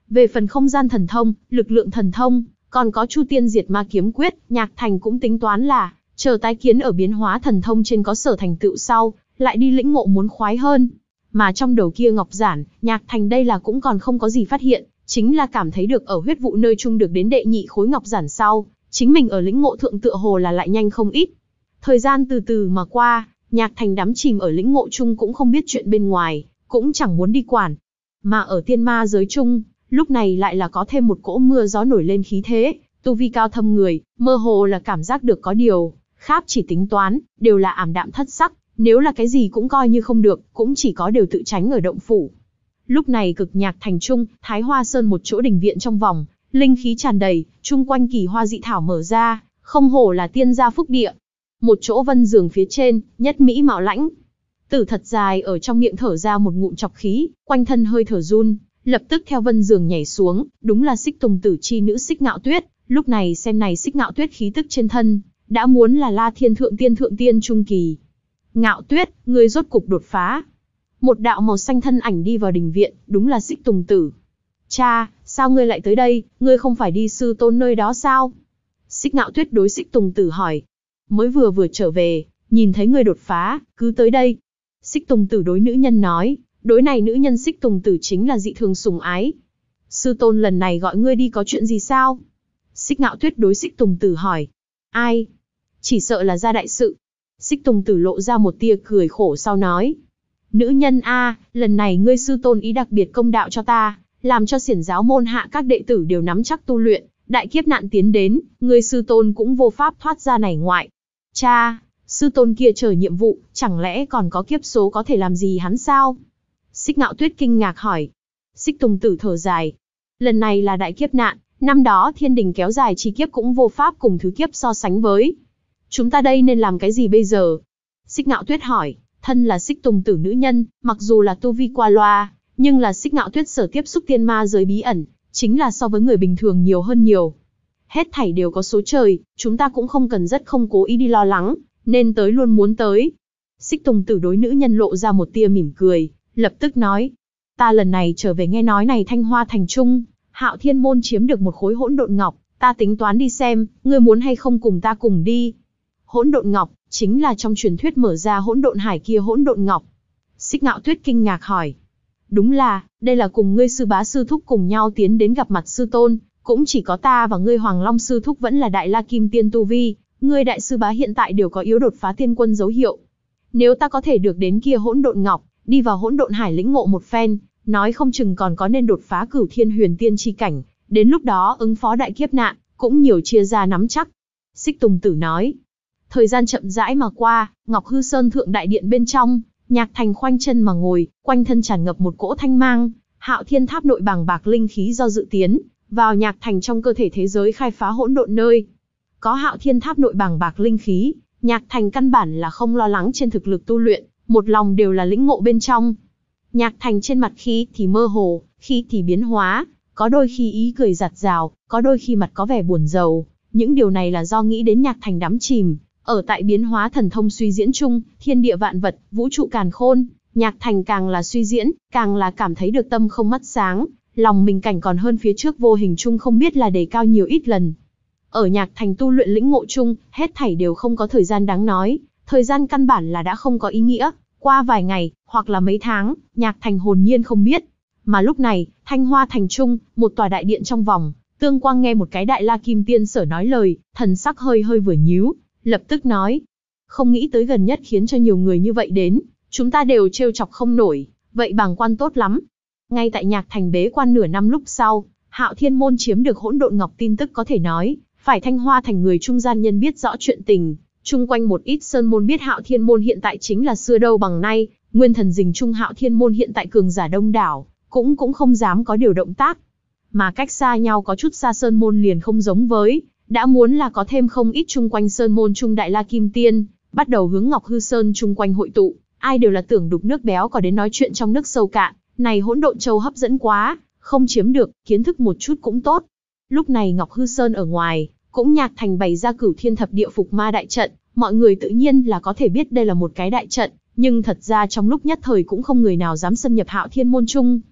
Về phần không gian thần thông, lực lượng thần thông, còn có Chu Tiên Diệt Ma Kiếm Quyết, Nhạc Thành cũng tính toán là chờ tái kiến ở biến hóa thần thông trên có sở thành tựu sau, lại đi lĩnh ngộ muốn khoái hơn. Mà trong đầu kia ngọc giản, Nhạc Thành đây là cũng còn không có gì phát hiện, chính là cảm thấy được ở huyết vụ nơi chung được đến đệ nhị khối ngọc giản sau, chính mình ở lĩnh ngộ thượng tựa hồ là lại nhanh không ít. Thời gian từ từ mà qua, Nhạc Thành đắm chìm ở lĩnh ngộ chung cũng không biết chuyện bên ngoài, cũng chẳng muốn đi quản. Mà ở tiên ma giới chung, lúc này lại là có thêm một cỗ mưa gió nổi lên khí thế, tu vi cao thâm người, mơ hồ là cảm giác được có điều, khác chỉ tính toán, đều là ảm đạm thất sắc, nếu là cái gì cũng coi như không được, cũng chỉ có đều tự tránh ở động phủ. Lúc này cực Nhạc Thành trung, Thái Hoa Sơn một chỗ đình viện trong vòng, linh khí tràn đầy, chung quanh kỳ hoa dị thảo mở ra, không hổ là tiên gia phúc địa. Một chỗ vân giường phía trên, nhất mỹ mạo lãnh. Tử thật dài ở trong miệng thở ra một ngụm chọc khí, quanh thân hơi thở run, lập tức theo vân giường nhảy xuống, đúng là Xích Tùng Tử chi nữ Xích Ngạo Tuyết. Lúc này xem này Xích Ngạo Tuyết khí tức trên thân, đã muốn là La Thiên thượng tiên thượng tiên trung kỳ. Ngạo Tuyết, ngươi rốt cục đột phá. Một đạo màu xanh thân ảnh đi vào đình viện, đúng là Xích Tùng Tử. Cha, sao ngươi lại tới đây, ngươi không phải đi sư tôn nơi đó sao? Xích Ngạo Tuyết đối Xích Tùng Tử hỏi. Mới vừa vừa trở về, nhìn thấy ngươi đột phá, cứ tới đây. Xích Tùng Tử đối nữ nhân nói, đối này nữ nhân Xích Tùng Tử chính là dị thường sủng ái. Sư tôn lần này gọi ngươi đi có chuyện gì sao? Xích Ngạo Tuyết đối Xích Tùng Tử hỏi. Ai? Chỉ sợ là ra đại sự. Xích Tùng Tử lộ ra một tia cười khổ sau nói. Nữ nhân a, lần này ngươi sư tôn ý đặc biệt công đạo cho ta, làm cho xiển giáo môn hạ các đệ tử đều nắm chắc tu luyện, đại kiếp nạn tiến đến, ngươi sư tôn cũng vô pháp thoát ra này ngoại. Cha, sư tôn kia chờ nhiệm vụ, chẳng lẽ còn có kiếp số có thể làm gì hắn sao? Xích Ngạo Tuyết kinh ngạc hỏi. Xích Tùng Tử thở dài. Lần này là đại kiếp nạn, năm đó thiên đình kéo dài chi kiếp cũng vô pháp cùng thứ kiếp so sánh với. Chúng ta đây nên làm cái gì bây giờ? Xích Ngạo Tuyết hỏi. Thân là Xích Tùng Tử nữ nhân, mặc dù là tu vi qua loa, nhưng là Xích Ngạo Tuyết sở tiếp xúc tiên ma giới bí ẩn, chính là so với người bình thường nhiều hơn nhiều. Hết thảy đều có số trời, chúng ta cũng không cần rất không cố ý đi lo lắng, nên tới luôn muốn tới. Xích Tùng Tử đối nữ nhân lộ ra một tia mỉm cười, lập tức nói. Ta lần này trở về nghe nói này Thanh Hoa Thành Trung, Hạo Thiên Môn chiếm được một khối hỗn độn ngọc, ta tính toán đi xem, ngươi muốn hay không cùng ta cùng đi. Hỗn độn ngọc, chính là trong truyền thuyết mở ra hỗn độn hải kia hỗn độn ngọc. Xích Ngạo Tuyết kinh ngạc hỏi. Đúng là, đây là cùng ngươi sư bá sư thúc cùng nhau tiến đến gặp mặt sư tôn, cũng chỉ có ta và ngươi Hoàng Long sư thúc vẫn là đại la kim tiên tu vi, ngươi đại sư bá hiện tại đều có yếu đột phá tiên quân dấu hiệu. Nếu ta có thể được đến kia hỗn độn ngọc, đi vào hỗn độn hải lĩnh ngộ một phen, nói không chừng còn có nên đột phá cửu thiên huyền tiên chi cảnh, đến lúc đó ứng phó đại kiếp nạn, cũng nhiều chia ra nắm chắc. Xích Tùng Tử nói. Thời gian chậm rãi mà qua, Ngọc Hư Sơn thượng đại điện bên trong, Nhạc Thành khoanh chân mà ngồi, quanh thân tràn ngập một cỗ thanh mang, Hạo Thiên Tháp nội bàng bạc linh khí do dự tiến vào Nhạc Thành trong cơ thể thế giới khai phá hỗn độn nơi. Có Hạo Thiên Tháp nội bàng bạc linh khí, Nhạc Thành căn bản là không lo lắng trên thực lực tu luyện, một lòng đều là lĩnh ngộ bên trong. Nhạc Thành trên mặt khi thì mơ hồ, khi thì biến hóa, có đôi khi ý cười giặt rào, có đôi khi mặt có vẻ buồn rầu. Những điều này là do nghĩ đến Nhạc Thành đắm chìm ở tại biến hóa thần thông suy diễn chung, thiên địa vạn vật, vũ trụ càn khôn, Nhạc Thành càng là suy diễn, càng là cảm thấy được tâm không mắt sáng, lòng mình cảnh còn hơn phía trước vô hình chung không biết là đề cao nhiều ít lần. Ở Nhạc Thành tu luyện lĩnh ngộ chung, hết thảy đều không có thời gian đáng nói, thời gian căn bản là đã không có ý nghĩa, qua vài ngày, hoặc là mấy tháng, Nhạc Thành hồn nhiên không biết. Mà lúc này, Thanh Hoa Thành Trung, một tòa đại điện trong vòng, Tương Quang nghe một cái đại la kim tiên sở nói lời, thần sắc hơi hơi vừa nhíu, lập tức nói. Không nghĩ tới gần nhất khiến cho nhiều người như vậy đến, chúng ta đều trêu chọc không nổi, vậy bàng quan tốt lắm. Ngay tại Nhạc Thành bế quan nửa năm lúc sau, Hạo Thiên Môn chiếm được hỗn độn ngọc tin tức có thể nói, phải Thanh Hoa Thành người trung gian nhân biết rõ chuyện tình, chung quanh một ít sơn môn biết Hạo Thiên Môn hiện tại chính là xưa đâu bằng nay, Nguyên Thần Dình Trung Hạo Thiên Môn hiện tại cường giả đông đảo, cũng cũng không dám có điều động tác. Mà cách xa nhau có chút xa sơn môn liền không giống với, đã muốn là có thêm không ít chung quanh sơn môn trung đại la kim tiên, bắt đầu hướng Ngọc Hư Sơn chung quanh hội tụ, ai đều là tưởng đục nước béo có đến nói chuyện trong nước sâu cạn, này hỗn độn châu hấp dẫn quá, không chiếm được, kiến thức một chút cũng tốt. Lúc này Ngọc Hư Sơn ở ngoài, cũng Nhạc Thành bày ra Cửu Thiên Thập Địa Phục Ma đại trận, mọi người tự nhiên là có thể biết đây là một cái đại trận, nhưng thật ra trong lúc nhất thời cũng không người nào dám xâm nhập Hạo Thiên Môn Trung.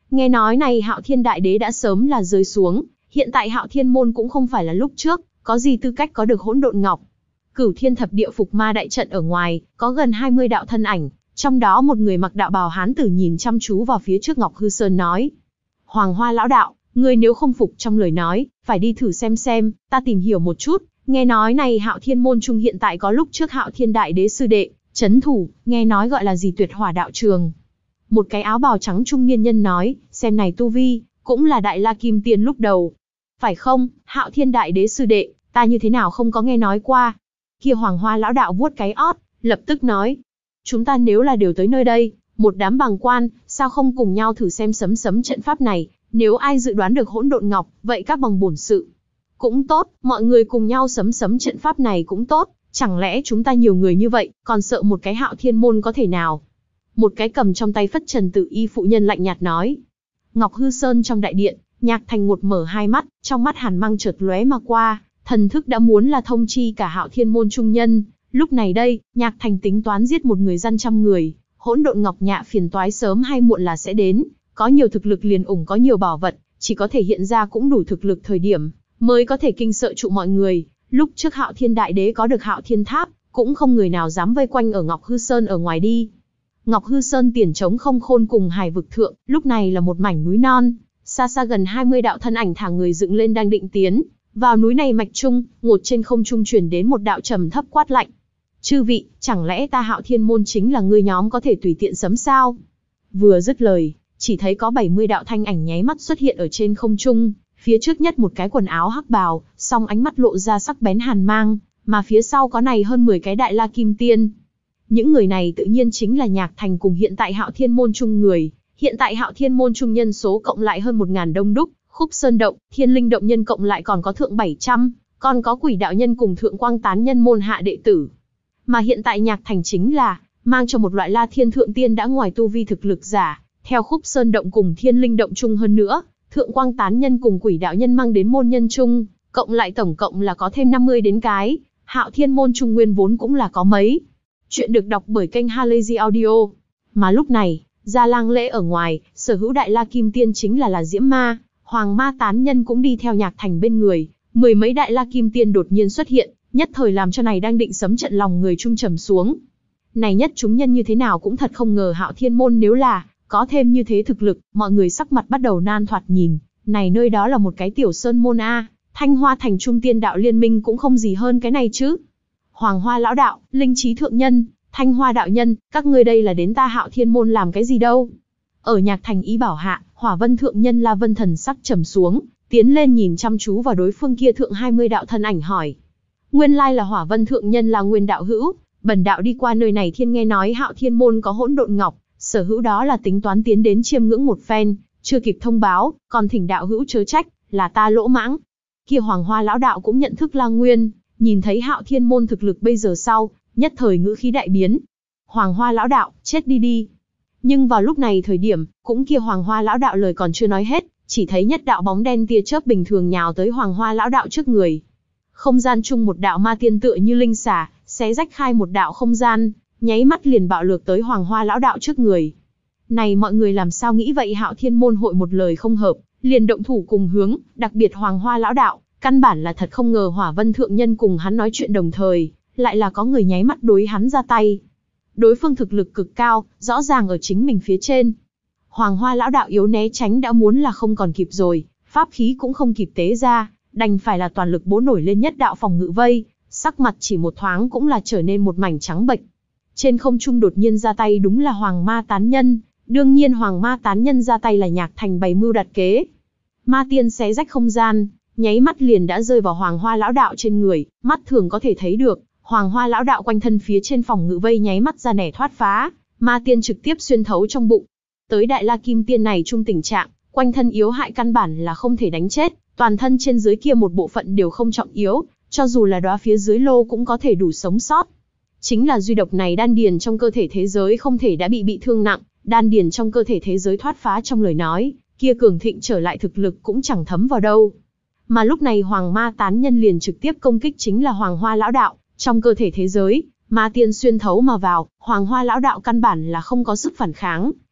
Nghe nói này Hạo Thiên Đại Đế đã sớm là rơi xuống, hiện tại Hạo Thiên môn cũng không phải là lúc trước, có gì tư cách có được hỗn độn ngọc. Cửu Thiên Thập Địa Phục Ma đại trận ở ngoài, có gần hai mươi đạo thân ảnh, trong đó một người mặc đạo bào hán tử nhìn chăm chú vào phía trước Ngọc Hư Sơn nói: Hoàng Hoa lão đạo, người nếu không phục trong lời nói, phải đi thử xem xem, ta tìm hiểu một chút, nghe nói này Hạo Thiên môn trung hiện tại có lúc trước Hạo Thiên Đại Đế sư đệ trấn thủ, nghe nói gọi là gì Tuyệt Hỏa đạo trường. Một cái áo bào trắng trung niên nhân nói, xem này tu vi, cũng là Đại La Kim Tiên lúc đầu. Phải không, Hạo Thiên Đại Đế sư đệ, ta như thế nào không có nghe nói qua. Kia Hoàng Hoa lão đạo vuốt cái ót, lập tức nói, chúng ta nếu là đều tới nơi đây, một đám bàng quan, sao không cùng nhau thử xem sấm sấm trận pháp này, nếu ai dự đoán được hỗn độn ngọc, vậy các bằng bổn sự. Cũng tốt, mọi người cùng nhau sấm sấm trận pháp này cũng tốt, chẳng lẽ chúng ta nhiều người như vậy, còn sợ một cái Hạo Thiên môn có thể nào. Một cái cầm trong tay phất trần tự y phụ nhân lạnh nhạt nói. Ngọc Hư Sơn trong đại điện, Nhạc Thành một mở hai mắt, trong mắt hàn mang chợt lóe mà qua, thần thức đã muốn là thông chi cả Hạo Thiên môn trung nhân. Lúc này đây, Nhạc Thành tính toán giết một người dân trăm người, hỗn độn ngọc nhạ phiền toái sớm hay muộn là sẽ đến, có nhiều thực lực liền ủng có nhiều bảo vật, chỉ có thể hiện ra cũng đủ thực lực thời điểm, mới có thể kinh sợ trụ mọi người. Lúc trước Hạo Thiên Đại Đế có được Hạo Thiên Tháp, cũng không người nào dám vây quanh ở Ngọc Hư Sơn ở ngoài đi. Ngọc Hư Sơn tiền trống không khôn cùng Hải vực thượng, lúc này là một mảnh núi non, xa xa gần hai mươi đạo thân ảnh thả người dựng lên đang định tiến vào núi này mạch trung, ngột trên không trung truyền đến một đạo trầm thấp quát lạnh. Chư vị, chẳng lẽ ta Hạo Thiên môn chính là ngươi nhóm có thể tùy tiện sấm sao? Vừa dứt lời, chỉ thấy có bảy mươi đạo thanh ảnh nháy mắt xuất hiện ở trên không trung, phía trước nhất một cái quần áo hắc bào, song ánh mắt lộ ra sắc bén hàn mang, mà phía sau có này hơn mười cái Đại La Kim Tiên. Những người này tự nhiên chính là Nhạc Thành cùng hiện tại Hạo Thiên môn trung người, hiện tại Hạo Thiên môn trung nhân số cộng lại hơn một ngàn đông đúc, Khúc Sơn động, Thiên Linh động nhân cộng lại còn có thượng bảy trăm, còn có Quỷ đạo nhân cùng Thượng Quang tán nhân môn hạ đệ tử. Mà hiện tại Nhạc Thành chính là mang cho một loại La Thiên thượng tiên đã ngoài tu vi thực lực giả, theo Khúc Sơn động cùng Thiên Linh động chung hơn nữa, Thượng Quang tán nhân cùng Quỷ đạo nhân mang đến môn nhân chung, cộng lại tổng cộng là có thêm năm mươi đến cái, Hạo Thiên môn trung nguyên vốn cũng là có mấy. Chuyện được đọc bởi kênh Halazy Audio. Mà lúc này, ra lang lễ ở ngoài, sở hữu Đại La Kim Tiên chính là là Diễm Ma, Hoàng Ma tán nhân cũng đi theo Nhạc Thành bên người, mười mấy Đại La Kim Tiên đột nhiên xuất hiện, nhất thời làm cho này đang định sấm trận lòng người trung trầm xuống. Này nhất chúng nhân như thế nào cũng thật không ngờ Hạo Thiên môn nếu là có thêm như thế thực lực, mọi người sắc mặt bắt đầu nan thoạt nhìn, này nơi đó là một cái tiểu sơn môn a, Thanh Hoa thành trung tiên đạo liên minh cũng không gì hơn cái này chứ. Hoàng Hoa lão đạo, Linh Trí thượng nhân, Thanh Hoa đạo nhân, các ngươi đây là đến ta Hạo Thiên môn làm cái gì đâu? Ở Nhạc Thành ý bảo hạ, Hỏa Vân thượng nhân La Vân thần sắc trầm xuống, tiến lên nhìn chăm chú vào đối phương kia thượng hai mươi đạo thân ảnh hỏi. Nguyên lai là Hỏa Vân thượng nhân là nguyên đạo hữu, bần đạo đi qua nơi này thiên nghe nói Hạo Thiên môn có hỗn độn ngọc, sở hữu đó là tính toán tiến đến chiêm ngưỡng một phen, chưa kịp thông báo, còn thỉnh đạo hữu chớ trách, là ta lỗ mãng. Kia Hoàng Hoa lão đạo cũng nhận thức La Nguyên, nhìn thấy Hạo Thiên môn thực lực bây giờ sau, nhất thời ngữ khí đại biến. Hoàng Hoa lão đạo, chết đi đi. Nhưng vào lúc này thời điểm, cũng kia Hoàng Hoa lão đạo lời còn chưa nói hết, chỉ thấy nhất đạo bóng đen tia chớp bình thường nhào tới Hoàng Hoa lão đạo trước người. Không gian chung một đạo ma tiên tựa như linh xà, xé rách khai một đạo không gian, nháy mắt liền bạo lược tới Hoàng Hoa lão đạo trước người. Này mọi người làm sao nghĩ vậy, Hạo Thiên môn hội một lời không hợp, liền động thủ cùng hướng, đặc biệt Hoàng Hoa lão đạo, căn bản là thật không ngờ Hỏa Vân thượng nhân cùng hắn nói chuyện đồng thời, lại là có người nháy mắt đối hắn ra tay. Đối phương thực lực cực cao, rõ ràng ở chính mình phía trên. Hoàng Hoa lão đạo yếu né tránh đã muốn là không còn kịp rồi, pháp khí cũng không kịp tế ra, đành phải là toàn lực bố nổi lên nhất đạo phòng ngự vây, sắc mặt chỉ một thoáng cũng là trở nên một mảnh trắng bệch. Trên không trung đột nhiên ra tay đúng là Hoàng Ma tán nhân, đương nhiên Hoàng Ma tán nhân ra tay là Nhạc Thành bày mưu đặt kế. Ma tiên xé rách không gian, nháy mắt liền đã rơi vào Hoàng Hoa lão đạo trên người, mắt thường có thể thấy được, Hoàng Hoa lão đạo quanh thân phía trên phòng ngự vây nháy mắt ra nẻ thoát phá, ma tiên trực tiếp xuyên thấu trong bụng. Tới Đại La Kim Tiên này chung tình trạng, quanh thân yếu hại căn bản là không thể đánh chết, toàn thân trên dưới kia một bộ phận đều không trọng yếu, cho dù là đóa phía dưới lô cũng có thể đủ sống sót. Chính là duy độc này đan điền trong cơ thể thế giới không thể đã bị bị thương nặng, đan điền trong cơ thể thế giới thoát phá trong lời nói, kia cường thịnh trở lại thực lực cũng chẳng thấm vào đâu. Mà lúc này Hoàng Ma tán nhân liền trực tiếp công kích chính là Hoàng Hoa lão đạo, trong cơ thể thế giới, ma tiên xuyên thấu mà vào, Hoàng Hoa lão đạo căn bản là không có sức phản kháng,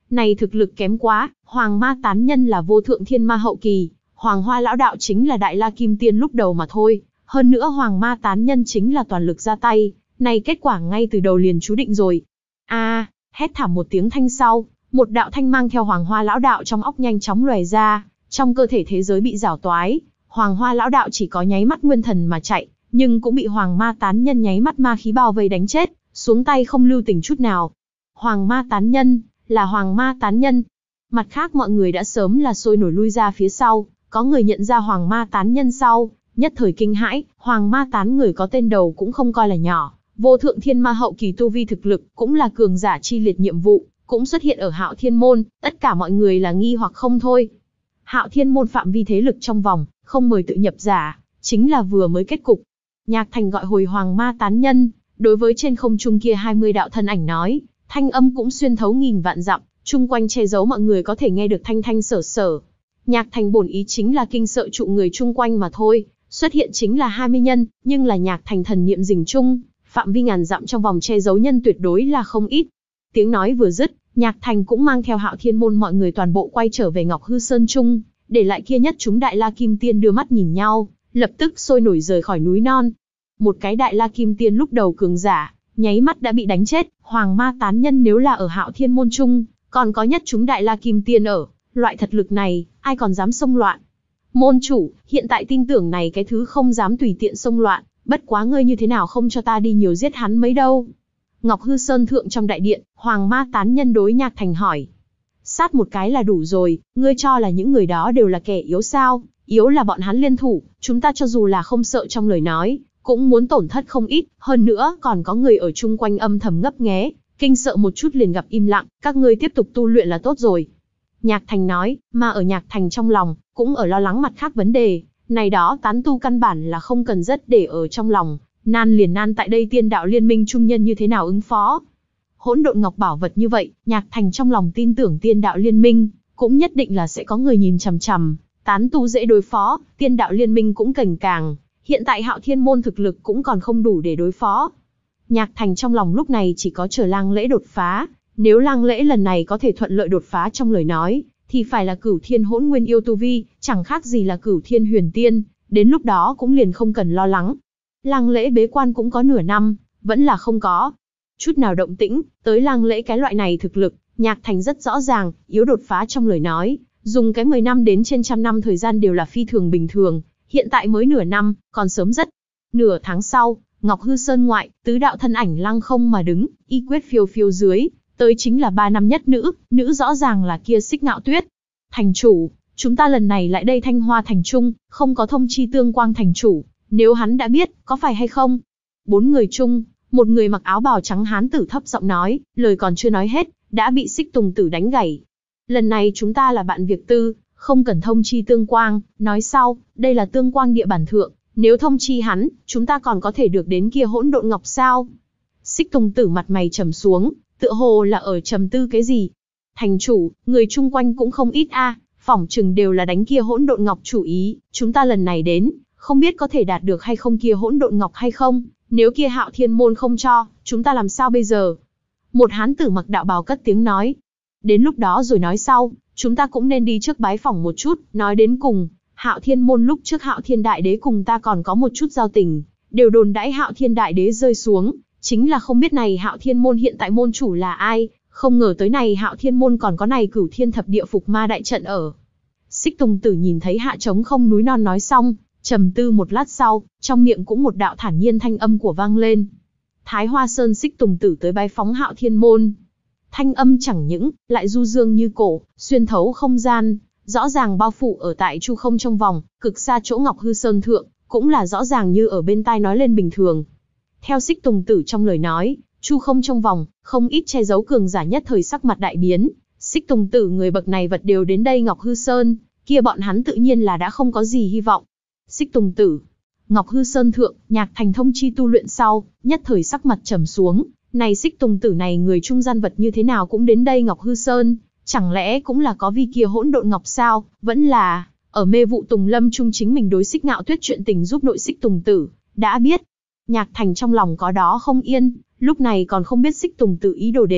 Này thực lực kém quá, Hoàng Ma tán nhân là vô thượng thiên ma hậu kỳ, Hoàng Hoa lão đạo chính là đại la kim tiên lúc đầu mà thôi. Hơn nữa Hoàng Ma tán nhân chính là toàn lực ra tay, này kết quả ngay từ đầu liền chú định rồi. A, à, hét thảm một tiếng thanh sau, một đạo thanh mang theo Hoàng Hoa lão đạo trong óc nhanh chóng lòe ra, trong cơ thể thế giới bị giảo toái, Hoàng Hoa lão đạo chỉ có nháy mắt nguyên thần mà chạy, nhưng cũng bị Hoàng Ma tán nhân nháy mắt ma khí bao vây đánh chết, xuống tay không lưu tình chút nào. Hoàng Ma tán nhân, là Hoàng Ma tán nhân. Mặt khác mọi người đã sớm là sôi nổi lui ra phía sau, có người nhận ra Hoàng Ma tán nhân sau, nhất thời kinh hãi, Hoàng Ma tán người có tên đầu cũng không coi là nhỏ, vô thượng thiên ma hậu kỳ tu vi thực lực, cũng là cường giả chi liệt nhiệm vụ, cũng xuất hiện ở Hạo Thiên môn, tất cả mọi người là nghi hoặc không thôi. Hạo Thiên môn phạm vi thế lực trong vòng, không mời tự nhập giả, chính là vừa mới kết cục. Nhạc Thành gọi hồi Hoàng Ma tán nhân, đối với trên không trung kia hai mươi đạo thân ảnh nói, thanh âm cũng xuyên thấu nghìn vạn dặm, chung quanh che giấu mọi người có thể nghe được thanh thanh sở sở. Nhạc Thành bổn ý chính là kinh sợ trụ người chung quanh mà thôi, xuất hiện chính là hai mươi nhân, nhưng là Nhạc Thành thần niệm rình chung, phạm vi ngàn dặm trong vòng che giấu nhân tuyệt đối là không ít. Tiếng nói vừa dứt, Nhạc Thành cũng mang theo Hạo Thiên môn mọi người toàn bộ quay trở về Ngọc Hư Sơn Trung, để lại kia nhất chúng đại la kim tiên đưa mắt nhìn nhau, lập tức sôi nổi rời khỏi núi non. Một cái đại la kim tiên lúc đầu cường giả, nháy mắt đã bị đánh chết, Hoàng Ma tán nhân nếu là ở Hạo Thiên môn trung, còn có nhất chúng đại la kim tiên ở, loại thật lực này, ai còn dám xông loạn. Môn chủ, hiện tại tin tưởng này cái thứ không dám tùy tiện xông loạn, bất quá ngươi như thế nào không cho ta đi nhiều giết hắn mấy đâu. Ngọc Hư Sơn thượng trong đại điện, Hoàng Ma tán nhân đối Nhạc Thành hỏi. Sát một cái là đủ rồi, ngươi cho là những người đó đều là kẻ yếu sao, yếu là bọn hắn liên thủ, chúng ta cho dù là không sợ trong lời nói, cũng muốn tổn thất không ít, hơn nữa còn có người ở chung quanh âm thầm ngấp nghé, kinh sợ một chút liền gặp im lặng, các ngươi tiếp tục tu luyện là tốt rồi. Nhạc Thành nói, mà ở Nhạc Thành trong lòng, cũng ở lo lắng mặt khác vấn đề, này đó tán tu căn bản là không cần rất để ở trong lòng, nan liền nan tại đây tiên đạo liên minh trung nhân như thế nào ứng phó. Hỗn độn ngọc bảo vật như vậy, Nhạc Thành trong lòng tin tưởng tiên đạo liên minh, cũng nhất định là sẽ có người nhìn chằm chằm, tán tu dễ đối phó, tiên đạo liên minh cũng cành càng, hiện tại Hạo Thiên môn thực lực cũng còn không đủ để đối phó. Nhạc Thành trong lòng lúc này chỉ có chờ Lang Lễ đột phá, nếu Lang Lễ lần này có thể thuận lợi đột phá trong lời nói, thì phải là Cửu Thiên Hỗn Nguyên yêu tu vi, chẳng khác gì là Cửu Thiên Huyền Tiên, đến lúc đó cũng liền không cần lo lắng. Lang Lễ bế quan cũng có nửa năm, vẫn là không có chút nào động tĩnh, tới Lang Lễ cái loại này thực lực, Nhạc Thành rất rõ ràng, yếu đột phá trong lời nói, dùng cái mười năm đến trên trăm năm thời gian đều là phi thường bình thường, hiện tại mới nửa năm, còn sớm rất. Nửa tháng sau, Ngọc Hư Sơn ngoại, tứ đạo thân ảnh lăng không mà đứng, y quyết phiêu phiêu dưới, tới chính là ba năm nhất nữ, nữ rõ ràng là kia Xích Ngạo Tuyết. Thành chủ, chúng ta lần này lại đây Thanh Hoa thành trung, không có thông chi Tương Quang thành chủ, nếu hắn đã biết, có phải hay không? Bốn người chung, một người mặc áo bào trắng hán tử thấp giọng nói, lời còn chưa nói hết, đã bị Xích Tùng Tử đánh gãy. Lần này chúng ta là bạn việc tư, không cần thông chi Tương Quang, nói sau, đây là Tương Quang địa bản thượng, nếu thông chi hắn, chúng ta còn có thể được đến kia hỗn độn ngọc sao? Xích Tùng Tử mặt mày trầm xuống, tựa hồ là ở trầm tư cái gì. Thành chủ, người chung quanh cũng không ít a, phỏng chừng đều là đánh kia hỗn độn ngọc chủ ý, chúng ta lần này đến, không biết có thể đạt được hay không kia hỗn độn ngọc hay không, nếu kia Hạo Thiên môn không cho, chúng ta làm sao bây giờ? Một hán tử mặc đạo bào cất tiếng nói. Đến lúc đó rồi nói sau, chúng ta cũng nên đi trước bái phỏng một chút, nói đến cùng, Hạo Thiên môn lúc trước Hạo Thiên Đại Đế cùng ta còn có một chút giao tình, đều đồn đãi Hạo Thiên Đại Đế rơi xuống, chính là không biết này Hạo Thiên môn hiện tại môn chủ là ai, không ngờ tới này Hạo Thiên môn còn có này Cửu Thiên Thập Địa Phục Ma đại trận ở. Xích Tùng Tử nhìn thấy hạ trống không núi non nói xong, trầm tư một lát sau, trong miệng cũng một đạo thản nhiên thanh âm của vang lên. Thái Hoa Sơn Xích Tùng Tử tới bái phóng Hạo Thiên môn. Thanh âm chẳng những, lại du dương như cổ, xuyên thấu không gian, rõ ràng bao phủ ở tại chu không trong vòng, cực xa chỗ Ngọc Hư Sơn thượng, cũng là rõ ràng như ở bên tai nói lên bình thường. Theo Xích Tùng Tử trong lời nói, chu không trong vòng, không ít che giấu cường giả nhất thời sắc mặt đại biến. Xích Tùng Tử người bậc này vật đều đến đây Ngọc Hư Sơn, kia bọn hắn tự nhiên là đã không có gì hy vọng. Xích Tùng Tử, Ngọc Hư Sơn thượng, Nhạc Thành thông chi tu luyện sau, nhất thời sắc mặt trầm xuống. Này Xích Tùng Tử này người trung gian vật như thế nào cũng đến đây Ngọc Hư Sơn, chẳng lẽ cũng là có vi kia hỗn độn ngọc sao, vẫn là, ở mê vụ Tùng Lâm trung chính mình đối Xích Ngạo Tuyết chuyện tình giúp nội Xích Tùng Tử, đã biết. Nhạc Thành trong lòng có đó không yên, lúc này còn không biết Xích Tùng Tử ý đồ đến,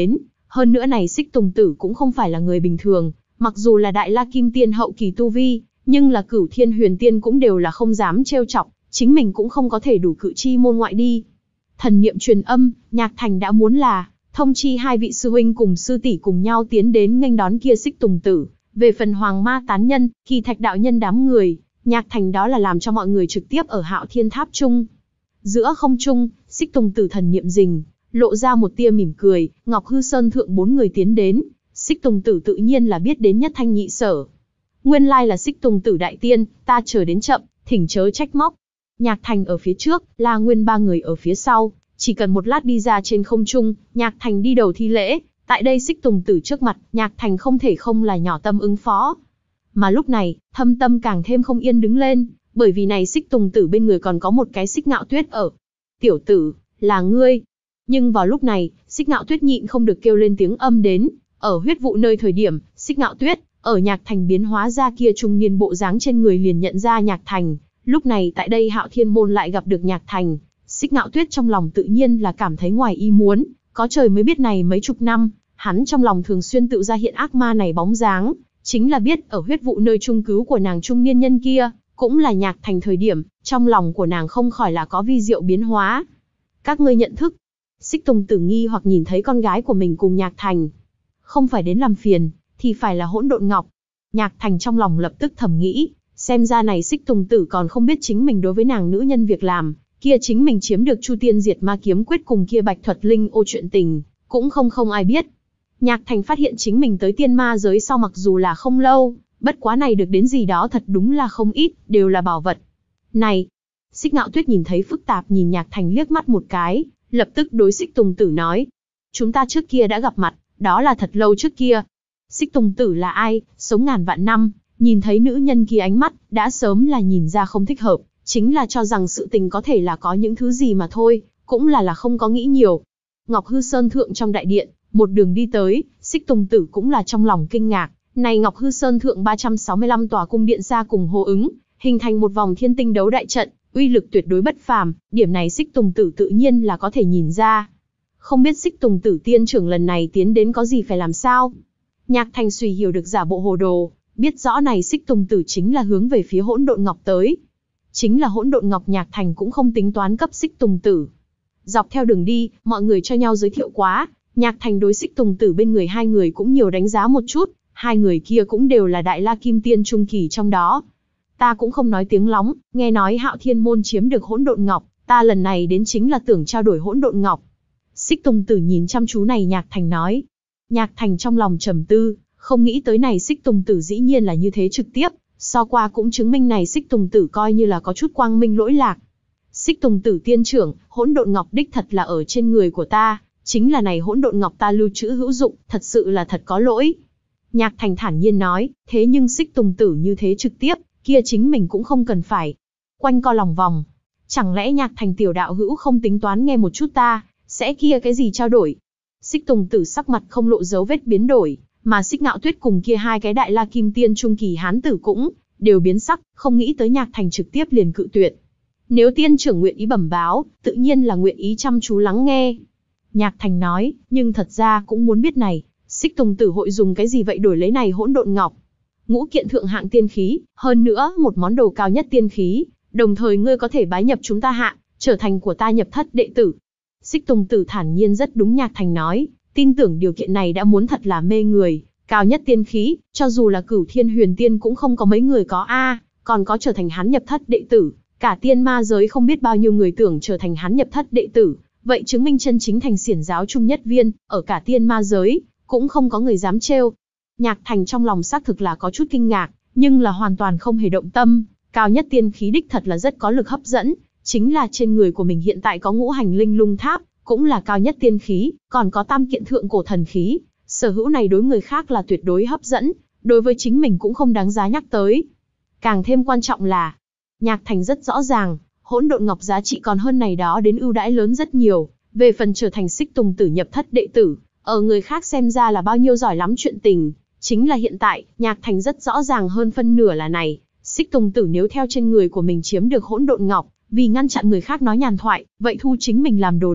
Hơn nữa này Xích Tùng Tử cũng không phải là người bình thường, mặc dù là Đại La Kim Tiên hậu kỳ tu vi, nhưng là Cửu Thiên Huyền Tiên cũng đều là không dám trêu chọc, chính mình cũng không có thể đủ cự chi môn ngoại đi. Thần niệm truyền âm, Nhạc Thành đã muốn là thông chi hai vị sư huynh cùng sư tỷ cùng nhau tiến đến nghênh đón kia Xích Tùng Tử. Về phần Hoàng Ma tán nhân, Kỳ Thạch đạo nhân đám người, Nhạc Thành đó là làm cho mọi người trực tiếp ở Hạo Thiên Tháp trung. Giữa không trung, Xích Tùng Tử thần niệm rình, lộ ra một tia mỉm cười, Ngọc Hư Sơn thượng bốn người tiến đến, Xích Tùng Tử tự nhiên là biết đến nhất thanh nhị sở. Nguyên lai là Xích Tùng Tử đại tiên, ta chờ đến chậm, thỉnh chớ trách móc. Nhạc Thành ở phía trước, La Nguyên ba người ở phía sau, chỉ cần một lát đi ra trên không trung, Nhạc Thành đi đầu thi lễ, tại đây Xích Tùng Tử trước mặt, Nhạc Thành không thể không là nhỏ tâm ứng phó. Mà lúc này, thâm tâm càng thêm không yên đứng lên, bởi vì này Xích Tùng Tử bên người còn có một cái Xích Ngạo Tuyết ở. Tiểu tử, là ngươi. Nhưng vào lúc này, Xích Ngạo Tuyết nhịn không được kêu lên tiếng âm đến, ở huyết vụ nơi thời điểm, Xích Ngạo Tuyết, ở Nhạc Thành biến hóa ra kia trung niên bộ dáng trên người liền nhận ra Nhạc Thành, lúc này tại đây Hạo Thiên môn lại gặp được Nhạc Thành, Xích Ngạo Tuyết trong lòng tự nhiên là cảm thấy ngoài ý muốn, có trời mới biết này mấy chục năm, hắn trong lòng thường xuyên tự ra hiện ác ma này bóng dáng, chính là biết ở huyết vụ nơi trung cứu của nàng trung niên nhân kia, cũng là Nhạc Thành thời điểm, trong lòng của nàng không khỏi là có vi diệu biến hóa. Các ngươi nhận thức? Xích Tùng Tử nghi hoặc nhìn thấy con gái của mình cùng Nhạc Thành. Không phải đến làm phiền, thì phải là Hỗn Độn Ngọc. Nhạc Thành trong lòng lập tức thầm nghĩ, xem ra này Xích Tùng Tử còn không biết chính mình đối với nàng nữ nhân việc làm, kia chính mình chiếm được Chu Tiên Diệt Ma Kiếm Quyết cùng kia Bạch Thuật Linh ô chuyện tình, cũng không không ai biết. Nhạc Thành phát hiện chính mình tới tiên ma giới sau mặc dù là không lâu, bất quá này được đến gì đó thật đúng là không ít, đều là bảo vật. Này, Xích Ngạo Tuyết nhìn thấy phức tạp nhìn Nhạc Thành liếc mắt một cái, lập tức đối Xích Tùng Tử nói, chúng ta trước kia đã gặp mặt, đó là thật lâu trước kia. Xích Tùng Tử là ai, sống ngàn vạn năm, nhìn thấy nữ nhân kia ánh mắt, đã sớm là nhìn ra không thích hợp, chính là cho rằng sự tình có thể là có những thứ gì mà thôi, cũng là là không có nghĩ nhiều. Ngọc Hư Sơn thượng trong đại điện, một đường đi tới, Xích Tùng Tử cũng là trong lòng kinh ngạc, này Ngọc Hư Sơn thượng ba trăm sáu mươi lăm tòa cung điện xa cùng hô ứng, hình thành một vòng thiên tinh đấu đại trận, uy lực tuyệt đối bất phàm, điểm này Xích Tùng Tử tự nhiên là có thể nhìn ra. Không biết Xích Tùng Tử tiên trưởng lần này tiến đến có gì phải làm sao? Nhạc Thành suy hiểu được giả bộ hồ đồ, biết rõ này Xích Tùng Tử chính là hướng về phía Hỗn Độn Ngọc tới. Chính là Hỗn Độn Ngọc, Nhạc Thành cũng không tính toán cấp Xích Tùng Tử. Dọc theo đường đi, mọi người cho nhau giới thiệu quá, Nhạc Thành đối Xích Tùng Tử bên người hai người cũng nhiều đánh giá một chút, hai người kia cũng đều là Đại La Kim Tiên trung kỳ trong đó. Ta cũng không nói tiếng lóng, nghe nói Hạo Thiên môn chiếm được Hỗn Độn Ngọc, ta lần này đến chính là tưởng trao đổi Hỗn Độn Ngọc. Xích Tùng Tử nhìn chăm chú này Nhạc Thành nói. Nhạc Thành trong lòng trầm tư, không nghĩ tới này Xích Tùng Tử dĩ nhiên là như thế trực tiếp, so qua cũng chứng minh này Xích Tùng Tử coi như là có chút quang minh lỗi lạc. Xích Tùng Tử tiên trưởng, Hỗn Độn Ngọc đích thật là ở trên người của ta, chính là này Hỗn Độn Ngọc ta lưu trữ hữu dụng, thật sự là thật có lỗi. Nhạc Thành thản nhiên nói, thế nhưng Xích Tùng Tử như thế trực tiếp, kia chính mình cũng không cần phải quanh co lòng vòng. Chẳng lẽ Nhạc Thành tiểu đạo hữu không tính toán nghe một chút ta, sẽ kia cái gì trao đổi? Xích Tùng Tử sắc mặt không lộ dấu vết biến đổi, mà Xích Ngạo Tuyết cùng kia hai cái Đại La Kim Tiên trung kỳ hán tử cũng đều biến sắc, không nghĩ tới Nhạc Thành trực tiếp liền cự tuyệt. Nếu tiên trưởng nguyện ý bẩm báo, tự nhiên là nguyện ý chăm chú lắng nghe. Nhạc Thành nói, nhưng thật ra cũng muốn biết này, Xích Tùng Tử hội dùng cái gì vậy đổi lấy này Hỗn Độn Ngọc? Ngũ kiện thượng hạng tiên khí, hơn nữa một món đồ cao nhất tiên khí, đồng thời ngươi có thể bái nhập chúng ta hạ, trở thành của ta nhập thất đệ tử. Xích Tùng Tử thản nhiên rất đúng Nhạc Thành nói, tin tưởng điều kiện này đã muốn thật là mê người, cao nhất tiên khí, cho dù là Cửu Thiên Huyền Tiên cũng không có mấy người có a, còn có trở thành hắn nhập thất đệ tử, cả tiên ma giới không biết bao nhiêu người tưởng trở thành hắn nhập thất đệ tử, vậy chứng minh chân chính thành xiển giáo trung nhất viên, ở cả tiên ma giới, cũng không có người dám trêu. Nhạc Thành trong lòng xác thực là có chút kinh ngạc, nhưng là hoàn toàn không hề động tâm, cao nhất tiên khí đích thật là rất có lực hấp dẫn, chính là trên người của mình hiện tại có ngũ hành linh lung tháp, cũng là cao nhất tiên khí, còn có tam kiện thượng cổ thần khí, sở hữu này đối người khác là tuyệt đối hấp dẫn, đối với chính mình cũng không đáng giá nhắc tới. Càng thêm quan trọng là, Nhạc Thành rất rõ ràng, Hỗn Độn Ngọc giá trị còn hơn này đó đến ưu đãi lớn rất nhiều, về phần trở thành Xích Tùng Tử nhập thất đệ tử, ở người khác xem ra là bao nhiêu giỏi lắm chuyện tình, chính là hiện tại, Nhạc Thành rất rõ ràng hơn phân nửa là này, Xích Tùng Tử nếu theo trên người của mình chiếm được Hỗn Độn Ngọc, vì ngăn chặn người khác nói nhàn thoại, vậy thu chính mình làm đồ đệ,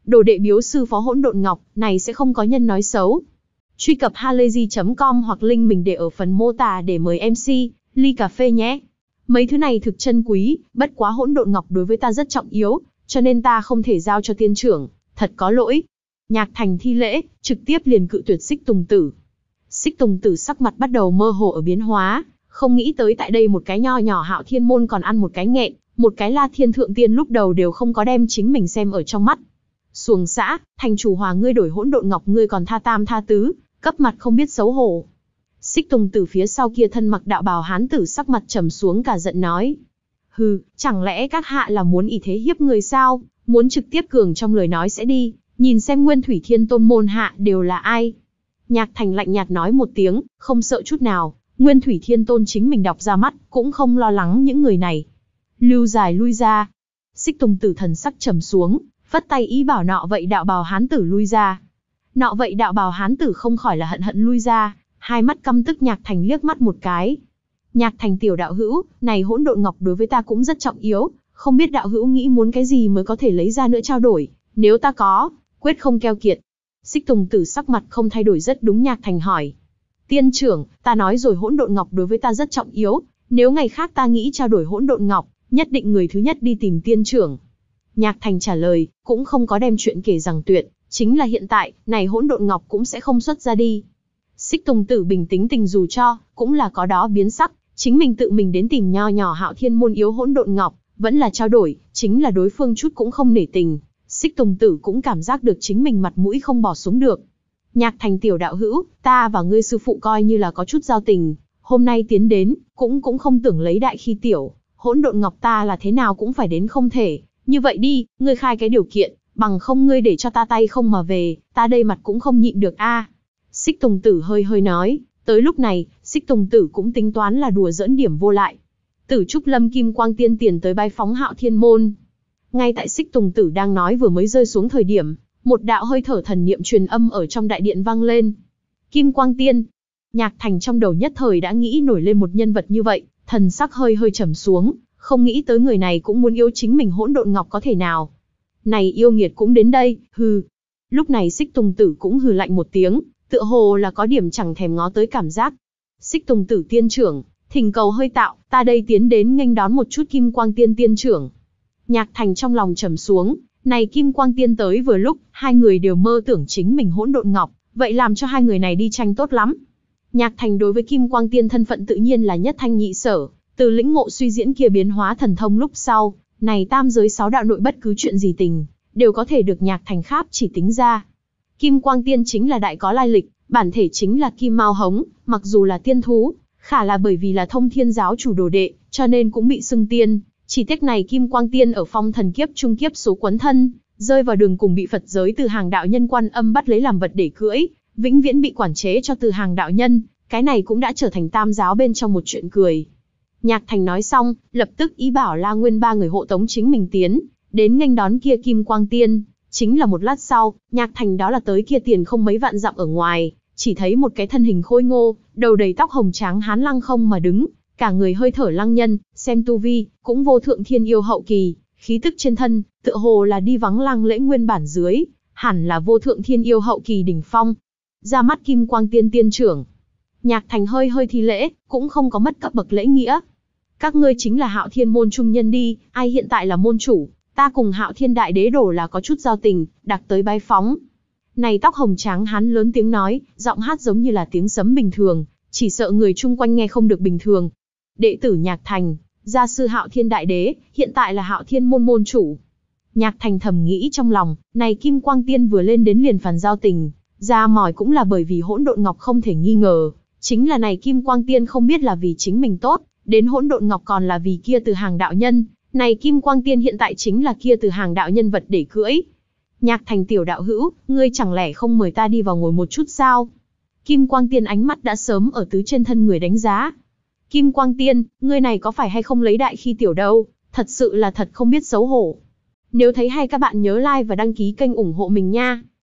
đồ đệ biếu sư phó hỗn độn ngọc, này sẽ không có nhân nói xấu. Truy cập halayzi chấm com hoặc link mình để ở phần mô tả để mời em xê, ly cà phê nhé. Mấy thứ này thực chân quý, bất quá hỗn độn ngọc đối với ta rất trọng yếu, cho nên ta không thể giao cho tiên trưởng, thật có lỗi. Nhạc Thành thi lễ, trực tiếp liền cự tuyệt Xích Tùng Tử. Xích Tùng Tử sắc mặt bắt đầu mơ hồ ở biến hóa, không nghĩ tới tại đây một cái nho nhỏ Hạo Thiên môn còn ăn một cái nghẹn, một cái La Thiên Thượng Tiên lúc đầu đều không có đem chính mình xem ở trong mắt. Xuồng xã, thành chủ hòa ngươi đổi hỗn độn ngọc ngươi còn tha tam tha tứ, cấp mặt không biết xấu hổ. Xích Tùng Tử phía sau kia thân mặc đạo bào hán tử sắc mặt trầm xuống cả giận nói. Hừ, chẳng lẽ các hạ là muốn ỷ thế hiếp người sao, muốn trực tiếp cường trong lời nói sẽ đi, nhìn xem Nguyên Thủy Thiên Tôn môn hạ đều là ai. Nhạc Thành lạnh nhạt nói một tiếng, không sợ chút nào, Nguyên Thủy Thiên Tôn chính mình đọc ra mắt, cũng không lo lắng những người này. Lưu dài lui ra. Xích Tùng Tử thần sắc trầm xuống, phất tay ý bảo nọ vậy đạo bào hán tử lui ra. Nọ vậy đạo bào hán tử không khỏi là hận hận lui ra, hai mắt căm tức Nhạc Thành liếc mắt một cái. Nhạc Thành tiểu đạo hữu, này hỗn độn ngọc đối với ta cũng rất trọng yếu, không biết đạo hữu nghĩ muốn cái gì mới có thể lấy ra nữa trao đổi, nếu ta có, quyết không keo kiệt. Xích Tùng Tử sắc mặt không thay đổi rất đúng Nhạc Thành hỏi. Tiên trưởng, ta nói rồi hỗn độn ngọc đối với ta rất trọng yếu, nếu ngày khác ta nghĩ trao đổi hỗn độn ngọc, nhất định người thứ nhất đi tìm tiên trưởng. Nhạc Thành trả lời, cũng không có đem chuyện kể rằng tuyệt, chính là hiện tại, này hỗn độn ngọc cũng sẽ không xuất ra đi. Xích Tùng Tử bình tĩnh tình dù cho, cũng là có đó biến sắc, chính mình tự mình đến tìm nho nhỏ Hạo Thiên môn yếu hỗn độn ngọc, vẫn là trao đổi, chính là đối phương chút cũng không nể tình. Xích Tùng Tử cũng cảm giác được chính mình mặt mũi không bỏ xuống được. Nhạc Thành tiểu đạo hữu, ta và ngươi sư phụ coi như là có chút giao tình, hôm nay tiến đến, cũng cũng không tưởng lấy đại khi tiểu, hỗn độn ngọc ta là thế nào cũng phải đến không thể, như vậy đi, ngươi khai cái điều kiện, bằng không ngươi để cho ta tay không mà về, ta đây mặt cũng không nhịn được a. À. Xích Tùng Tử hơi hơi nói, tới lúc này, Xích Tùng Tử cũng tính toán là đùa giỡn điểm vô lại. Tử Trúc Lâm Kim Quang Tiên tiền tới bái phóng Hạo Thiên môn. Ngay tại Xích Tùng Tử đang nói vừa mới rơi xuống thời điểm, một đạo hơi thở thần niệm truyền âm ở trong đại điện vang lên. Kim Quang Tiên. Nhạc Thành trong đầu nhất thời đã nghĩ nổi lên một nhân vật như vậy, thần sắc hơi hơi trầm xuống, không nghĩ tới người này cũng muốn yêu chính mình hỗn độn ngọc có thể nào. Này yêu nghiệt cũng đến đây, hừ. Lúc này Xích Tùng Tử cũng hừ lạnh một tiếng, tựa hồ là có điểm chẳng thèm ngó tới cảm giác. Xích Tùng Tử tiên trưởng, thỉnh cầu hơi tạo, ta đây tiến đến nghênh đón một chút Kim Quang Tiên tiên trưởng. Nhạc Thành trong lòng trầm xuống, này Kim Quang Tiên tới vừa lúc, hai người đều mơ tưởng chính mình hỗn độn ngọc, vậy làm cho hai người này đi tranh tốt lắm. Nhạc Thành đối với Kim Quang Tiên thân phận tự nhiên là nhất thanh nhị sở, từ lĩnh ngộ suy diễn kia biến hóa thần thông lúc sau, này tam giới sáu đạo nội bất cứ chuyện gì tình, đều có thể được Nhạc Thành kháp chỉ tính ra. Kim Quang Tiên chính là đại có lai lịch, bản thể chính là Kim Mao Hống, mặc dù là tiên thú, khả là bởi vì là Thông Thiên giáo chủ đồ đệ, cho nên cũng bị xưng tiên. Chỉ tiếc này Kim Quang Tiên ở phong thần kiếp trung kiếp số quấn thân, rơi vào đường cùng bị Phật giới từ hàng đạo nhân Quan Âm bắt lấy làm vật để cưỡi, vĩnh viễn bị quản chế cho từ hàng đạo nhân, cái này cũng đã trở thành tam giáo bên trong một chuyện cười. Nhạc Thành nói xong, lập tức ý bảo La Nguyên ba người hộ tống chính mình tiến, đến nghênh đón kia Kim Quang Tiên. Chính là một lát sau, Nhạc Thành đó là tới kia tiền không mấy vạn dặm ở ngoài, chỉ thấy một cái thân hình khôi ngô, đầu đầy tóc hồng trắng hán lăng không mà đứng, cả người hơi thở lăng nhân, xem tu vi, cũng vô thượng thiên yêu hậu kỳ, khí tức trên thân, tựa hồ là đi vắng lăng lễ nguyên bản dưới, hẳn là vô thượng thiên yêu hậu kỳ đỉnh phong. Ra mắt Kim Quang Tiên tiên trưởng. Nhạc Thành hơi hơi thi lễ, cũng không có mất cấp bậc lễ nghĩa. Các ngươi chính là Hạo Thiên môn trung nhân đi, ai hiện tại là môn chủ, ta cùng Hạo Thiên đại đế đổ là có chút giao tình, đặc tới bái phóng. Này tóc hồng trắng hắn lớn tiếng nói, giọng hát giống như là tiếng sấm bình thường, chỉ sợ người chung quanh nghe không được bình thường. Đệ tử Nhạc Thành, gia sư Hạo Thiên đại đế, hiện tại là Hạo Thiên môn môn chủ. Nhạc Thành thầm nghĩ trong lòng, này Kim Quang Tiên vừa lên đến liền phàn giao tình, ra mỏi cũng là bởi vì hỗn độn ngọc không thể nghi ngờ, chính là này Kim Quang Tiên không biết là vì chính mình tốt, đến hỗn độn ngọc còn là vì kia từ hàng đạo nhân, này Kim Quang Tiên hiện tại chính là kia từ hàng đạo nhân vật để cưỡi. Nhạc Thành tiểu đạo hữu, ngươi chẳng lẽ không mời ta đi vào ngồi một chút sao? Kim Quang Tiên ánh mắt đã sớm ở tứ trên thân người đánh giá. Kim Quang Tiên, ngươi này có phải hay không lấy đại khi tiểu đâu, thật sự là thật không biết xấu hổ. Nếu thấy hay các bạn nhớ like và đăng ký kênh ủng hộ mình nha.